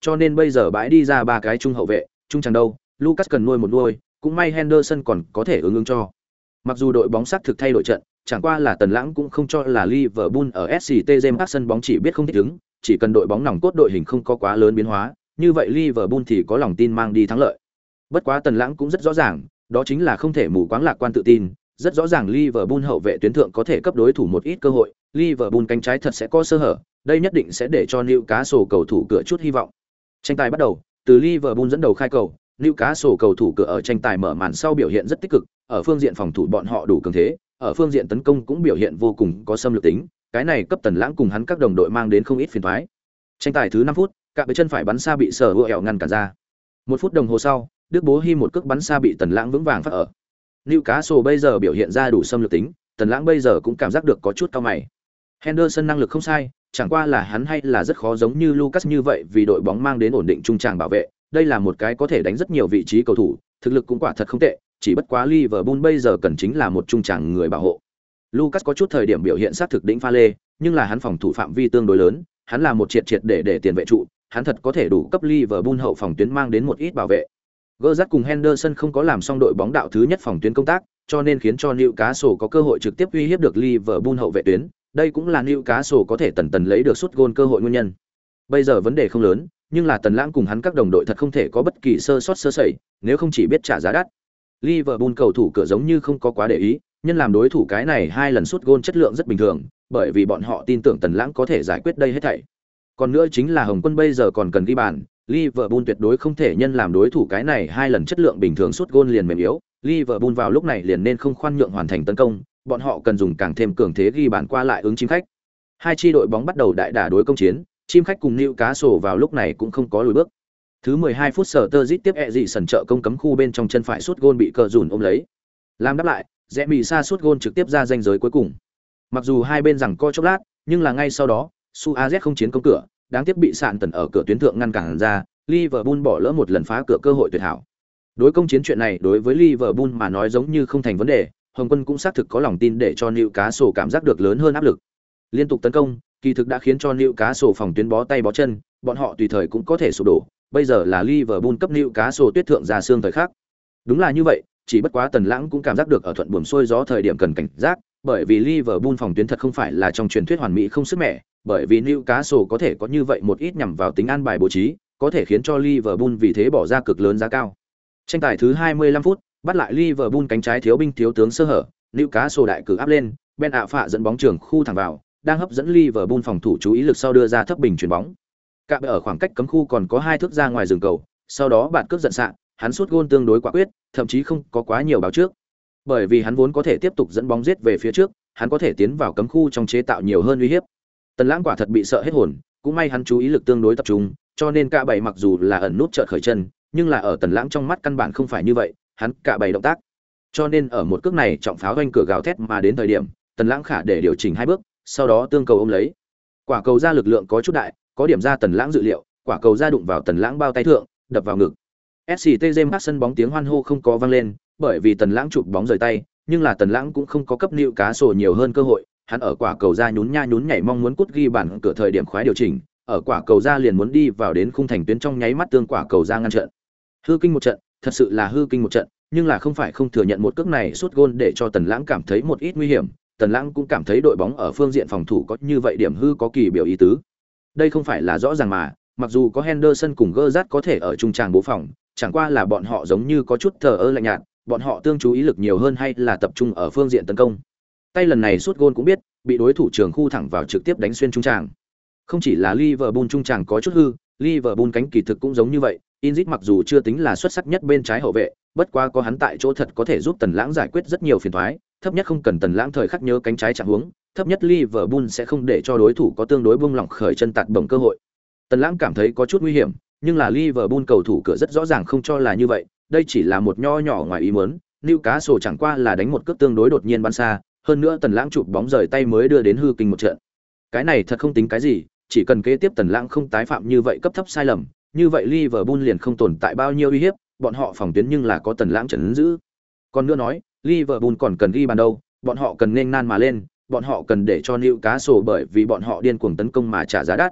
cho nên bây giờ bãi đi ra ba cái trung hậu vệ, trung tràng đâu, Lucas cần nuôi một nuôi, cũng may Henderson còn có thể ứng cho. Mặc dù đội bóng xác thực thay đổi trận, chẳng qua là Tần Lãng cũng không cho là Liverpool ở SCT James Park sân bóng chỉ biết không thích ứng, chỉ cần đội bóng nòng cốt đội hình không có quá lớn biến hóa, như vậy Liverpool thì có lòng tin mang đi thắng lợi. Bất quá Tần Lãng cũng rất rõ ràng, đó chính là không thể mù quáng lạc quan tự tin, rất rõ ràng Liverpool hậu vệ tuyến thượng có thể cấp đối thủ một ít cơ hội, Liverpool cánh trái thật sẽ có sơ hở, đây nhất định sẽ để cho Newcastle cầu thủ cửa chút hy vọng. Tranh tài bắt đầu, từ Liverpool dẫn đầu khai cầu, Newcastle cầu thủ cửa ở tranh tài mở màn sau biểu hiện rất tích cực, ở phương diện phòng thủ bọn họ đủ cường thế, ở phương diện tấn công cũng biểu hiện vô cùng có xâm lược tính, cái này cấp Tần Lãng cùng hắn các đồng đội mang đến không ít phiền toái. Tranh tài thứ 5 phút, cả với chân phải bắn xa bị Sở Hữu ngăn cản ra. 1 phút đồng hồ sau, Đức Bố Hi một cước bắn xa bị Tần Lãng vững vàng phát ở. Newcastle bây giờ biểu hiện ra đủ xâm lược tính, Tần Lãng bây giờ cũng cảm giác được có chút cao mày. Henderson năng lực không sai, chẳng qua là hắn hay là rất khó giống như Lucas như vậy vì đội bóng mang đến ổn định trung tràng bảo vệ, đây là một cái có thể đánh rất nhiều vị trí cầu thủ, thực lực cũng quả thật không tệ, chỉ bất quá Liverpool bây giờ cần chính là một trung tràng người bảo hộ. Lucas có chút thời điểm biểu hiện sát thực đỉnh pha lê, nhưng là hắn phòng thủ phạm vi tương đối lớn, hắn là một triệt để tiền vệ trụ, hắn thật có thể đủ cấp Liverpool hậu phòng tuyến mang đến một ít bảo vệ. Gerrard cùng Henderson không có làm xong đội bóng đạo thứ nhất phòng tuyến công tác, cho nên khiến cho Newcastle có cơ hội trực tiếp uy hiếp được Liverpool hậu vệ tuyến, đây cũng là Newcastle có thể tần lấy được sút gôn cơ hội nguyên nhân. Bây giờ vấn đề không lớn, nhưng là Tần Lãng cùng hắn các đồng đội thật không thể có bất kỳ sơ sẩy, nếu không chỉ biết trả giá đắt. Liverpool cầu thủ cửa giống như không có quá để ý, nhân làm đối thủ cái này 2 lần sút gôn chất lượng rất bình thường, bởi vì bọn họ tin tưởng Tần Lãng có thể giải quyết đây hết thảy. Còn nữa chính là Hồng Quân bây giờ còn cần ghi bàn, Liverpool tuyệt đối không thể nhân làm đối thủ cái này 2 lần chất lượng bình thường sút gôn liền mềm yếu, Liverpool vào lúc này liền nên không khoan nhượng hoàn thành tấn công, bọn họ cần dùng càng thêm cường thế ghi bàn qua lại ứng chim khách. Hai chi đội bóng bắt đầu đại đả đối công chiến, chim khách cùng Newcastle vào lúc này cũng không có lùi bước. Thứ 12 phút Sturridge tiếp dị sần trợ công cấm khu bên trong chân phải sút gôn bị cờ dùn ôm lấy. Làm đáp lại, rẽ mì xa sút gôn trực tiếp ra ranh giới cuối cùng. Mặc dù hai bên rằng co chốc lát, nhưng là ngay sau đó, Suarez không chiến công cửa, đáng tiếc bị sạn tần ở cửa tuyến thượng ngăn cản ra, Liverpool bỏ lỡ một lần phá cửa cơ hội tuyệt hảo. Đối công chiến chuyện này đối với Liverpool mà nói giống như không thành vấn đề, Hồng Quân cũng xác thực có lòng tin để cho Newcastle cảm giác được lớn hơn áp lực. Liên tục tấn công, kỳ thực đã khiến cho Newcastle phòng tuyến bó tay bó chân, bọn họ tùy thời cũng có thể sụp đổ. Bây giờ là Liverpool cấp Newcastle tuyết thượng ra xương thời khắc. Đúng là như vậy, chỉ bất quá Tần Lãng cũng cảm giác được ở thuận buồm xuôi gió thời điểm cần cảnh giác, bởi vì Liverpool phòng tuyến thật không phải là trong truyền thuyết hoàn mỹ không sức mẻ, bởi vì Newcastle có thể có như vậy một ít nhằm vào tính an bài bố trí, có thể khiến cho Liverpool vì thế bỏ ra cực lớn giá cao. Tranh tài thứ 25 phút, bắt lại Liverpool cánh trái thiếu binh thiếu tướng sơ hở, Newcastle đại cử áp lên, Ben Arfa dẫn bóng trường khu thẳng vào, đang hấp dẫn Liverpool phòng thủ chú ý lực sau đưa ra thấp bình chuyển bóng. Cả ở khoảng cách cấm khu còn có 2 thước ra ngoài rừng cầu, sau đó bạn cướp giận sạn, hắn sút gôn tương đối quả quyết, thậm chí không có quá nhiều báo trước. Bởi vì hắn vốn có thể tiếp tục dẫn bóng giết về phía trước, hắn có thể tiến vào cấm khu trong chế tạo nhiều hơn uy hiếp. Tần Lãng quả thật bị sợ hết hồn, cũng may hắn chú ý lực tương đối tập trung, cho nên cả bảy mặc dù là ẩn nút chợt khởi chân, nhưng là ở Tần Lãng trong mắt căn bản không phải như vậy, hắn cả bảy động tác. Cho nên ở một cước này trọng pháo vanh cửa gào thét mà đến thời điểm, Tần Lãng khả để điều chỉnh 2 bước, sau đó tương cầu ôm lấy. Quả cầu ra lực lượng có chút đại, có điểm ra Tần Lãng dự liệu, quả cầu ra đụng vào Tần Lãng bao tay thượng, đập vào ngực. SCT James Park sân bóng tiếng hoan hô không có vang lên, bởi vì Tần Lãng chụp bóng rời tay, nhưng là Tần Lãng cũng không có cấp Newcastle nhiều hơn cơ hội, hắn ở quả cầu ra nhún nhảy mong muốn cút ghi bàn cửa thời điểm khoái điều chỉnh, ở quả cầu ra liền muốn đi vào đến khung thành tuyến trong nháy mắt tương quả cầu ra ngăn trận. Hư kinh một trận, thật sự là hư kinh một trận, nhưng là không phải không thừa nhận một cước này sút gôn để cho Tần Lãng cảm thấy một ít nguy hiểm, Tần Lãng cũng cảm thấy đội bóng ở phương diện phòng thủ có như vậy điểm hư có kỳ biểu ý tứ. Đây không phải là rõ ràng mà, mặc dù có Henderson cùng Gerrard có thể ở trung tràng bố phòng, chẳng qua là bọn họ giống như có chút thờ ơ lạnh nhạt, bọn họ tương chú ý lực nhiều hơn hay là tập trung ở phương diện tấn công. Tay lần này sút gôn cũng biết, bị đối thủ trường khu thẳng vào trực tiếp đánh xuyên trung tràng. Không chỉ là Liverpool trung tràng có chút hư, Liverpool cánh kỳ thực cũng giống như vậy, Inzit mặc dù chưa tính là xuất sắc nhất bên trái hậu vệ, bất quá có hắn tại chỗ thật có thể giúp Tần Lãng giải quyết rất nhiều phiền toái, thấp nhất không cần Tần Lãng thời khắc nhớ cánh trái chạm hướng, thấp nhất Liverpool sẽ không để cho đối thủ có tương đối buông lỏng khởi chân tạt bổng cơ hội. Tần Lãng cảm thấy có chút nguy hiểm, nhưng là Liverpool cầu thủ cửa rất rõ ràng không cho là như vậy, đây chỉ là một nho nhỏ ngoài ý muốn, Newcastle chẳng qua là đánh một cước tương đối đột nhiên bắn xa, hơn nữa Tần Lãng chụp bóng rời tay mới đưa đến hư kinh một trận. Cái này thật không tính cái gì, chỉ cần kế tiếp Tần Lãng không tái phạm như vậy cấp thấp sai lầm, như vậy Liverpool liền không tồn tại bao nhiêu uy hiếp, bọn họ phòng tuyến nhưng là có Tần Lãng trấn giữ. Còn nữa nói, Liverpool còn cần ghi bàn đâu, bọn họ cần nên nan mà lên, bọn họ cần để cho Newcastle bởi vì bọn họ điên cuồng tấn công mà trả giá đắt.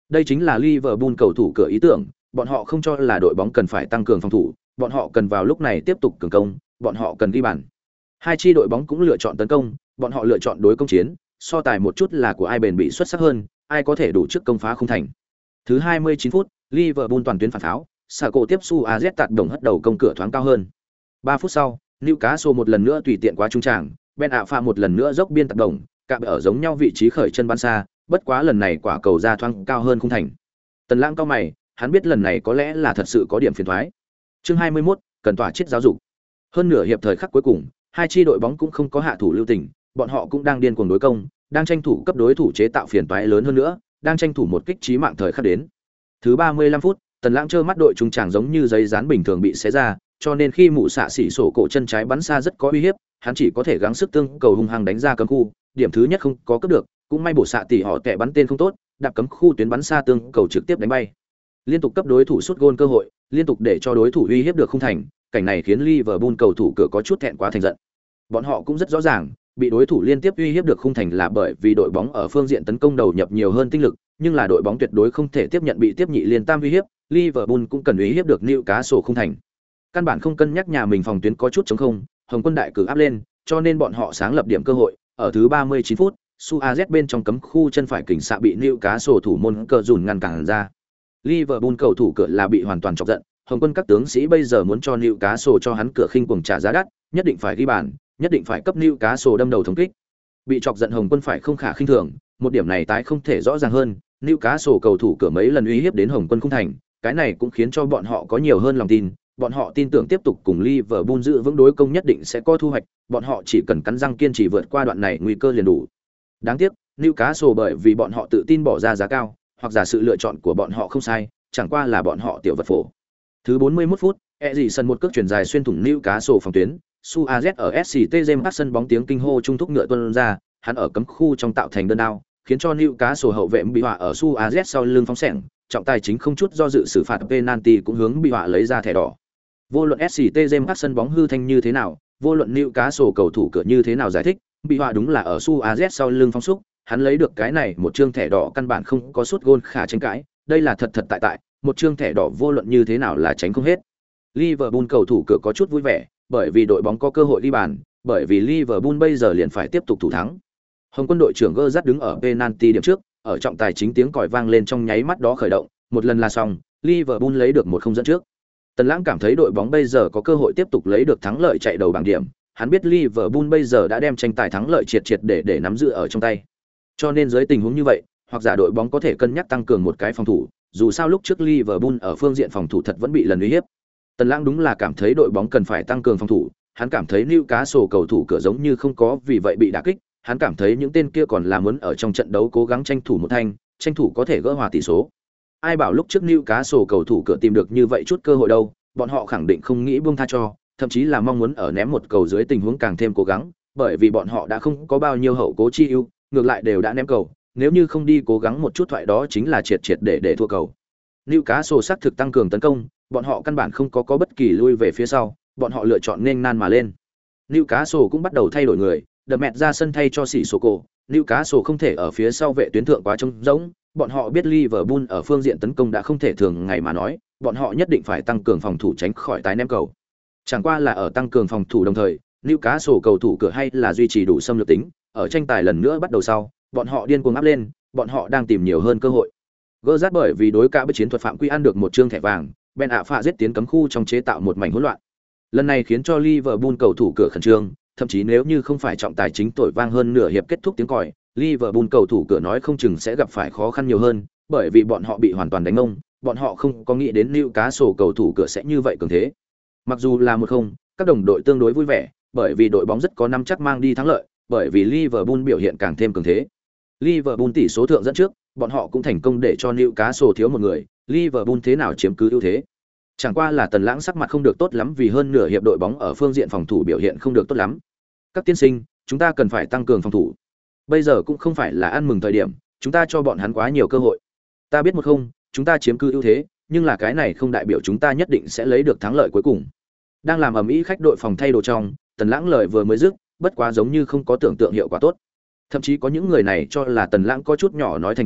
Đây chính là Liverpool cầu thủ cửa ý tưởng, bọn họ không cho là đội bóng cần phải tăng cường phòng thủ, bọn họ cần vào lúc này tiếp tục cường công, bọn họ cần ghi bàn. Hai chi đội bóng cũng lựa chọn tấn công, bọn họ lựa chọn đối công chiến, so tài một chút là của ai bền bị xuất sắc hơn, ai có thể đủ trước công phá không thành. Thứ 29 phút, Liverpool toàn tuyến phản pháo, Sako tiếp Suarez tạt đồng hất đầu công cửa thoáng cao hơn. 3 phút sau, Newcastle một lần nữa tùy tiện qua trung tràng, Ben Arfa một lần nữa dốc biên tạt đồng, cạm ở giống nhau vị trí khởi chân bắn xa, bất quá lần này quả cầu ra thoáng cao hơn không thành. Tần Lãng cao mày, hắn biết lần này có lẽ là thật sự có điểm phiền toái. Chương 21, cần tỏa chết giáo dục. Hơn nửa hiệp thời khắc cuối cùng, hai chi đội bóng cũng không có hạ thủ lưu tình, bọn họ cũng đang điên cuồng đối công, đang tranh thủ cấp đối thủ chế tạo phiền toái lớn hơn nữa, đang tranh thủ một kích chí mạng thời khắc đến. Thứ 35 phút, Tần Lãng trơ mắt đội trung tràng giống như giấy dán bình thường bị xé ra, cho nên khi mụ xạ xỉ sổ cổ chân trái bắn xa rất có uy hiếp, hắn chỉ có thể gắng sức tương cầu hung hăng đánh ra cấm khu, điểm thứ nhất không có cướp được, cũng may bổ xạ tỷ họ tệ bắn tên không tốt, đạp cấm khu tuyến bắn xa tương cầu trực tiếp đánh bay. Liên tục cấp đối thủ sút gôn cơ hội, liên tục để cho đối thủ uy hiếp được không thành, cảnh này khiến Liverpool cầu thủ cửa có chút thẹn quá thành giận. Bọn họ cũng rất rõ ràng, bị đối thủ liên tiếp uy hiếp được không thành là bởi vì đội bóng ở phương diện tấn công đầu nhập nhiều hơn tinh lực, nhưng là đội bóng tuyệt đối không thể tiếp nhận bị tiếp nhị liên tam uy hiếp, Liverpool cũng cần uy hiếp được Newcastle không thành. Căn bản không cân nhắc nhà mình phòng tuyến có chút trống không, Hồng Quân đại cử áp lên, cho nên bọn họ sáng lập điểm cơ hội, ở thứ 39 phút, Suarez bên trong cấm khu chân phải kình xạ bị Newcastle thủ môn cờ dùn ngăn cản ra. Liverpool cầu thủ cửa là bị hoàn toàn chọc giận, Hồng Quân các tướng sĩ bây giờ muốn cho Newcastle cho hắn cửa khinh cuồng trả giá đắt, nhất định phải ghi bàn, nhất định phải cấp Newcastle đâm đầu thống kích. Bị chọc giận Hồng Quân phải không khả khinh thường, một điểm này tái không thể rõ ràng hơn, Newcastle cầu thủ cửa mấy lần uy hiếp đến Hồng Quân không thành, cái này cũng khiến cho bọn họ có nhiều hơn lòng tin, bọn họ tin tưởng tiếp tục cùng Liverpool giữ vững đối công nhất định sẽ có thu hoạch, bọn họ chỉ cần cắn răng kiên trì vượt qua đoạn này nguy cơ liền đủ. Đáng tiếc, Newcastle bởi vì bọn họ tự tin bỏ ra giá cao, hoặc giả sự lựa chọn của bọn họ không sai, chẳng qua là bọn họ tiểu vật phổ. Thứ 41 phút, Eriksen một cước chuyền dài xuyên thủng Newcastle phòng tuyến, Suarez ở SCT James sân bóng tiếng kinh hô trung thúc ngựa tuôn ra, hắn ở cấm khu trong tạo thành đơn đao, khiến cho Newcastle hậu vệ bị họa ở Suarez sau lưng phóng xẻng, trọng tài chính không chút do dự xử phạt penalty cũng hướng bị họa lấy ra thẻ đỏ. Vô luận SCT James sân bóng hư thanh như thế nào, vô luận Newcastle cầu thủ cửa như thế nào giải thích, bị họa đúng là ở Suarez sau lưng phóng xúc, hắn lấy được cái này một trương thẻ đỏ căn bản không có sút gôn khả tranh cãi, đây là thật thật tại, một trương thẻ đỏ vô luận như thế nào là tránh không hết. Liverpool cầu thủ cửa có chút vui vẻ, bởi vì đội bóng có cơ hội ghi bàn, bởi vì Liverpool bây giờ liền phải tiếp tục thủ thắng. Hồng Quân đội trưởng Gerrard đứng ở penalty điểm trước, ở trọng tài chính tiếng còi vang lên trong nháy mắt đó khởi động, một lần là xong, Liverpool lấy được một không dẫn trước. Tần Lãng cảm thấy đội bóng bây giờ có cơ hội tiếp tục lấy được thắng lợi chạy đầu bảng điểm, hắn biết Liverpool bây giờ đã đem tranh tài thắng lợi triệt để nắm giữ ở trong tay. Cho nên dưới tình huống như vậy, hoặc giả đội bóng có thể cân nhắc tăng cường một cái phòng thủ, dù sao lúc trước Liverpool ở phương diện phòng thủ thật vẫn bị lần uy hiếp. Tần Lãng đúng là cảm thấy đội bóng cần phải tăng cường phòng thủ, hắn cảm thấy Newcastle cầu thủ cửa giống như không có vì vậy bị đả kích, hắn cảm thấy những tên kia còn là muốn ở trong trận đấu cố gắng tranh thủ một thanh, tranh thủ có thể gỡ hòa tỷ số. Ai bảo lúc trước Newcastle cầu thủ cửa tìm được như vậy chút cơ hội đâu, bọn họ khẳng định không nghĩ buông tha cho, thậm chí là mong muốn ở ném một cầu dưới tình huống càng thêm cố gắng, bởi vì bọn họ đã không có bao nhiêu hậu cố chi ưu, ngược lại đều đã ném cầu, nếu như không đi cố gắng một chút thoại đó chính là triệt để thua cầu. Newcastle xác thực tăng cường tấn công, bọn họ căn bản không có bất kỳ lui về phía sau, bọn họ lựa chọn nên nan mà lên. Newcastle cũng bắt đầu thay đổi người, đập mẹt ra sân thay cho Sissoko. Newcastle không thể ở phía sau vệ tuyến thượng quá trống rỗng, bọn họ biết Liverpool ở phương diện tấn công đã không thể thường ngày mà nói, bọn họ nhất định phải tăng cường phòng thủ tránh khỏi tái ném cầu. Chẳng qua là ở tăng cường phòng thủ đồng thời, Newcastle cầu thủ cửa hay là duy trì đủ xâm lược tính, ở tranh tài lần nữa bắt đầu sau, bọn họ điên cuồng áp lên, bọn họ đang tìm nhiều hơn cơ hội. Gerrard bởi vì đối cả với chiến thuật phạm quy ăn được một trương thẻ vàng, Ben Arfa giết tiến cấm khu trong chế tạo một mảnh hỗn loạn. Lần này khiến cho Liverpool cầu thủ cửa khẩn trương, thậm chí nếu như không phải trọng tài chính tội vang hơn nửa hiệp kết thúc tiếng còi, Liverpool cầu thủ cửa nói không chừng sẽ gặp phải khó khăn nhiều hơn, bởi vì bọn họ bị hoàn toàn đánh ngông, bọn họ không có nghĩ đến Newcastle cầu thủ cửa sẽ như vậy cường thế. Mặc dù là 1-0, các đồng đội tương đối vui vẻ, bởi vì đội bóng rất có nắm chắc mang đi thắng lợi, bởi vì Liverpool biểu hiện càng thêm cường thế. Liverpool tỷ số thượng dẫn trước, bọn họ cũng thành công để cho Newcastle thiếu một người, Liverpool thế nào chiếm cứ ưu thế. Chẳng qua là Tần Lãng sắc mặt không được tốt lắm vì hơn nửa hiệp đội bóng ở phương diện phòng thủ biểu hiện không được tốt lắm. Các tiên sinh, chúng ta cần phải tăng cường phòng thủ. Bây giờ cũng không phải là ăn mừng thời điểm, chúng ta cho bọn hắn quá nhiều cơ hội. Ta biết 1-0, chúng ta chiếm cứ ưu thế, nhưng là cái này không đại biểu chúng ta nhất định sẽ lấy được thắng lợi cuối cùng. Đang làm ầm ĩ khách đội phòng thay đồ trong, Tần Lãng lời vừa mới dứt, bất quá giống như không có tưởng tượng hiệu quả tốt. Thậm chí có những người này cho là Tần Lãng có chút nhỏ nói thành to,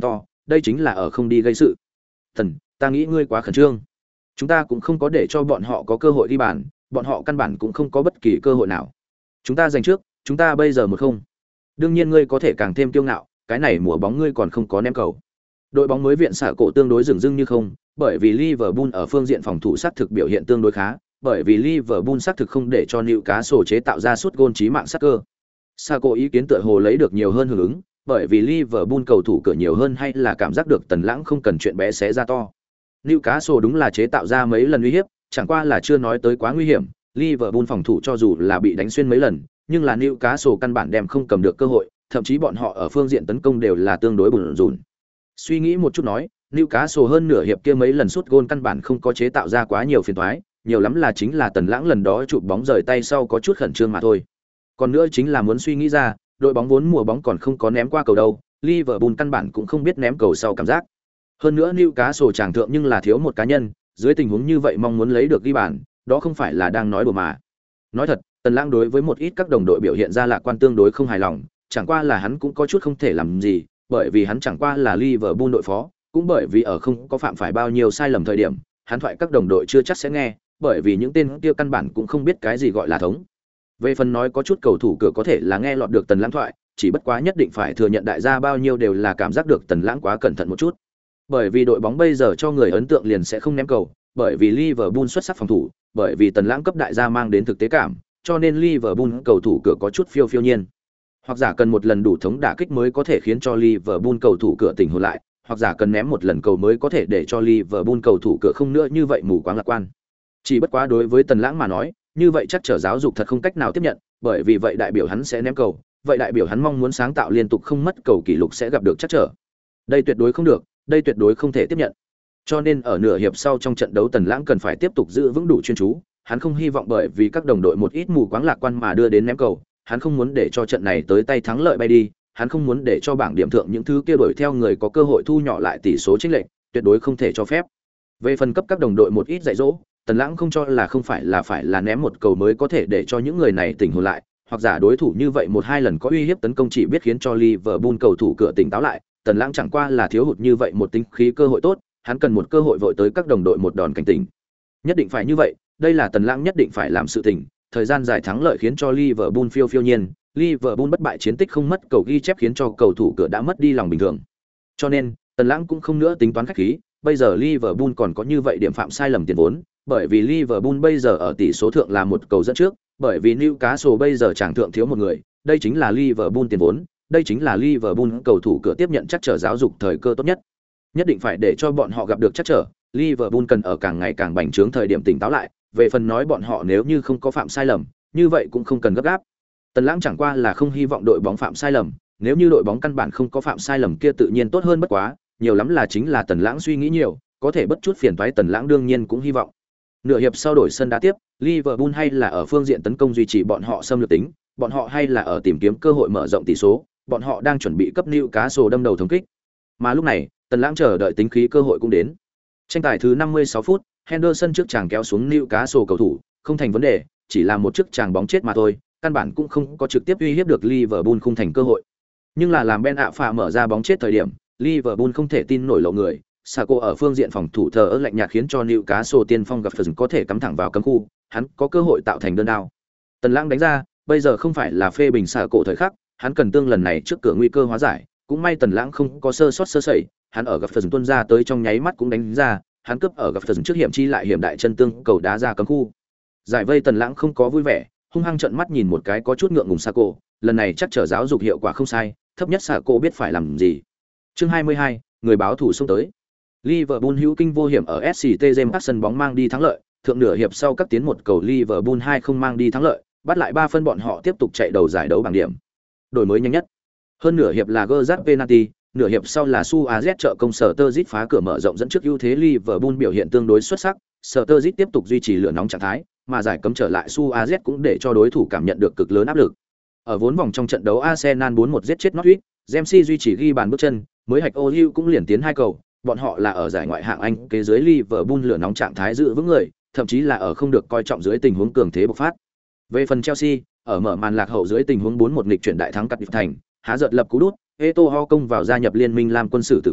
đây chính là ở không đi gây sự. Thần, ta nghĩ ngươi quá khẩn trương. Chúng ta cũng không có để cho bọn họ có cơ hội ghi bàn, bọn họ căn bản cũng không có bất kỳ cơ hội nào. Chúng ta giành trước, chúng ta bây giờ 1-0. Đương nhiên ngươi có thể càng thêm kiêu ngạo, cái này mùa bóng ngươi còn không có ném cầu. Đội bóng mới viện xạ cổ tương đối dửng dưng như không, bởi vì Liverpool ở phương diện phòng thủ sát thực biểu hiện tương đối khá, bởi vì Liverpool xác thực không để cho Newcastle chế tạo ra sút gôn chí mạng sát cơ. Xạ cổ ý kiến tựa hồ lấy được nhiều hơn hưởng ứng, bởi vì Liverpool cầu thủ cửa nhiều hơn hay là cảm giác được Tần Lãng không cần chuyện bé xé ra to. Newcastle đúng là chế tạo ra mấy lần uy hiếp, chẳng qua là chưa nói tới quá nguy hiểm. Liverpool phòng thủ cho dù là bị đánh xuyên mấy lần, nhưng là Newcastle căn bản đem không cầm được cơ hội, thậm chí bọn họ ở phương diện tấn công đều là tương đối bủn rủn. Suy nghĩ một chút nói, Newcastle hơn nửa hiệp kia mấy lần sút gôn căn bản không có chế tạo ra quá nhiều phiền toái, nhiều lắm là chính là Tần Lãng lần đó chụp bóng rời tay sau có chút khẩn trương mà thôi. Còn nữa chính là muốn suy nghĩ ra, đội bóng vốn mùa bóng còn không có ném qua cầu đâu, Liverpool căn bản cũng không biết ném cầu sau cảm giác. Hơn nữa Newcastle chàng thượng nhưng là thiếu một cá nhân, dưới tình huống như vậy mong muốn lấy được ghi bàn, đó không phải là đang nói đùa mà. Nói thật, Tần Lãng đối với một ít các đồng đội biểu hiện ra lạc quan tương đối không hài lòng, chẳng qua là hắn cũng có chút không thể làm gì, bởi vì hắn chẳng qua là Liverpool đội phó, cũng bởi vì ở không có phạm phải bao nhiêu sai lầm thời điểm, hắn thoại các đồng đội chưa chắc sẽ nghe, bởi vì những tên kia căn bản cũng không biết cái gì gọi là thống. Về phần nói có chút cầu thủ cửa có thể là nghe lọt được Tần Lãng thoại, chỉ bất quá nhất định phải thừa nhận đại gia bao nhiêu đều là cảm giác được Tần Lãng quá cẩn thận một chút. Bởi vì đội bóng bây giờ cho người ấn tượng liền sẽ không ném cầu, bởi vì Liverpool xuất sắc phòng thủ, bởi vì Tần Lãng cấp đại gia mang đến thực tế cảm, cho nên Liverpool cầu thủ cửa có chút phiêu phiêu nhiên. Hoặc giả cần một lần đủ thống đả kích mới có thể khiến cho Liverpool cầu thủ cửa tỉnh hồn lại, hoặc giả cần ném một lần cầu mới có thể để cho Liverpool cầu thủ cửa không nữa như vậy mù quáng lạc quan. Chỉ bất quá đối với Tần Lãng mà nói, như vậy chắc trở giáo dục thật không cách nào tiếp nhận, bởi vì vậy đại biểu hắn sẽ ném cầu, vậy đại biểu hắn mong muốn sáng tạo liên tục không mất cầu kỷ lục sẽ gặp được chắc trở. Đây tuyệt đối không được, đây tuyệt đối không thể tiếp nhận. Cho nên ở nửa hiệp sau trong trận đấu Tần Lãng cần phải tiếp tục giữ vững đủ chuyên chú, hắn không hy vọng bởi vì các đồng đội một ít mù quáng lạc quan mà đưa đến ném cầu, hắn không muốn để cho trận này tới tay thắng lợi bay đi, hắn không muốn để cho bảng điểm thượng những thứ kia đuổi theo người có cơ hội thu nhỏ lại tỷ số chênh lệch, tuyệt đối không thể cho phép. Về phần cấp các đồng đội một ít dạy dỗ, Tần Lãng không cho là không phải là ném một cầu mới có thể để cho những người này tỉnh hồn lại, hoặc giả đối thủ như vậy một hai lần có uy hiếp tấn công chỉ biết khiến cho Liverpool cầu thủ cửa tỉnh táo lại, Tần Lãng chẳng qua là thiếu hụt như vậy một tính khí cơ hội tốt, hắn cần một cơ hội vội tới các đồng đội một đòn cảnh tỉnh. Nhất định phải như vậy, đây là Tần Lãng nhất định phải làm sự tình, thời gian dài thắng lợi khiến cho Liverpool phiêu phiêu nhiên, Liverpool bất bại chiến tích không mất cầu ghi chép khiến cho cầu thủ cửa đã mất đi lòng bình thường. Cho nên, Tần Lãng cũng không nữa tính toán khách khí, bây giờ Liverpool còn có như vậy điểm phạm sai lầm tiền vốn, bởi vì Liverpool bây giờ ở tỷ số thượng là một cầu dẫn trước, bởi vì Newcastle bây giờ chẳng thượng thiếu một người, đây chính là Liverpool tiền vốn, đây chính là Liverpool cầu thủ cửa tiếp nhận chắc trở giáo dục thời cơ tốt nhất. Nhất định phải để cho bọn họ gặp được chắc trở, Liverpool cần ở càng ngày càng bành trướng thời điểm tỉnh táo lại, về phần nói bọn họ nếu như không có phạm sai lầm, như vậy cũng không cần gấp gáp. Tần Lãng chẳng qua là không hy vọng đội bóng phạm sai lầm, nếu như đội bóng căn bản không có phạm sai lầm kia tự nhiên tốt hơn bất quá, nhiều lắm là chính là Tần Lãng suy nghĩ nhiều, có thể bất chút phiền toái Tần Lãng đương nhiên cũng hy vọng. Nửa hiệp sau đổi sân đá tiếp, Liverpool hay là ở phương diện tấn công duy trì bọn họ xâm lược tính, bọn họ hay là ở tìm kiếm cơ hội mở rộng tỷ số, bọn họ đang chuẩn bị cấp Newcastle đâm đầu thống kích. Mà lúc này, Tần Lãng chờ đợi tính khí cơ hội cũng đến. Tranh tài thứ 56 phút, Henderson trước chàng kéo xuống Newcastle cầu thủ, không thành vấn đề, chỉ là một chiếc chàng bóng chết mà thôi, căn bản cũng không có trực tiếp uy hiếp được Liverpool khung thành cơ hội. Nhưng là làm Ben Arfa mở ra bóng chết thời điểm, Liverpool không thể tin nổi lộ người, Sako ở phương diện phòng thủ thờ ơ lạnh nhạt khiến cho Newcastle tiên phong gặp phần có thể cắm thẳng vào cấm khu, hắn có cơ hội tạo thành đơn đao. Tần Lãng đánh ra, bây giờ không phải là phê bình Sako thời khắc, hắn cần tương lần này trước cửa nguy cơ hóa giải, cũng may Tần Lãng không có sơ sót sơ sẩy, hắn ở gặp phần tuôn ra tới trong nháy mắt cũng đánh ra, hắn cướp ở gặp phần trước hiểm chi lại hiểm đại chân tương cầu đá ra cấm khu. Giải vây Tần Lãng không có vui vẻ, hung hăng trợn mắt nhìn một cái có chút ngượng ngùng Sako, lần này chắc trở giáo dục hiệu quả không sai, thấp nhất Sako biết phải làm gì. Chương 22, người báo thủ xông tới. Liverpool hữu kinh vô hiểm ở SCT James Park sân bóng mang đi thắng lợi, thượng nửa hiệp sau các tiến một cầu Liverpool 2 không mang đi thắng lợi, bắt lại 3 phân bọn họ tiếp tục chạy đầu giải đấu bảng điểm. Đổi mới nhanh nhất. Hơn nửa hiệp là Gerrard penalty, nửa hiệp sau là Suarez trợ công Sturridge phá cửa mở rộng dẫn trước ưu thế Liverpool biểu hiện tương đối xuất sắc, Sturridge tiếp tục duy trì lửa nóng trạng thái, mà giải cấm trở lại Suarez cũng để cho đối thủ cảm nhận được cực lớn áp lực. Ở vốn vòng trong trận đấu Arsenal 4-1 giết chết Norwich, Ramsey duy trì ghi bàn bước chân, mới hạch Oyu cũng liền tiến 2 cầu, bọn họ là ở giải ngoại hạng Anh kế dưới Liverpool lửa nóng trạng thái giữ vững người, thậm chí là ở không được coi trọng dưới tình huống cường thế bộc phát. Về phần Chelsea, ở mở màn lạc hậu dưới tình huống 4-1 nghịch chuyển đại thắng Cardiff thành, há giật lập cú đút, Eto'o công vào gia nhập liên minh làm quân sự tử cầu,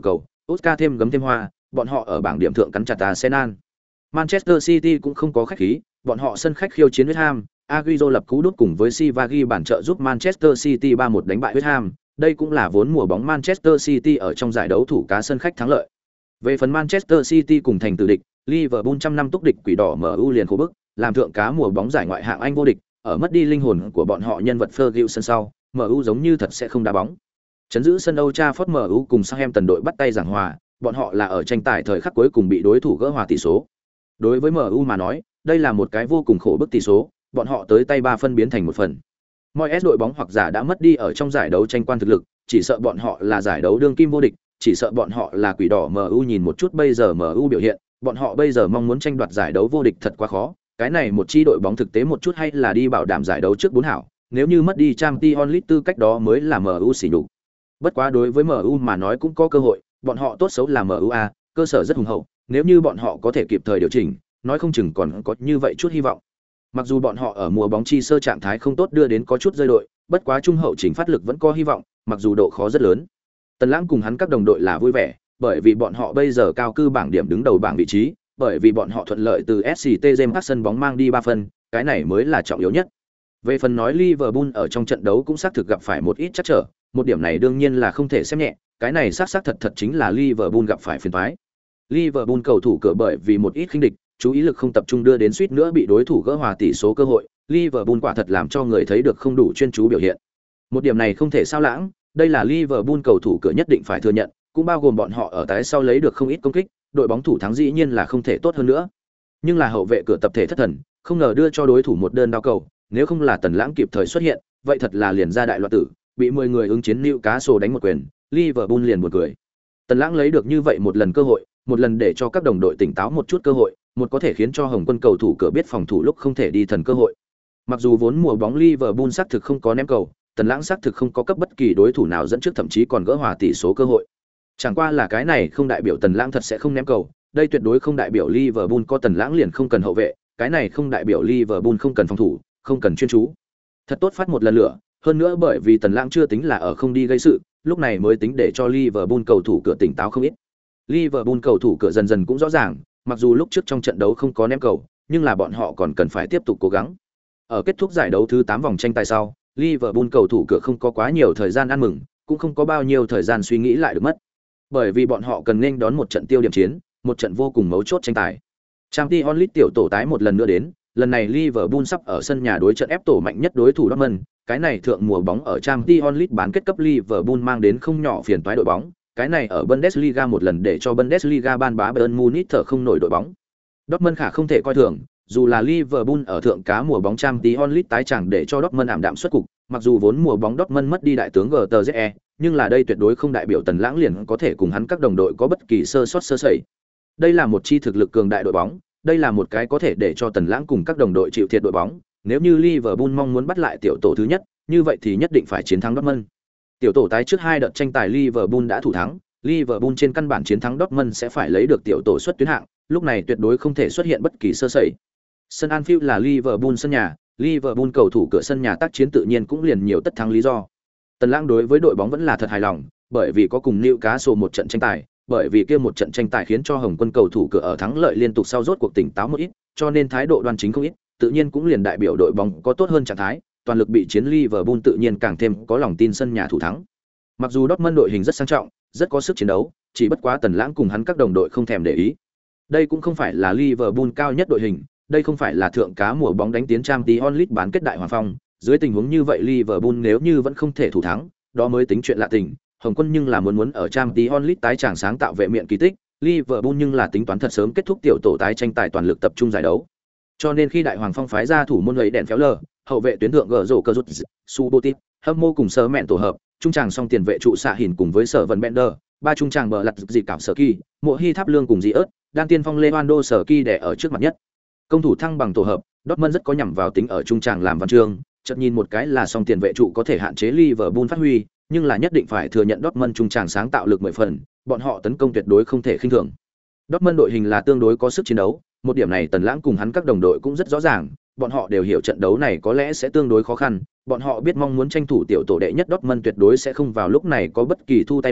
Oscar thêm gấm thêm hoa, bọn họ ở bảng điểm thượng cắn chặt Arsenal. Manchester City cũng không có khách khí, bọn họ sân khách khiêu chiến West Ham, Agüero lập cú đúp cùng với Silva ghi bàn trợ giúp Manchester City 3-1 đánh bại West Ham, đây cũng là vốn mùa bóng Manchester City ở trong giải đấu thủ cá sân khách thắng lợi. Về phần Manchester City cùng thành tử địch, Liverpool trăm năm túc địch quỷ đỏ MU liền khổ bức, làm thượng cá mùa bóng giải ngoại hạng Anh vô địch, ở mất đi linh hồn của bọn họ nhân vật Ferguson sau, MU giống như thật sẽ không đá bóng. Chấn giữ sân Old Trafford MU cùng Southampton đội bắt tay giảng hòa, bọn họ là ở tranh tài thời khắc cuối cùng bị đối thủ gỡ hòa tỷ số. Đối với MU mà nói, đây là một cái vô cùng khổ bức tỷ số, bọn họ tới tay 3 phân biến thành 1 phần. Moyes đội bóng hoặc giả đã mất đi ở trong giải đấu tranh quan thực lực, chỉ sợ bọn họ là giải đấu đương kim vô địch, chỉ sợ bọn họ là quỷ đỏ MU nhìn một chút bây giờ MU biểu hiện, bọn họ bây giờ mong muốn tranh đoạt giải đấu vô địch thật quá khó. Cái này một chi đội bóng thực tế một chút hay là đi bảo đảm giải đấu trước 4 hảo, nếu như mất đi Champions League tư cách đó mới là MU xỉ nhục. Bất quá đối với MU mà nói cũng có cơ hội, bọn họ tốt xấu là MUA, cơ sở rất hùng hậu, nếu như bọn họ có thể kịp thời điều chỉnh, nói không chừng còn có như vậy chút hy vọng. Mặc dù bọn họ ở mùa bóng chi sơ trạng thái không tốt đưa đến có chút rơi đội, bất quá trung hậu chỉnh phát lực vẫn có hy vọng, mặc dù độ khó rất lớn. Tần Lãng cùng hắn các đồng đội là vui vẻ, bởi vì bọn họ bây giờ cao cư bảng điểm đứng đầu bảng vị trí, bởi vì bọn họ thuận lợi từ SCT James Park sân bóng mang đi 3 phân, cái này mới là trọng yếu nhất. Về phần nói Liverpool ở trong trận đấu cũng xác thực gặp phải một ít trắc trở, một điểm này đương nhiên là không thể xem nhẹ, cái này xác thật chính là Liverpool gặp phải phiền toái. Liverpool cầu thủ cửa bởi vì một ít khinh địch, chú ý lực không tập trung đưa đến suýt nữa bị đối thủ gỡ hòa tỷ số cơ hội, Liverpool quả thật làm cho người thấy được không đủ chuyên chú biểu hiện. Một điểm này không thể sao lãng, đây là Liverpool cầu thủ cửa nhất định phải thừa nhận, cũng bao gồm bọn họ ở tái sau lấy được không ít công kích, đội bóng thủ thắng dĩ nhiên là không thể tốt hơn nữa. Nhưng là hậu vệ cửa tập thể thất thần, không ngờ đưa cho đối thủ một đơn đao cầu, nếu không là Tần Lãng kịp thời xuất hiện, vậy thật là liền ra đại loạn tử, bị 10 người ứng chiến Newcastle đánh một quyền, Liverpool liền buồn cười. Tần Lãng lấy được như vậy một lần cơ hội, một lần để cho các đồng đội tỉnh táo một chút cơ hội, một có thể khiến cho Hồng Quân cầu thủ cửa biết phòng thủ lúc không thể đi thần cơ hội. Mặc dù vốn mùa bóng Liverpool xác thực không có ném cầu, Tần Lãng xác thực không có cấp bất kỳ đối thủ nào dẫn trước thậm chí còn gỡ hòa tỷ số cơ hội. Chẳng qua là cái này không đại biểu Tần Lãng thật sẽ không ném cầu, đây tuyệt đối không đại biểu Liverpool có Tần Lãng liền không cần hậu vệ, cái này không đại biểu Liverpool không cần phòng thủ, không cần chuyên chú. Thật tốt phát một lần lửa, hơn nữa bởi vì Tần Lãng chưa tính là ở không đi gây sự, lúc này mới tính để cho Liverpool cầu thủ cửa tỉnh táo không ít. Liverpool cầu thủ cửa dần dần cũng rõ ràng, mặc dù lúc trước trong trận đấu không có ném cầu, nhưng là bọn họ còn cần phải tiếp tục cố gắng. Ở kết thúc giải đấu thứ 8 vòng tranh tài sau, Liverpool cầu thủ cửa không có quá nhiều thời gian ăn mừng, cũng không có bao nhiêu thời gian suy nghĩ lại được mất. Bởi vì bọn họ cần nên đón một trận tiêu điểm chiến, một trận vô cùng mấu chốt tranh tài. Champions League tiểu tổ tái một lần nữa đến, lần này Liverpool sắp ở sân nhà đối trận ép tổ mạnh nhất đối thủ Dortmund, cái này thượng mùa bóng ở Champions League bán kết cấp Liverpool mang đến không nhỏ phiền toái đội bóng, cái này ở Bundesliga một lần để cho Bundesliga ban bá Bayern Munich thở không nổi đội bóng. Dortmund khả không thể coi thường, dù là Liverpool ở thượng cá mùa bóng Champions League tái chẳng để cho Dortmund ảm đạm xuất cục, mặc dù vốn mùa bóng Dortmund mất đi đại tướng GTZE, nhưng là đây tuyệt đối không đại biểu Tần Lãng liền có thể cùng hắn các đồng đội có bất kỳ sơ sót sơ sẩy. Đây là một chi thực lực cường đại đội bóng, đây là một cái có thể để cho Tần Lãng cùng các đồng đội chịu thiệt đội bóng, nếu như Liverpool mong muốn bắt lại tiểu tổ thứ nhất, như vậy thì nhất định phải chiến thắng Dortmund. Tiểu tổ tái trước 2 đợt tranh tài Liverpool đã thủ thắng, Liverpool trên căn bản chiến thắng Dortmund sẽ phải lấy được tiểu tổ suất tuyến hạng, lúc này tuyệt đối không thể xuất hiện bất kỳ sơ sẩy. Sân Anfield là Liverpool sân nhà, Liverpool cầu thủ cửa sân nhà tác chiến tự nhiên cũng liền nhiều tất thắng lý do. Tần Lãng đối với đội bóng vẫn là thật hài lòng, bởi vì có cùng Newcastle một trận tranh tài, bởi vì kia một trận tranh tài khiến cho Hồng Quân cầu thủ cửa ở thắng lợi liên tục sau rốt cuộc tỉnh táo một ít, cho nên thái độ đoan chính không ít, tự nhiên cũng liền đại biểu đội bóng có tốt hơn trạng thái, toàn lực bị chiến Liverpool tự nhiên càng thêm có lòng tin sân nhà thủ thắng. Mặc dù Dortmund đội hình rất sang trọng, rất có sức chiến đấu, chỉ bất quá Tần Lãng cùng hắn các đồng đội không thèm để ý. Đây cũng không phải là Liverpool cao nhất đội hình, đây không phải là thượng cá mùa bóng đánh tiến Champions League bán kết đại hoàng phong, dưới tình huống như vậy Liverpool nếu như vẫn không thể thủ thắng, đó mới tính chuyện lạ tình. Hồng Quân nhưng là muốn ở Champions League tái tràng sáng tạo vệ miện kỳ tích, Liverpool nhưng là tính toán thật sớm kết thúc tiểu tổ tái tranh tài toàn lực tập trung giải đấu. Cho nên khi đại hoàng phong phái ra thủ môn ấy đèn phéo lờ, hậu vệ tuyến thượng gỡ rổ cơ rút, Subotic, hâm mô cùng sơ mẹn tổ hợp, trung tràng song tiền vệ trụ xạ hình cùng với sở vân Bender, ba trung tràng bờ lật dị cảo sở kỳ, mộ hy tháp lương cùng dị ớt, đang tiên phong Lewandowski sở kỳ để ở trước mặt nhất. Công thủ thăng bằng tổ hợp, Dortmund rất có nhằm vào tính ở trung tràng làm văn chương, chợt nhìn một cái là song tiền vệ trụ có thể hạn chế Liverpool phát huy, nhưng là nhất định phải thừa nhận Dortmund trung tràng sáng tạo lực 10 phần, bọn họ tấn công tuyệt đối không thể khinh thường. Dortmund đội hình là tương đối có sức chiến đấu, một điểm này Tần Lãng cùng hắn các đồng đội cũng rất rõ ràng, bọn họ đều hiểu trận đấu này có lẽ sẽ tương đối khó khăn, bọn họ biết mong muốn tranh thủ tiểu tổ đệ nhất Dortmund tuyệt đối sẽ không vào lúc này có bất kỳ thu tay lại,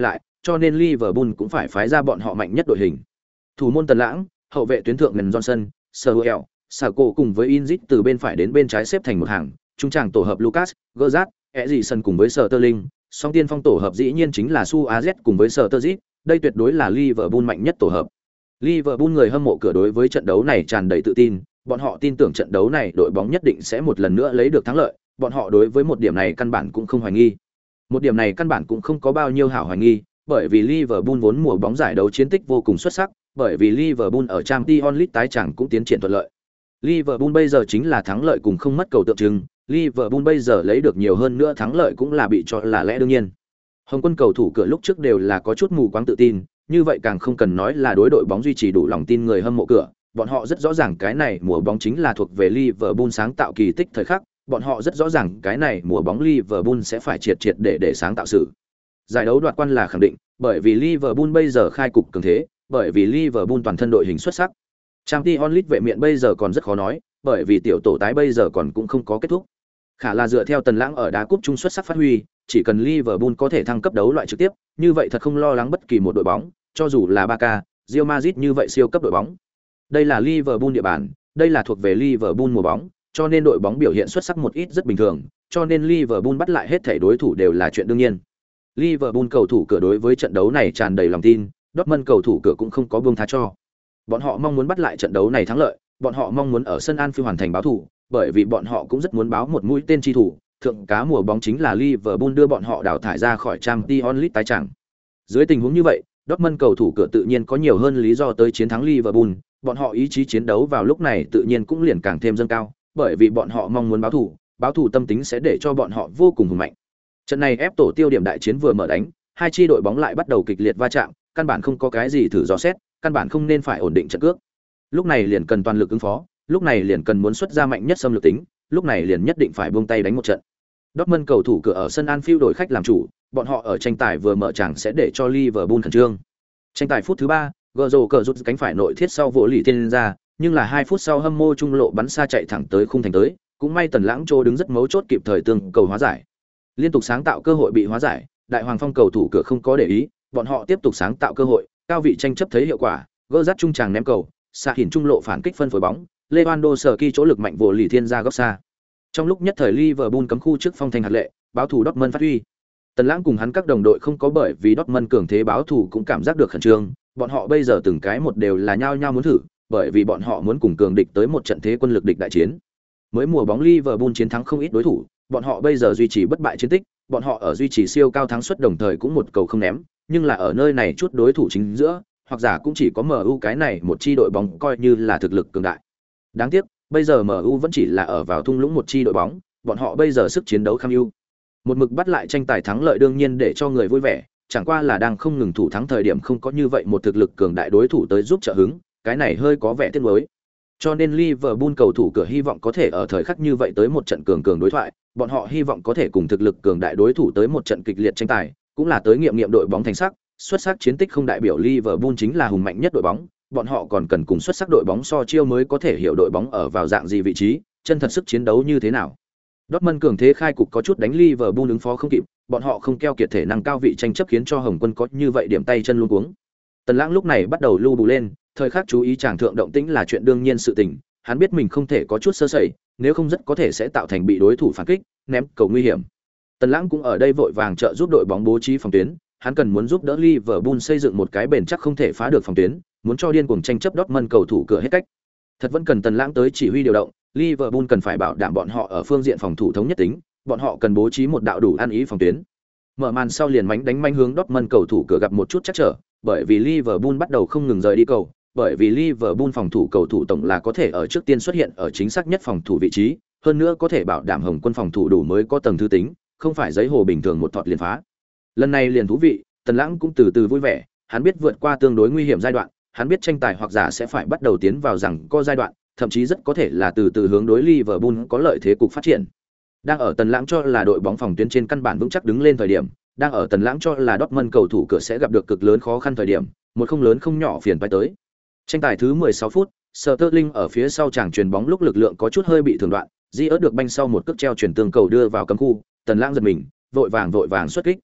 cho nên Liverpool cũng phải phái ra bọn họ mạnh nhất đội hình. Thủ môn Tần Lãng, hậu vệ tuyến thượng Ngân Johnson, Samuel, Sarko cùng với Inzit từ bên phải đến bên trái xếp thành một hàng, trung trảng tổ hợp Lucas, Gerrard, Eriksen cùng với Sterling, song tiên phong tổ hợp dĩ nhiên chính là Suarez cùng với Sturridge, đây tuyệt đối là Liverpool mạnh nhất tổ hợp. Liverpool người hâm mộ cửa đối với trận đấu này tràn đầy tự tin, bọn họ tin tưởng trận đấu này đội bóng nhất định sẽ một lần nữa lấy được thắng lợi, bọn họ đối với một điểm này căn bản cũng không hoài nghi. Một điểm này căn bản cũng không có bao nhiêu hảo hoài nghi, bởi vì Liverpool vốn mùa bóng giải đấu chiến tích vô cùng xuất sắc, bởi vì Liverpool ở Champions League tái chẳng cũng tiến triển thuận lợi. Liverpool bây giờ chính là thắng lợi cùng không mất cầu tượng trưng, Liverpool bây giờ lấy được nhiều hơn nữa thắng lợi cũng là bị cho là lẽ đương nhiên. Hồng Quân cầu thủ cửa lúc trước đều là có chút mù quáng tự tin, như vậy càng không cần nói là đối đội bóng duy trì đủ lòng tin người hâm mộ cửa, bọn họ rất rõ ràng cái này mùa bóng chính là thuộc về Liverpool sáng tạo kỳ tích thời khắc, bọn họ rất rõ ràng cái này mùa bóng Liverpool sẽ phải triệt để sáng tạo sự. Giải đấu đoạt quan là khẳng định, bởi vì Liverpool bây giờ khai cục cường thế, bởi vì Liverpool toàn thân đội hình xuất sắc. Champions League vệ miện bây giờ còn rất khó nói, bởi vì tiểu tổ tái bây giờ còn cũng không có kết thúc. Khả là dựa theo Tần Lãng ở đá cúp trung xuất sắc phát huy, chỉ cần Liverpool có thể thăng cấp đấu loại trực tiếp, như vậy thật không lo lắng bất kỳ một đội bóng, cho dù là Barca, Real Madrid như vậy siêu cấp đội bóng. Đây là Liverpool địa bàn, đây là thuộc về Liverpool mùa bóng, cho nên đội bóng biểu hiện xuất sắc một ít rất bình thường, cho nên Liverpool bắt lại hết thảy đối thủ đều là chuyện đương nhiên. Liverpool cầu thủ cửa đối với trận đấu này tràn đầy lòng tin, Dortmund cầu thủ cửa cũng không có buông tha cho. Bọn họ mong muốn bắt lại trận đấu này thắng lợi, bọn họ mong muốn ở sân Anfield hoàn thành báo thủ, bởi vì bọn họ cũng rất muốn báo một mũi tên chi thủ, thượng cá mùa bóng chính là Liverpool đưa bọn họ đào thải ra khỏi Champions League tái chẳng. Dưới tình huống như vậy, Dortmund cầu thủ cửa tự nhiên có nhiều hơn lý do tới chiến thắng Liverpool, bọn họ ý chí chiến đấu vào lúc này tự nhiên cũng liền càng thêm dâng cao, bởi vì bọn họ mong muốn báo thủ tâm tính sẽ để cho bọn họ vô cùng hùng mạnh. Trận này ép tổ tiêu điểm đại chiến vừa mở đánh, hai chi đội bóng lại bắt đầu kịch liệt va chạm, căn bản không có cái gì thử dò xét, căn bản không nên phải ổn định trận cước. Lúc này liền cần toàn lực ứng phó, lúc này liền cần muốn xuất ra mạnh nhất xâm lược tính, lúc này liền nhất định phải buông tay đánh một trận. Dortmund cầu thủ cửa ở sân Anfield đổi khách làm chủ, bọn họ ở tranh tài vừa mở chẳng sẽ để cho Liverpool khẩn trương. Tranh tài phút thứ 3, Gazzo cờ rút cánh phải nội thiết sau vỗ lì tiên ra, nhưng là 2 phút sau hâm mô trung lộ bắn xa chạy thẳng tới khung thành tới, cũng may Tần Lãng Trô đứng rất mấu chốt kịp thời tương cầu hóa giải. Liên tục sáng tạo cơ hội bị hóa giải, Đại Hoàng Phong cầu thủ cửa không có để ý, bọn họ tiếp tục sáng tạo cơ hội, cao vị tranh chấp thấy hiệu quả, gỡ dắt trung tràng ném cầu, xạ hiển trung lộ phản kích phân phối bóng, Lewandowski chỗ lực mạnh vỗ lì thiên ra góc xa. Trong lúc nhất thời Liverpool cấm khu trước phong thành hạt lệ, báo thủ Dortmund phát huy. Tần Lãng cùng hắn các đồng đội không có bởi vì Dortmund cường thế báo thủ cũng cảm giác được khẩn trương, bọn họ bây giờ từng cái một đều là nhao nhao muốn thử, bởi vì bọn họ muốn cùng cường địch tới một trận thế quân lực địch đại chiến. Mới mùa bóng Liverpool chiến thắng không ít đối thủ, bọn họ bây giờ duy trì bất bại chiến tích, bọn họ ở duy trì siêu cao thắng suất đồng thời cũng một cầu không ném, nhưng là ở nơi này chút đối thủ chính giữa, hoặc giả cũng chỉ có MU cái này một chi đội bóng coi như là thực lực cường đại. Đáng tiếc, bây giờ MU vẫn chỉ là ở vào thung lũng một chi đội bóng, bọn họ bây giờ sức chiến đấu kham ưu. Một mực bắt lại tranh tài thắng lợi đương nhiên để cho người vui vẻ, chẳng qua là đang không ngừng thủ thắng thời điểm không có như vậy một thực lực cường đại đối thủ tới giúp trợ hứng, cái này hơi có vẻ tiếc nuối. Cho nên Liverpool cầu thủ cửa hy vọng có thể ở thời khắc như vậy tới một trận cường đối thoại, bọn họ hy vọng có thể cùng thực lực cường đại đối thủ tới một trận kịch liệt tranh tài, cũng là tới nghiệm đội bóng thành sắc, xuất sắc chiến tích không đại biểu Liverpool chính là hùng mạnh nhất đội bóng, bọn họ còn cần cùng xuất sắc đội bóng so chiêu mới có thể hiểu đội bóng ở vào dạng gì vị trí, chân thật sức chiến đấu như thế nào. Dortmund cường thế khai cục có chút đánh Liverpool ứng phó không kịp, bọn họ không keo kiệt thể năng cao vị tranh chấp khiến cho Hồng Quân có như vậy điểm tay chân luống cuống. Tần Lãng lúc này bắt đầu lưu bù lên, thời khắc chú ý chàng thượng động tĩnh là chuyện đương nhiên sự tình, hắn biết mình không thể có chút sơ sẩy, nếu không rất có thể sẽ tạo thành bị đối thủ phản kích, ném cầu nguy hiểm. Tần Lãng cũng ở đây vội vàng trợ giúp đội bóng bố trí phòng tuyến, hắn cần muốn giúp đỡ Liverpool xây dựng một cái bền chắc không thể phá được phòng tuyến, muốn cho điên cuồng tranh chấp Dortmund cầu thủ cửa hết cách. Thật vẫn cần Tần Lãng tới chỉ huy điều động, Liverpool cần phải bảo đảm bọn họ ở phương diện phòng thủ thống nhất tính, bọn họ cần bố trí một đạo đủ ăn ý phòng tuyến. Mở màn sau liền đánh manh hướng Dortmund cầu thủ cửa gặp một chút chắc trở, bởi vì Liverpool bắt đầu không ngừng rời đi cầu, bởi vì Liverpool phòng thủ cầu thủ tổng là có thể ở trước tiên xuất hiện ở chính xác nhất phòng thủ vị trí, hơn nữa có thể bảo đảm Hồng Quân phòng thủ đủ mới có tầng thứ tính, không phải giấy hồ bình thường một thọt liền phá. Lần này liền thú vị, Tần Lãng cũng từ từ vui vẻ, hắn biết vượt qua tương đối nguy hiểm giai đoạn, hắn biết tranh tài hoặc giả sẽ phải bắt đầu tiến vào rằng có giai đoạn, thậm chí rất có thể là từ từ hướng đối Liverpool có lợi thế cục phát triển. Đang ở Tần Lãng cho là đội bóng phòng tuyến trên căn bản vững chắc đứng lên thời điểm, đang ở Tần Lãng cho là Dortmund cầu thủ cửa sẽ gặp được cực lớn khó khăn thời điểm, một không lớn không nhỏ phiền phải tới. Tranh tài thứ 16 phút, Sterling ở phía sau chàng chuyền bóng lúc lực lượng có chút hơi bị thường đoạn, Di ớt được banh sau một cước treo chuyển tường cầu đưa vào cấm khu, Tần Lãng giật mình, vội vàng xuất kích.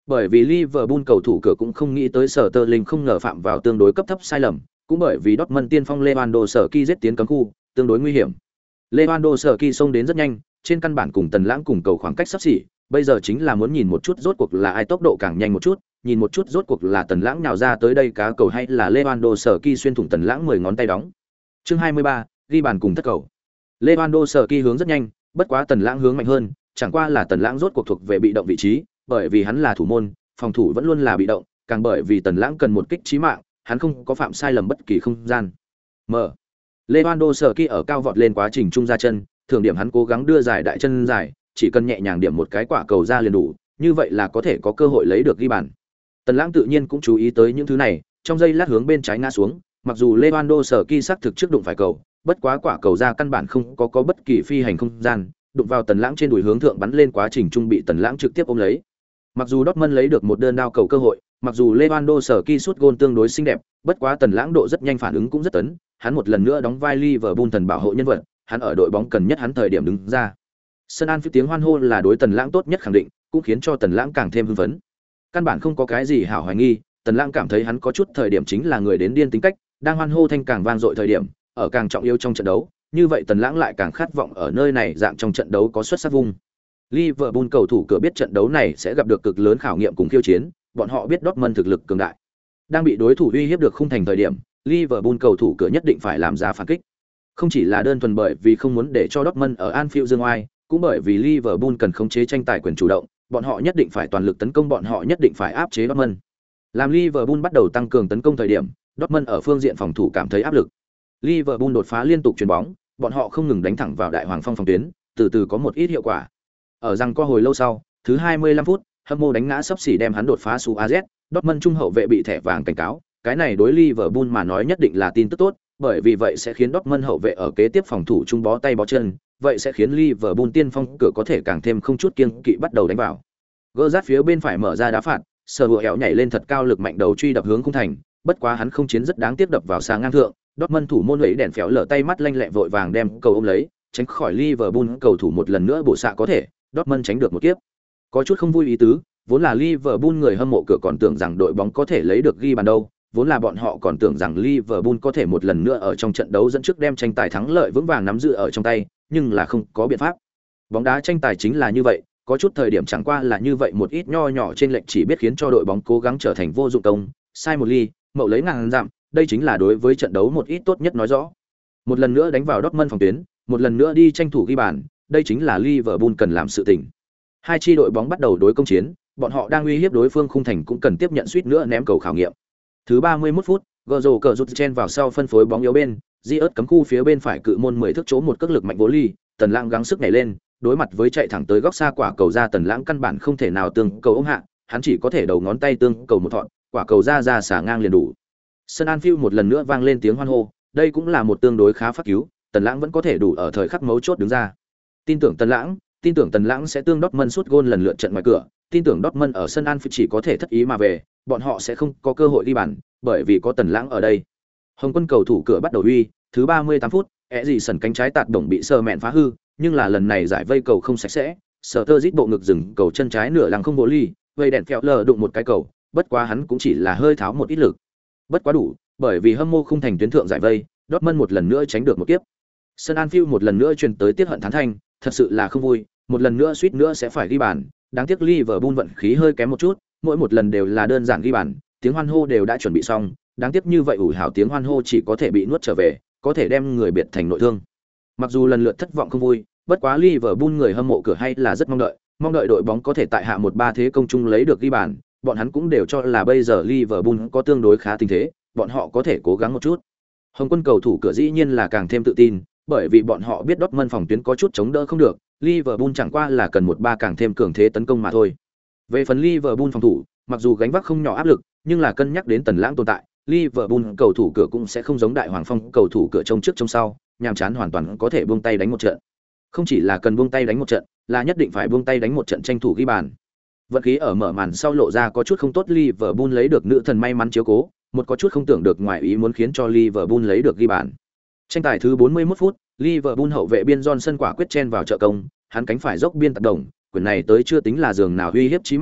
Bởi vì Liverpool cầu thủ cửa cũng không nghĩ tới Sterling không ngờ phạm vào tương đối cấp thấp sai lầm, cũng bởi vì Dortmund tiên phong Lewandowski giết tiến cấm khu, tương đối nguy hiểm. Lewandowski xông đến rất nhanh, trên căn bản cùng Tần Lãng cùng cầu khoảng cách sắp xỉ, bây giờ chính là muốn nhìn một chút rốt cuộc là ai tốc độ càng nhanh một chút, nhìn một chút rốt cuộc là Tần Lãng nhào ra tới đây cá cầu hay là Lewandowski xuyên thủng Tần Lãng 10 ngón tay đóng. Chương 23, ghi bàn cùng thất cầu. Lewandowski hướng rất nhanh, bất quá Tần Lãng hướng mạnh hơn, chẳng qua là Tần Lãng rốt cuộc thuộc về bị động vị trí, bởi vì hắn là thủ môn, phòng thủ vẫn luôn là bị động, càng bởi vì Tần Lãng cần một kích chí mạng, hắn không có phạm sai lầm bất kỳ không gian. Mở. Lewandowski ở cao vọt lên quá trình trung ra chân, thường điểm hắn cố gắng đưa dài đại chân dài, chỉ cần nhẹ nhàng điểm một cái quả cầu ra liền đủ, như vậy là có thể có cơ hội lấy được ghi bàn. Tần Lãng tự nhiên cũng chú ý tới những thứ này, trong giây lát hướng bên trái ngã xuống, mặc dù Lewandowski xác thực trước đụng phải cầu, bất quá quả cầu ra căn bản không có bất kỳ phi hành không gian, đụng vào Tần Lãng trên đùi hướng thượng bắn lên quá trình trung bị Tần Lãng trực tiếp ôm lấy. Mặc dù Dortmund lấy được một đơn đao cầu cơ hội, mặc dù Lewandowski sút gôn tương đối xinh đẹp, bất quá Tần Lãng độ rất nhanh phản ứng cũng rất tấn, hắn một lần nữa đóng vai Liverpool thần bảo hộ nhân vật, hắn ở đội bóng cần nhất hắn thời điểm đứng ra. Sân Anfield tiếng hoan hô là đối Tần Lãng tốt nhất khẳng định, cũng khiến cho Tần Lãng càng thêm hưng phấn. Căn bản không có cái gì hảo hoài nghi, Tần Lãng cảm thấy hắn có chút thời điểm chính là người đến điên tính cách, đang hoan hô thanh càng vang dội thời điểm, ở càng trọng yếu trong trận đấu, như vậy Tần Lãng lại càng khát vọng ở nơi này dạng trong trận đấu có xuất sắc vung. Liverpool cầu thủ cửa biết trận đấu này sẽ gặp được cực lớn khảo nghiệm cùng khiêu chiến, bọn họ biết Dortmund thực lực cường đại. Đang bị đối thủ uy hiếp được khung thành thời điểm, Liverpool cầu thủ cửa nhất định phải làm ra phản kích. Không chỉ là đơn thuần bởi vì không muốn để cho Dortmund ở Anfield dương oai, cũng bởi vì Liverpool cần khống chế tranh tài quyền chủ động, bọn họ nhất định phải toàn lực tấn công, bọn họ nhất định phải áp chế Dortmund. Làm Liverpool bắt đầu tăng cường tấn công thời điểm, Dortmund ở phương diện phòng thủ cảm thấy áp lực. Liverpool đột phá liên tục chuyền bóng, bọn họ không ngừng đánh thẳng vào đại hoàng phong phòng tuyến, từ từ có một ít hiệu quả. Ở rằng qua hồi lâu sau, thứ 25 phút, Hâm mộ đánh ngã sấp xỉ đem hắn đột phá Suarez, Dortmund trung hậu vệ bị thẻ vàng cảnh cáo, cái này đối Liverpool mà nói nhất định là tin tức tốt, bởi vì vậy sẽ khiến Dortmund hậu vệ ở kế tiếp phòng thủ trung bó tay bó chân, vậy sẽ khiến Liverpool tiên phong cửa có thể càng thêm không chút kiêng kỵ bắt đầu đánh vào. Gerrard phía bên phải mở ra đá phạt, Sở Hữu nhảy lên thật cao lực mạnh đầu truy đập hướng khung thành, bất quá hắn không chiến rất đáng tiếc đập vào xa ngang thượng, Dortmund thủ môn lấy đèn phéo lở tay mắt lanh lẹ vội vàng đem cầu ôm lấy, tránh khỏi Liverpool cầu thủ một lần nữa bổ xạ có thể, Dortmund tránh được một kiếp. Có chút không vui ý tứ, vốn là Liverpool người hâm mộ cửa còn tưởng rằng đội bóng có thể lấy được ghi bàn đâu, vốn là bọn họ còn tưởng rằng Liverpool có thể một lần nữa ở trong trận đấu dẫn trước đem tranh tài thắng lợi vững vàng nắm giữ ở trong tay, nhưng là không có biện pháp. Bóng đá tranh tài chính là như vậy, có chút thời điểm chẳng qua là như vậy một ít nho nhỏ trên lệch chỉ biết khiến cho đội bóng cố gắng trở thành vô dụng công, sai một ly, mậu lấy ngàn dặm, đây chính là đối với trận đấu một ít tốt nhất nói rõ. Một lần nữa đánh vào Dortmund phòng tuyến, một lần nữa đi tranh thủ ghi bàn, đây chính là Liverpool cần làm sự tình. Hai chi đội bóng bắt đầu đối công chiến, bọn họ đang uy hiếp đối phương khung thành cũng cần tiếp nhận suýt nữa ném cầu khảo nghiệm. Thứ 31 phút, Gazzo cờ rút chen vào sau phân phối bóng yếu bên, Diớt cấm khu phía bên phải cự môn 10 thước chỗ một cước lực mạnh vô ly, Tần Lãng gắng sức nhảy lên, đối mặt với chạy thẳng tới góc xa quả cầu ra Tần Lãng căn bản không thể nào tương cầu ôm hạ, hắn chỉ có thể đầu ngón tay tương cầu một thọn, quả cầu ra xả ngang liền đủ. Sân Anfield một lần nữa vang lên tiếng hoan hô, đây cũng là một tương đối khá phát cứu, Tần Lãng vẫn có thể đủ ở thời khắc mấu chốt đứng ra. Tin tưởng Tần Lãng sẽ tương Dortmund sút gôn lần lượt trận ngoài cửa, tin tưởng Dortmund ở sân Anfield chỉ có thể thất ý mà về, bọn họ sẽ không có cơ hội đi bàn, bởi vì có Tần Lãng ở đây. Hồng quân cầu thủ cửa bắt đầu uy, thứ 38 phút, Eriksen cánh trái tạt đồng bị sờ mẹn phá hư, nhưng là lần này giải vây cầu không sạch sẽ, Sturridge bộ ngực dừng cầu chân trái nửa lăng không vô ly, vây đèn phèo lờ đụng một cái cầu, bất quá hắn cũng chỉ là hơi tháo một ít lực. Bất quá đủ, bởi vì hâm mộ khung thành tuyến thượng giải vây, Dortmund một lần nữa tránh được một kiếp. Sân Anfield một lần nữa truyền tới tiết hận thán thanh, thật sự là không vui, một lần nữa suýt nữa sẽ phải ghi bàn, đáng tiếc Liverpool vận khí hơi kém một chút, mỗi một lần đều là đơn giản ghi bàn, tiếng hoan hô đều đã chuẩn bị xong, đáng tiếc như vậy ủ hảo tiếng hoan hô chỉ có thể bị nuốt trở về, có thể đem người biệt thành nội thương. Mặc dù lần lượt thất vọng không vui, bất quá Liverpool người hâm mộ cửa hay là rất mong đợi đội bóng có thể tại hạ 1-3 thế công chung lấy được ghi bàn, bọn hắn cũng đều cho là bây giờ Liverpool có tương đối khá tình thế, bọn họ có thể cố gắng một chút. Hồng quân cầu thủ cửa dĩ nhiên là càng thêm tự tin, bởi vì bọn họ biết Dortmund phòng tuyến có chút chống đỡ không được, Liverpool chẳng qua là cần 1-3 càng thêm cường thế tấn công mà thôi. Về phần Liverpool phòng thủ, mặc dù gánh vác không nhỏ áp lực, nhưng là cân nhắc đến Tần Lãng tồn tại, Liverpool cầu thủ cửa cũng sẽ không giống Đại Hoàng Phong cầu thủ cửa trông trước trông sau, nhàm chán hoàn toàn có thể buông tay đánh một trận. Không chỉ là cần buông tay đánh một trận, là nhất định phải buông tay đánh một trận tranh thủ ghi bàn. Vận khí ở mở màn sau lộ ra có chút không tốt, Liverpool lấy được nữ thần may mắn chiếu cố, một có chút không tưởng được ngoài ý muốn khiến cho Liverpool lấy được ghi bàn. Tranh tài thứ 41 phút, Liverpool hậu vệ biên Johnson quả quyết chen vào trợ công, hắn cánh phải dốc biên tạt đồng, quyền này tới chưa tính là giường nào uy hiếp chí mạng,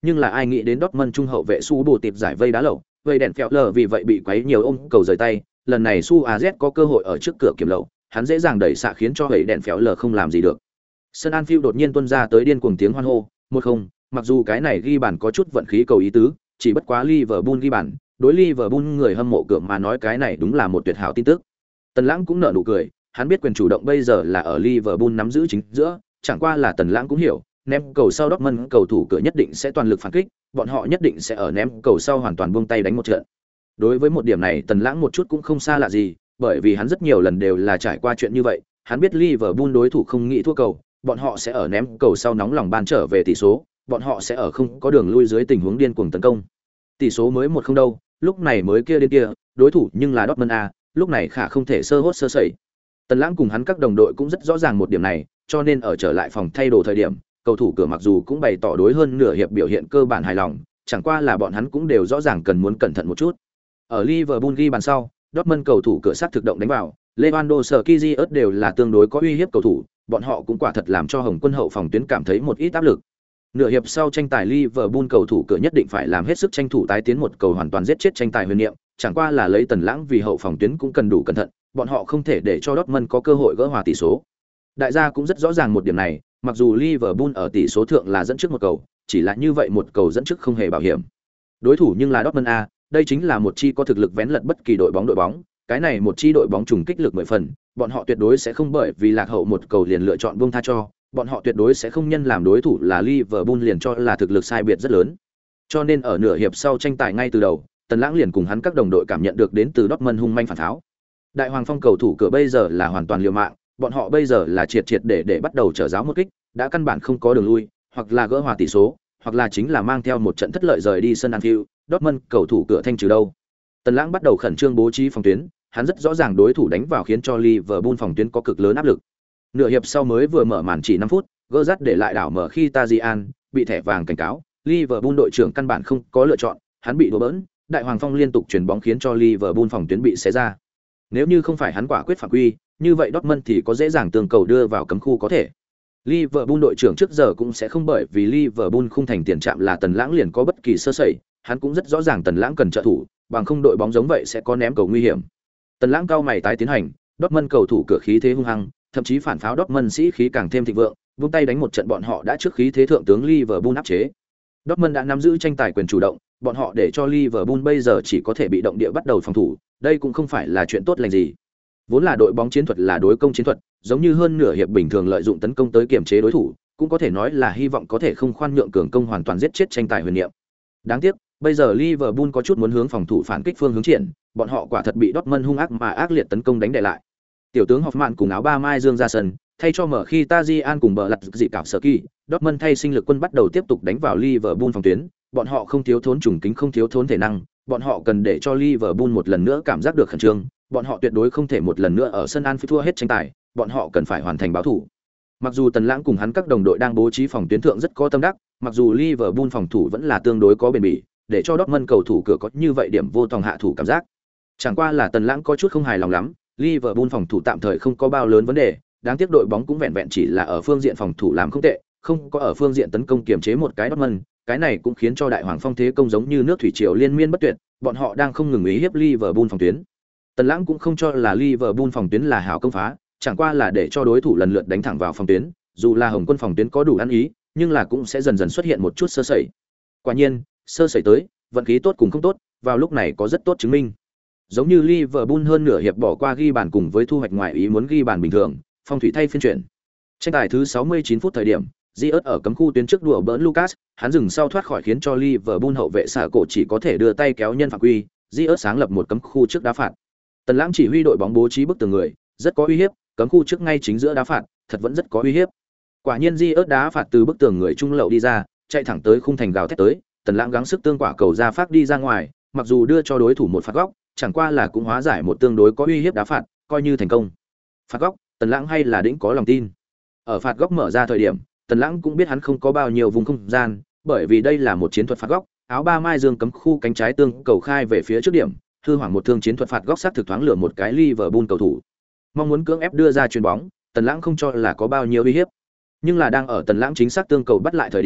nhưng là ai nghĩ đến Dortmund trung hậu vệ Su bổ tịp giải vây đá lậu, vây đèn phèo lờ vì vậy bị quấy nhiều ôm cầu rời tay, lần này Su AZ có cơ hội ở trước cửa kiểm lậu, hắn dễ dàng đẩy xạ khiến cho vây đèn phèo lờ không làm gì được. Sân Anfield đột nhiên tuôn ra tới điên cuồng tiếng hoan hô, 1-0, mặc dù cái này ghi bàn có chút vận khí cầu ý tứ, chỉ bất quá Liverpool ghi bàn, đối Liverpool người hâm mộ cửa mà nói cái này đúng là một tuyệt hảo tin tức. Tần Lãng cũng nở nụ cười, hắn biết quyền chủ động bây giờ là ở Liverpool nắm giữ chính giữa, chẳng qua là Tần Lãng cũng hiểu, ném cầu sau Dortmund cầu thủ cửa nhất định sẽ toàn lực phản kích, bọn họ nhất định sẽ ở ném cầu sau hoàn toàn buông tay đánh một trận. Đối với một điểm này Tần Lãng một chút cũng không xa lạ gì, bởi vì hắn rất nhiều lần đều là trải qua chuyện như vậy, hắn biết Liverpool đối thủ không nghĩ thua cầu, bọn họ sẽ ở ném cầu sau nóng lòng ban trở về tỷ số, bọn họ sẽ ở không có đường lui dưới tình huống điên cuồng tấn công. Tỷ số mới 1-0 đâu, lúc này mới kia đến kia, đối thủ nhưng là Dortmund a, lúc này khả không thể sơ hốt sơ sẩy. Tần Lãng cùng hắn các đồng đội cũng rất rõ ràng một điểm này, cho nên ở trở lại phòng thay đồ thời điểm, cầu thủ cửa mặc dù cũng bày tỏ đối hơn nửa hiệp biểu hiện cơ bản hài lòng, chẳng qua là bọn hắn cũng đều rõ ràng cần muốn cẩn thận một chút. Ở Liverpool ghi bàn sau, Dortmund cầu thủ cửa sát thực động đánh vào, Lewandowski đều là tương đối có uy hiếp cầu thủ, bọn họ cũng quả thật làm cho Hồng Quân hậu phòng tuyến cảm thấy một ít áp lực. Nửa hiệp sau tranh tài Liverpool cầu thủ cửa nhất định phải làm hết sức tranh thủ tái tiến một cầu hoàn toàn giết chết tranh tài huyền niệm, chẳng qua là lấy Tần Lãng vì hậu phòng tuyến cũng cần đủ cẩn thận, bọn họ không thể để cho Dortmund có cơ hội gỡ hòa tỷ số. Đại gia cũng rất rõ ràng một điểm này, mặc dù Liverpool ở tỷ số thượng là dẫn trước một cầu, chỉ là như vậy một cầu dẫn trước không hề bảo hiểm. Đối thủ nhưng là Dortmund a, đây chính là một chi có thực lực vén lật bất kỳ đội bóng, cái này một chi đội bóng trùng kích lực 10 phần, bọn họ tuyệt đối sẽ không bởi vì lạc hậu một cầu liền lựa chọn buông tha cho, bọn họ tuyệt đối sẽ không nhân làm đối thủ là Liverpool liền cho là thực lực sai biệt rất lớn. Cho nên ở nửa hiệp sau tranh tài ngay từ đầu, Tần Lãng liền cùng hắn các đồng đội cảm nhận được đến từ Dortmund hung manh phản tháo. Đại Hoàng Phong cầu thủ cửa bây giờ là hoàn toàn liều mạng, bọn họ bây giờ là triệt để bắt đầu trở giáo một kích, đã căn bản không có đường lui, hoặc là gỡ hòa tỷ số, hoặc là chính là mang theo một trận thất lợi rời đi sân Anfield, Dortmund cầu thủ cửa thanh trừ đâu. Tần Lãng bắt đầu khẩn trương bố trí phòng tuyến, hắn rất rõ ràng đối thủ đánh vào khiến cho Liverpool phòng tuyến có cực lớn áp lực. Nửa hiệp sau mới vừa mở màn chỉ 5 phút, gỡ dắt để lại đảo mở khi Tajian bị thẻ vàng cảnh cáo, Liverpool đội trưởng căn bản không có lựa chọn, hắn bị đổ bỡn, Đại Hoàng Phong liên tục chuyền bóng khiến cho Liverpool phòng tuyến bị xé ra. Nếu như không phải hắn quả quyết phạm quy, như vậy Dortmund thì có dễ dàng tường cầu đưa vào cấm khu có thể. Liverpool đội trưởng trước giờ cũng sẽ không bởi vì Liverpool không thành tiền trạm là Tần Lãng liền có bất kỳ sơ sẩy, hắn cũng rất rõ ràng Tần Lãng cần trợ thủ, bằng không đội bóng giống vậy sẽ có ném cầu nguy hiểm. Tần Lãng cao mày tái tiến hành, Dortmund cầu thủ cửa khí thế hung hăng, thậm chí phản pháo Dortmund sĩ khí càng thêm thịnh vượng, vung tay đánh một trận bọn họ đã trước khí thế thượng tướng Liverpool áp chế. Dortmund đã nắm giữ tranh tài quyền chủ động, bọn họ để cho Liverpool bây giờ chỉ có thể bị động địa bắt đầu phòng thủ, đây cũng không phải là chuyện tốt lành gì. Vốn là đội bóng chiến thuật là đối công chiến thuật, giống như hơn nửa hiệp bình thường lợi dụng tấn công tới kiềm chế đối thủ, cũng có thể nói là hy vọng có thể không khoan nhượng cường công hoàn toàn giết chết tranh tài huyền niệm. Đáng tiếc, bây giờ Liverpool có chút muốn hướng phòng thủ phản kích phương hướng triển, bọn họ quả thật bị Dortmund hung ác mà ác liệt tấn công đánh đè lại. Tiểu tướng Hoffman cùng áo ba mai dương ra sân, thay cho mở khi Tajian cùng bờ lật dị cảo sở kỳ, Dortmund thay sinh lực quân bắt đầu tiếp tục đánh vào Liverpool phòng tuyến, bọn họ không thiếu thốn trùng kính không thiếu thốn thể năng, bọn họ cần để cho Liverpool một lần nữa cảm giác được khẩn trương, bọn họ tuyệt đối không thể một lần nữa ở sân Anfield thua hết tranh tài, bọn họ cần phải hoàn thành báo thủ. Mặc dù Tần Lãng cùng hắn các đồng đội đang bố trí phòng tuyến thượng rất có tâm đắc, mặc dù Liverpool phòng thủ vẫn là tương đối có bền bỉ, để cho Dortmund cầu thủ cửa có như vậy điểm vô tòng hạ thủ cảm giác. Chẳng qua là Tần Lãng có chút không hài lòng lắm, Liverpool phòng thủ tạm thời không có bao lớn vấn đề, đáng tiếc đội bóng cũng vẹn vẹn chỉ là ở phương diện phòng thủ làm không tệ, không có ở phương diện tấn công kiềm chế một cái Dortmund, cái này cũng khiến cho Đại Hoàng Phong thế công giống như nước thủy triều liên miên bất tuyệt, bọn họ đang không ngừng ý hiếp Liverpool phòng tuyến. Tần Lãng cũng không cho là Liverpool phòng tuyến là hảo công phá, chẳng qua là để cho đối thủ lần lượt đánh thẳng vào phòng tuyến, dù là Hồng Quân phòng tuyến có đủ ăn ý, nhưng là cũng sẽ dần dần xuất hiện một chút sơ sẩy. Quả nhiên, sơ sẩy tới, vận khí tốt cùng không tốt, vào lúc này có rất tốt chứng minh. Giống như Liverpool hơn nửa hiệp bỏ qua ghi bàn cùng với thu hoạch ngoài ý muốn ghi bàn bình thường, phong thủy thay phiên chuyển. Tranh tài thứ 69 phút thời điểm, Diaz ở cấm khu tuyến trước đùa bỡn Lucas, hắn dừng sau thoát khỏi khiến cho Liverpool hậu vệ xạ cổ chỉ có thể đưa tay kéo nhân phạm quy, Diaz sáng lập một cấm khu trước đá phạt. Tần Lãng chỉ huy đội bóng bố trí bức tường người, rất có uy hiếp, cấm khu trước ngay chính giữa đá phạt, thật vẫn rất có uy hiếp. Quả nhiên Diaz đá phạt từ bức tường người trung lậu đi ra, chạy thẳng tới khung thành gào thét tới, Tần Lãng gắng sức tương quả cầu ra phát đi ra ngoài, mặc dù đưa cho đối thủ một phạt góc, chẳng qua là cũng hóa giải một tương đối có uy hiếp đá phạt, coi như thành công. Phạt góc, Tần Lãng hay là đĩnh có lòng tin. Ở phạt góc mở ra thời điểm, Tần Lãng cũng biết hắn không có bao nhiêu vùng không gian, bởi vì đây là một chiến thuật phạt góc, áo ba mai dương cấm khu cánh trái tương cầu khai về phía trước điểm, hư hoảng một thương chiến thuật phạt góc sát thực thoáng lửa một cái Liverpool cầu thủ. Mong muốn cưỡng ép đưa ra chuyền bóng, Tần Lãng không cho là có bao nhiêu uy hiếp. Nhưng là đang ở Tần Lãng chính xác tương cầu bắt lại thời điểm,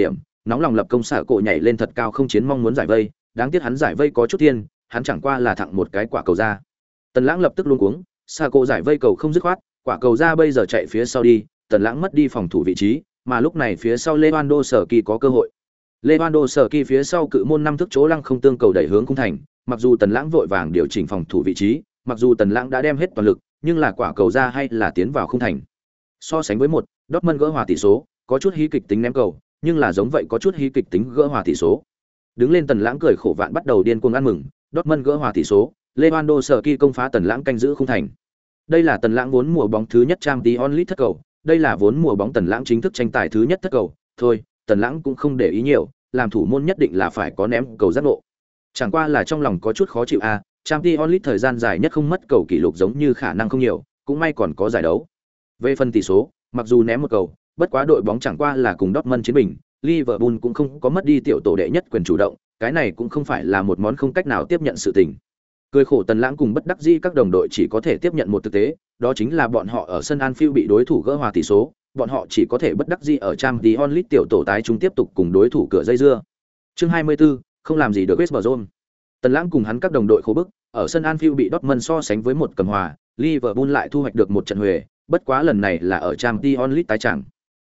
nóng lòng lập công xạ cổ nhảy lên thật cao không chiến mong muốn giải vây, đáng tiếc hắn giải vây có chút thiên, hắn chẳng qua là thẳng một cái quả cầu ra. Tần Lãng lập tức luống cuống, xạ cổ giải vây cầu không dứt khoát, quả cầu ra bây giờ chạy phía sau đi, Tần Lãng mất đi phòng thủ vị trí, mà lúc này phía sau Lewandowski có cơ hội. Lewandowski phía sau cự môn năm thước chỗ lăng không tương cầu đẩy hướng khung thành, mặc dù Tần Lãng vội vàng điều chỉnh phòng thủ vị trí, mặc dù Tần Lãng đã đem hết toàn lực, nhưng là quả cầu ra hay là tiến vào khung thành. So sánh với một, Dortmund gỡ hòa tỷ số, có chút hí kịch tính ném cầu, nhưng là giống vậy có chút hí kịch tính gỡ hòa tỷ số. Đứng lên Tần Lãng cười khổ vạn bắt đầu điên cuồng ăn mừng, Dortmund gỡ hòa tỷ số, Lewandowski công phá Tần Lãng canh giữ khung thành. Đây là Tần Lãng vốn mùa bóng thứ nhất Champions League thất cầu, đây là vốn mùa bóng Tần Lãng chính thức tranh tài thứ nhất thất cầu, thôi, Tần Lãng cũng không để ý nhiều, làm thủ môn nhất định là phải có ném cầu giác ngộ. Chẳng qua là trong lòng có chút khó chịu a, Champions League thời gian dài nhất không mất cầu kỷ lục giống như khả năng không nhiều, cũng may còn có giải đấu. Về phần tỷ số, mặc dù ném một cầu, bất quá đội bóng chẳng qua là cùng Dortmund chiến bình, Liverpool cũng không có mất đi tiểu tổ đệ nhất quyền chủ động, cái này cũng không phải là một món không cách nào tiếp nhận sự tình. Cười khổ Tần Lãng cùng bất đắc dĩ các đồng đội chỉ có thể tiếp nhận một thực tế, đó chính là bọn họ ở sân Anfield bị đối thủ gỡ hòa tỷ số, bọn họ chỉ có thể bất đắc dĩ ở Champions League tiểu tổ tái chúng tiếp tục cùng đối thủ cửa dây dưa. Chương 24, không làm gì được West Brom. Tần Lãng cùng hắn các đồng đội khổ bức, ở sân Anfield bị Dortmund so sánh với một cầm hòa, Liverpool lại thu hoạch được một trận huề, bất quá lần này là ở Champions League tái chẳng.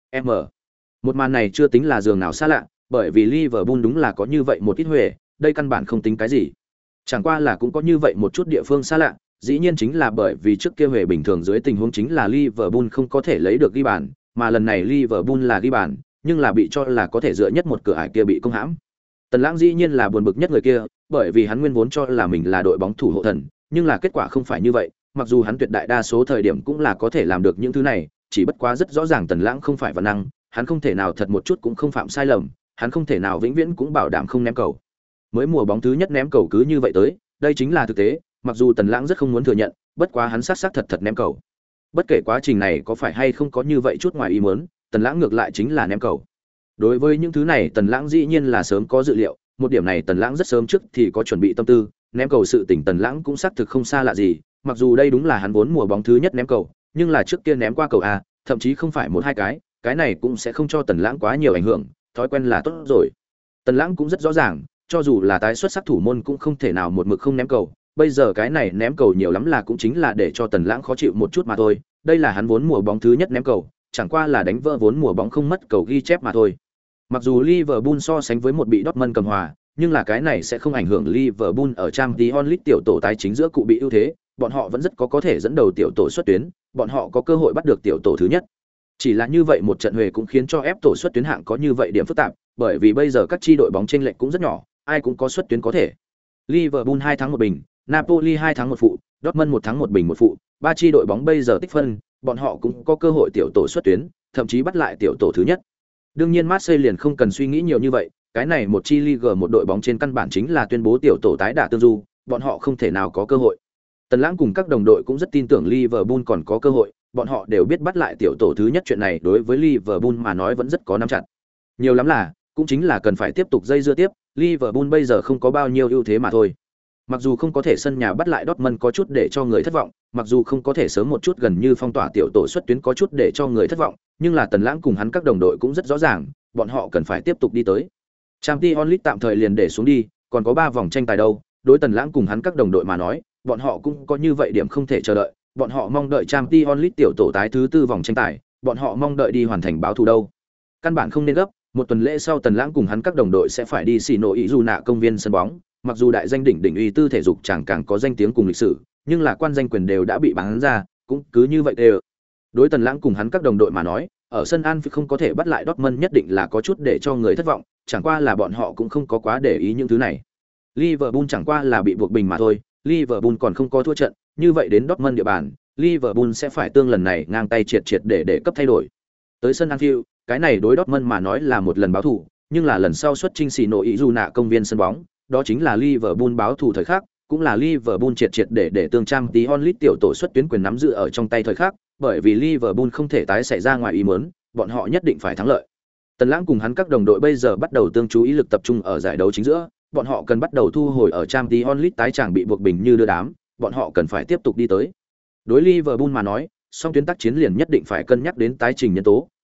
Một màn này chưa tính là giường nào xa lạ, bởi vì Liverpool đúng là có như vậy một ít huề, đây căn bản không tính cái gì. Chẳng qua là cũng có như vậy một chút địa phương xa lạ, dĩ nhiên chính là bởi vì trước kia huề bình thường dưới tình huống chính là Liverpool không có thể lấy được ghi bàn, mà lần này Liverpool là ghi bàn, nhưng là bị cho là có thể dựa nhất một cửa ải kia bị công hãm. Tần Lãng dĩ nhiên là buồn bực nhất người kia, bởi vì hắn nguyên vốn cho là mình là đội bóng thủ hộ thần, nhưng là kết quả không phải như vậy, mặc dù hắn tuyệt đại đa số thời điểm cũng là có thể làm được những thứ này, chỉ bất quá rất rõ ràng Tần Lãng không phải văn năng, hắn không thể nào thật một chút cũng không phạm sai lầm, hắn không thể nào vĩnh viễn cũng bảo đảm không ném cầu. Mới mùa bóng thứ nhất ném cầu cứ như vậy tới, đây chính là thực tế, mặc dù Tần Lãng rất không muốn thừa nhận, bất quá hắn xác thật ném cầu. Bất kể quá trình này có phải hay không có như vậy chút ngoài ý muốn, Tần Lãng ngược lại chính là ném cầu. Đối với những thứ này Tần Lãng dĩ nhiên là sớm có dự liệu, một điểm này Tần Lãng rất sớm trước thì có chuẩn bị tâm tư, ném cầu sự tình Tần Lãng cũng xác thực không xa lạ gì, mặc dù đây đúng là hắn vốn mùa bóng thứ nhất ném cầu, nhưng là trước kia ném qua cầu a, thậm chí không phải một hai cái này cũng sẽ không cho Tần Lãng quá nhiều ảnh hưởng, thói quen là tốt rồi. Tần Lãng cũng rất rõ ràng, cho dù là tái xuất sắc thủ môn cũng không thể nào một mực không ném cầu, bây giờ cái này ném cầu nhiều lắm là cũng chính là để cho Tần Lãng khó chịu một chút mà thôi, đây là hắn vốn mùa bóng thứ nhất ném cầu, chẳng qua là đánh vỡ vốn mùa bóng không mất cầu ghi chép mà thôi. Mặc dù Liverpool so sánh với một bị Dortmund cầm hòa, nhưng là cái này sẽ không ảnh hưởng Liverpool ở Champions League tiểu tổ tái chính giữa cụ bị ưu thế, bọn họ vẫn rất có thể dẫn đầu tiểu tổ xuất tuyến, bọn họ có cơ hội bắt được tiểu tổ thứ nhất. Chỉ là như vậy một trận huề cũng khiến cho ép tổ xuất tuyến hạng có như vậy điểm phức tạp, bởi vì bây giờ các chi đội bóng chênh lệch cũng rất nhỏ, ai cũng có xuất tuyến có thể. Liverpool 2 thắng 1 bình, Napoli 2 thắng 1 phụ, Dortmund 1 thắng 1 bình 1 phụ, ba chi đội bóng bây giờ tích phân, bọn họ cũng có cơ hội tiểu tổ xuất tuyến, thậm chí bắt lại tiểu tổ thứ nhất. Đương nhiên Marseille liền không cần suy nghĩ nhiều như vậy, cái này một chi Ligue một đội bóng trên căn bản chính là tuyên bố tiểu tổ tái đả tương du, bọn họ không thể nào có cơ hội. Tần Lãng cùng các đồng đội cũng rất tin tưởng Liverpool còn có cơ hội, bọn họ đều biết bắt lại tiểu tổ thứ nhất chuyện này đối với Liverpool mà nói vẫn rất có nắm chặt. Nhiều lắm là, cũng chính là cần phải tiếp tục dây dưa tiếp, Liverpool bây giờ không có bao nhiêu ưu thế mà thôi. Mặc dù không có thể sân nhà bắt lại Dortmund có chút để cho người thất vọng, mặc dù không có thể sớm một chút gần như phong tỏa tiểu tổ xuất tuyến có chút để cho người thất vọng, nhưng là Tần Lãng cùng hắn các đồng đội cũng rất rõ ràng, bọn họ cần phải tiếp tục đi tới. Champions League tạm thời liền để xuống đi, còn có 3 vòng tranh tài đâu, đối Tần Lãng cùng hắn các đồng đội mà nói, bọn họ cũng có như vậy điểm không thể chờ đợi, bọn họ mong đợi Champions League tiểu tổ tái thứ 4 vòng tranh tài, bọn họ mong đợi đi hoàn thành báo thù đâu. Căn bản không nên gấp, một tuần lễ sau Tần Lãng cùng hắn các đồng đội sẽ phải đi xì nội ý dù nạ công viên sân bóng, mặc dù đại danh đỉnh uy tư thể dục chẳng càng có danh tiếng cùng lịch sử, nhưng là quan danh quyền đều đã bị bán ra, cũng cứ như vậy đều. Đối Tần Lãng cùng hắn các đồng đội mà nói, ở sân Anfield không có thể bắt lại Dortmund nhất định là có chút để cho người thất vọng, chẳng qua là bọn họ cũng không có quá để ý những thứ này. Liverpool chẳng qua là bị buộc bình mà thôi, Liverpool còn không có thua trận, như vậy đến Dortmund địa bàn, Liverpool sẽ phải tương lần này ngang tay triệt để cấp thay đổi. Tới sân Anfield, cái này đối Dortmund mà nói là một lần báo thù, nhưng là lần sau xuất chinh xì nội ý dù nạ công viên sân bóng, đó chính là Liverpool báo thù thời khắc, cũng là Liverpool triệt để tương Champions League tiểu tổ xuất tuyến quyền nắm giữ ở trong tay thời khắc, bởi vì Liverpool không thể tái xảy ra ngoài ý muốn, bọn họ nhất định phải thắng lợi. Tần Lãng cùng hắn các đồng đội bây giờ bắt đầu tương chú ý lực tập trung ở giải đấu chính giữa, bọn họ cần bắt đầu thu hồi ở Champions League tái chàng bị buộc bình như đưa đám, bọn họ cần phải tiếp tục đi tới. Đối Liverpool mà nói, song tuyến tác chiến liền nhất định phải cân nhắc đến tái trình nhân tố,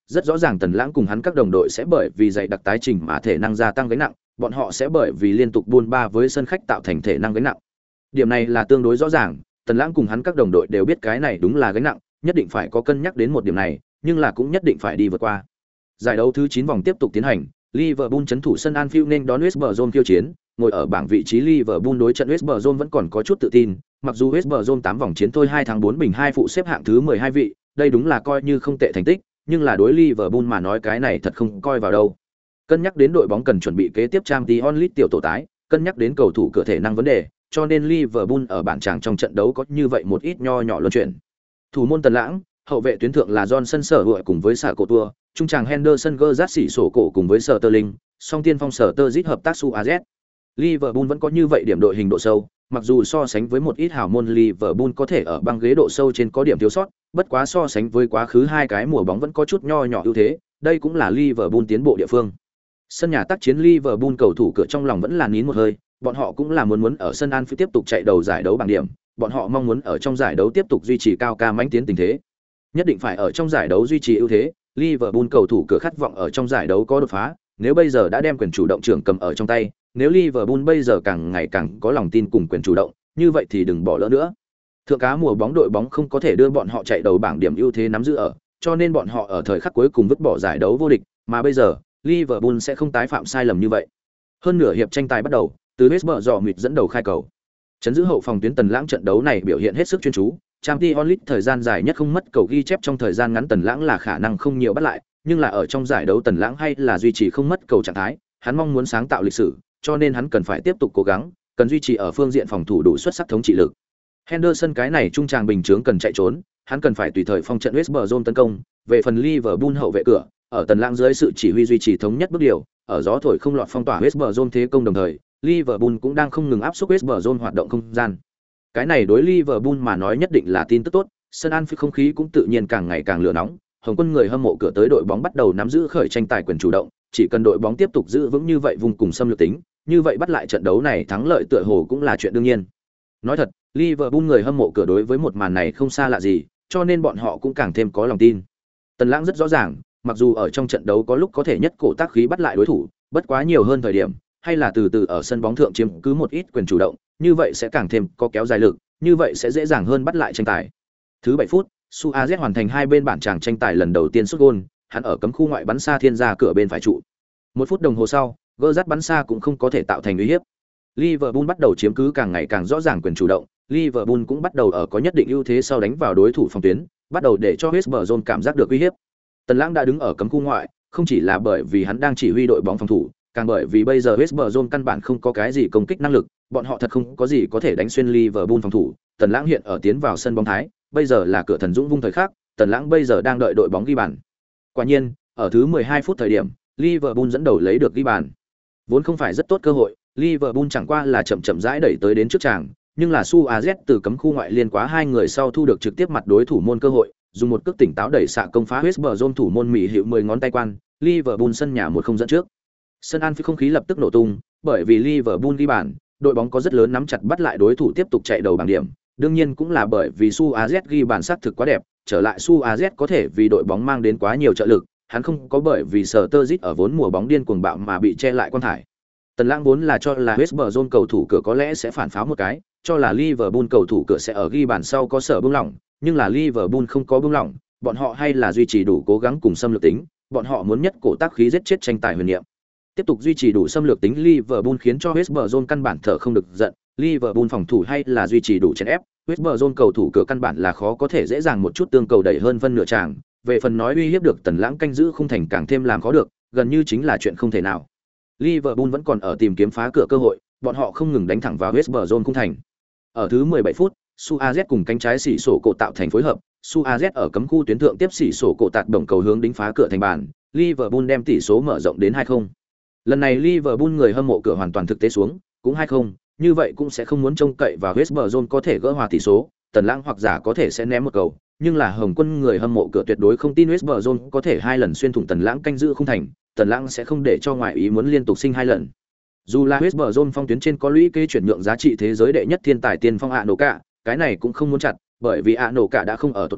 rất rõ ràng Tần Lãng cùng hắn các đồng đội sẽ bởi vì dày đặc tái trình mà thể năng gia tăng gánh nặng, bọn họ sẽ bởi vì liên tục buôn ba với sân khách tạo thành thể năng gánh nặng. Điểm này là tương đối rõ ràng, Tần Lãng cùng hắn các đồng đội đều biết cái này đúng là gánh nặng, nhất định phải có cân nhắc đến một điểm này, nhưng là cũng nhất định phải đi vượt qua. Giải đấu thứ 9 vòng tiếp tục tiến hành, Liverpool trấn thủ sân Anfield nên đón West Brom khiêu chiến, ngồi ở bảng vị trí Liverpool đối trận West Brom vẫn còn có chút tự tin, mặc dù West Brom 8 vòng chiến thôi 2 thắng 4 bình 2 phụ xếp hạng thứ 12 vị, đây đúng là coi như không tệ thành tích, nhưng là đối Liverpool mà nói cái này thật không coi vào đâu. Cân nhắc đến đội bóng cần chuẩn bị kế tiếp Champions League tiểu tổ tái, cân nhắc đến cầu thủ cửa thể năng vấn đề, cho nên Liverpool ở bảng tràng trong trận đấu có như vậy một ít nho nhỏ luân chuyển. Thủ môn Tần Lãng, hậu vệ tuyến thượng là Johnson sở hữu cùng với Sả Cổ Tua, trung tràng Henderson Gerrard xỉ sổ cổ cùng với Sterling, song tiên phong Sturridge hợp tác Suarez. Liverpool vẫn có như vậy điểm đội hình độ sâu, mặc dù so sánh với một ít hào môn Liverpool có thể ở băng ghế độ sâu trên có điểm thiếu sót, bất quá so sánh với quá khứ hai cái mùa bóng vẫn có chút nho nhỏ ưu thế, đây cũng là Liverpool tiến bộ địa phương. Sân nhà tác chiến Liverpool cầu thủ cửa trong lòng vẫn là nín một hơi, bọn họ cũng là muốn ở sân Anfield tiếp tục chạy đầu giải đấu bảng điểm, bọn họ mong muốn ở trong giải đấu tiếp tục duy trì cao ca mãnh tiến tình thế. Nhất định phải ở trong giải đấu duy trì ưu thế, Liverpool cầu thủ cửa khát vọng ở trong giải đấu có đột phá, nếu bây giờ đã đem quyền chủ động trưởng cầm ở trong tay, nếu Liverpool bây giờ càng ngày càng có lòng tin cùng quyền chủ động, như vậy thì đừng bỏ lỡ nữa. Thượng cá mùa bóng đội bóng không có thể đưa bọn họ chạy đầu bảng điểm ưu thế nắm giữ ở, cho nên bọn họ ở thời khắc cuối cùng vứt bỏ giải đấu vô địch, mà bây giờ, Liverpool sẽ không tái phạm sai lầm như vậy. Hơn nửa hiệp tranh tài bắt đầu, từ West Brom dẫn đầu khai cầu. Chấn giữ hậu phòng tuyến Tần Lãng trận đấu này biểu hiện hết sức chuyên chú, Champions League thời gian dài nhất không mất cầu ghi chép trong thời gian ngắn Tần Lãng là khả năng không nhiều bắt lại, nhưng là ở trong giải đấu Tần Lãng hay là duy trì không mất cầu trạng thái, hắn mong muốn sáng tạo lịch sử, cho nên hắn cần phải tiếp tục cố gắng, cần duy trì ở phương diện phòng thủ đủ xuất sắc thống trị lực. Henderson cái này trung tràng bình chướng cần chạy trốn, hắn cần phải tùy thời phong trận West Brom tấn công, về phần Liverpool hậu vệ cửa, ở Tần Lãng dưới sự chỉ huy duy trì thống nhất bước điều, ở gió thổi không lọt phong tỏa West Brom thế công đồng thời, Liverpool cũng đang không ngừng áp suất West Brom hoạt động không gian. Cái này đối Liverpool mà nói nhất định là tin tức tốt, sân Anfield không khí cũng tự nhiên càng ngày càng lửa nóng, Hồng Quân người hâm mộ cửa tới đội bóng bắt đầu nắm giữ khởi tranh tài quyền chủ động, chỉ cần đội bóng tiếp tục giữ vững như vậy vùng cùng xâm lược tính, như vậy bắt lại trận đấu này thắng lợi tựa hồ cũng là chuyện đương nhiên. Nói thật, Liverpool người hâm mộ cửa đối với một màn này không xa lạ gì, cho nên bọn họ cũng càng thêm có lòng tin. Tần Lãng rất rõ ràng, mặc dù ở trong trận đấu có lúc có thể nhất cổ tác khí bắt lại đối thủ, bất quá nhiều hơn thời điểm, hay là từ từ ở sân bóng thượng chiếm cứ một ít quyền chủ động, như vậy sẽ càng thêm có kéo dài lực, như vậy sẽ dễ dàng hơn bắt lại tranh tài. Thứ 7 phút, Suarez hoàn thành hai bên bản tràng tranh tài lần đầu tiên sút gol, hắn ở cấm khu ngoại bắn xa thiên ra cửa bên phải trụ. 1 phút đồng hồ sau, Gerrard bắn xa cũng không có thể tạo thành uy hiếp. Liverpool bắt đầu chiếm cứ càng ngày càng rõ ràng quyền chủ động, Liverpool cũng bắt đầu ở có nhất định ưu thế sau đánh vào đối thủ phòng tuyến, bắt đầu để cho West Brom cảm giác được uy hiếp. Tần Lãng đã đứng ở cấm khu ngoại, không chỉ là bởi vì hắn đang chỉ huy đội bóng phòng thủ, càng bởi vì bây giờ West Brom căn bản không có cái gì công kích năng lực, bọn họ thật không có gì có thể đánh xuyên Liverpool phòng thủ. Tần Lãng hiện ở tiến vào sân bóng thái, bây giờ là cửa thần dũng vung thời khắc, Tần Lãng bây giờ đang đợi đội bóng ghi bàn. Quả nhiên, ở thứ 12 phút thời điểm, Liverpool dẫn đầu lấy được ghi bàn. Vốn không phải rất tốt cơ hội, Liverpool chẳng qua là chậm rãi đẩy tới đến trước tràng, nhưng là Suarez từ cấm khu ngoại liên quá hai người sau thu được trực tiếp mặt đối thủ môn cơ hội, dùng một cước tỉnh táo đẩy xạ công phá West Brom thủ môn Mỹ hiệu 10 ngón tay quan, Liverpool sân nhà 1-0 dẫn trước. Sân Anfield không khí lập tức nổ tung, bởi vì Liverpool ghi bàn, đội bóng có rất lớn nắm chặt bắt lại đối thủ tiếp tục chạy đầu bảng điểm, đương nhiên cũng là bởi vì Suarez ghi bàn sát thực quá đẹp, trở lại Suarez có thể vì đội bóng mang đến quá nhiều trợ lực, hắn không có bởi vì Sterling ở vốn mùa bóng điên cuồng bạo mà bị che lại quan thải. Tần Lãng vốn là cho là West Brom cầu thủ cửa có lẽ sẽ phản pháo một cái, cho là Liverpool cầu thủ cửa sẽ ở ghi bàn sau có sở bung lỏng, nhưng là Liverpool không có bung lỏng, bọn họ hay là duy trì đủ cố gắng cùng xâm lược tính, bọn họ muốn nhất cổ tác khí giết chết tranh tài huyền niệm. Tiếp tục duy trì đủ xâm lược tính Liverpool khiến cho West Brom căn bản thở không được giận, Liverpool phòng thủ hay là duy trì đủ chèn ép, West Brom cầu thủ cửa căn bản là khó có thể dễ dàng một chút tương cầu đẩy hơn phân nửa tràng, về phần nói uy hiếp được Tần Lãng canh giữ khung thành càng thêm làm khó được, gần như chính là chuyện không thể nào. Liverpool vẫn còn ở tìm kiếm phá cửa cơ hội, bọn họ không ngừng đánh thẳng vào West Brom khung thành. Ở thứ 17 phút, Suarez cùng cánh trái xỉ sổ cổ tạo thành phối hợp, Suarez ở cấm khu tuyến thượng tiếp xỉ sổ cổ tạt đồng cầu hướng đính phá cửa thành bàn, Liverpool đem tỷ số mở rộng đến 2-0. Lần này Liverpool người hâm mộ cửa hoàn toàn thực tế xuống, cũng 2-0, như vậy cũng sẽ không muốn trông cậy vào West Brom có thể gỡ hòa tỷ số, Tần Lãng hoặc giả có thể sẽ ném một cầu, nhưng là Hồng Quân người hâm mộ cửa tuyệt đối không tin West Brom có thể hai lần xuyên thủng Tần Lãng canh giữ khung thành, Tần Lãng sẽ không để cho ngoại ý muốn liên tục sinh hai lần. Dù là West Brom phong tuyến trên có lũy kế chuyển nhượng giá trị thế giới đệ nhất thiên tài tiền phong Nổ Cả, cái này cũng không muốn chặt, bởi vì Nổ Cả đã không ở tột cùng,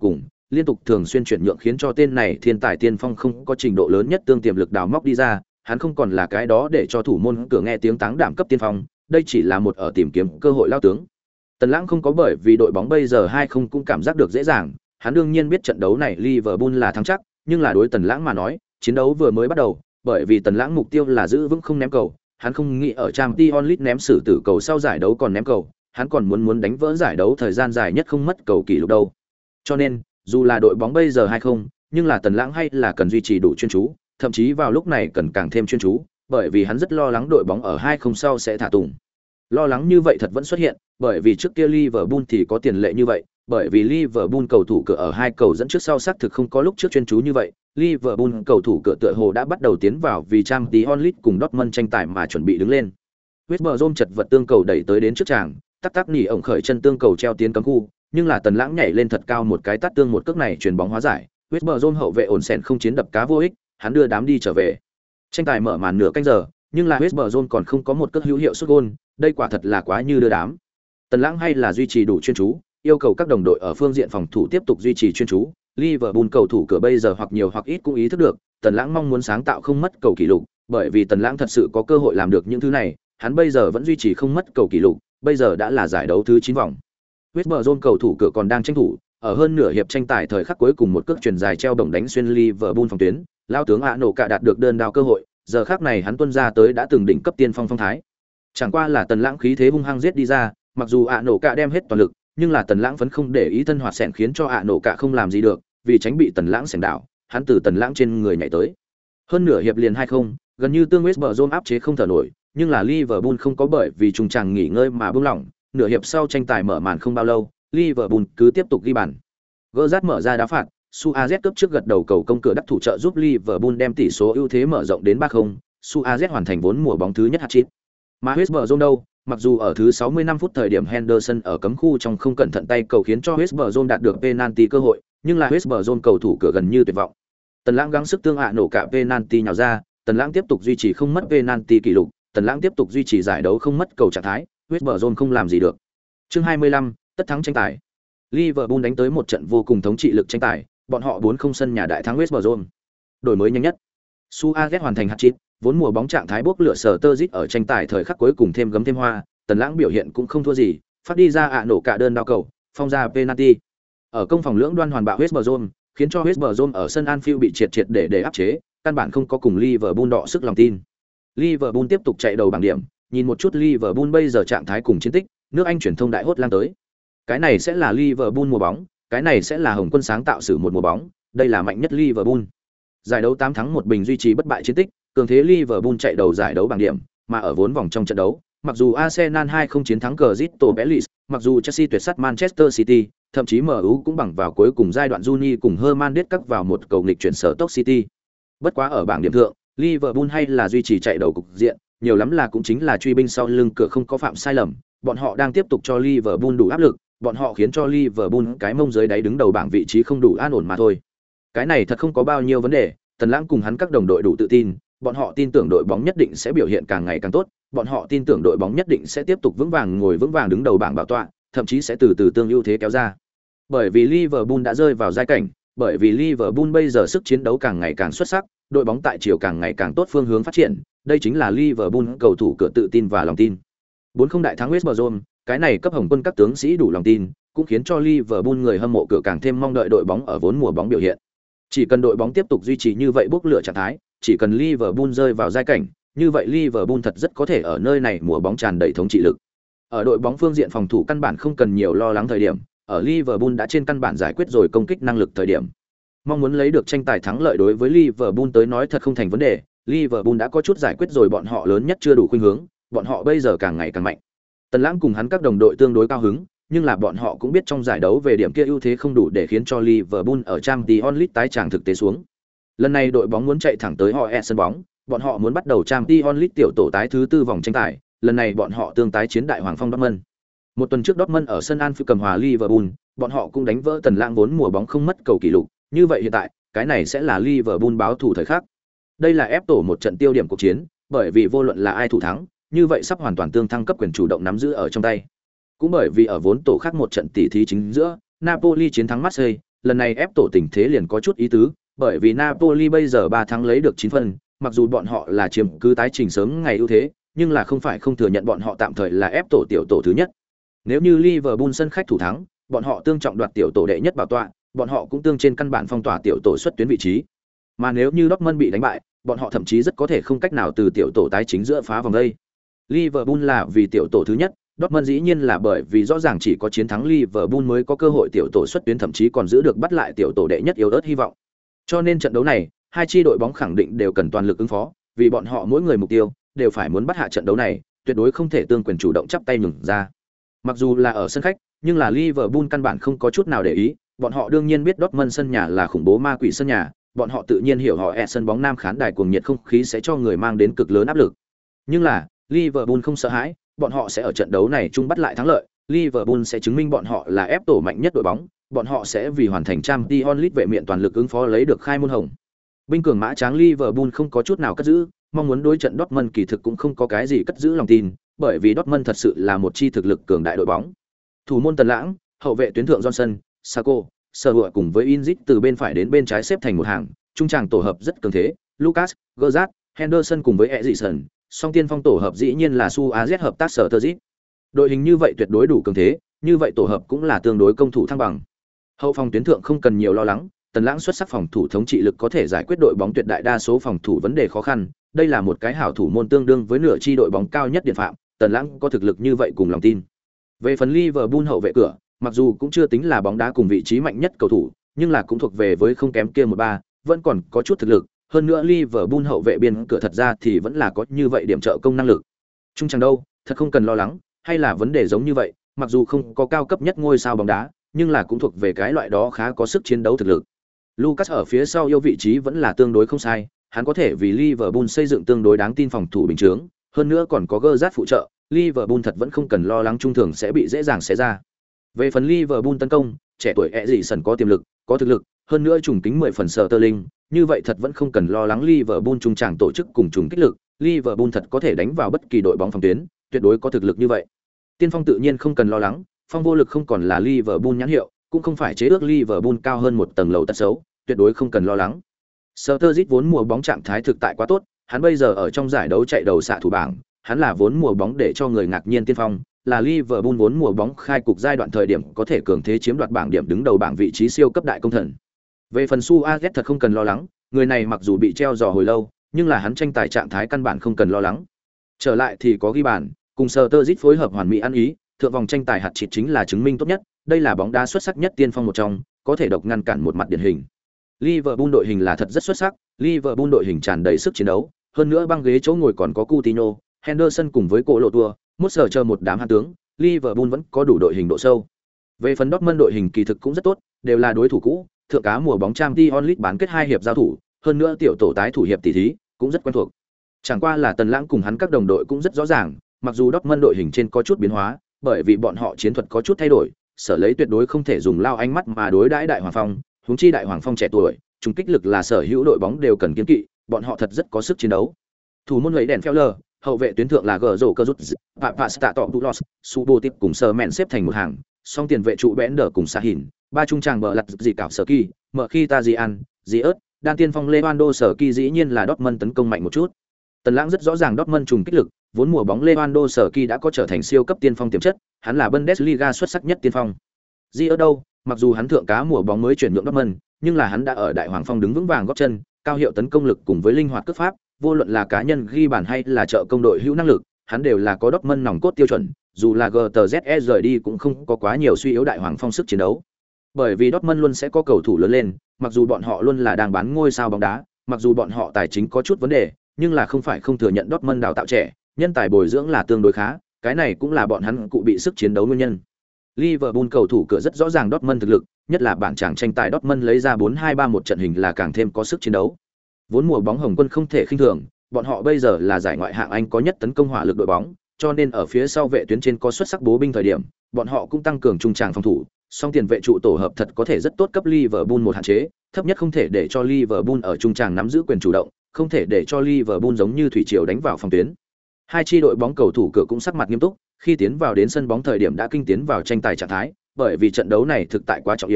liên tục thường xuyên chuyển nhượng khiến cho tên này thiên tài tiên phong không có trình độ lớn nhất tương tiềm lực đào móc đi ra, hắn không còn là cái đó để cho thủ môn cửa nghe tiếng táng đảm cấp tiên phong, đây chỉ là một ở tìm kiếm cơ hội lao tướng. Tần Lãng không có bởi vì đội bóng bây giờ 2-0 cũng cảm giác được dễ dàng, hắn đương nhiên biết trận đấu này Liverpool là thắng chắc, nhưng là đối Tần Lãng mà nói, chiến đấu vừa mới bắt đầu, bởi vì Tần Lãng mục tiêu là giữ vững không ném cầu, hắn không nghĩ ở Champions League ném xử tử cầu sau giải đấu còn ném cầu, hắn còn muốn đánh vỡ giải đấu thời gian dài nhất không mất cầu kỷ lục đâu. Cho nên, dù là đội bóng bây giờ 2-0, nhưng là Tần Lãng hay là cần duy trì đủ chuyên chú, thậm chí vào lúc này cần càng thêm chuyên chú, bởi vì hắn rất lo lắng đội bóng ở 2-0 sau sẽ thả tùng. Lo lắng như vậy thật vẫn xuất hiện, bởi vì trước kia Liverpool thì có tiền lệ như vậy, bởi vì Liverpool cầu thủ cửa ở 2 cầu dẫn trước sau xác thực không có lúc trước chuyên chú như vậy, Liverpool cầu thủ cửa tựa hồ đã bắt đầu tiến vào vì Champions League cùng Dortmund tranh tài mà chuẩn bị đứng lên. West Brom chật vật tương cầu đẩy tới đến trước tràng, tắc nỉ ổng khởi chân tương cầu treo tiến cấm khu, nhưng là Tần Lãng nhảy lên thật cao một cái tát tương một cước này chuyền bóng hóa giải, West Brom hậu vệ ổn sèn không chiến đập cá vô ích, hắn đưa đám đi trở về. Tranh tài mở màn nửa canh giờ, nhưng là West Brom còn không có một cước hữu hiệu sút gol, đây quả thật là quá như đưa đám. Tần Lãng hay là duy trì đủ chuyên chú, yêu cầu các đồng đội ở phương diện phòng thủ tiếp tục duy trì chuyên chú. Liverpool cầu thủ cửa bây giờ hoặc nhiều hoặc ít cũng ý thức được, Tần Lãng mong muốn sáng tạo không mất cầu kỷ lục, bởi vì Tần Lãng thật sự có cơ hội làm được những thứ này, hắn bây giờ vẫn duy trì không mất cầu kỷ lục, bây giờ đã là giải đấu thứ 9 vòng. West Brom cầu thủ cửa còn đang tranh thủ, ở hơn nửa hiệp tranh tài thời khắc cuối cùng một cước chuyền dài treo đồng đánh xuyên Liverpool phòng tuyến, lao tướng nổ cả đạt được đơn đao cơ hội, giờ khắc này hắn tuôn ra tới đã từng đỉnh cấp tiên phong phong thái. Chẳng qua là Tần Lãng khí thế hung hăng giết đi ra, mặc dù nổ cả đem hết toàn lực, nhưng là Tần Lãng vẫn không để ý thân hoạt sẹn khiến cho nổ cả không làm gì được, vì tránh bị Tần Lãng sẻng đảo, hắn từ Tần Lãng trên người nhảy tới. Hơn nửa hiệp liền 2-0, gần như tương West Brom áp chế không thở nổi, nhưng là Liverpool không có bởi vì trùng tràng nghỉ ngơi mà buông lỏng, nửa hiệp sau tranh tài mở màn không bao lâu, Liverpool cứ tiếp tục ghi bàn. Gerrard mở ra đá phạt, Suarez cướp trước gật đầu cầu công cửa đắc thủ trợ giúp Liverpool đem tỷ số ưu thế mở rộng đến 3-0, Suarez hoàn thành vốn mùa bóng thứ nhất hat-trick. Mà West Brom đâu, mặc dù ở thứ 65 phút thời điểm Henderson ở cấm khu trong không cẩn thận tay cầu khiến cho West Brom đạt được penalty cơ hội, nhưng là West Brom cầu thủ cửa gần như tuyệt vọng. Tần Lãng gắng sức tương nổ cả penalty nhào ra, Tần Lãng tiếp tục duy trì không mất penalty kỷ lục, Tần Lãng tiếp tục duy trì giải đấu không mất cầu trạng thái, West Brom không làm gì được. Chương 25, tất thắng tranh tài. Liverpool đánh tới một trận vô cùng thống trị lực tranh tài, bọn họ 4-0 sân nhà đại thắng West Brom. Đổi mới nhanh nhất. Suarez hoàn thành hat-trick, vốn mùa bóng trạng thái bốc lửa sờ tơ rít ở tranh tài thời khắc cuối cùng thêm gấm thêm hoa, Tần Lãng biểu hiện cũng không thua gì, phát đi ra nổ cả đơn đao cầu, phong ra penalty. Ở công phòng lưỡng đoan hoàn bạo West Brom, khiến cho West Brom ở sân Anfield bị triệt để áp chế, căn bản không có cùng Liverpool đọ sức lòng tin. Liverpool tiếp tục chạy đầu bảng điểm, nhìn một chút Liverpool bây giờ trạng thái cùng chiến tích, nước Anh truyền thông đại hốt lan tới. Cái này sẽ là Liverpool mùa bóng, cái này sẽ là Hồng Quân sáng tạo sử một mùa bóng, đây là mạnh nhất Liverpool. Giải đấu 8 thắng 1 bình duy trì bất bại chiến tích, cường thế Liverpool chạy đầu giải đấu bảng điểm, mà ở vốn vòng trong trận đấu, mặc dù Arsenal 2-0 chiến thắng Crystal Palace, mặc dù Chelsea tuyệt sát Manchester City, thậm chí MU cũng bằng vào cuối cùng giai đoạn Juni cùng Hernandez cắt vào một cầu nghịch chuyển sở Stoke City. Bất quá ở bảng điểm thượng, Liverpool hay là duy trì chạy đầu cục diện, nhiều lắm là cũng chính là truy binh sau lưng cửa không có phạm sai lầm, bọn họ đang tiếp tục cho Liverpool đủ áp lực, bọn họ khiến cho Liverpool cái mông dưới đáy đứng đầu bảng vị trí không đủ an ổn mà thôi. Cái này thật không có bao nhiêu vấn đề, Tần Lãng cùng hắn các đồng đội đủ tự tin, bọn họ tin tưởng đội bóng nhất định sẽ biểu hiện càng ngày càng tốt, bọn họ tin tưởng đội bóng nhất định sẽ tiếp tục vững vàng đứng đầu bảng bảo tọa, thậm chí sẽ từ từ tương ưu thế kéo ra. Bởi vì Liverpool đã rơi vào giai cảnh, bởi vì Liverpool bây giờ sức chiến đấu càng ngày càng xuất sắc, đội bóng tại chiều càng ngày càng tốt phương hướng phát triển, đây chính là Liverpool cầu thủ cửa tự tin và lòng tin. 4-0 đại thắng West Brom, cái này cấp Hồng Quân các tướng sĩ đủ lòng tin, cũng khiến cho Liverpool người hâm mộ cửa càng thêm mong đợi đội bóng ở vốn mùa bóng biểu hiện. Chỉ cần đội bóng tiếp tục duy trì như vậy bốc lửa trạng thái, chỉ cần Liverpool rơi vào giai cảnh, như vậy Liverpool thật rất có thể ở nơi này mùa bóng tràn đầy thống trị lực. Ở đội bóng phương diện phòng thủ căn bản không cần nhiều lo lắng thời điểm, ở Liverpool đã trên căn bản giải quyết rồi công kích năng lực thời điểm. Mong muốn lấy được tranh tài thắng lợi đối với Liverpool tới nói thật không thành vấn đề, Liverpool đã có chút giải quyết rồi bọn họ lớn nhất chưa đủ khuynh hướng, bọn họ bây giờ càng ngày càng mạnh. Tần Lãng cùng hắn các đồng đội tương đối cao hứng, nhưng là bọn họ cũng biết trong giải đấu về điểm kia ưu thế không đủ để khiến cho Liverpool ở Champions League tái tràng thực tế xuống. Lần này đội bóng muốn chạy thẳng tới họ sân bóng, bọn họ muốn bắt đầu Champions League tiểu tổ tái thứ 4 vòng tranh tài, lần này bọn họ tương tái chiến đại hoàng phong Dortmund. Một tuần trước Dortmund ở sân Anfield cầm hòa Liverpool, bọn họ cũng đánh vỡ Tần Lãng vốn mùa bóng không mất cầu kỷ lục, như vậy hiện tại, cái này sẽ là Liverpool báo thủ thời khắc. Đây là ép tổ một trận tiêu điểm cuộc chiến, bởi vì vô luận là ai thủ thắng, như vậy sắp hoàn toàn tương thăng cấp quyền chủ động nắm giữ ở trong tay. Cũng bởi vì ở vốn tổ khác một trận tỷ thí chính giữa, Napoli chiến thắng Marseille, lần này ép tổ tình thế liền có chút ý tứ, bởi vì Napoli bây giờ 3 thắng lấy được 9 phân, mặc dù bọn họ là chiếm cứ tái trình sớm ngày ưu thế, nhưng là không phải không thừa nhận bọn họ tạm thời là ép tổ tiểu tổ thứ nhất. Nếu như Liverpool sân khách thủ thắng, bọn họ tương trọng đoạt tiểu tổ đệ nhất bảo tọa, bọn họ cũng tương trên căn bản phong tỏa tiểu tổ xuất tuyến vị trí. Mà nếu như Dortmund bị đánh bại, bọn họ thậm chí rất có thể không cách nào từ tiểu tổ tái chính giữa phá vòng đây. Liverpool là vì tiểu tổ thứ nhất, Dortmund dĩ nhiên là bởi vì rõ ràng chỉ có chiến thắng Liverpool mới có cơ hội tiểu tổ xuất tuyến, thậm chí còn giữ được bắt lại tiểu tổ đệ nhất yếu ớt hy vọng. Cho nên trận đấu này, hai chi đội bóng khẳng định đều cần toàn lực ứng phó, vì bọn họ mỗi người mục tiêu đều phải muốn bắt hạ trận đấu này, tuyệt đối không thể tương quyền chủ động chắp tay nhường ra. Mặc dù là ở sân khách, nhưng là Liverpool căn bản không có chút nào để ý, bọn họ đương nhiên biết Dortmund sân nhà là khủng bố ma quỷ sân nhà, bọn họ tự nhiên hiểu họ sân bóng Nam khán đài cuồng nhiệt không khí sẽ cho người mang đến cực lớn áp lực. Nhưng là, Liverpool không sợ hãi, bọn họ sẽ ở trận đấu này chung bắt lại thắng lợi, Liverpool sẽ chứng minh bọn họ là ép tổ mạnh nhất đội bóng, bọn họ sẽ vì hoàn thành Champions League vệ miện toàn lực ứng phó lấy được khai môn hồng. Binh cường mã tráng Liverpool không có chút nào cất giữ, mong muốn đối trận Dortmund kỳ thực cũng không có cái gì cất giữ lòng tin, bởi vì Dortmund thật sự là một chi thực lực cường đại đội bóng. Thủ môn Tần Lãng, hậu vệ tuyến thượng Johnson, Sako, Sở Hựa cùng với Inzit từ bên phải đến bên trái xếp thành một hàng, trung tràng tổ hợp rất cường thế, Lucas, Gerrard, Henderson cùng với Eriksen, song tiên phong tổ hợp dĩ nhiên là Suarez hợp tác sở Terzic. Đội hình như vậy tuyệt đối đủ cường thế, như vậy tổ hợp cũng là tương đối công thủ thăng bằng. Hậu phòng tuyến thượng không cần nhiều lo lắng, Tần Lãng xuất sắc phòng thủ thống trị lực có thể giải quyết đội bóng tuyệt đại đa số phòng thủ vấn đề khó khăn, đây là một cái hảo thủ môn tương đương với nửa chi đội bóng cao nhất điện phạm, Tần Lãng có thực lực như vậy cùng lòng tin. Về phần Liverpool hậu vệ cửa, mặc dù cũng chưa tính là bóng đá cùng vị trí mạnh nhất cầu thủ, nhưng là cũng thuộc về với không kém kia một ba, vẫn còn có chút thực lực, hơn nữa Liverpool hậu vệ biên cửa thật ra thì vẫn là có như vậy điểm trợ công năng lực. Trung chẳng đâu, thật không cần lo lắng, hay là vấn đề giống như vậy, mặc dù không có cao cấp nhất ngôi sao bóng đá, nhưng là cũng thuộc về cái loại đó khá có sức chiến đấu thực lực. Lucas ở phía sau yêu vị trí vẫn là tương đối không sai, hắn có thể vì Liverpool xây dựng tương đối đáng tin phòng thủ bình chướng, hơn nữa còn có Gerrard phụ trợ, Liverpool thật vẫn không cần lo lắng trung thường sẽ bị dễ dàng xé ra. Về phần Liverpool tấn công, trẻ tuổi Eriksen có tiềm lực, có thực lực, hơn nữa trùng kính 10 phần Sterling, như vậy thật vẫn không cần lo lắng Liverpool trung tràng tổ chức cùng trùng kích lực, Liverpool thật có thể đánh vào bất kỳ đội bóng phòng tuyến, tuyệt đối có thực lực như vậy. Tiên phong tự nhiên không cần lo lắng, phong vô lực không còn là Liverpool nhãn hiệu, cũng không phải chế ước Liverpool cao hơn một tầng lầu tật xấu, tuyệt đối không cần lo lắng. Sterling vốn mùa bóng trạng thái thực tại quá tốt, hắn bây giờ ở trong giải đấu chạy đầu xạ thủ bảng, hắn là vốn mùa bóng để cho người ngạc nhiên tiên phong, là Liverpool vốn mùa bóng khai cục giai đoạn thời điểm có thể cường thế chiếm đoạt bảng điểm đứng đầu bảng vị trí siêu cấp đại công thần. Về phần Suarez thật không cần lo lắng, người này mặc dù bị treo giò hồi lâu, nhưng là hắn tranh tài trạng thái căn bản không cần lo lắng. Trở lại thì có ghi bàn, cùng Sterling phối hợp hoàn mỹ ăn ý, thượng vòng tranh tài hạt chít chính là chứng minh tốt nhất, đây là bóng đá xuất sắc nhất tiên phong một trong, có thể độc ngăn cản một mặt điển hình. Liverpool đội hình là thật rất xuất sắc, Liverpool đội hình tràn đầy sức chiến đấu, hơn nữa băng ghế chỗ ngồi còn có Coutinho, Henderson cùng với cổ lộ tua, một sở chờ một đám hạng tướng, Liverpool vẫn có đủ đội hình độ sâu. Về phần Dortmund đội hình kỳ thực cũng rất tốt, đều là đối thủ cũ, thượng cá mùa bóng Champions League bán kết hai hiệp giao thủ, hơn nữa tiểu tổ tái thủ hiệp tỷ thí cũng rất quen thuộc. Chẳng qua là Tần Lãng cùng hắn các đồng đội cũng rất rõ ràng, mặc dù Dortmund đội hình trên có chút biến hóa, bởi vì bọn họ chiến thuật có chút thay đổi, sở lấy tuyệt đối không thể dùng lao ánh mắt mà đối đãi Đại Hoàng Phong, huống chi Đại Hoàng Phong trẻ tuổi, trung kích lực là sở hữu đội bóng đều cần kiên kỵ, bọn họ thật rất có sức chiến đấu. Thủ môn lấy đèn Feller, hậu vệ tuyến thượng là Gở Cơ rút, Pasta Topulos, Subotip cùng Sơ Mện xếp thành một hàng, song tiền vệ trụ Bender cùng Sahin, ba trung tràng bờ lật gì cảo Sở Kỳ, mở khi Tajian, Diớt, đan tiên phong Lewandowski Sở Kỳ dĩ nhiên là Dortmund tấn công mạnh một chút. Tần Lãng rất rõ ràng Dortmund trùng kích lực, vốn mùa bóng Lewandowski Sở Kỳ đã có trở thành siêu cấp tiên phong tiềm chất, hắn là Bundesliga xuất sắc nhất tiên phong. Diớt đâu, mặc dù hắn thượng cá mùa bóng mới chuyển nhượng Dortmund, nhưng là hắn đã ở Đại Hoàng Phong đứng vững vàng gót chân, cao hiệu tấn công lực cùng với linh hoạt cước pháp, vô luận là cá nhân ghi bàn hay là trợ công đội hữu năng lực, hắn đều là có Dortmund nòng cốt tiêu chuẩn, dù là GTZE rời đi cũng không có quá nhiều suy yếu Đại Hoàng Phong sức chiến đấu. Bởi vì Dortmund luôn sẽ có cầu thủ lớn lên, mặc dù bọn họ luôn là đang bán ngôi sao bóng đá, mặc dù bọn họ tài chính có chút vấn đề, nhưng là không phải không thừa nhận Dortmund đào tạo trẻ, nhân tài bồi dưỡng là tương đối khá, cái này cũng là bọn hắn cụ bị sức chiến đấu nguyên nhân. Liverpool cầu thủ cửa rất rõ ràng Dortmund thực lực, nhất là bảng chàng tranh tài Dortmund lấy ra 4-2-3-1 trận hình là càng thêm có sức chiến đấu. Vốn mùa bóng Hồng Quân không thể khinh thường, bọn họ bây giờ là giải ngoại hạng Anh có nhất tấn công hỏa lực đội bóng, cho nên ở phía sau vệ tuyến trên có xuất sắc bố binh thời điểm, bọn họ cũng tăng cường trung tràng phòng thủ, song tiền vệ trụ tổ hợp thật có thể rất tốt cấp Liverpool một hạn chế, thấp nhất không thể để cho Liverpool ở trung tràng nắm giữ quyền chủ động, không thể để cho Liverpool giống như thủy triều đánh vào phòng tuyến. Hai chi đội bóng cầu thủ cửa cũng sắc mặt nghiêm túc, khi tiến vào đến sân bóng thời điểm đã kinh tiến vào tranh tài trạng thái, bởi vì trận đấu này thực tại quá trọng yếu,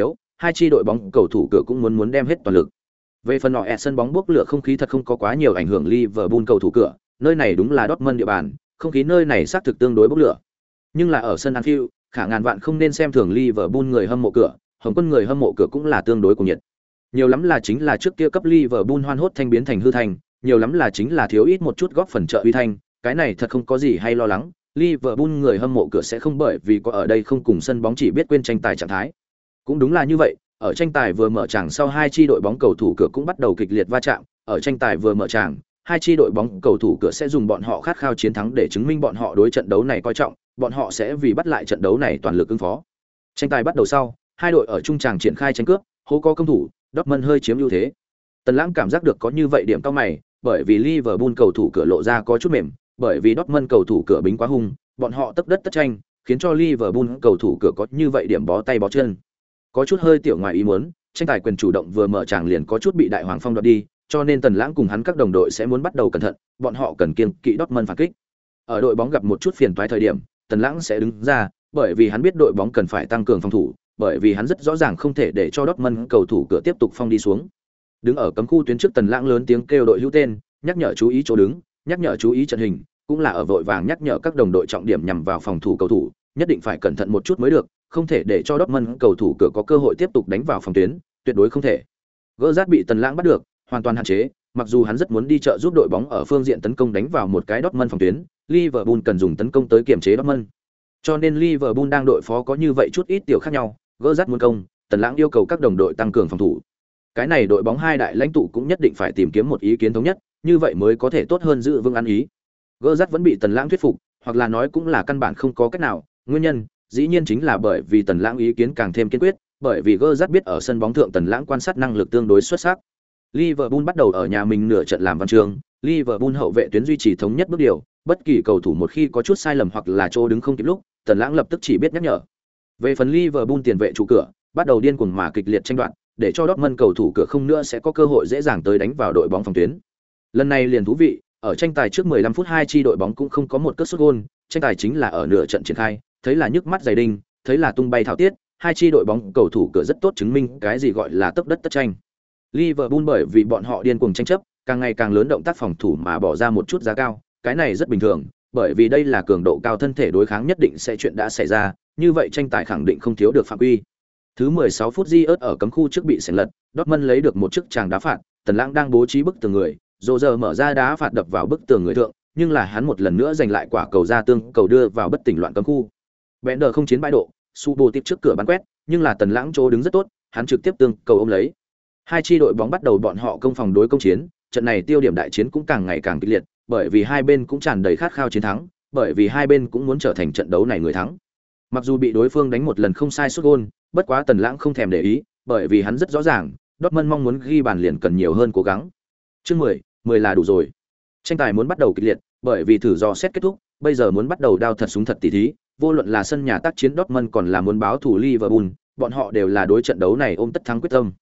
hai chi đội bóng cầu thủ cửa cũng muốn đem hết toàn lực. Về phần họ sân bóng bốc lửa không khí thật không có quá nhiều ảnh hưởng Liverpool cầu thủ cửa, nơi này đúng là Dortmund địa bàn, không khí nơi này xác thực tương đối bốc lửa. Nhưng là ở sân Anfield, khả ngàn vạn không nên xem thường Liverpool người hâm mộ cửa, Hồng Quân người hâm mộ cửa cũng là tương đối cuồng nhiệt. Nhiều lắm là chính là trước kia cấp Liverpool hoan hốt thanh biến thành hư thành, nhiều lắm là chính là thiếu ít một chút góp phần trợ uy thanh, cái này thật không có gì hay lo lắng. Liverpool người hâm mộ cửa sẽ không bởi vì có ở đây không cùng sân bóng chỉ biết quên tranh tài trạng thái. Cũng đúng là như vậy, ở tranh tài vừa mở tràng sau hai chi đội bóng cầu thủ cửa cũng bắt đầu kịch liệt va chạm, ở tranh tài vừa mở tràng, hai chi đội bóng cầu thủ cửa sẽ dùng bọn họ khát khao chiến thắng để chứng minh bọn họ đối trận đấu này coi trọng, bọn họ sẽ vì bắt lại trận đấu này toàn lực ứng phó. Tranh tài bắt đầu sau, hai đội ở trung tràng triển khai tranh cướp, hô có công thủ, Dortmund hơi chiếm ưu thế. Tần Lãng cảm giác được có như vậy điểm cao mày, bởi vì Liverpool cầu thủ cửa lộ ra có chút mềm, bởi vì Dortmund cầu thủ cửa bính quá hung, bọn họ tấp đất tất tranh, khiến cho Liverpool cầu thủ cửa có như vậy điểm bó tay bó chân. Có chút hơi tiểu ngoài ý muốn, tranh tài quyền chủ động vừa mở tràng liền có chút bị Đại Hoàng Phong đoạt đi, cho nên Tần Lãng cùng hắn các đồng đội sẽ muốn bắt đầu cẩn thận, bọn họ cần kiêng kỵ Dortmund phản kích. Ở đội bóng gặp một chút phiền toái thời điểm, Tần Lãng sẽ đứng ra, bởi vì hắn biết đội bóng cần phải tăng cường phòng thủ, bởi vì hắn rất rõ ràng không thể để cho Dortmund cầu thủ cửa tiếp tục phong đi xuống. Đứng ở cấm khu tuyến trước, Tần Lãng lớn tiếng kêu đội hữu tên, nhắc nhở chú ý chỗ đứng, nhắc nhở chú ý trận hình, cũng là ở vội vàng nhắc nhở các đồng đội trọng điểm nhằm vào phòng thủ cầu thủ, nhất định phải cẩn thận một chút mới được, không thể để cho Dortmund cầu thủ cửa có cơ hội tiếp tục đánh vào phòng tuyến, tuyệt đối không thể. Gerrard bị Tần Lãng bắt được, hoàn toàn hạn chế, mặc dù hắn rất muốn đi trợ giúp đội bóng ở phương diện tấn công đánh vào một cái Dortmund phòng tuyến, Liverpool cần dùng tấn công tới kiểm chế Dortmund. Cho nên Liverpool đang đội phó có như vậy chút ít tiểu khác nhau, Gerrard muốn công, Tần Lãng yêu cầu các đồng đội tăng cường phòng thủ. Cái này đội bóng hai đại lãnh tụ cũng nhất định phải tìm kiếm một ý kiến thống nhất, như vậy mới có thể tốt hơn giữ vững ăn ý. Gerrard vẫn bị Tần Lãng thuyết phục, hoặc là nói cũng là căn bản không có cách nào, nguyên nhân dĩ nhiên chính là bởi vì Tần Lãng ý kiến càng thêm kiên quyết, bởi vì Gerrard biết ở sân bóng thượng Tần Lãng quan sát năng lực tương đối xuất sắc. Liverpool bắt đầu ở nhà mình nửa trận làm văn chương, Liverpool hậu vệ tuyến duy trì thống nhất bước điều, bất kỳ cầu thủ một khi có chút sai lầm hoặc là chỗ đứng không kịp lúc, Tần Lãng lập tức chỉ biết nhắc nhở. Về phần Liverpool tiền vệ trụ cửa, bắt đầu điên cuồng mà kịch liệt tranh đoạt, để cho Dortmund cầu thủ cửa không nữa sẽ có cơ hội dễ dàng tới đánh vào đội bóng phòng tuyến. Lần này liền thú vị, ở tranh tài trước 15 phút hai chi đội bóng cũng không có một cú sút gol, tranh tài chính là ở nửa trận triển khai, thấy là nhức mắt dày đinh, thấy là tung bay thảo tiết, hai chi đội bóng cầu thủ cửa rất tốt chứng minh cái gì gọi là tấp đất tất tranh. Liverpool bởi vì bọn họ điên cuồng tranh chấp, càng ngày càng lớn động tác phòng thủ mà bỏ ra một chút giá cao, cái này rất bình thường, bởi vì đây là cường độ cao thân thể đối kháng nhất định sẽ chuyện đã xảy ra, như vậy tranh tài khẳng định không thiếu được phạm quy. Thứ 16 phút Diớt ở cấm khu trước bị xẻng lật, Dortmund lấy được một chiếc chàng đá phạt, Tần Lãng đang bố trí bức tường người, Roger mở ra đá phạt đập vào bức tường người thượng, nhưng là hắn một lần nữa giành lại quả cầu ra tương cầu đưa vào bất tỉnh loạn cấm khu. Bender không chiến bãi độ, Subo tiếp trước cửa bắn quét, nhưng là Tần Lãng chỗ đứng rất tốt, hắn trực tiếp tương cầu ôm lấy. Hai chi đội bóng bắt đầu bọn họ công phòng đối công chiến, trận này tiêu điểm đại chiến cũng càng ngày càng kịch liệt, bởi vì hai bên cũng tràn đầy khát khao chiến thắng, bởi vì hai bên cũng muốn trở thành trận đấu này người thắng. Mặc dù bị đối phương đánh một lần không sai sút gol, bất quá Tần Lãng không thèm để ý, bởi vì hắn rất rõ ràng, Dortmund mong muốn ghi bàn liền cần nhiều hơn cố gắng. Chương 10 là đủ rồi. Tranh tài muốn bắt đầu kịch liệt, bởi vì thử dò xét kết thúc, bây giờ muốn bắt đầu đao thật súng thật tỉ thí, vô luận là sân nhà tác chiến Dortmund còn là muốn báo thủ Liverpool, bọn họ đều là đối trận đấu này ôm tất thắng quyết tâm.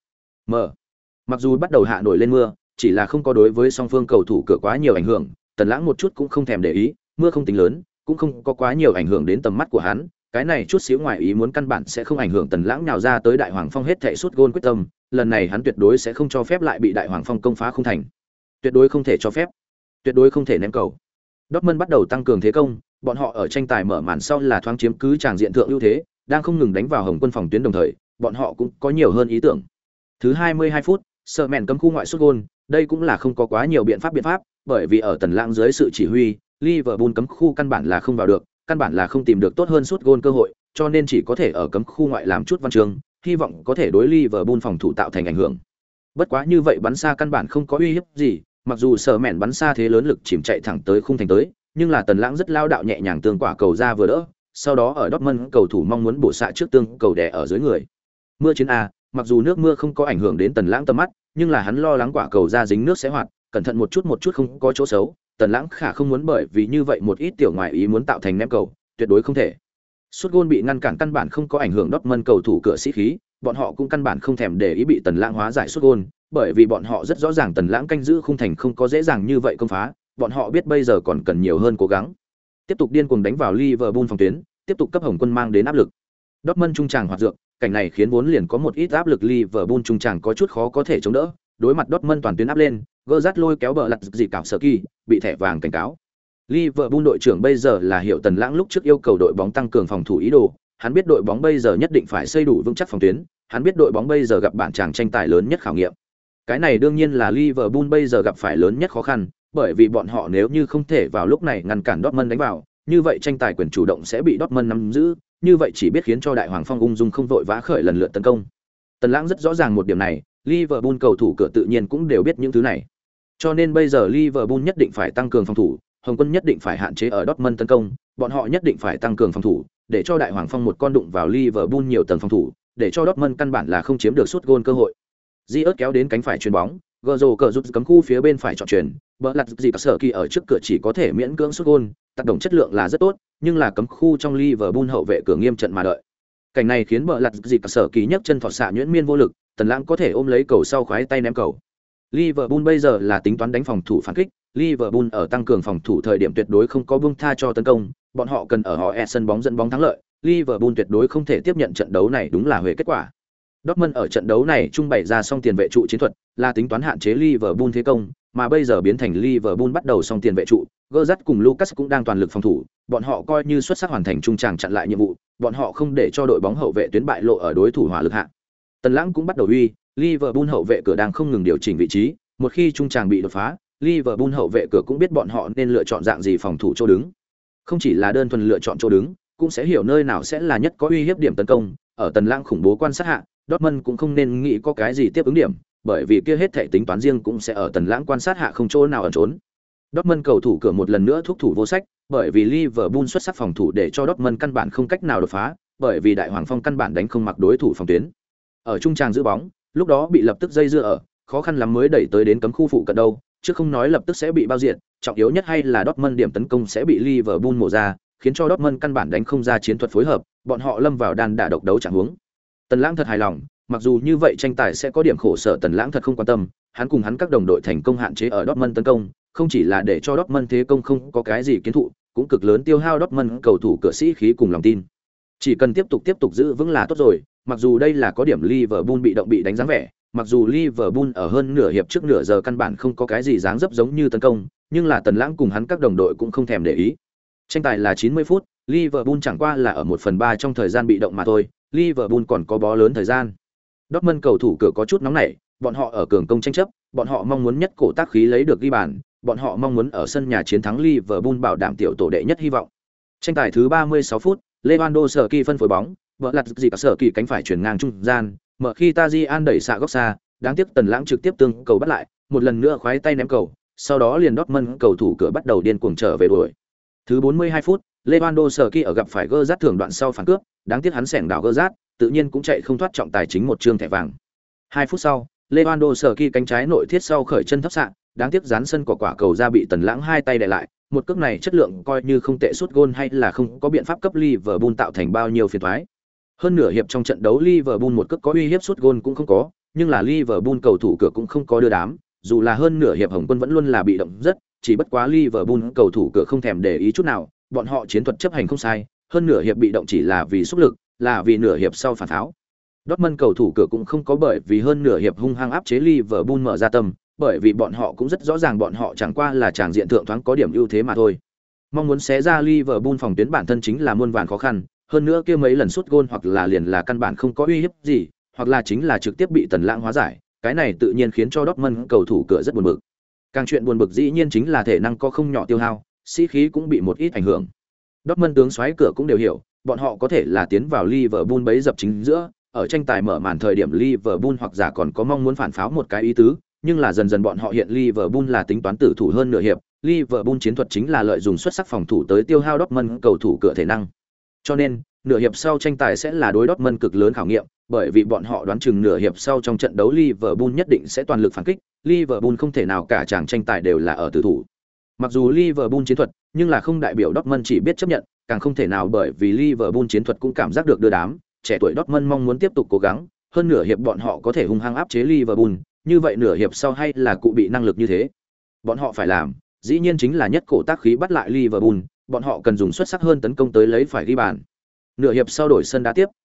Mặc dù bắt đầu hạ nổi lên mưa, chỉ là không có đối với song phương cầu thủ cửa quá nhiều ảnh hưởng, Tần Lãng một chút cũng không thèm để ý, mưa không tính lớn, cũng không có quá nhiều ảnh hưởng đến tầm mắt của hắn, cái này chút xíu ngoài ý muốn căn bản sẽ không ảnh hưởng Tần Lãng nào ra tới Đại Hoàng Phong hết thảy sút gôn quyết tâm, lần này hắn tuyệt đối sẽ không cho phép lại bị Đại Hoàng Phong công phá không thành. Tuyệt đối không thể cho phép, tuyệt đối không thể ném cầu. Dortmund bắt đầu tăng cường thế công, bọn họ ở tranh tài mở màn sau là thoáng chiếm cứ tràng diện thượng ưu thế, đang không ngừng đánh vào Hồng Quân phòng tuyến đồng thời, bọn họ cũng có nhiều hơn ý tưởng. Thứ 22 phút, Sở Mèn cấm khu ngoại sút gôn, đây cũng là không có quá nhiều biện pháp, bởi vì ở Tần Lãng dưới sự chỉ huy, Liverpool cấm khu căn bản là không vào được, căn bản là không tìm được tốt hơn sút gôn cơ hội, cho nên chỉ có thể ở cấm khu ngoại làm chút văn chương, hy vọng có thể đối Liverpool phòng thủ tạo thành ảnh hưởng. Bất quá như vậy bắn xa căn bản không có uy hiếp gì, mặc dù Sở Mèn bắn xa thế lớn lực chìm chạy thẳng tới khung thành tới, nhưng là Tần Lãng rất lao đạo nhẹ nhàng tương quả cầu ra vừa đỡ, sau đó ở Dortmund cầu thủ mong muốn bổ xạ trước tương cầu đè ở dưới người. Mưa chiến a, mặc dù nước mưa không có ảnh hưởng đến Tần Lãng tầm mắt, nhưng là hắn lo lắng quả cầu ra dính nước sẽ hoạt, cẩn thận một chút không có chỗ xấu, Tần Lãng khả không muốn bởi vì như vậy một ít tiểu ngoại ý muốn tạo thành ném cầu, tuyệt đối không thể. Sút gôn bị ngăn cản căn bản không có ảnh hưởng Dortmund cầu thủ cửa sĩ khí, bọn họ cũng căn bản không thèm để ý bị Tần Lãng hóa giải sút gôn, bởi vì bọn họ rất rõ ràng Tần Lãng canh giữ khung thành không có dễ dàng như vậy công phá, bọn họ biết bây giờ còn cần nhiều hơn cố gắng. Tiếp tục điên cuồng đánh vào Liverpool phòng tuyến, tiếp tục cấp Hồng Quân mang đến áp lực. Dortmund trung tràng hoạt dược, cảnh này khiến vốn liền có một ít áp lực Liverpool trung tràng có chút khó có thể chống đỡ, đối mặt Dortmund toàn tuyến áp lên, Gerrard lôi kéo bờ lật gì cảo sở kỳ, bị thẻ vàng cảnh cáo. Liverpool đội trưởng bây giờ là Hiệu Tần Lãng lúc trước yêu cầu đội bóng tăng cường phòng thủ ý đồ, hắn biết đội bóng bây giờ nhất định phải xây đủ vững chắc phòng tuyến, hắn biết đội bóng bây giờ gặp bản chàng tranh tài lớn nhất khảo nghiệm. Cái này đương nhiên là Liverpool bây giờ gặp phải lớn nhất khó khăn, bởi vì bọn họ nếu như không thể vào lúc này ngăn cản Dortmund đánh vào, như vậy tranh tài quyền chủ động sẽ bị Dortmund nắm giữ, như vậy chỉ biết khiến cho Đại Hoàng Phong ung dung không vội vã khởi lần lượt tấn công. Tần Lãng rất rõ ràng một điểm này, Liverpool cầu thủ cửa tự nhiên cũng đều biết những thứ này. Cho nên bây giờ Liverpool nhất định phải tăng cường phòng thủ, Hồng Quân nhất định phải hạn chế ở Dortmund tấn công, bọn họ nhất định phải tăng cường phòng thủ, để cho Đại Hoàng Phong một con đụng vào Liverpool nhiều tầng phòng thủ, để cho Dortmund căn bản là không chiếm được sút gôn cơ hội. Diớt kéo đến cánh phải chuyền bóng, Gazzo cờ rút cấm khu phía bên phải chọn chuyền, bỡ lật gì cả sở kỳ ở trước cửa chỉ có thể miễn cưỡng sút gôn, tác động chất lượng là rất tốt, nhưng là cấm khu trong Liverpool hậu vệ cửa nghiêm trận mà đợi. Cảnh này khiến bỡ lật gì cả sở kỳ nhấc chân thọt xạ nhuyễn miên vô lực, Tần Lãng có thể ôm lấy cầu sau khoái tay ném cầu. Liverpool bây giờ là tính toán đánh phòng thủ phản kích, Liverpool ở tăng cường phòng thủ thời điểm tuyệt đối không có buông tha cho tấn công, bọn họ cần ở họ sân bóng dẫn bóng thắng lợi, Liverpool tuyệt đối không thể tiếp nhận trận đấu này đúng là huề kết quả. Dortmund ở trận đấu này trung bày ra song tiền vệ trụ chiến thuật, là tính toán hạn chế Liverpool thế công, mà bây giờ biến thành Liverpool bắt đầu song tiền vệ trụ, Gerrard cùng Lucas cũng đang toàn lực phòng thủ, bọn họ coi như xuất sắc hoàn thành trung tràng chặn lại nhiệm vụ, bọn họ không để cho đội bóng hậu vệ tuyến bại lộ ở đối thủ hỏa lực hạ. Tần Lãng cũng bắt đầu uy, Liverpool hậu vệ cửa đang không ngừng điều chỉnh vị trí, một khi trung tràng bị đột phá, Liverpool hậu vệ cửa cũng biết bọn họ nên lựa chọn dạng gì phòng thủ chỗ đứng. Không chỉ là đơn thuần lựa chọn chỗ đứng, cũng sẽ hiểu nơi nào sẽ là nhất có uy hiếp điểm tấn công, ở Tần Lãng khủng bố quan sát hạ, Dortmund cũng không nên nghĩ có cái gì tiếp ứng điểm, bởi vì kia hết thảy tính toán riêng cũng sẽ ở Tần Lãng quan sát hạ không chỗ nào ẩn trốn. Dortmund cầu thủ cửa một lần nữa thúc thủ vô sách, bởi vì Liverpool xuất sắc phòng thủ để cho Dortmund căn bản không cách nào đột phá, bởi vì Đại Hoàng Phong căn bản đánh không mặc đối thủ phòng tuyến. Ở trung tràng giữ bóng, lúc đó bị lập tức dây dưa ở, khó khăn lắm mới đẩy tới đến cấm khu phụ cận đâu, chứ không nói lập tức sẽ bị bao diệt, trọng yếu nhất hay là Dortmund điểm tấn công sẽ bị Liverpool mổ ra, khiến cho Dortmund căn bản đánh không ra chiến thuật phối hợp, bọn họ lâm vào đan đả độc đấu chẳng huống. Tần Lãng thật hài lòng, mặc dù như vậy tranh tài sẽ có điểm khổ sở, Tần Lãng thật không quan tâm, hắn cùng hắn các đồng đội thành công hạn chế ở Dortmund tấn công, không chỉ là để cho Dortmund thế công không có cái gì kiến thụ, cũng cực lớn tiêu hao Dortmund cầu thủ cửa sĩ khí cùng lòng tin. Chỉ cần tiếp tục giữ vững là tốt rồi, mặc dù đây là có điểm Liverpool bị động bị đánh dáng vẻ, mặc dù Liverpool ở hơn nửa hiệp trước nửa giờ căn bản không có cái gì dáng dấp giống như tấn công, nhưng là Tần Lãng cùng hắn các đồng đội cũng không thèm để ý. Tranh tài là 90 phút, Liverpool chẳng qua là ở 1/3 trong thời gian bị động mà thôi, Liverpool còn có bó lớn thời gian. Dortmund cầu thủ cửa có chút nóng nảy, bọn họ ở cường công tranh chấp, bọn họ mong muốn nhất cổ tác khí lấy được ghi bàn, bọn họ mong muốn ở sân nhà chiến thắng Liverpool bảo đảm tiểu tổ đệ nhất hy vọng. Tranh tài thứ 36 phút, Lewandowski phân phối bóng, vợ lật gì cả sở kỳ cánh phải chuyển ngang trung gian, mở khi Tajian đẩy xạ góc xa, đáng tiếc Tần Lãng trực tiếp tương cầu bắt lại, một lần nữa khoái tay ném cầu, sau đó liền Dortmund cầu thủ cửa bắt đầu điên cuồng trở về đuổi. Thứ 42 phút, Lewandowski ở gặp phải Gerrard thưởng đoạn sau phản cướp, đáng tiếc hắn xẻng đảo Gerrard, tự nhiên cũng chạy không thoát trọng tài chính một trương thẻ vàng. 2 phút sau, Lewandowski cánh trái nội thiết sau khởi chân thấp xạ, đáng tiếc dán sân quả cầu ra bị Tần Lãng hai tay đè lại, một cước này chất lượng coi như không tệ, sút gôn hay là không có biện pháp cấp Liverpool tạo thành bao nhiêu phiền toái. Hơn nửa hiệp trong trận đấu Liverpool một cước có uy hiếp sút gôn cũng không có, nhưng là Liverpool cầu thủ cửa cũng không có đưa đám, dù là hơn nửa hiệp Hồng Quân vẫn luôn là bị động rất, chỉ bất quá Liverpool cầu thủ cửa không thèm để ý chút nào, bọn họ chiến thuật chấp hành không sai, hơn nửa hiệp bị động chỉ là vì xúc lực, là vì nửa hiệp sau phản tháo. Dortmund cầu thủ cửa cũng không có bởi vì hơn nửa hiệp hung hăng áp chế Liverpool mở ra tâm, bởi vì bọn họ cũng rất rõ ràng bọn họ chẳng qua là tràng diện thượng thoáng có điểm ưu thế mà thôi. Mong muốn xé ra Liverpool phòng tuyến bản thân chính là muôn vàn khó khăn, hơn nữa kia mấy lần sút gôn hoặc là liền là căn bản không có uy hiếp gì, hoặc là chính là trực tiếp bị Tần Lãng hóa giải, cái này tự nhiên khiến cho Dortmund cầu thủ cửa rất buồn bực. Càng chuyện buồn bực dĩ nhiên chính là thể năng có không nhỏ tiêu hao, sĩ khí cũng bị một ít ảnh hưởng. Dortmund tướng soái cửa cũng đều hiểu, bọn họ có thể là tiến vào Liverpool bấy dập chính giữa, ở tranh tài mở màn thời điểm Liverpool hoặc giả còn có mong muốn phản pháo một cái ý tứ, nhưng là dần dần bọn họ hiện Liverpool là tính toán tử thủ hơn nửa hiệp, Liverpool chiến thuật chính là lợi dụng xuất sắc phòng thủ tới tiêu hao Dortmund cầu thủ cửa thể năng. Cho nên, nửa hiệp sau tranh tài sẽ là đối Dortmund cực lớn khảo nghiệm, bởi vì bọn họ đoán chừng nửa hiệp sau trong trận đấu Liverpool nhất định sẽ toàn lực phản kích, Liverpool không thể nào cả chàng tranh tài đều là ở tử thủ. Mặc dù Liverpool chiến thuật, nhưng là không đại biểu Dortmund chỉ biết chấp nhận, càng không thể nào bởi vì Liverpool chiến thuật cũng cảm giác được đưa đám, trẻ tuổi Dortmund mong muốn tiếp tục cố gắng, hơn nửa hiệp bọn họ có thể hung hăng áp chế Liverpool, như vậy nửa hiệp sau hay là cụ bị năng lực như thế. Bọn họ phải làm, dĩ nhiên chính là nhất cổ tác khí bắt lại Liverpool, bọn họ cần dùng xuất sắc hơn tấn công tới lấy phải ghi bàn. Nửa hiệp sau đổi sân đá tiếp,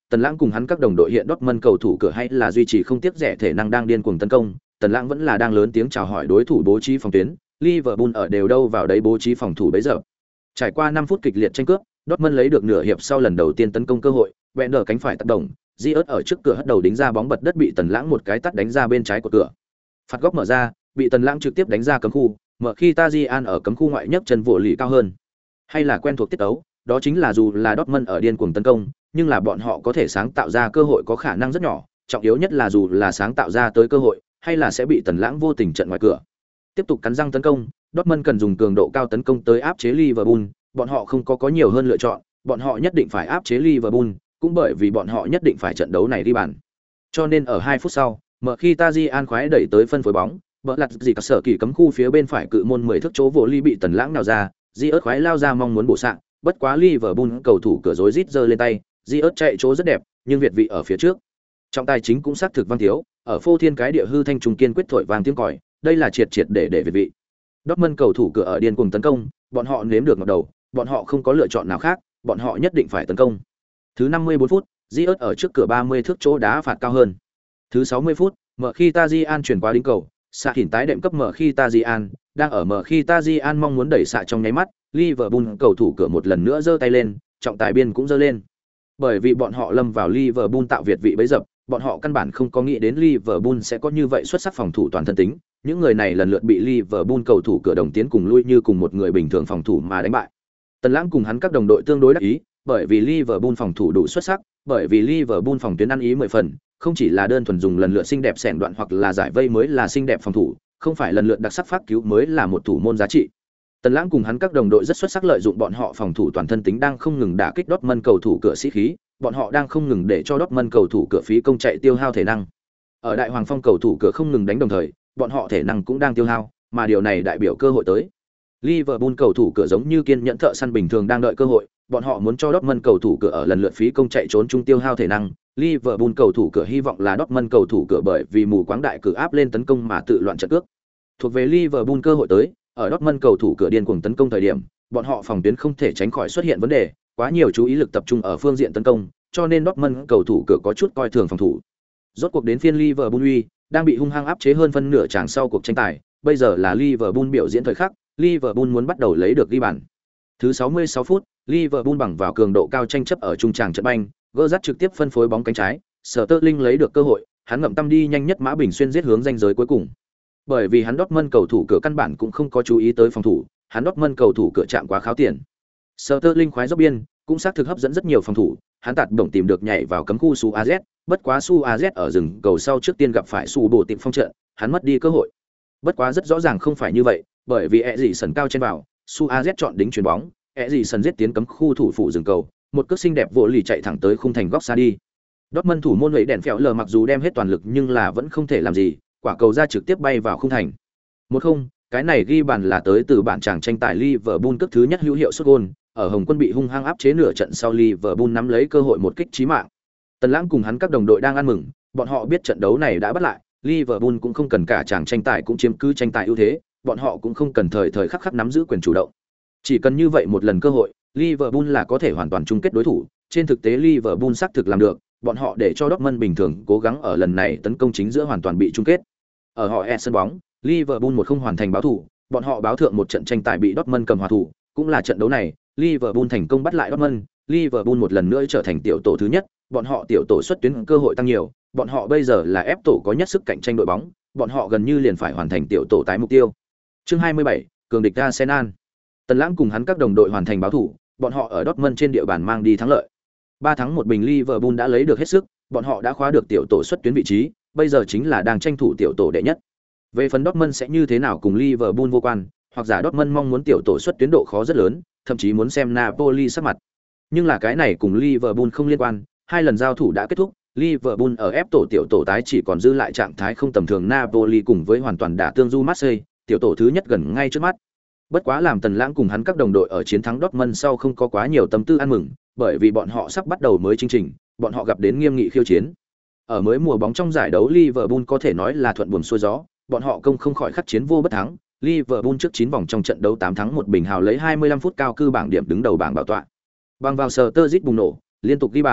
Tần Lãng cùng hắn các đồng đội hiện Dortmund cầu thủ cửa hay là duy trì không tiếc rẻ thể năng đang điên cuồng tấn công, Tần Lãng vẫn là đang lớn tiếng chào hỏi đối thủ bố trí phòng tuyến, Liverpool ở đều đâu vào đấy bố trí phòng thủ bấy giờ. Trải qua 5 phút kịch liệt tranh cướp, Dortmund lấy được nửa hiệp sau lần đầu tiên tấn công cơ hội, Werner cánh phải tác động, Ziyech ở trước cửa hất đầu đính ra bóng bật đất bị Tần Lãng một cái tát đánh ra bên trái của cửa. Phạt góc mở ra, bị Tần Lãng trực tiếp đánh ra cấm khu, mở khi Tajian ở cấm khu ngoại nhấc chân vỗ lì cao hơn. Hay là quen thuộc tiết tấu, đó chính là dù là Dortmund ở điên cuồng tấn công, nhưng là bọn họ có thể sáng tạo ra cơ hội có khả năng rất nhỏ, trọng yếu nhất là dù là sáng tạo ra tới cơ hội, hay là sẽ bị Tần Lãng vô tình trận ngoài cửa. Tiếp tục cắn răng tấn công, Dortmund cần dùng cường độ cao tấn công tới áp chế Liverpool, bọn họ không có nhiều hơn lựa chọn, bọn họ nhất định phải áp chế Liverpool, cũng bởi vì bọn họ nhất định phải trận đấu này đi bàn. Cho nên ở 2 phút sau, mở khi Tajian khoái đẩy tới phân phối bóng, bỡ lật gì cả sở kỳ cấm khu phía bên phải cự môn 10 thước chỗ vô ly bị Tần Lãng nào ra, Ziyech khoái lao ra mong muốn bổ sạng, bất quá Liverpool cầu thủ cửa rối rít giơ lên tay, Ziyech chạy chỗ rất đẹp, nhưng việt vị ở phía trước. Trọng tài chính cũng xác thực văn thiếu, ở phô thiên cái địa hư thanh trùng kiên quyết thổi vang tiếng còi, đây là triệt để việt vị. Dortmund cầu thủ cửa ở điên cuồng tấn công, bọn họ nếm được ngập đầu, bọn họ không có lựa chọn nào khác, bọn họ nhất định phải tấn công. Thứ 54 phút, Ziyech ở trước cửa 30 thước chỗ đá phạt cao hơn. Thứ 60 phút, mở khi Tajian chuyển qua đỉnh cầu, xạ hình tái đệm cấp mở khi Tajian, đang ở mở khi Tajian mong muốn đẩy xạ trong nháy mắt, Liverpool cầu thủ cửa một lần nữa giơ tay lên, trọng tài biên cũng giơ lên. Bởi vì bọn họ lâm vào Liverpool tạo việt vị bấy dập, bọn họ căn bản không có nghĩ đến Liverpool sẽ có như vậy xuất sắc phòng thủ toàn thân tính, những người này lần lượt bị Liverpool cầu thủ cửa đồng tiến cùng lui như cùng một người bình thường phòng thủ mà đánh bại. Tần Lãng cùng hắn các đồng đội tương đối đắc ý, bởi vì Liverpool phòng thủ đủ xuất sắc, bởi vì Liverpool phòng tuyến ăn ý 10 phần, không chỉ là đơn thuần dùng lần lượt xinh đẹp xẻng đoạn hoặc là giải vây mới là xinh đẹp phòng thủ, không phải lần lượt đặc sắc phát cứu mới là một thủ môn giá trị. Tần Lãng cùng hắn các đồng đội rất xuất sắc lợi dụng bọn họ phòng thủ toàn thân tính đang không ngừng đả kích Dortmund cầu thủ cửa sĩ khí, bọn họ đang không ngừng để cho Dortmund cầu thủ cửa phí công chạy tiêu hao thể năng. Ở Đại Hoàng Phong cầu thủ cửa không ngừng đánh đồng thời, bọn họ thể năng cũng đang tiêu hao, mà điều này đại biểu cơ hội tới. Liverpool cầu thủ cửa giống như kiên nhẫn thợ săn bình thường đang đợi cơ hội, bọn họ muốn cho Dortmund cầu thủ cửa ở lần lượt phí công chạy trốn trung tiêu hao thể năng. Liverpool cầu thủ cửa hy vọng là Dortmund cầu thủ cửa bởi vì mù quáng đại cử áp lên tấn công mà tự loạn trận cước. Thuộc về Liverpool cơ hội tới, ở Dortmund cầu thủ cửa điên cuồng tấn công thời điểm, bọn họ phòng tuyến không thể tránh khỏi xuất hiện vấn đề, quá nhiều chú ý lực tập trung ở phương diện tấn công, cho nên Dortmund cầu thủ cửa có chút coi thường phòng thủ. Rốt cuộc đến phiên Liverpool đang bị hung hăng áp chế hơn phân nửa chàng sau cuộc tranh tài, bây giờ là Liverpool biểu diễn thời khắc, Liverpool muốn bắt đầu lấy được ghi bàn. Thứ 66 phút, Liverpool bằng vào cường độ cao tranh chấp ở trung tràng trận banh, Gerrard trực tiếp phân phối bóng cánh trái, Sterling lấy được cơ hội, hắn ngậm tâm đi nhanh nhất mã bình xuyên giết hướng ranh giới cuối cùng. Bởi vì hắn Dortmund cầu thủ cửa căn bản cũng không có chú ý tới phòng thủ, hắn Dortmund cầu thủ cửa chạm quá kháo tiền. Sterling khoái dốc biên, cũng xác thực hấp dẫn rất nhiều phòng thủ, hắn tạt động tìm được nhảy vào cấm khu Suarez, bất quá Suarez ở rừng cầu sau trước tiên gặp phải Su bộ tiệm phong trận, hắn mất đi cơ hội. Bất quá rất rõ ràng không phải như vậy, bởi vì Eriksen cao trên vào, Suarez chọn đính chuyền bóng, Eriksen giết tiến cấm khu thủ phủ rừng cầu, một cước xinh đẹp vỗ lì chạy thẳng tới khung thành góc xa đi. Dortmund thủ môn lấy đèn phèo lờ mặc dù đem hết toàn lực nhưng là vẫn không thể làm gì, quả cầu ra trực tiếp bay vào khung thành. 1-0, cái này ghi bàn là tới từ bản chàng tranh tài Liverpool cước thứ nhất hữu hiệu sút gol, ở Hồng Quân bị hung hăng áp chế nửa trận sau Liverpool nắm lấy cơ hội một kích chí mạng. Tần Lãng cùng hắn các đồng đội đang ăn mừng, bọn họ biết trận đấu này đã bắt lại, Liverpool cũng không cần cả chàng tranh tài cũng chiếm cứ tranh tài ưu thế, bọn họ cũng không cần thời khắc nắm giữ quyền chủ động. Chỉ cần như vậy một lần cơ hội, Liverpool là có thể hoàn toàn chung kết đối thủ, trên thực tế Liverpool xác thực làm được, bọn họ để cho Dortmund bình thường cố gắng ở lần này tấn công chính giữa hoàn toàn bị chung kết. Ở họ sân bóng, Liverpool một không hoàn thành báo thủ, bọn họ báo thượng một trận tranh tài bị Dortmund cầm hòa thủ, cũng là trận đấu này, Liverpool thành công bắt lại Dortmund, Liverpool một lần nữa trở thành tiểu tổ thứ nhất, bọn họ tiểu tổ xuất tuyến cơ hội tăng nhiều, bọn họ bây giờ là ép tổ có nhất sức cạnh tranh đội bóng, bọn họ gần như liền phải hoàn thành tiểu tổ tái mục tiêu. Chương 27, cường địch Arsenal. Tần Lãng cùng hắn các đồng đội hoàn thành báo thủ, bọn họ ở Dortmund trên địa bàn mang đi thắng lợi. 3 thắng 1 bình Liverpool đã lấy được hết sức, bọn họ đã khóa được tiểu tổ xuất tuyến vị trí, bây giờ chính là đang tranh thủ tiểu tổ đệ nhất. Về phần Dortmund sẽ như thế nào cùng Liverpool vô quan, hoặc giả Dortmund mong muốn tiểu tổ xuất tuyến độ khó rất lớn, thậm chí muốn xem Napoli sắc mặt. Nhưng là cái này cùng Liverpool không liên quan, hai lần giao thủ đã kết thúc, Liverpool ở ép tổ tiểu tổ tái chỉ còn dư lại trạng thái không tầm thường Napoli cùng với hoàn toàn đả tương du Marseille, tiểu tổ thứ nhất gần ngay trước mắt. Bất quá làm Tần Lãng cùng hắn các đồng đội ở chiến thắng Dortmund sau không có quá nhiều tâm tư ăn mừng, bởi vì bọn họ sắp bắt đầu mới chương trình, bọn họ gặp đến nghiêm nghị khiêu chiến. Ở mới mùa bóng trong giải đấu Liverpool có thể nói là thuận buồm xuôi gió, bọn họ không khỏi khắc chiến vô bất thắng, Liverpool trước 9 vòng trong trận đấu 8 thắng 1 bình hào lấy 25 phút cao cư bảng điểm đứng đầu bảng bảo tọa. Bằng vào Sturridge bùng nổ, liên tục ghi bàn,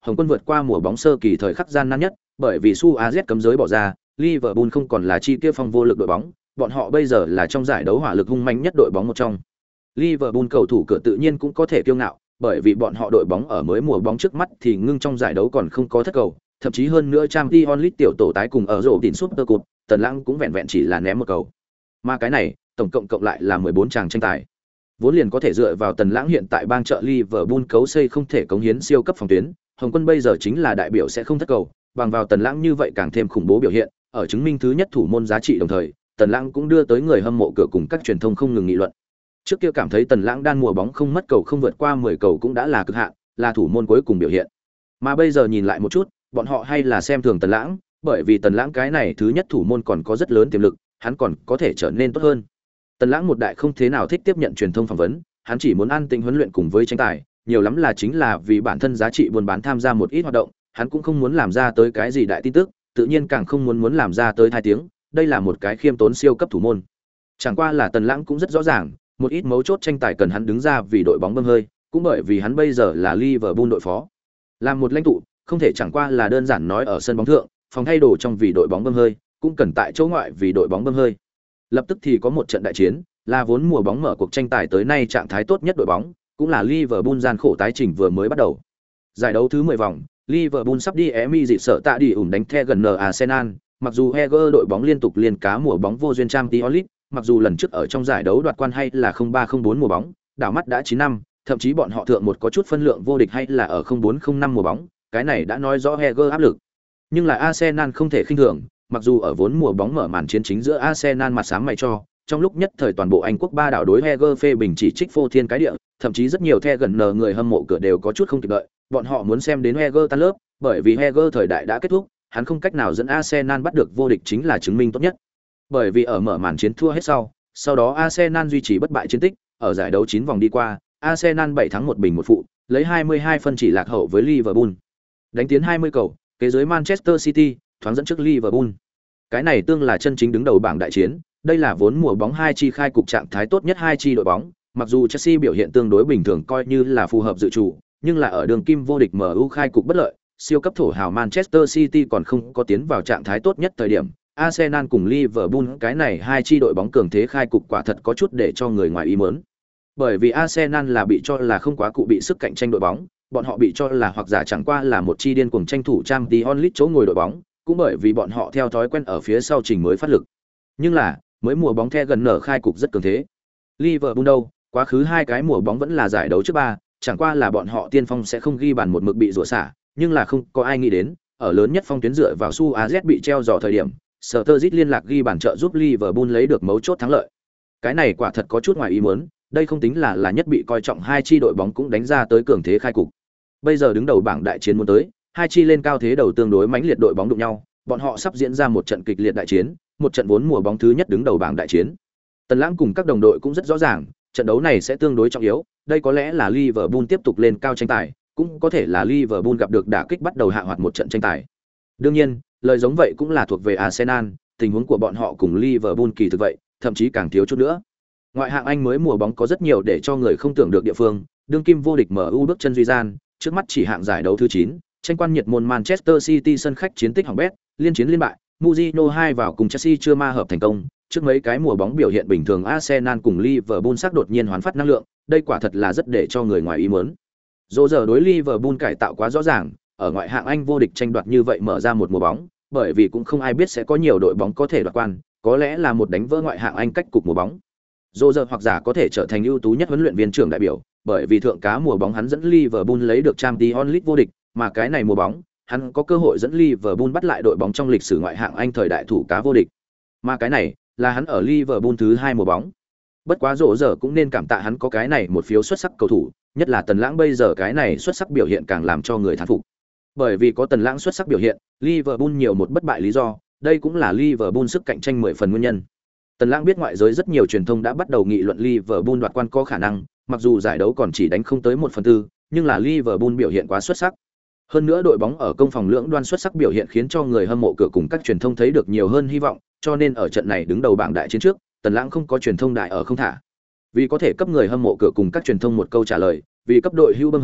Hồng Quân vượt qua mùa bóng sơ kỳ thời khắc gian nan nhất, bởi vì Suarez cấm giới bỏ ra, Liverpool không còn là chi kia phong vô lực đội bóng, bọn họ bây giờ là trong giải đấu hỏa lực hung manh nhất đội bóng một trong. Liverpool cầu thủ cửa tự nhiên cũng có thể kiêu ngạo, bởi vì bọn họ đội bóng ở mới mùa bóng trước mắt thì ngưng trong giải đấu còn không có thất cầu, thậm chí hơn nữa Champions League tiểu tổ tái cùng ở rổ đỉnh Super Cup, Tần Lãng cũng vẹn vẹn chỉ là ném một cầu. Mà cái này, tổng cộng lại là 14 tràng tranh tài. Vốn liền có thể dựa vào Tần Lãng hiện tại bang trợ Liverpool cấu xây không thể cống hiến siêu cấp phòng tuyến, Hồng Quân bây giờ chính là đại biểu sẽ không thất cầu, bằng vào Tần Lãng như vậy càng thêm khủng bố biểu hiện, ở chứng minh thứ nhất thủ môn giá trị đồng thời, Tần Lãng cũng đưa tới người hâm mộ cửa cùng các truyền thông không ngừng nghị luận. Trước kia cảm thấy Tần Lãng đan mùa bóng không mất cầu không vượt qua 10 cầu cũng đã là cực hạn, là thủ môn cuối cùng biểu hiện. Mà bây giờ nhìn lại một chút, bọn họ hay là xem thường Tần Lãng, bởi vì Tần Lãng cái này thứ nhất thủ môn còn có rất lớn tiềm lực, hắn còn có thể trở nên tốt hơn. Tần Lãng một đại không thế nào thích tiếp nhận truyền thông phỏng vấn, hắn chỉ muốn an tĩnh huấn luyện cùng với tranh tài, nhiều lắm là chính là vì bản thân giá trị buôn bán tham gia một ít hoạt động, hắn cũng không muốn làm ra tới cái gì đại tin tức, tự nhiên càng không muốn làm ra tới 2 tiếng, đây là một cái khiêm tốn siêu cấp thủ môn. Chẳng qua là Tần Lãng cũng rất rõ ràng, một ít mấu chốt tranh tài cần hắn đứng ra vì đội bóng bơm hơi, cũng bởi vì hắn bây giờ là Liverpool đội phó. Làm một lãnh tụ, không thể chẳng qua là đơn giản nói ở sân bóng thượng, phòng thay đồ trong vì đội bóng bơm hơi, cũng cần tại chỗ ngoại vì đội bóng bơm hơi. Lập tức thì có một trận đại chiến, là vốn mùa bóng mở cuộc tranh tài tới nay trạng thái tốt nhất đội bóng, cũng là Liverpool gian khổ tái trình vừa mới bắt đầu. Giải đấu thứ 10 vòng, Liverpool sắp đi Emirates sợ tạ đi ủn đánh The gần Arsenal, mặc dù Heger đội bóng liên tục liên cá mùa bóng vô duyên Champions League, mặc dù lần trước ở trong giải đấu đoạt quan hay là 03-04 mùa bóng, đảo mắt đã 9 năm, thậm chí bọn họ thượng một có chút phân lượng vô địch hay là ở 04-05 mùa bóng, cái này đã nói rõ Heger áp lực. Nhưng là Arsenal không thể khinh thường, mặc dù ở vốn mùa bóng mở màn chiến chính giữa Arsenal mặt sáng mày cho, trong lúc nhất thời toàn bộ Anh quốc ba đảo đối Heger phê bình chỉ trích phô thiên cái địa, thậm chí rất nhiều The gần người hâm mộ cửa đều có chút không kịp đợi, bọn họ muốn xem đến Heger tan lớp, bởi vì Heger thời đại đã kết thúc, hắn không cách nào dẫn Arsenal bắt được vô địch chính là chứng minh tốt nhất. Bởi vì ở mở màn chiến thua hết sau đó Arsenal duy trì bất bại chiến tích, ở giải đấu 9 vòng đi qua, Arsenal 7 thắng 1 bình 1 phụ, lấy 22 phân chỉ lạc hậu với Liverpool. Đánh tiến 20 cầu, kế dưới Manchester City, thoáng dẫn trước Liverpool. Cái này tương là chân chính đứng đầu bảng đại chiến, đây là vốn mùa bóng hai chi khai cục trạng thái tốt nhất hai chi đội bóng, mặc dù Chelsea biểu hiện tương đối bình thường coi như là phù hợp dự chủ, nhưng là ở đường kim vô địch MU khai cục bất lợi, siêu cấp thổ hào Manchester City còn không có tiến vào trạng thái tốt nhất thời điểm. Arsenal cùng Liverpool cái này hai chi đội bóng cường thế khai cục quả thật có chút để cho người ngoài ý muốn. Bởi vì Arsenal là bị cho là không quá cụ bị sức cạnh tranh đội bóng, bọn họ bị cho là hoặc giả chẳng qua là một chi điên cuồng tranh thủ Champions League chỗ ngồi đội bóng, cũng bởi vì bọn họ theo thói quen ở phía sau trình mới phát lực. Nhưng là, mới mùa bóng The gần khai cục rất cường thế. Liverpool đâu, quá khứ 2 cái mùa bóng vẫn là giải đấu trước 3, chẳng qua là bọn họ tiên phong sẽ không ghi bàn một mực bị rủa xả, nhưng là không có ai nghĩ đến, ở lớn nhất phong tuyến dựa vào Suarez bị treo giò thời điểm, Sturridge liên lạc ghi bàn trợ giúp Liverpool lấy được mấu chốt thắng lợi. Cái này quả thật có chút ngoài ý muốn, đây không tính là nhất bị coi trọng hai chi đội bóng cũng đánh ra tới cường thế khai cục. Bây giờ đứng đầu bảng đại chiến muốn tới, hai chi lên cao thế đầu tương đối mãnh liệt đội bóng đụng nhau, bọn họ sắp diễn ra một trận kịch liệt đại chiến, một trận vốn mùa bóng thứ nhất đứng đầu bảng đại chiến. Tần Lãng cùng các đồng đội cũng rất rõ ràng, trận đấu này sẽ tương đối trọng yếu, đây có lẽ là Liverpool tiếp tục lên cao tranh tài, cũng có thể là Liverpool gặp được đả kích bắt đầu hạ hoạt một trận tranh tài. Đương nhiên, lời giống vậy cũng là thuộc về Arsenal, tình huống của bọn họ cùng Liverpool kỳ thực vậy, thậm chí càng thiếu chút nữa. Ngoại hạng Anh mới mùa bóng có rất nhiều để cho người không tưởng được địa phương, đương kim vô địch MU bước chân duy gian, trước mắt chỉ hạng giải đấu thứ 9, tranh quan nhiệt môn Manchester City sân khách chiến tích hỏng bét, liên chiến liên bại, Mourinho 2 vào cùng Chelsea chưa ma hợp thành công, trước mấy cái mùa bóng biểu hiện bình thường Arsenal cùng Liverpool sắc đột nhiên hoán phát năng lượng, đây quả thật là rất để cho người ngoài ý muốn. Dỗ giờ đối Liverpool cải tạo quá rõ ràng, ở ngoại hạng Anh vô địch tranh đoạt như vậy mở ra một mùa bóng, bởi vì cũng không ai biết sẽ có nhiều đội bóng có thể đoạt quan, có lẽ là một đánh vỡ ngoại hạng Anh cách cục mùa bóng. Dỗ giờ hoặc giả có thể trở thành ưu tú nhất huấn luyện viên trưởng đại biểu, bởi vì thượng cá mùa bóng hắn dẫn Liverpool lấy được Champions League vô địch, mà cái này mùa bóng, hắn có cơ hội dẫn Liverpool bắt lại đội bóng trong lịch sử ngoại hạng Anh thời đại thủ cá vô địch. Mà cái này là hắn ở Liverpool thứ 2 mùa bóng. Bất quá Dỗ giờ cũng nên cảm tạ hắn có cái này một phiếu xuất sắc cầu thủ, nhất là Tần Lãng bây giờ cái này xuất sắc biểu hiện càng làm cho người thán phục. Bởi vì có Tần Lãng xuất sắc biểu hiện, Liverpool nhiều một bất bại lý do, đây cũng là Liverpool sức cạnh tranh 10 phần nguyên nhân. Tần Lãng biết ngoại giới rất nhiều truyền thông đã bắt đầu nghị luận Liverpool đoạt quan có khả năng, mặc dù giải đấu còn chỉ đánh không tới 1/4, nhưng là Liverpool biểu hiện quá xuất sắc. Hơn nữa đội bóng ở công phòng lưỡng đoan xuất sắc biểu hiện khiến cho người hâm mộ cửa cùng các truyền thông thấy được nhiều hơn hy vọng, cho nên ở trận này đứng đầu bảng đại chiến trước, Tần Lãng không có truyền thông đại ở không thả. Vì có thể cấp người hâm mộ cửa cùng các truyền thông một câu trả lời, vì cấp đội hưu bơm hơi,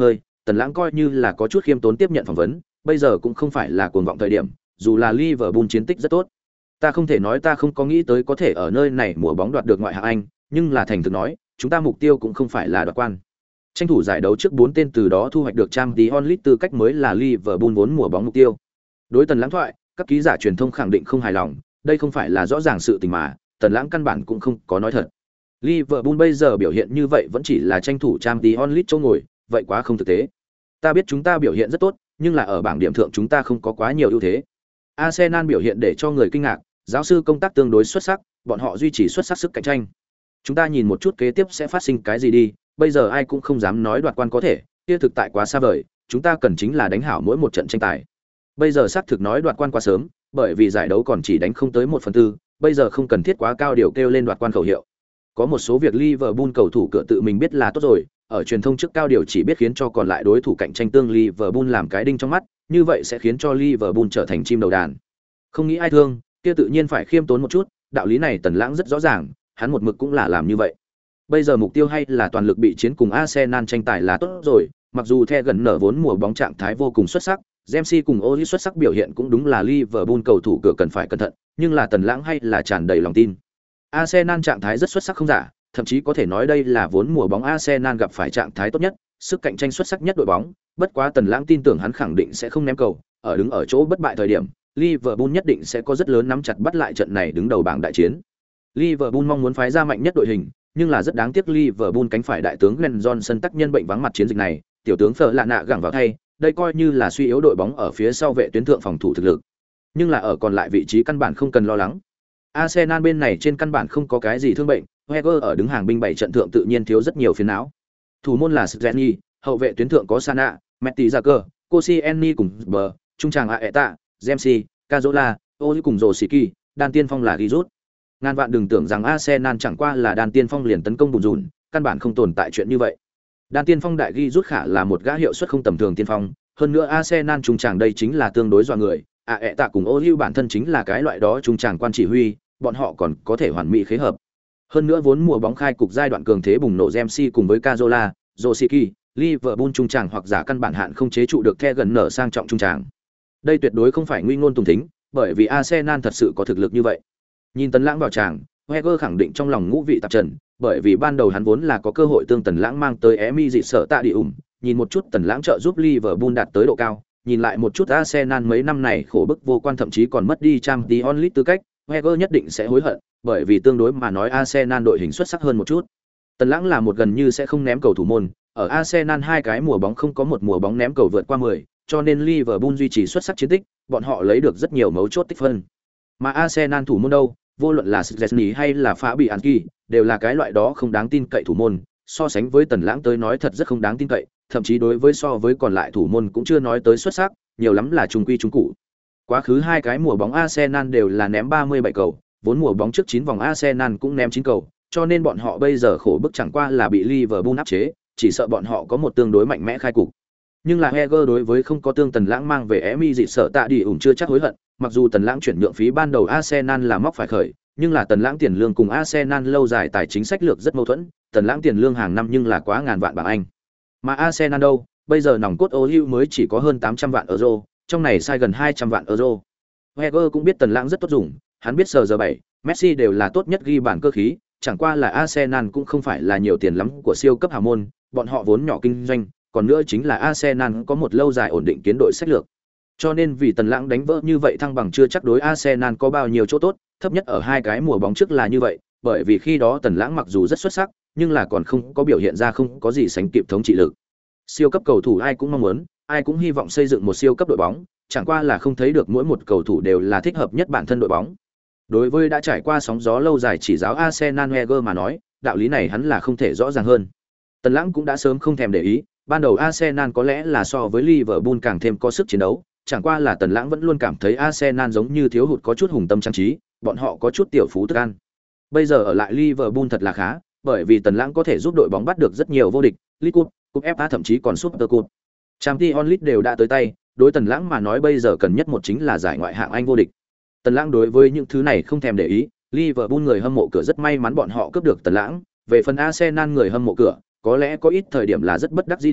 Tần Lãng coi như là có chút khiêm tốn tiếp nhận phỏng vấn, bây giờ cũng không phải là cuồng vọng thời điểm, dù là Liverpool chiến tích rất tốt. Ta không thể nói ta không có nghĩ tới có thể ở nơi này mùa bóng đoạt được ngoại hạng Anh, nhưng là thành thực nói, chúng ta mục tiêu cũng không phải là đoạt quan. Tranh thủ giải đấu trước 4 tên từ đó thu hoạch được Champions League tư cách mới là Liverpool vốn mùa bóng mục tiêu. Đối Tần Lãng thoại, các ký giả truyền thông khẳng định không hài lòng, đây không phải là rõ ràng sự tình mà, Tần Lãng căn bản cũng không có nói thật. Liverpool bây giờ biểu hiện như vậy vẫn chỉ là tranh thủ Champions League chỗ ngồi, vậy quá không thực tế. Ta biết chúng ta biểu hiện rất tốt, nhưng là ở bảng điểm thượng chúng ta không có quá nhiều ưu thế. Arsenal biểu hiện để cho người kinh ngạc, giáo sư công tác tương đối xuất sắc, bọn họ duy trì xuất sắc sức cạnh tranh. Chúng ta nhìn một chút kế tiếp sẽ phát sinh cái gì đi, bây giờ ai cũng không dám nói đoạt quan có thể, kia thực tại quá xa vời, chúng ta cần chính là đánh hảo mỗi một trận tranh tài. Bây giờ xác thực nói đoạt quan quá sớm, bởi vì giải đấu còn chỉ đánh không tới 1/4, bây giờ không cần thiết quá cao điều kêu lên đoạt quan khẩu hiệu. Có một số việc Liverpool cầu thủ cửa tự mình biết là tốt rồi, ở truyền thông trước cao điều chỉ biết khiến cho còn lại đối thủ cạnh tranh tương Liverpool làm cái đinh trong mắt, như vậy sẽ khiến cho Liverpool trở thành chim đầu đàn. Không nghĩ ai thương, kia tự nhiên phải khiêm tốn một chút, đạo lý này Tần Lãng rất rõ ràng, hắn một mực cũng là làm như vậy. Bây giờ mục tiêu hay là toàn lực bị chiến cùng Arsenal tranh tài là tốt rồi, mặc dù The gần nở vốn mùa bóng trạng thái vô cùng xuất sắc, Ramsey cùng Ozil xuất sắc biểu hiện cũng đúng là Liverpool cầu thủ cửa cần phải cẩn thận, nhưng là Tần Lãng hay là tràn đầy lòng tin. Arsenal trạng thái rất xuất sắc không giả, thậm chí có thể nói đây là vốn mùa bóng Arsenal gặp phải trạng thái tốt nhất, sức cạnh tranh xuất sắc nhất đội bóng, bất quá Tần Lãng tin tưởng hắn khẳng định sẽ không ném cầu, ở đứng ở chỗ bất bại thời điểm, Liverpool nhất định sẽ có rất lớn nắm chặt bắt lại trận này đứng đầu bảng đại chiến. Liverpool mong muốn phái ra mạnh nhất đội hình, nhưng là rất đáng tiếc Liverpool cánh phải đại tướng Glenn Johnson tác nhân bệnh vắng mặt chiến dịch này, tiểu tướng Phở Lạ Nạ gẳng vào thay, đây coi như là suy yếu đội bóng ở phía sau vệ tuyến thượng phòng thủ thực lực. Nhưng là ở còn lại vị trí căn bản không cần lo lắng. Arsenal bên này trên căn bản không có cái gì thương bệnh, Wenger ở đứng hàng binh 7 trận thượng tự nhiên thiếu rất nhiều phiền não. Thủ môn là Szczesny, hậu vệ tuyến thượng có Sana, Mertesacker, Koscielny cùng Bờ, trung tràng Aeta, Ramsey, Cazorla, Ozil cùng Rosicky, đan tiên phong là Giroud. Ngàn vạn đừng tưởng rằng Arsenal chẳng qua là đan tiên phong liền tấn công bùn rùn, căn bản không tồn tại chuyện như vậy. Đan tiên phong đại Giroud khả là một gã hiệu suất không tầm thường tiên phong, hơn nữa Arsenal trung tràng đây chính là tương đối dọa người, Aeta cùng Ozil bản thân chính là cái loại đó trung tràng quan chỉ huy, bọn họ còn có thể hoàn mỹ khế hợp. Hơn nữa vốn mùa bóng khai cục giai đoạn cường thế bùng nổ Ramsey cùng với Cazorla, Rosicky, Liverpool trung tràng hoặc giả căn bản hạn không chế trụ được The gần nở sang trọng trung tràng. Đây tuyệt đối không phải nguy ngôn tùng thính, bởi vì Arsenal thật sự có thực lực như vậy. Nhìn Tần Lãng vào tràng, Wenger khẳng định trong lòng ngũ vị tạp trần, bởi vì ban đầu hắn vốn là có cơ hội tương Tần Lãng mang tới Emi dị sở tạ đi nhìn một chút Tần Lãng trợ giúp Liverpool đạt tới độ cao, nhìn lại một chút Arsenal mấy năm này khổ bức vô quan thậm chí còn mất đi Champions League tư cách, Wenger nhất định sẽ hối hận, bởi vì tương đối mà nói Arsenal đội hình xuất sắc hơn một chút. Tần Lãng là một gần như sẽ không ném cầu thủ môn, ở Arsenal hai cái mùa bóng không có một mùa bóng ném cầu vượt qua 10, cho nên Liverpool duy trì xuất sắc chiến tích, bọn họ lấy được rất nhiều mấu chốt tích phân. Mà Arsenal thủ môn đâu, vô luận là Szczesny hay là Fabianski, đều là cái loại đó không đáng tin cậy thủ môn, so sánh với Tần Lãng tới nói thật rất không đáng tin cậy, thậm chí đối với so với còn lại thủ môn cũng chưa nói tới xuất sắc, nhiều lắm là trung quy trung cụ. Quá khứ hai cái mùa bóng Arsenal đều là ném 37 cầu, vốn mùa bóng trước 9 vòng Arsenal cũng ném 9 cầu, cho nên bọn họ bây giờ khổ bức chẳng qua là bị Liverpool áp chế, chỉ sợ bọn họ có một tương đối mạnh mẽ khai cục. Nhưng là Wenger đối với không có tương Tần Lãng mang về Emi dị sợ tạ đi chưa chắc hối hận, mặc dù Tần Lãng chuyển nhượng phí ban đầu Arsenal là móc phải khởi, nhưng là Tần Lãng tiền lương cùng Arsenal lâu dài tài chính sách lược rất mâu thuẫn, Tần Lãng tiền lương hàng năm nhưng là quá ngàn vạn bảng Anh. Mà Arsenal đâu, bây giờ nòng cốt Ozil mới chỉ có hơn 800 vạn euro, trong này sai gần 200 vạn euro. Wenger cũng biết Tần Lãng rất tốt dùng, hắn biết giờ7, Messi đều là tốt nhất ghi bàn cơ khí, chẳng qua là Arsenal cũng không phải là nhiều tiền lắm của siêu cấp hào môn, bọn họ vốn nhỏ kinh doanh, còn nữa chính là Arsenal có một lâu dài ổn định kiến đội sách lược. Cho nên vì Tần Lãng đánh vỡ như vậy thăng bằng chưa chắc đối Arsenal có bao nhiêu chỗ tốt, thấp nhất ở hai cái mùa bóng trước là như vậy, bởi vì khi đó Tần Lãng mặc dù rất xuất sắc, nhưng là còn không có biểu hiện ra không có gì sánh kịp thống trị lực. Siêu cấp cầu thủ ai cũng mong muốn, ai cũng hy vọng xây dựng một siêu cấp đội bóng, chẳng qua là không thấy được mỗi một cầu thủ đều là thích hợp nhất bản thân đội bóng. Đối với đã trải qua sóng gió lâu dài chỉ giáo Arsenal Wenger mà nói, đạo lý này hắn là không thể rõ ràng hơn. Tần Lãng cũng đã sớm không thèm để ý, ban đầu Arsenal có lẽ là so với Liverpool càng thêm có sức chiến đấu, chẳng qua là Tần Lãng vẫn luôn cảm thấy Arsenal giống như thiếu hụt có chút hùng tâm trang trí, bọn họ có chút tiểu phú thức ăn. Bây giờ ở lại Liverpool thật là khá, bởi vì Tần Lãng có thể giúp đội bóng bắt được rất nhiều vô địch, League Cup, Cup FA thậm chí còn Super Cup. Champions League đều đã tới tay, đối Tần Lãng mà nói bây giờ cần nhất một chính là giải ngoại hạng Anh vô địch. Tần Lãng đối với những thứ này không thèm để ý, Liverpool người hâm mộ cửa rất may mắn bọn họ cướp được Tần Lãng, về phần Arsenal người hâm mộ cửa, có lẽ có ít thời điểm là rất bất đắc dĩ đi,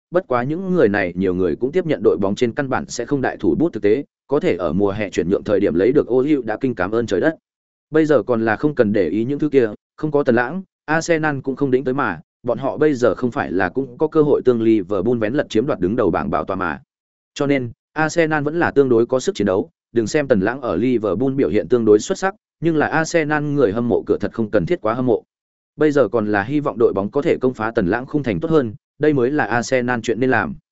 bất quá những người này nhiều người cũng tiếp nhận đội bóng trên căn bản sẽ không đại thủ bút thực tế, có thể ở mùa hè chuyển nhượng thời điểm lấy được ô hữu đã kinh cảm ơn trời đất. Bây giờ còn là không cần để ý những thứ kia, không có Tần Lãng, Arsenal cũng không đỉnh tới mà, bọn họ bây giờ không phải là cũng có cơ hội tương Liverpool vén lật chiếm đoạt đứng đầu bảng bảo tòa mà. Cho nên, Arsenal vẫn là tương đối có sức chiến đấu, đừng xem Tần Lãng ở Liverpool biểu hiện tương đối xuất sắc, nhưng là Arsenal người hâm mộ cửa thật không cần thiết quá hâm mộ. Bây giờ còn là hy vọng đội bóng có thể công phá Tần Lãng khung thành tốt hơn, đây mới là Arsenal chuyện nên làm.